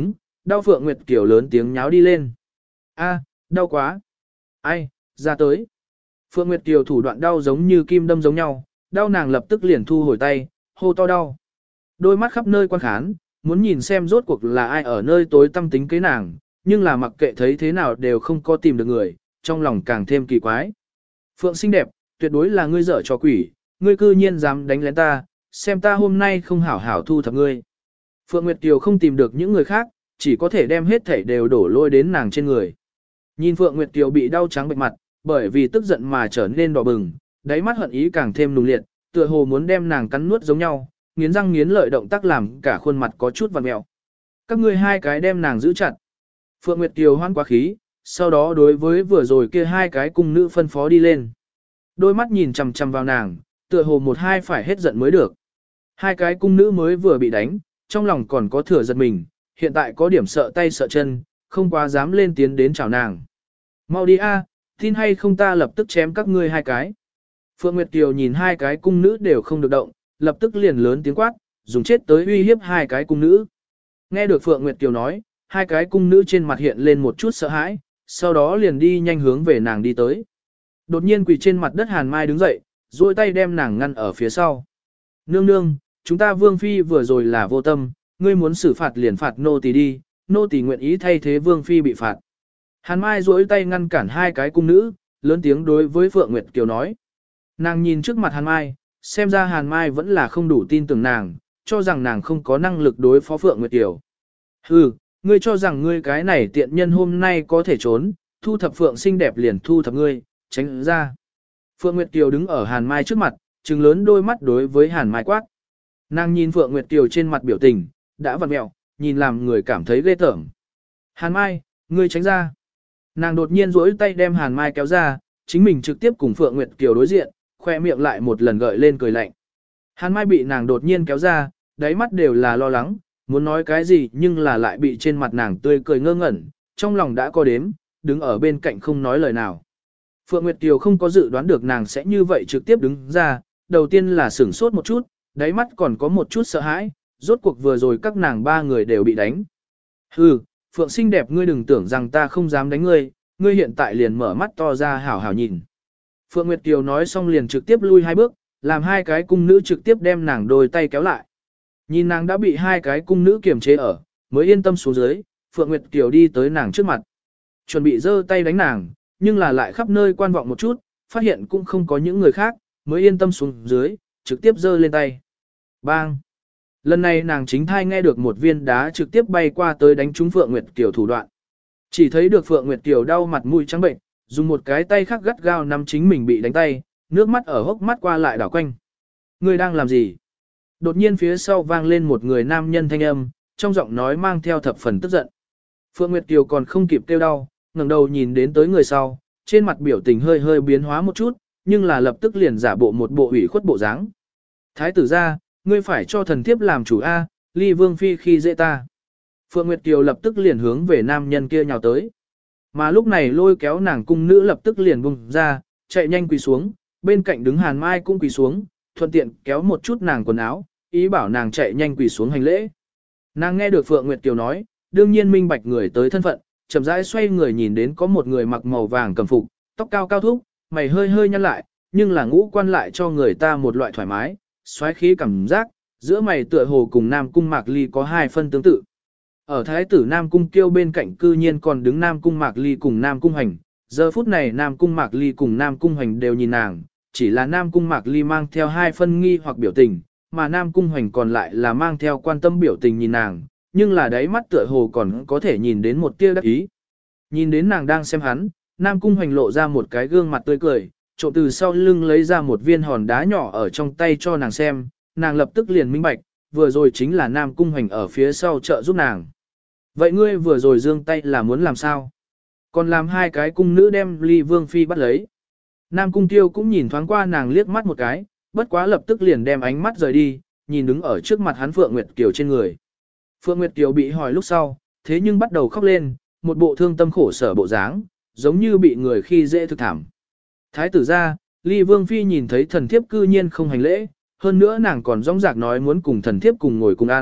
đau Phượng Nguyệt Kiều lớn tiếng nháo đi lên. A, đau quá. Ai, ra tới. Phượng Nguyệt Kiều thủ đoạn đau giống như kim đâm giống nhau, đau nàng lập tức liền thu hồi tay, hô to đau. Đôi mắt khắp nơi quan khán, muốn nhìn xem rốt cuộc là ai ở nơi tối tâm tính kế nàng, nhưng là mặc kệ thấy thế nào đều không có tìm được người, trong lòng càng thêm kỳ quái. Phượng xinh đẹp, tuyệt đối là ngươi dở trò quỷ, ngươi cư nhiên dám đánh lén ta, xem ta hôm nay không hảo hảo thu thập ngươi. Phượng Nguyệt Kiều không tìm được những người khác, chỉ có thể đem hết thảy đều đổ lôi đến nàng trên người. Nhìn Phượng Nguyệt Kiều bị đau trắng bệch mặt, bởi vì tức giận mà trở nên đỏ bừng, đáy mắt hận ý càng thêm nùng liệt, tựa hồ muốn đem nàng cắn nuốt giống nhau, nghiến răng nghiến lợi động tác làm cả khuôn mặt có chút vặn mèo. Các ngươi hai cái đem nàng giữ chặt. Phượng Nguyệt Kiều hoan quá khí, sau đó đối với vừa rồi kia hai cái cung nữ phân phó đi lên. Đôi mắt nhìn chằm chằm vào nàng, tựa hồ một hai phải hết giận mới được. Hai cái cung nữ mới vừa bị đánh, trong lòng còn có thừa giật mình, hiện tại có điểm sợ tay sợ chân, không quá dám lên tiến đến chào nàng. Mau đi a, tin hay không ta lập tức chém các ngươi hai cái. Phượng Nguyệt Kiều nhìn hai cái cung nữ đều không được động, lập tức liền lớn tiếng quát, dùng chết tới uy hiếp hai cái cung nữ. Nghe được Phượng Nguyệt Kiều nói, hai cái cung nữ trên mặt hiện lên một chút sợ hãi, sau đó liền đi nhanh hướng về nàng đi tới. Đột nhiên quỳ trên mặt đất Hàn Mai đứng dậy, duỗi tay đem nàng ngăn ở phía sau. Nương nương, chúng ta Vương Phi vừa rồi là vô tâm, ngươi muốn xử phạt liền phạt nô tỳ đi, nô tỳ nguyện ý thay thế Vương Phi bị phạt. Hàn Mai duỗi tay ngăn cản hai cái cung nữ, lớn tiếng đối với Phượng Nguyệt Kiều nói. Nàng nhìn trước mặt Hàn Mai, xem ra Hàn Mai vẫn là không đủ tin tưởng nàng, cho rằng nàng không có năng lực đối phó Phượng Nguyệt Kiều. Hừ, ngươi cho rằng ngươi cái này tiện nhân hôm nay có thể trốn, thu thập Phượng xinh đẹp liền thu thập ngươi, tránh ra. Phượng Nguyệt Kiều đứng ở Hàn Mai trước mặt, trừng lớn đôi mắt đối với Hàn Mai quát. Nàng nhìn Phượng Nguyệt Kiều trên mặt biểu tình, đã vặn mẹo, nhìn làm người cảm thấy ghê tởm. Hàn Mai, ngươi tránh ra. Nàng đột nhiên duỗi tay đem Hàn Mai kéo ra, chính mình trực tiếp cùng Phượng Nguyệt Kiều đối diện, khoe miệng lại một lần gợi lên cười lạnh. Hàn Mai bị nàng đột nhiên kéo ra, đáy mắt đều là lo lắng, muốn nói cái gì nhưng là lại bị trên mặt nàng tươi cười ngơ ngẩn, trong lòng đã có đếm, đứng ở bên cạnh không nói lời nào. Phượng Nguyệt Kiều không có dự đoán được nàng sẽ như vậy trực tiếp đứng ra, đầu tiên là sửng sốt một chút, đáy mắt còn có một chút sợ hãi, rốt cuộc vừa rồi các nàng ba người đều bị đánh. Hừ, Phượng xinh đẹp ngươi đừng tưởng rằng ta không dám đánh ngươi, ngươi hiện tại liền mở mắt to ra hảo hảo nhìn. Phượng Nguyệt Kiều nói xong liền trực tiếp lui hai bước, làm hai cái cung nữ trực tiếp đem nàng đôi tay kéo lại. Nhìn nàng đã bị hai cái cung nữ kiềm chế ở, mới yên tâm xuống dưới, Phượng Nguyệt Kiều đi tới nàng trước mặt. Chuẩn bị giơ tay đánh nàng, nhưng là lại khắp nơi quan vọng một chút, phát hiện cũng không có những người khác, mới yên tâm xuống dưới, trực tiếp giơ lên tay. Bang! Lần này nàng chính thai nghe được một viên đá trực tiếp bay qua tới đánh trúng Phượng Nguyệt Kiều thủ đoạn. Chỉ thấy được Phượng Nguyệt Kiều đau mặt mũi trắng bệnh, dùng một cái tay khác gắt gao nắm chính mình bị đánh tay, nước mắt ở hốc mắt qua lại đảo quanh. Ngươi đang làm gì? Đột nhiên phía sau vang lên một người nam nhân thanh âm, trong giọng nói mang theo thập phần tức giận. Phượng Nguyệt Kiều còn không kịp kêu đau, ngẩng đầu nhìn đến tới người sau, trên mặt biểu tình hơi hơi biến hóa một chút, nhưng là lập tức liền giả bộ một bộ ủy khuất bộ dáng. Thái tử gia, ngươi phải cho thần thiếp làm chủ A, ly vương phi khi dễ ta. Phượng Nguyệt Kiều lập tức liền hướng về nam nhân kia nhào tới. Mà lúc này lôi kéo nàng cung nữ lập tức liền bung ra, chạy nhanh quỳ xuống, bên cạnh đứng Hàn Mai cũng quỳ xuống, thuận tiện kéo một chút nàng quần áo, ý bảo nàng chạy nhanh quỳ xuống hành lễ. Nàng nghe được Phượng Nguyệt Kiều nói, đương nhiên minh bạch người tới thân phận, chậm rãi xoay người nhìn đến có một người mặc màu vàng cầm phục, tóc cao cao thúc, mày hơi hơi nhăn lại, nhưng là ngũ quan lại cho người ta một loại thoải mái, xoáy khí cảm giác, giữa mày tựa hồ cùng Nam Cung Mạc Ly có hai phân tương tự. Ở thái tử Nam Cung Kiêu bên cạnh cư nhiên còn đứng Nam Cung Mạc Ly cùng Nam Cung Hành, giờ phút này Nam Cung Mạc Ly cùng Nam Cung Hành đều nhìn nàng, chỉ là Nam Cung Mạc Ly mang theo hai phân nghi hoặc biểu tình, mà Nam Cung Hành còn lại là mang theo quan tâm biểu tình nhìn nàng, nhưng là đáy mắt tựa hồ còn có thể nhìn đến một tia đắc ý. Nhìn đến nàng đang xem hắn, Nam Cung Hành lộ ra một cái gương mặt tươi cười, trộm từ sau lưng lấy ra một viên hòn đá nhỏ ở trong tay cho nàng xem, nàng lập tức liền minh bạch, vừa rồi chính là Nam Cung Hành ở phía sau trợ giúp nàng. Vậy ngươi vừa rồi giương tay là muốn làm sao? Còn làm hai cái cung nữ đem ly vương phi bắt lấy. Nam Cung Tiêu cũng nhìn thoáng qua nàng liếc mắt một cái, bất quá lập tức liền đem ánh mắt rời đi, nhìn đứng ở trước mặt hắn Phượng Nguyệt Kiều trên người. Phượng Nguyệt Kiều bị hỏi lúc sau, thế nhưng bắt đầu khóc lên, một bộ thương tâm khổ sở bộ dáng, giống như bị người khi dễ thực thảm. Thái tử ra, ly vương phi nhìn thấy thần thiếp cư nhiên không hành lễ, hơn nữa nàng còn rong rạc nói muốn cùng thần thiếp cùng ngồi cùng ăn,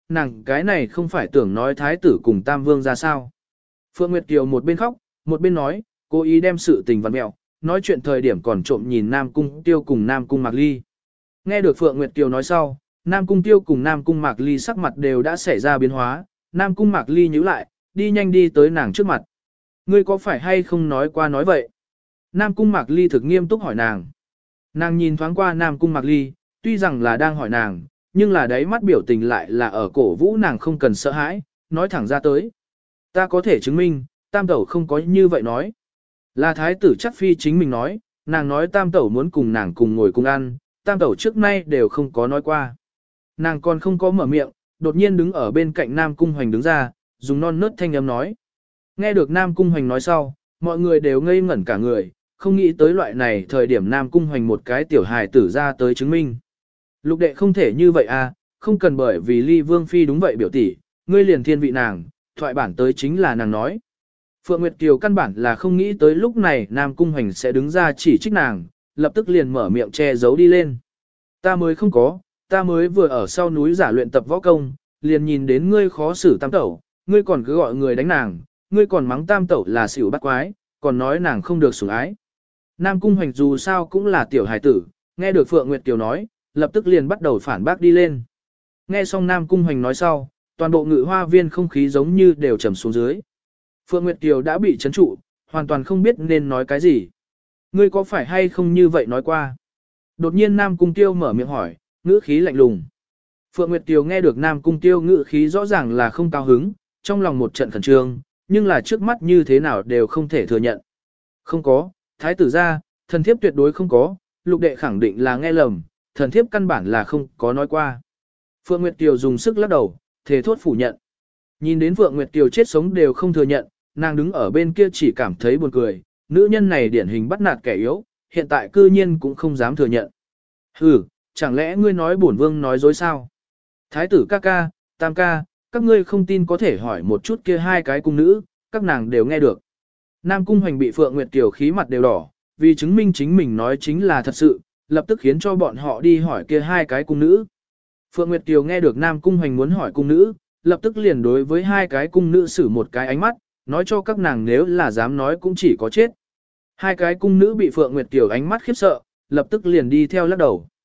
nàng cái này không phải tưởng nói thái tử cùng Tam Vương ra sao. Phượng Nguyệt Kiều một bên khóc, một bên nói, cố ý đem sự tình vặn mẹo, nói chuyện thời điểm còn trộm nhìn Nam Cung Tiêu cùng Nam Cung Mạc Ly. Nghe được Phượng Nguyệt Kiều nói sau, Nam Cung Tiêu cùng Nam Cung Mạc Ly sắc mặt đều đã xảy ra biến hóa, Nam Cung Mạc Ly nhíu lại, đi nhanh đi tới nàng trước mặt. Ngươi có phải hay không nói qua nói vậy? Nam Cung Mạc Ly thực nghiêm túc hỏi nàng. Nàng nhìn thoáng qua Nam Cung Mạc Ly, tuy rằng là đang hỏi nàng, nhưng là đáy mắt biểu tình lại là ở cổ vũ nàng không cần sợ hãi, nói thẳng ra tới. Ta có thể chứng minh, Tam Tẩu không có như vậy nói. Là thái tử chắc phi chính mình nói, nàng nói Tam Tẩu muốn cùng nàng cùng ngồi cùng ăn, Tam Tẩu trước nay đều không có nói qua. Nàng còn không có mở miệng, đột nhiên đứng ở bên cạnh Nam Cung Hoành đứng ra, dùng non nớt thanh âm nói. Nghe được Nam Cung Hoành nói sau, mọi người đều ngây ngẩn cả người, không nghĩ tới loại này thời điểm Nam Cung Hoành một cái tiểu hài tử ra tới chứng minh. Lục đệ không thể như vậy à, không cần bởi vì Ly Vương Phi đúng vậy biểu tỷ, ngươi liền thiên vị nàng, thoại bản tới chính là nàng nói. Phượng Nguyệt Kiều căn bản là không nghĩ tới lúc này Nam Cung Hoành sẽ đứng ra chỉ trích nàng, lập tức liền mở miệng che giấu đi lên. Ta mới không có, ta mới vừa ở sau núi giả luyện tập võ công, liền nhìn đến ngươi khó xử Tam Tẩu, ngươi còn cứ gọi người đánh nàng, ngươi còn mắng Tam Tẩu là xỉu bắt quái, còn nói nàng không được sủng ái. Nam Cung Hoành dù sao cũng là tiểu hài tử, nghe được Phượng Nguyệt Kiều nói, lập tức liền bắt đầu phản bác đi lên. Nghe xong Nam Cung Hoành nói sau, toàn bộ ngự hoa viên không khí giống như đều trầm xuống dưới. Phượng Nguyệt Kiều đã bị chấn trụ, hoàn toàn không biết nên nói cái gì. Ngươi có phải hay không như vậy nói qua? Đột nhiên Nam Cung Tiêu mở miệng hỏi, ngữ khí lạnh lùng. Phượng Nguyệt Kiều nghe được Nam Cung Tiêu ngữ khí rõ ràng là không cao hứng, trong lòng một trận khẩn trương, nhưng là trước mắt như thế nào đều không thể thừa nhận. Không có, thái tử gia, thần thiếp tuyệt đối không có, lục đệ khẳng định là nghe lầm, thần thiếp căn bản là không có nói qua. Phượng Nguyệt Kiều dùng sức lắc đầu, thề thốt phủ nhận. Nhìn đến Phượng Nguyệt Kiều chết sống đều không thừa nhận, nàng đứng ở bên kia chỉ cảm thấy buồn cười, nữ nhân này điển hình bắt nạt kẻ yếu, hiện tại cư nhiên cũng không dám thừa nhận. Hừ, chẳng lẽ ngươi nói bổn vương nói dối sao? Thái tử ca ca, tam ca, các ngươi không tin có thể hỏi một chút kia hai cái cung nữ, các nàng đều nghe được. Nam Cung Hoành bị Phượng Nguyệt Kiều khí mặt đều đỏ, vì chứng minh chính mình nói chính là thật sự, lập tức khiến cho bọn họ đi hỏi kia hai cái cung nữ. Phượng Nguyệt Kiều nghe được Nam Cung Hoành muốn hỏi cung nữ, lập tức liền đối với hai cái cung nữ xử một cái ánh mắt, nói cho các nàng nếu là dám nói cũng chỉ có chết. Hai cái cung nữ bị Phượng Nguyệt Kiều ánh mắt khiếp sợ, lập tức liền đi theo lắc đầu.